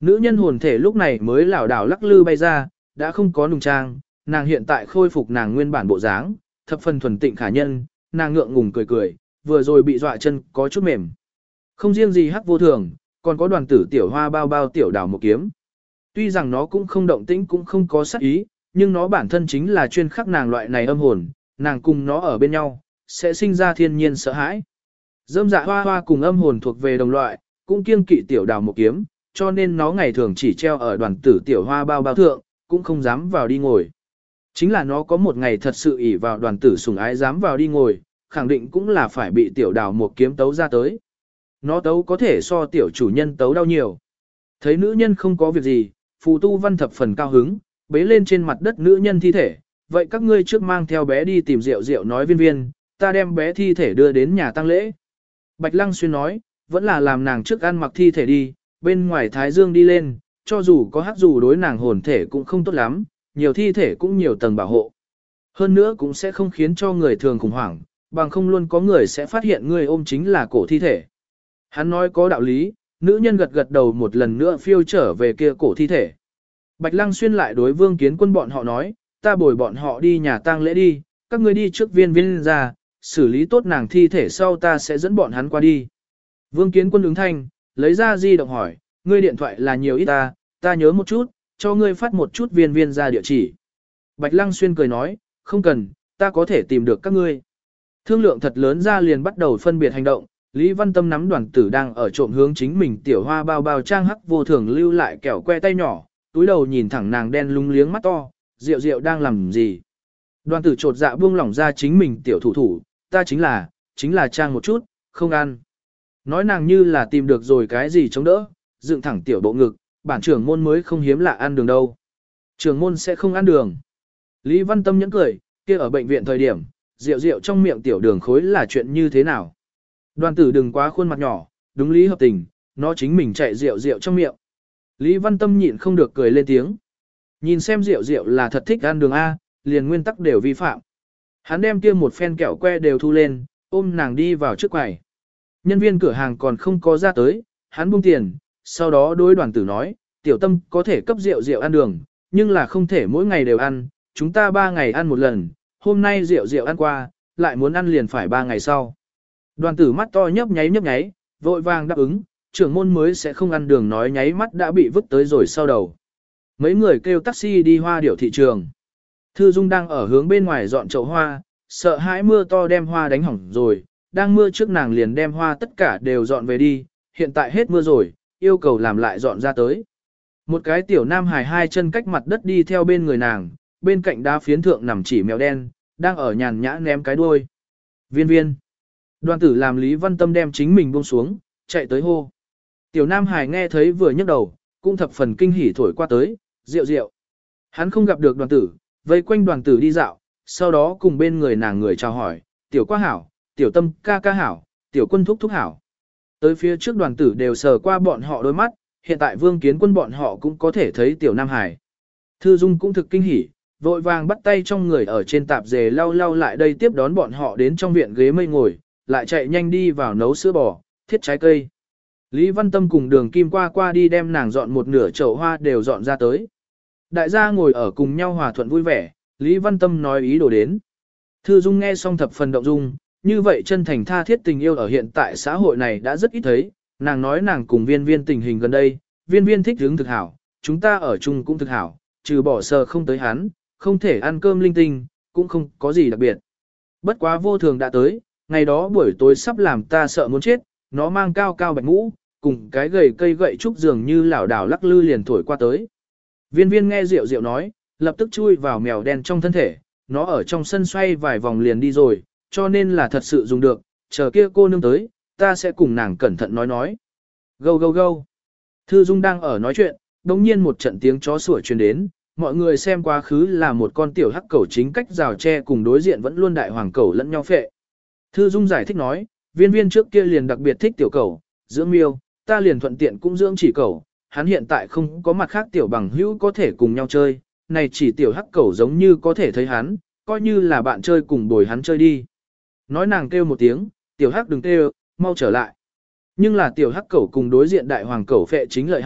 Nữ nhân hồn thể lúc này mới lảo đảo lắc lư bay ra, đã không có nùng trang, nàng hiện tại khôi phục nàng nguyên bản bộ dáng, thập phần thuần tịnh khả nhân, nàng ngượng ngùng cười cười, vừa rồi bị dọa chân có chút mềm. Không riêng gì hắc vô thường, còn có đoàn tử tiểu hoa bao bao tiểu đào một kiếm. Tuy rằng nó cũng không động tĩnh cũng không có sát ý, nhưng nó bản thân chính là chuyên khắc nàng loại này âm hồn, nàng cùng nó ở bên nhau, sẽ sinh ra thiên nhiên sợ hãi. Dâm dạ hoa hoa cùng âm hồn thuộc về đồng loại, cũng kiêng kỵ tiểu đào một kiếm, cho nên nó ngày thường chỉ treo ở đoàn tử tiểu hoa bao bao thượng, cũng không dám vào đi ngồi. Chính là nó có một ngày thật sự ỷ vào đoàn tử sủng ái dám vào đi ngồi, khẳng định cũng là phải bị tiểu đào một kiếm tấu ra tới. Nó tấu có thể so tiểu chủ nhân tấu đau nhiều. Thấy nữ nhân không có việc gì, phù tu văn thập phần cao hứng, bế lên trên mặt đất nữ nhân thi thể. Vậy các ngươi trước mang theo bé đi tìm rượu rượu nói viên viên, ta đem bé thi thể đưa đến nhà tang lễ. Bạch Lăng Xuyên nói, vẫn là làm nàng trước ăn mặc thi thể đi, bên ngoài thái dương đi lên, cho dù có hắc dù đối nàng hồn thể cũng không tốt lắm, nhiều thi thể cũng nhiều tầng bảo hộ. Hơn nữa cũng sẽ không khiến cho người thường khủng hoảng, bằng không luôn có người sẽ phát hiện người ôm chính là cổ thi thể. Hắn nói có đạo lý, nữ nhân gật gật đầu một lần nữa phiêu trở về kia cổ thi thể. Bạch Lăng Xuyên lại đối Vương Kiến Quân bọn họ nói, ta bồi bọn họ đi nhà tang lễ đi, các ngươi đi trước viên viên ra, xử lý tốt nàng thi thể sau ta sẽ dẫn bọn hắn qua đi. Vương Kiến Quân ứng thanh, lấy ra di động hỏi, ngươi điện thoại là nhiều ít ta, ta nhớ một chút, cho ngươi phát một chút viên viên ra địa chỉ. Bạch Lăng Xuyên cười nói, không cần, ta có thể tìm được các ngươi. Thương lượng thật lớn ra liền bắt đầu phân biệt hành động, Lý Văn Tâm nắm đoàn tử đang ở trộm hướng chính mình tiểu hoa bao bao trang hắc vô thường lưu lại kẹo que tay nhỏ, túi đầu nhìn thẳng nàng đen lúng liếng mắt to, rượu rượu đang làm gì. Đoàn tử trột dạ buông lỏng ra chính mình tiểu thủ thủ, ta chính là, chính là trang một chút, không ăn. Nói nàng như là tìm được rồi cái gì chống đỡ, dựng thẳng tiểu bộ ngực, bản trưởng môn mới không hiếm lạ ăn đường đâu. Trưởng môn sẽ không ăn đường. Lý Văn Tâm nhẫn cười, kia ở bệnh viện thời điểm, rượu rượu trong miệng tiểu đường khối là chuyện như thế nào. Đoàn tử đừng quá khuôn mặt nhỏ, đúng lý hợp tình, nó chính mình chạy rượu rượu trong miệng. Lý Văn Tâm nhịn không được cười lên tiếng. Nhìn xem rượu rượu là thật thích ăn đường A, liền nguyên tắc đều vi phạm. Hắn đem kia một phen kẹo que đều thu lên, ôm nàng đi vào trước quầy. Nhân viên cửa hàng còn không có ra tới, hắn buông tiền, sau đó đối đoàn tử nói, tiểu tâm có thể cấp rượu rượu ăn đường, nhưng là không thể mỗi ngày đều ăn, chúng ta ba ngày ăn một lần, hôm nay rượu rượu ăn qua, lại muốn ăn liền phải ba ngày sau. Đoàn tử mắt to nhấp nháy nhấp nháy, vội vàng đáp ứng, trưởng môn mới sẽ không ăn đường nói nháy mắt đã bị vứt tới rồi sau đầu. Mấy người kêu taxi đi hoa điểu thị trường. Thư Dung đang ở hướng bên ngoài dọn chậu hoa, sợ hãi mưa to đem hoa đánh hỏng rồi, đang mưa trước nàng liền đem hoa tất cả đều dọn về đi, hiện tại hết mưa rồi, yêu cầu làm lại dọn ra tới. Một cái tiểu nam hài hai chân cách mặt đất đi theo bên người nàng, bên cạnh đá phiến thượng nằm chỉ mèo đen, đang ở nhàn nhã ném cái đuôi. Viên viên. Đoàn tử làm Lý Văn Tâm đem chính mình buông xuống, chạy tới hô. Tiểu nam hài nghe thấy vừa nhấc đầu, cũng thập phần kinh hỉ thổi qua tới, rượu rượu. Hắn không gặp được đoàn tử, vây quanh đoàn tử đi dạo, sau đó cùng bên người nàng người chào hỏi, tiểu qua hảo, tiểu tâm ca ca hảo, tiểu quân thúc thúc hảo. Tới phía trước đoàn tử đều sờ qua bọn họ đôi mắt, hiện tại Vương Kiến Quân bọn họ cũng có thể thấy tiểu nam hải. Thư Dung cũng thực kinh hỉ, vội vàng bắt tay trong người ở trên tạp dề lau lau lại đây tiếp đón bọn họ đến trong viện ghế mây ngồi, lại chạy nhanh đi vào nấu sữa bò, thiết trái cây. Lý Văn Tâm cùng Đường Kim qua qua đi đem nàng dọn một nửa chậu hoa đều dọn ra tới. Đại gia ngồi ở cùng nhau hòa thuận vui vẻ, Lý Văn Tâm nói ý đồ đến. Thư Dung nghe xong thập phần động dung, như vậy chân thành tha thiết tình yêu ở hiện tại xã hội này đã rất ít thấy, nàng nói nàng cùng viên viên tình hình gần đây, viên viên thích hướng thực hảo, chúng ta ở chung cũng thực hảo, trừ bỏ sờ không tới hắn, không thể ăn cơm linh tinh, cũng không có gì đặc biệt. Bất quá vô thường đã tới, ngày đó buổi tối sắp làm ta sợ muốn chết, nó mang cao cao bạch mũ, cùng cái gầy cây gậy trúc dường như lảo đảo lắc lư liền thổi qua tới. Viên viên nghe Diệu Diệu nói, lập tức chui vào mèo đen trong thân thể, nó ở trong sân xoay vài vòng liền đi rồi, cho nên là thật sự dùng được, chờ kia cô nương tới, ta sẽ cùng nàng cẩn thận nói nói. Gâu gâu gâu. Thư Dung đang ở nói chuyện, đồng nhiên một trận tiếng chó sủa truyền đến, mọi người xem quá khứ là một con tiểu hắc cẩu chính cách rào tre cùng đối diện vẫn luôn đại hoàng cẩu lẫn nhau phệ. Thư Dung giải thích nói, viên viên trước kia liền đặc biệt thích tiểu cẩu, dưỡng miêu, ta liền thuận tiện cũng dưỡng chỉ cẩu, hắn hiện tại không có mặt khác tiểu bằng hữu có thể cùng nhau chơi, này chỉ tiểu hắc cẩu giống như có thể thấy hắn, coi như là bạn chơi cùng bồi hắn chơi đi. Nói nàng kêu một tiếng, tiểu hắc đừng kêu, mau trở lại. Nhưng là tiểu hắc cẩu cùng đối diện đại hoàng cẩu phệ chính lợi hại,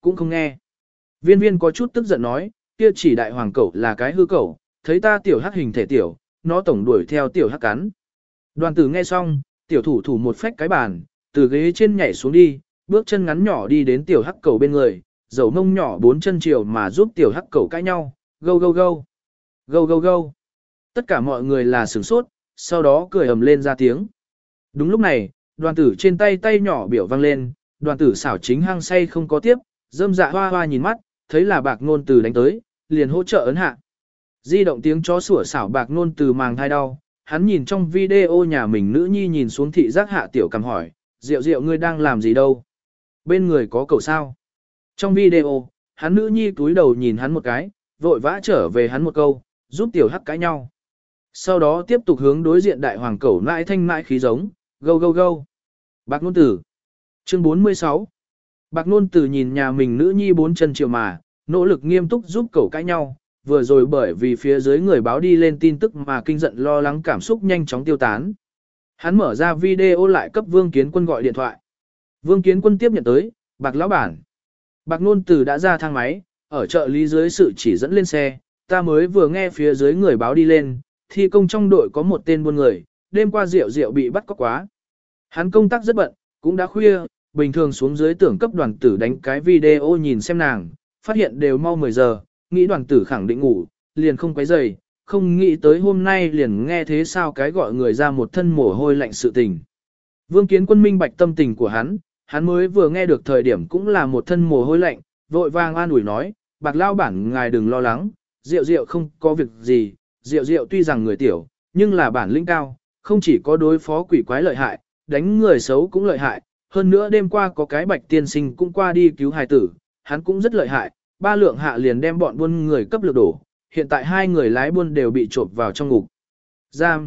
cũng không nghe. Viên viên có chút tức giận nói, kia chỉ đại hoàng cẩu là cái hư cẩu, thấy ta tiểu hắc hình thể tiểu, nó tổng đuổi theo tiểu hắc cắn. Đoàn tử nghe xong, tiểu thủ thủ một phách cái bàn, từ ghế trên nhảy xuống đi, bước chân ngắn nhỏ đi đến tiểu hắc cẩu bên người, dầu mông nhỏ bốn chân chiều mà giúp tiểu hắc cẩu cãi nhau, gâu gâu gâu, gâu gâu gâu. Tất cả mọi người là sửng sốt, sau đó cười ầm lên ra tiếng. Đúng lúc này, đoàn tử trên tay tay nhỏ biểu vang lên, đoàn tử xảo chính hăng say không có tiếp, dâm dạ hoa hoa nhìn mắt, thấy là bạc nôn từ đánh tới, liền hỗ trợ ấn hạ. Di động tiếng chó sủa xảo bạc nôn từ màng thai đau, hắn nhìn trong video nhà mình nữ nhi nhìn xuống thị giác hạ tiểu cầm hỏi, Diệu Diệu ngươi đang làm gì đâu? Bên người có cậu sao? Trong video, hắn nữ nhi túi đầu nhìn hắn một cái, vội vã trở về hắn một câu, giúp tiểu hắc cãi nhau. Sau đó tiếp tục hướng đối diện đại hoàng cẩu nãi thanh nãi khí giống, gâu gâu gâu. Bạc nôn tử. Chương bốn mươi sáu. Bạc nôn tử nhìn nhà mình nữ nhi bốn chân chiều mà, nỗ lực nghiêm túc giúp cẩu cãi nhau, vừa rồi bởi vì phía dưới người báo đi lên tin tức mà kinh giận lo lắng cảm xúc nhanh chóng tiêu tán. Hắn mở ra video lại cấp Vương Kiến Quân gọi điện thoại. Vương Kiến Quân tiếp nhận tới, bạc lão bản. Bạc nôn tử đã ra thang máy, ở chợ lý dưới sự chỉ dẫn lên xe, ta mới vừa nghe phía dưới người báo đi lên, thi công trong đội có một tên buôn người, đêm qua rượu rượu bị bắt cóc quá. Hắn công tác rất bận, cũng đã khuya, bình thường xuống dưới tưởng cấp đoàn tử đánh cái video nhìn xem nàng, phát hiện đều mau mười giờ, nghĩ đoàn tử khẳng định ngủ, liền không quấy rầy, không nghĩ tới hôm nay liền nghe thế sao cái gọi người ra một thân mồ hôi lạnh sự tình. Vương Kiến Quân minh bạch tâm tình của hắn, hắn mới vừa nghe được thời điểm cũng là một thân mồ hôi lạnh, vội vàng an ủi nói, bạc lao bản ngài đừng lo lắng, rượu rượu không có việc gì, rượu rượu tuy rằng người tiểu, nhưng là bản lĩnh cao, không chỉ có đối phó quỷ quái lợi hại, đánh người xấu cũng lợi hại, hơn nữa đêm qua có cái bạch tiên sinh cũng qua đi cứu hài tử, hắn cũng rất lợi hại, ba lượng hạ liền đem bọn buôn người cấp lược đổ, hiện tại hai người lái buôn đều bị trộm vào trong ngục. Giam.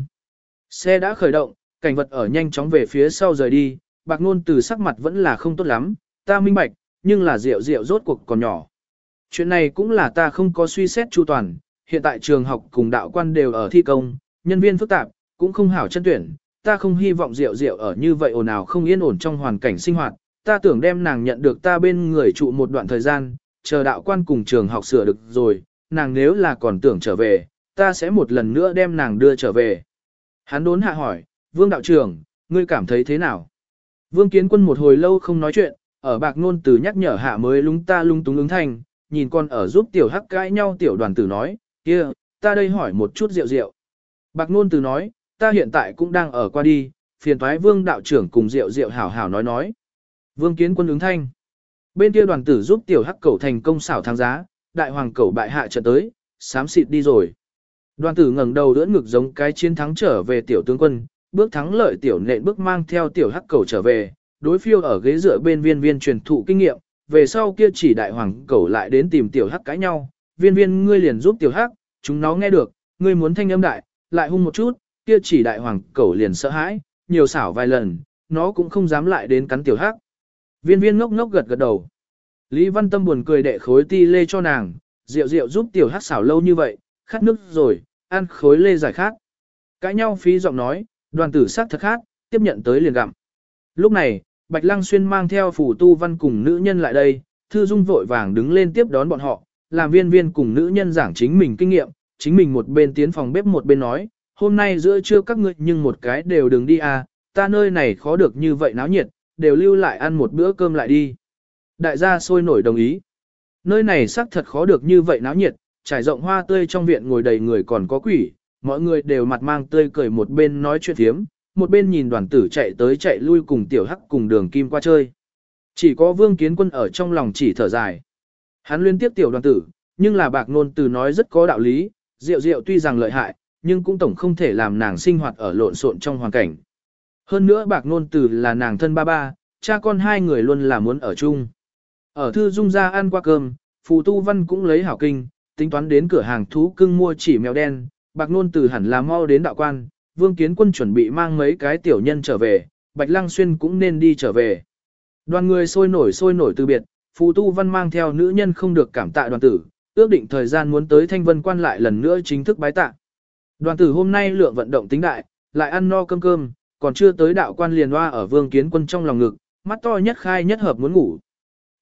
Xe đã khởi động, cảnh vật ở nhanh chóng về phía sau rời đi, bạc nôn từ sắc mặt vẫn là không tốt lắm, ta minh bạch, nhưng là rượu rượu rốt cuộc còn nhỏ. Chuyện này cũng là ta không có suy xét chu toàn, hiện tại trường học cùng đạo quan đều ở thi công, nhân viên phức tạp, cũng không hảo chân tuyển, ta không hy vọng rượu rượu ở như vậy ồn ào không yên ổn trong hoàn cảnh sinh hoạt, ta tưởng đem nàng nhận được ta bên người trụ một đoạn thời gian, chờ đạo quan cùng trường học sửa được rồi, nàng nếu là còn tưởng trở về, ta sẽ một lần nữa đem nàng đưa trở về. Hắn đốn hạ hỏi, Vương đạo trưởng, ngươi cảm thấy thế nào? Vương Kiến Quân một hồi lâu không nói chuyện, ở bạc nôn từ nhắc nhở hạ mới lúng ta lung túng ứng thành, nhìn con ở giúp tiểu hắc cãi nhau tiểu đoàn tử nói, kia, ta đây hỏi một chút rượu rượu. Bạc nôn từ nói, ta hiện tại cũng đang ở qua đi, phiền thoái Vương đạo trưởng cùng rượu rượu hảo hảo nói nói. Vương Kiến Quân ứng thanh. Bên kia đoàn tử giúp tiểu hắc cẩu thành công xảo thắng giá, đại hoàng cẩu bại hạ trận tới, xám xịt đi rồi. Đoàn tử ngẩng đầu đỡ ngực giống cái chiến thắng trở về tiểu tướng quân, bước thắng lợi tiểu nện bước mang theo tiểu hắc cẩu trở về, đối phiêu ở ghế dựa bên viên viên truyền thụ kinh nghiệm, về sau kia chỉ đại hoàng cẩu lại đến tìm tiểu hắc cãi nhau, viên viên ngươi liền giúp tiểu hắc, chúng nó nghe được, ngươi muốn thanh âm đại, lại hung một chút, kia chỉ đại hoàng cẩu liền sợ hãi, nhiều xảo vài lần, nó cũng không dám lại đến cắn tiểu hắc. Viên viên ngốc ngốc gật gật đầu. Lý Văn Tâm buồn cười đệ khối ti lê cho nàng, rượu rượu giúp tiểu hắc xảo lâu như vậy, khát nước rồi, ăn khối lê giải khát. Cãi nhau phí giọng nói, đoàn tử sắc thật khát, tiếp nhận tới liền gặm. Lúc này, Bạch Lăng Xuyên mang theo phủ tu văn cùng nữ nhân lại đây, Thư Dung vội vàng đứng lên tiếp đón bọn họ, làm viên viên cùng nữ nhân giảng chính mình kinh nghiệm, chính mình một bên tiến phòng bếp một bên nói, hôm nay giữa trưa các ngươi nhưng một cái đều đừng đi à, ta nơi này khó được như vậy náo nhiệt, đều lưu lại ăn một bữa cơm lại đi. Đại gia sôi nổi đồng ý. Nơi này xác thật khó được như vậy náo nhiệt, trải rộng hoa tươi trong viện ngồi đầy người còn có quỷ, mọi người đều mặt mang tươi cười một bên nói chuyện thiếm, một bên nhìn đoàn tử chạy tới chạy lui cùng tiểu hắc cùng đường kim qua chơi. Chỉ có Vương Kiến Quân ở trong lòng chỉ thở dài. Hắn liên tiếp tiểu đoàn tử, nhưng là bạc nôn từ nói rất có đạo lý, rượu rượu tuy rằng lợi hại, nhưng cũng tổng không thể làm nàng sinh hoạt ở lộn xộn trong hoàn cảnh. Hơn nữa bạc nôn từ là nàng thân ba ba, cha con hai người luôn là muốn ở chung. Ở Thư Dung ra ăn qua cơm, Phù Tu Văn cũng lấy hảo kinh, tính toán đến cửa hàng thú cưng mua chỉ mèo đen, bạc nôn từ hẳn là mau đến đạo quan, Vương Kiến Quân chuẩn bị mang mấy cái tiểu nhân trở về, Bạch Lăng Xuyên cũng nên đi trở về. Đoàn người sôi nổi sôi nổi từ biệt, Phù Tu Văn mang theo nữ nhân không được cảm tạ đoàn tử, ước định thời gian muốn tới Thanh Vân Quan lại lần nữa chính thức bái tạ. Đoàn tử hôm nay lượng vận động tính đại, lại ăn no cơm cơm, còn chưa tới đạo quan liền hoa ở Vương Kiến Quân trong lòng ngực, mắt to nhất khai nhất hợp muốn ngủ.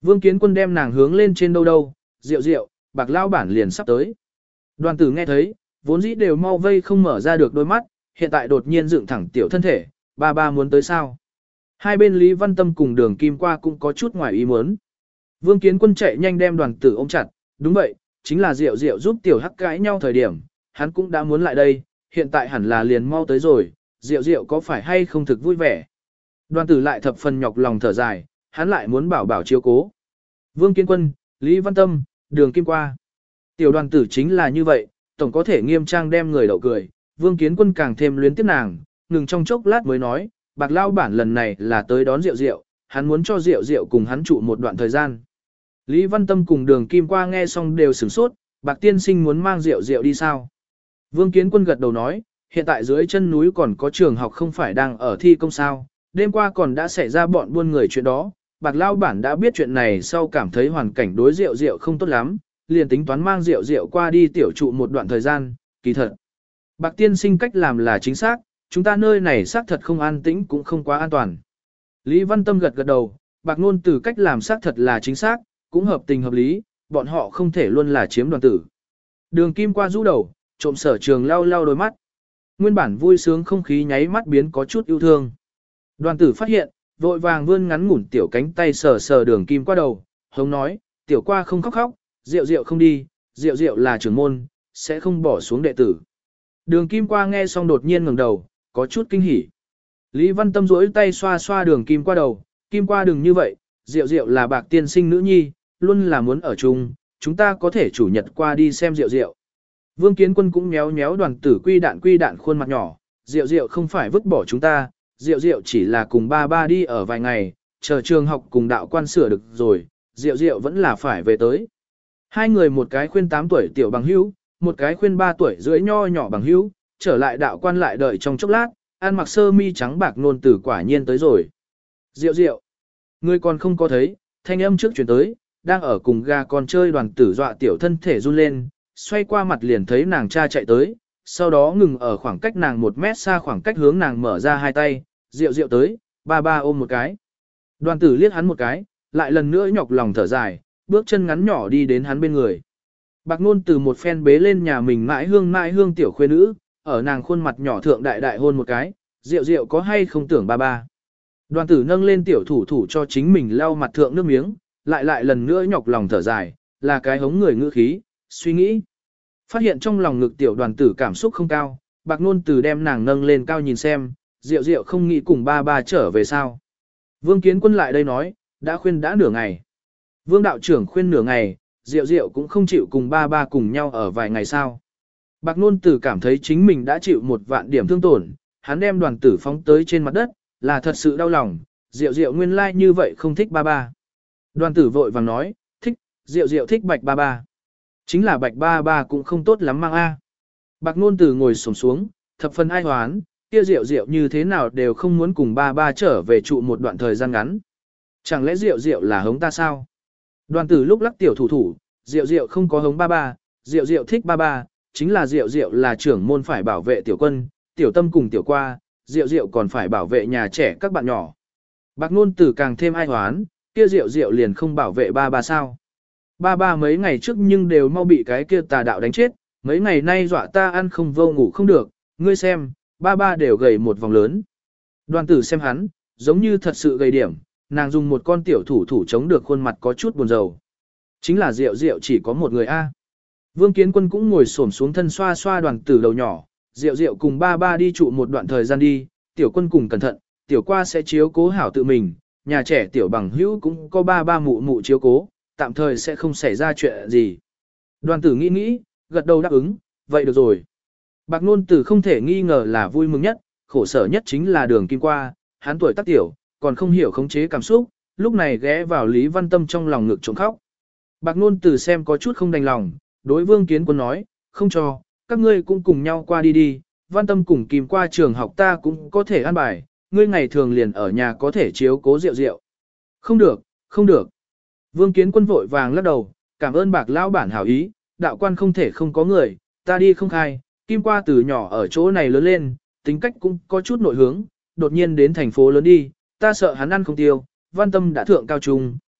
Vương Kiến Quân đem nàng hướng lên trên đâu đâu, rượu rượu, bạc lao bản liền sắp tới. Đoàn tử nghe thấy, vốn dĩ đều mau vây không mở ra được đôi mắt, hiện tại đột nhiên dựng thẳng tiểu thân thể, ba ba muốn tới sao. Hai bên Lý Văn Tâm cùng đường kim qua cũng có chút ngoài ý muốn. Vương Kiến Quân chạy nhanh đem đoàn tử ôm chặt, đúng vậy, chính là rượu rượu giúp tiểu hắc cãi nhau thời điểm, hắn cũng đã muốn lại đây, hiện tại hẳn là liền mau tới rồi, rượu rượu có phải hay không thực vui vẻ. Đoàn tử lại thập phần nhọc lòng thở dài, hắn lại muốn bảo bảo chiếu cố. Vương Kiến Quân, Lý Văn Tâm, đường kim qua. Tiểu đoàn tử chính là như vậy, tổng có thể nghiêm trang đem người đậu cười, Vương Kiến Quân càng thêm luyến tiếp nàng, ngừng trong chốc lát mới nói, bạc lao bản lần này là tới đón rượu rượu, hắn muốn cho rượu rượu cùng hắn trụ một đoạn thời gian. Lý Văn Tâm cùng đường kim qua nghe xong đều sửng sốt, bạc tiên sinh muốn mang rượu rượu đi sao? Vương Kiến Quân gật đầu nói, hiện tại dưới chân núi còn có trường học không phải đang ở thi công sao, đêm qua còn đã xảy ra bọn buôn người chuyện đó, bạc lao bản đã biết chuyện này sau cảm thấy hoàn cảnh đối rượu rượu không tốt lắm, liền tính toán mang rượu rượu qua đi tiểu trụ một đoạn thời gian, kỳ thật. Bạc tiên sinh cách làm là chính xác, chúng ta nơi này xác thật không an tĩnh cũng không quá an toàn. Lý Văn Tâm gật gật đầu, bạc nôn từ cách làm xác thật là chính xác, cũng hợp tình hợp lý, bọn họ không thể luôn là chiếm đoàn tử. Đường kim qua rũ đầu, trộm sở trường lau lau đôi mắt. Nguyên bản vui sướng không khí nháy mắt biến có chút yêu thương. Đoàn tử phát hiện, vội vàng vươn ngắn ngủn tiểu cánh tay sờ sờ đường kim qua đầu, hống nói, tiểu qua không khóc khóc, rượu rượu không đi, rượu rượu là trưởng môn, sẽ không bỏ xuống đệ tử. Đường kim qua nghe xong đột nhiên ngẩng đầu, có chút kinh hỉ. Lý Văn Tâm duỗi tay xoa xoa đường kim qua đầu, kim qua đừng như vậy, rượu rượu là bạc tiên sinh nữ nhi, luôn là muốn ở chung, chúng ta có thể chủ nhật qua đi xem rượu rượu. Vương Kiến Quân cũng méo méo đoàn tử quy đạn quy đạn khuôn mặt nhỏ, rượu rượu không phải vứt bỏ chúng ta, rượu rượu chỉ là cùng ba ba đi ở vài ngày, chờ trường học cùng đạo quan sửa được rồi, rượu rượu vẫn là phải về tới. Hai người một cái khuyên tám tuổi tiểu bằng hữu, một cái khuyên ba tuổi rưỡi nho nhỏ bằng hữu, trở lại đạo quan lại đợi trong chốc lát, ăn mặc sơ mi trắng bạc nôn tử quả nhiên tới rồi. Rượu rượu, người còn không có thấy, thanh âm trước chuyển tới, đang ở cùng gà con chơi đoàn tử dọa tiểu thân thể run lên, xoay qua mặt liền thấy nàng cha chạy tới, sau đó ngừng ở khoảng cách nàng một mét xa khoảng cách hướng nàng mở ra hai tay, rượu rượu tới, ba ba ôm một cái. Đoàn tử liếc hắn một cái, lại lần nữa nhọc lòng thở dài, bước chân ngắn nhỏ đi đến hắn bên người. Bạc nôn từ một phen bế lên nhà mình mãi hương mãi hương tiểu khuê nữ, ở nàng khuôn mặt nhỏ thượng đại đại hôn một cái, rượu rượu có hay không tưởng ba ba. Đoàn tử nâng lên tiểu thủ thủ cho chính mình lau mặt thượng nước miếng, lại lại lần nữa nhọc lòng thở dài, là cái hống người ngữ khí, suy nghĩ. Phát hiện trong lòng ngực tiểu đoàn tử cảm xúc không cao, bạc nôn từ đem nàng nâng lên cao nhìn xem, rượu rượu không nghĩ cùng ba ba trở về sao. Vương Kiến Quân lại đây nói, đã khuyên đã nửa ngày. Vương đạo trưởng khuyên nửa ngày, rượu rượu cũng không chịu cùng ba ba cùng nhau ở vài ngày sao. Bạc nôn tử cảm thấy chính mình đã chịu một vạn điểm thương tổn, hắn đem đoàn tử phóng tới trên mặt đất, là thật sự đau lòng, rượu rượu nguyên lai like như vậy không thích ba ba. Đoàn tử vội vàng nói, thích, rượu rượu thích bạch ba ba. Chính là bạch ba ba cũng không tốt lắm mang a. Bạc nôn tử ngồi xổm xuống, thập phần ai hoán, kia rượu rượu như thế nào đều không muốn cùng ba ba trở về trụ một đoạn thời gian ngắn. Chẳng lẽ rượu rượu là hống ta sao? Đoàn tử lúc lắc tiểu thủ thủ, rượu rượu không có hống ba ba, rượu rượu thích ba ba, chính là rượu rượu là trưởng môn phải bảo vệ tiểu quân, tiểu tâm cùng tiểu qua, rượu rượu còn phải bảo vệ nhà trẻ các bạn nhỏ. Bạc nôn tử càng thêm ai hoán, kia rượu rượu liền không bảo vệ ba ba sao. Ba ba mấy ngày trước nhưng đều mau bị cái kia tà đạo đánh chết, mấy ngày nay dọa ta ăn không vô ngủ không được, ngươi xem, ba ba đều gầy một vòng lớn. Đoàn tử xem hắn, giống như thật sự gầy điểm, nàng dùng một con tiểu thủ thủ chống được khuôn mặt có chút buồn rầu. Chính là rượu rượu chỉ có một người a. Vương Kiến Quân cũng ngồi xổm xuống thân xoa xoa đoàn tử đầu nhỏ, rượu rượu cùng ba ba đi trụ một đoạn thời gian đi, tiểu quân cùng cẩn thận, tiểu qua sẽ chiếu cố hảo tự mình, nhà trẻ tiểu bằng hữu cũng có ba ba mụ mụ chiếu cố, tạm thời sẽ không xảy ra chuyện gì. Đoàn tử nghĩ nghĩ, gật đầu đáp ứng, vậy được rồi. Bạc nôn tử không thể nghi ngờ là vui mừng nhất, khổ sở nhất chính là đường kim qua, hắn tuổi tác tiểu, còn không hiểu khống chế cảm xúc, lúc này ghé vào Lý Văn Tâm trong lòng ngực trống khóc. Bạc nôn tử xem có chút không đành lòng, đối Vương Kiến Quân nói, không cho, các ngươi cũng cùng nhau qua đi đi, Văn Tâm cùng Kim qua trường học ta cũng có thể ăn bài, ngươi ngày thường liền ở nhà có thể chiếu cố rượu rượu. Không được, không được. Vương Kiến Quân vội vàng lắc đầu, cảm ơn bạc lão bản hảo ý, đạo quan không thể không có người, ta đi không khai, Kim qua từ nhỏ ở chỗ này lớn lên, tính cách cũng có chút nội hướng, đột nhiên đến thành phố lớn đi, ta sợ hắn ăn không tiêu, Văn Tâm đã thượng cao trung,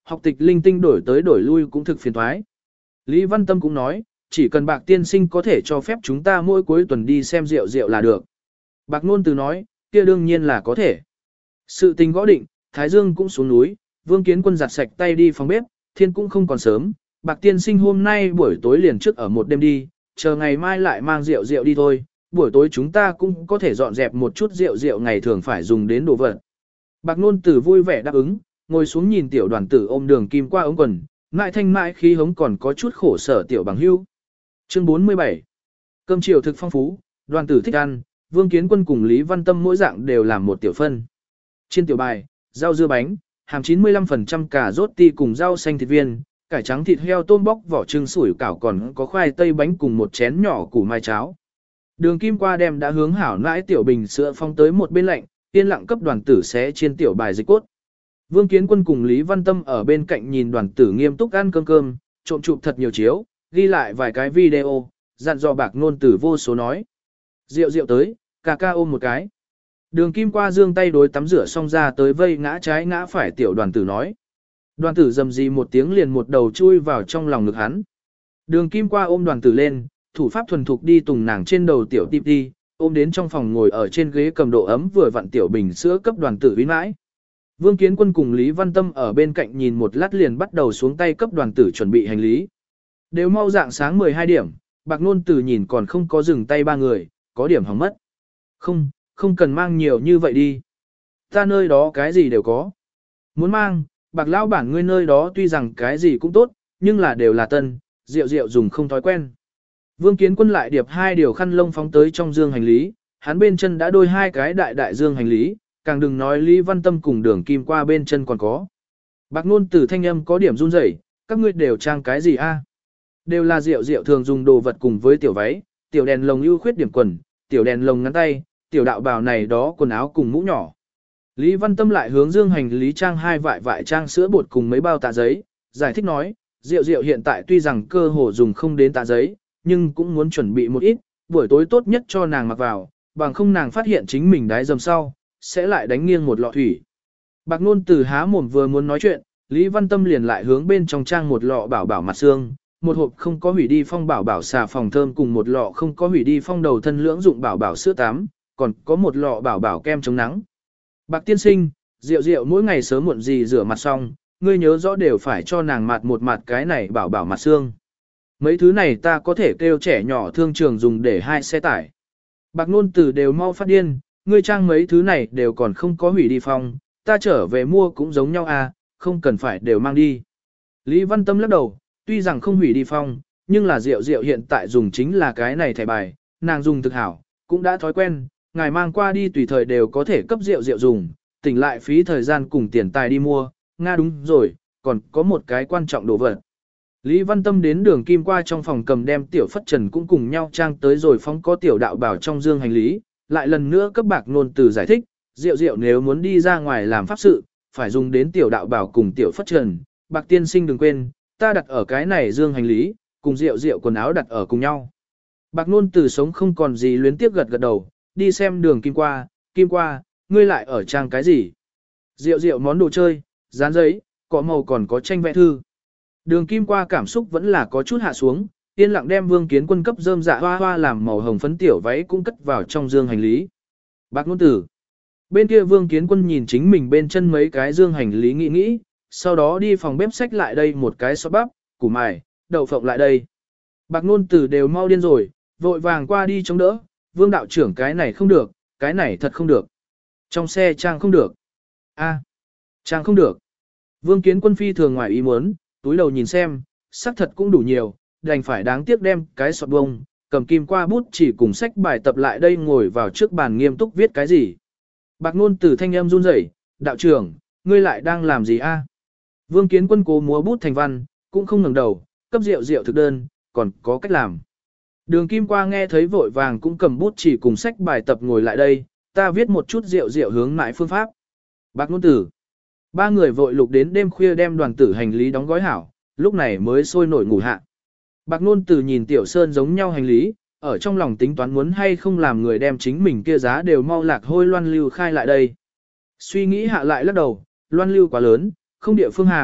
học tịch linh tinh đổi tới đổi lui cũng thực phiền thoái. Lý Văn Tâm cũng nói, chỉ cần Bạc tiên sinh có thể cho phép chúng ta mỗi cuối tuần đi xem rượu rượu là được. Bạc Nôn Từ nói, kia đương nhiên là có thể. Sự tình gõ định, Thái Dương cũng xuống núi, Vương Kiến Quân giặt sạch tay đi phòng bếp, thiên cũng không còn sớm, Bạc tiên sinh hôm nay buổi tối liền trước ở một đêm đi, chờ ngày mai lại mang rượu rượu đi thôi, buổi tối chúng ta cũng có thể dọn dẹp một chút rượu rượu ngày thường phải dùng đến đồ vật. Bạc Nôn Tử vui vẻ đáp ứng, ngồi xuống nhìn tiểu đoàn tử ôm Đường Kim qua ống quần, mại thanh mại khí hống còn có chút khổ sở tiểu bằng hưu. Chương bốn mươi bảy. Cơm chiều thực phong phú, đoàn tử thích ăn, Vương Kiến Quân cùng Lý Văn Tâm mỗi dạng đều làm một tiểu phân. Trên tiểu bài, rau dưa bánh, hàm chín mươi lăm phần trăm cà rốt ti cùng rau xanh thịt viên, cải trắng thịt heo tôm bóc vỏ trứng sủi cảo còn có khoai tây bánh cùng một chén nhỏ củ mai cháo. Đường Kim qua đem đã hướng hảo nãi tiểu bình sữa phong tới một bên lạnh, yên lặng cấp đoàn tử xé trên tiểu bài dịch cốt. Vương Kiến Quân cùng Lý Văn Tâm ở bên cạnh nhìn đoàn tử nghiêm túc ăn cơm cơm, trộm chụp thật nhiều chiếu, ghi lại vài cái video, dặn dò Bạc Nôn Tử vô số nói. Rượu rượu tới, ca ca ôm một cái. Đường Kim qua giương tay đối tắm rửa xong ra tới vây ngã trái ngã phải tiểu đoàn tử nói. Đoàn tử dầm gì một tiếng liền một đầu chui vào trong lòng ngực hắn. Đường Kim qua ôm đoàn tử lên, thủ pháp thuần thục đi tùng nàng trên đầu tiểu tip đi, ôm đến trong phòng ngồi ở trên ghế cầm độ ấm vừa vặn tiểu bình sữa cấp đoàn tử uy mãi. Vương Kiến Quân cùng Lý Văn Tâm ở bên cạnh nhìn một lát liền bắt đầu xuống tay cấp đoàn tử chuẩn bị hành lý. Đều mau dạng sáng mười hai điểm, Bạc Nôn Tử nhìn còn không có dừng tay ba người, có điểm hỏng mất. Không, không cần mang nhiều như vậy đi. Ta nơi đó cái gì đều có. Muốn mang, Bạc lão bản ngươi nơi đó tuy rằng cái gì cũng tốt, nhưng là đều là tân, rượu rượu dùng không thói quen. Vương Kiến Quân lại điệp hai điều khăn lông phóng tới trong dương hành lý, hắn bên chân đã đôi hai cái đại đại dương hành lý, càng đừng nói Lý Văn Tâm cùng Đường Kim qua bên chân còn có. Bạc Nôn Tử thanh âm có điểm run rẩy, các ngươi đều trang cái gì a? Đều là rượu rượu thường dùng đồ vật cùng với tiểu váy, tiểu đèn lồng ưu khuyết điểm quần, tiểu đèn lồng ngắn tay, tiểu đạo bào này đó quần áo cùng mũ nhỏ. Lý Văn Tâm lại hướng dương hành lý trang hai vại vại trang sữa bột cùng mấy bao tạ giấy, giải thích nói, rượu rượu hiện tại tuy rằng cơ hồ dùng không đến tạ giấy, nhưng cũng muốn chuẩn bị một ít, buổi tối tốt nhất cho nàng mặc vào, bằng không nàng phát hiện chính mình đái dầm sau, sẽ lại đánh nghiêng một lọ thủy. Bạc Nôn Tử há mồm vừa muốn nói chuyện, Lý Văn Tâm liền lại hướng bên trong trang một lọ bảo bảo mặt xương, một hộp không có hủy đi phong bảo bảo xà phòng thơm cùng một lọ không có hủy đi phong đầu thân lưỡng dụng bảo bảo sữa tắm, còn có một lọ bảo bảo kem chống nắng. Bạc tiên sinh, rượu rượu mỗi ngày sớm muộn gì rửa mặt xong, ngươi nhớ rõ đều phải cho nàng mặt một mặt cái này bảo bảo mặt xương. Mấy thứ này ta có thể kêu trẻ nhỏ thương trường dùng để hai xe tải. Bạc Nôn Tử đều mau phát điên, ngươi trang mấy thứ này đều còn không có hủy đi phong, ta trở về mua cũng giống nhau à, không cần phải đều mang đi. Lý Văn Tâm lắc đầu, tuy rằng không hủy đi phong, nhưng là rượu rượu hiện tại dùng chính là cái này thẻ bài, nàng dùng thực hảo, cũng đã thói quen, ngài mang qua đi tùy thời đều có thể cấp rượu rượu dùng, tỉnh lại phí thời gian cùng tiền tài đi mua, nga đúng rồi, còn có một cái quan trọng đồ vật. Lý Văn Tâm đến Đường Kim qua trong phòng cầm đem tiểu phất trần cũng cùng nhau trang tới rồi phóng có tiểu đạo bảo trong dương hành lý, lại lần nữa cấp Bạc Nôn Tử giải thích, rượu rượu nếu muốn đi ra ngoài làm pháp sự, phải dùng đến tiểu đạo bảo cùng tiểu phất trần, Bạc tiên sinh đừng quên, ta đặt ở cái này dương hành lý, cùng rượu rượu quần áo đặt ở cùng nhau. Bạc Nôn Tử sống không còn gì luyến tiếc gật gật đầu, đi xem Đường Kim qua, Kim qua, ngươi lại ở trang cái gì? Rượu rượu món đồ chơi, dán giấy, có màu còn có tranh vẽ thư. Đường Kim qua cảm xúc vẫn là có chút hạ xuống, yên lặng đem Vương Kiến Quân cấp rơm dạ hoa hoa làm màu hồng phấn tiểu váy cũng cất vào trong dương hành lý. Bạc Nôn Tử. Bên kia Vương Kiến Quân nhìn chính mình bên chân mấy cái dương hành lý nghĩ nghĩ, sau đó đi phòng bếp xách lại đây một cái xót bắp, củ mài, đậu phộng lại đây. Bạc Nôn Tử đều mau điên rồi, vội vàng qua đi chống đỡ, Vương đạo trưởng cái này không được, cái này thật không được. Trong xe trang không được. A, trang không được. Vương Kiến Quân phi thường ngoài ý muốn, túi đầu nhìn xem, xác thật cũng đủ nhiều, đành phải đáng tiếc đem cái sọt bông, cầm kim qua bút chỉ cùng sách bài tập lại đây ngồi vào trước bàn nghiêm túc viết cái gì. Bạc Nôn Tử thanh âm run rẩy, đạo trưởng, ngươi lại đang làm gì a? Vương Kiến Quân cố múa bút thành văn, cũng không ngẩng đầu, cấp rượu rượu thực đơn, còn có cách làm. Đường Kim qua nghe thấy vội vàng cũng cầm bút chỉ cùng sách bài tập ngồi lại đây, ta viết một chút rượu rượu hướng mãi phương pháp. Bạc Nôn Tử. Ba người vội lục đến đêm khuya đem đoàn tử hành lý đóng gói hảo, lúc này mới sôi nổi ngủ hạ. Bạc Nôn Tử nhìn Tiểu Sơn giống nhau hành lý, ở trong lòng tính toán muốn hay không làm người đem chính mình kia giá đều mau lạc hôi loan lưu khai lại đây. Suy nghĩ hạ lại lắc đầu, loan lưu quá lớn, không địa phương hàng,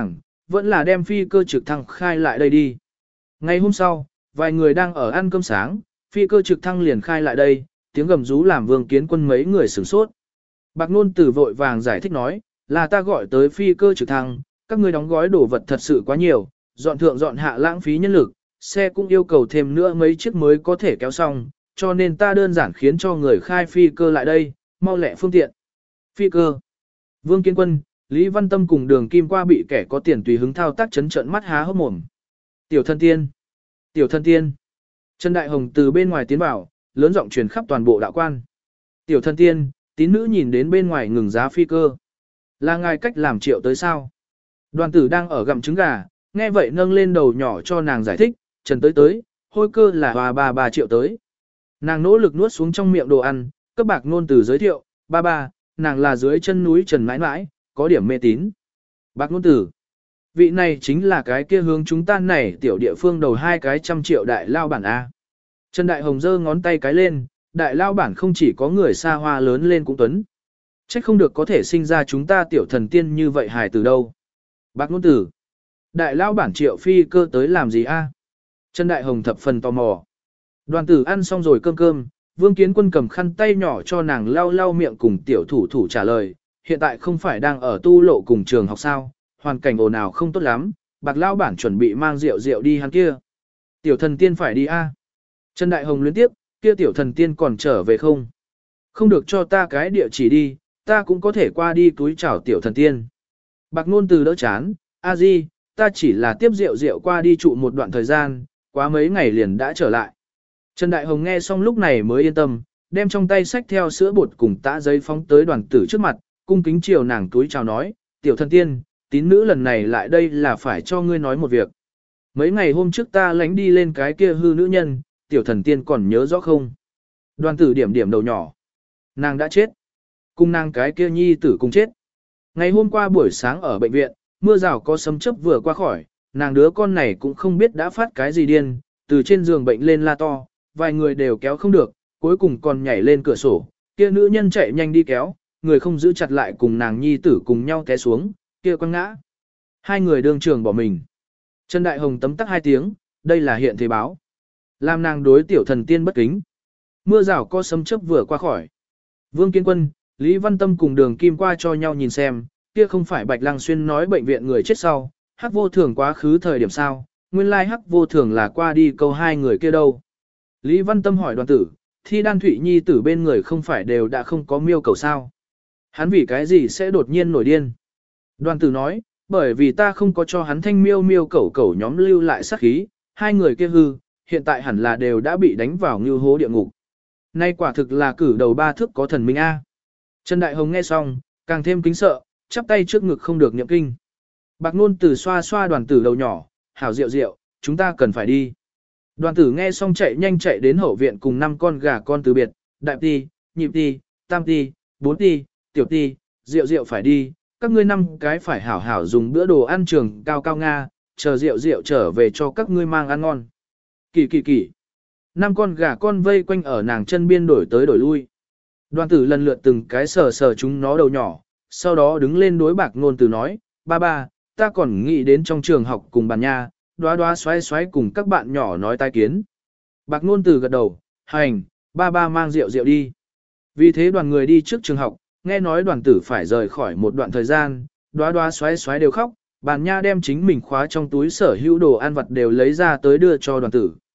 vẫn là đem phi cơ trực thăng khai lại đây đi. Ngày hôm sau, vài người đang ở ăn cơm sáng, phi cơ trực thăng liền khai lại đây, tiếng gầm rú làm Vương Kiến Quân mấy người sửng sốt. Bạc Nôn Tử vội vàng giải thích nói, là ta gọi tới phi cơ trực thăng, các ngươi đóng gói đồ vật thật sự quá nhiều, dọn thượng dọn hạ lãng phí nhân lực, xe cũng yêu cầu thêm nữa mấy chiếc mới có thể kéo xong, cho nên ta đơn giản khiến cho người khai phi cơ lại đây, mau lẹ phương tiện. Phi cơ. Vương Kiến Quân, Lý Văn Tâm cùng Đường Kim qua bị kẻ có tiền tùy hứng thao tác chấn trận mắt há hốc mồm. Tiểu thân tiên. Tiểu thân tiên. Trần Đại Hồng từ bên ngoài tiến vào, lớn giọng truyền khắp toàn bộ đạo quan. Tiểu thân tiên, tín nữ nhìn đến bên ngoài ngừng giá phi cơ. Là ngài cách làm triệu tới sao? Đoàn tử đang ở gặm trứng gà, nghe vậy nâng lên đầu nhỏ cho nàng giải thích, Trần tới tới, hôi cơ là hòa ba ba triệu tới. Nàng nỗ lực nuốt xuống trong miệng đồ ăn, cấp Bạc Nôn Tử giới thiệu, ba ba, nàng là dưới chân núi Trần mãi mãi, có điểm mê tín. Bạc Nôn Tử, vị này chính là cái kia hướng chúng ta này tiểu địa phương đầu hai cái trăm triệu đại lao bản A. Trần Đại Hồng giơ ngón tay cái lên, đại lao bản không chỉ có người xa hoa lớn lên cũng tuấn. Trách không được có thể sinh ra chúng ta tiểu thần tiên như vậy hài từ đâu. Bạc Nôn Tử, đại lao bản triệu phi cơ tới làm gì A? Trần Đại Hồng thập phần tò mò. Đoàn tử ăn xong rồi cơm cơm, Vương Kiến Quân cầm khăn tay nhỏ cho nàng lau lau miệng cùng tiểu thủ thủ trả lời, hiện tại không phải đang ở tu lộ cùng trường học sao, hoàn cảnh ồn ào không tốt lắm, Bạc lao bản chuẩn bị mang rượu rượu đi hắn kia. Tiểu thần tiên phải đi a. Trần Đại Hồng liên tiếp, kia tiểu thần tiên còn trở về không? Không được cho ta cái địa chỉ đi, ta cũng có thể qua đi túi chào tiểu thần tiên. Bạc Nôn Từ đỡ chán, a di, ta chỉ là tiếp rượu rượu qua đi trụ một đoạn thời gian, quá mấy ngày liền đã trở lại. Trần Đại Hồng nghe xong lúc này mới yên tâm, đem trong tay sách theo sữa bột cùng tã giấy phóng tới đoàn tử trước mặt, cung kính chiều nàng túi chào nói, tiểu thần tiên, tín nữ lần này lại đây là phải cho ngươi nói một việc. Mấy ngày hôm trước ta lánh đi lên cái kia hư nữ nhân, tiểu thần tiên còn nhớ rõ không? Đoàn tử điểm điểm đầu nhỏ. Nàng đã chết. Cùng nàng cái kia nhi tử cùng chết. Ngày hôm qua buổi sáng ở bệnh viện, mưa rào có sấm chớp vừa qua khỏi, nàng đứa con này cũng không biết đã phát cái gì điên, từ trên giường bệnh lên la to, vài người đều kéo không được, cuối cùng còn nhảy lên cửa sổ, kia nữ nhân chạy nhanh đi kéo, người không giữ chặt lại cùng nàng nhi tử cùng nhau té xuống, kia quăng ngã. Hai người đương trường bỏ mình. Trần Đại Hồng tấm tắc hai tiếng, đây là hiện thế báo. Làm nàng đối tiểu thần tiên bất kính. Mưa rào có sấm chớp vừa qua khỏi. Vương Kiến Quân, Lý Văn Tâm cùng Đường Kim qua cho nhau nhìn xem, kia không phải Bạch Lăng Xuyên nói bệnh viện người chết sau, hắc vô thường quá khứ thời điểm sao, nguyên lai hắc vô thường là qua đi câu hai người kia đâu. Lý Văn Tâm hỏi đoàn tử, thi đan thụy nhi tử bên người không phải đều đã không có miêu cầu sao. Hắn vì cái gì sẽ đột nhiên nổi điên? Đoàn tử nói, bởi vì ta không có cho hắn thanh miêu miêu cẩu cẩu nhóm lưu lại sát khí, hai người kia hư, hiện tại hẳn là đều đã bị đánh vào ngưu hố địa ngục. Nay quả thực là cử đầu ba thước có thần minh A. Trần Đại Hồng nghe xong, càng thêm kính sợ, chắp tay trước ngực không được niệm kinh. Bạc Nôn Tử xoa xoa đoàn tử đầu nhỏ, hảo rượu rượu, chúng ta cần phải đi. Đoàn tử nghe xong chạy nhanh chạy đến hậu viện cùng năm con gà con từ biệt, đại ti, nhị ti, tam ti, bốn ti, tiểu ti, rượu rượu phải đi, các ngươi năm cái phải hảo hảo dùng bữa đồ ăn trường cao cao Nga, chờ rượu rượu trở về cho các ngươi mang ăn ngon. Kỳ kỳ kỳ. Năm con gà con vây quanh ở nàng chân biên đổi tới đổi lui. Đoàn tử lần lượt từng cái sờ sờ chúng nó đầu nhỏ, sau đó đứng lên đối Bạc Nôn Tử nói, ba ba, ta còn nghĩ đến trong trường học cùng bàn nha, đoá đoá xoáy xoáy cùng các bạn nhỏ nói tai kiến. Bạc Nôn Tử gật đầu, hành, ba ba mang rượu rượu đi. Vì thế đoàn người đi trước trường học, nghe nói đoàn tử phải rời khỏi một đoạn thời gian, đoá đoá xoáy xoáy đều khóc, bàn nha đem chính mình khóa trong túi sở hữu đồ ăn vặt đều lấy ra tới đưa cho đoàn tử.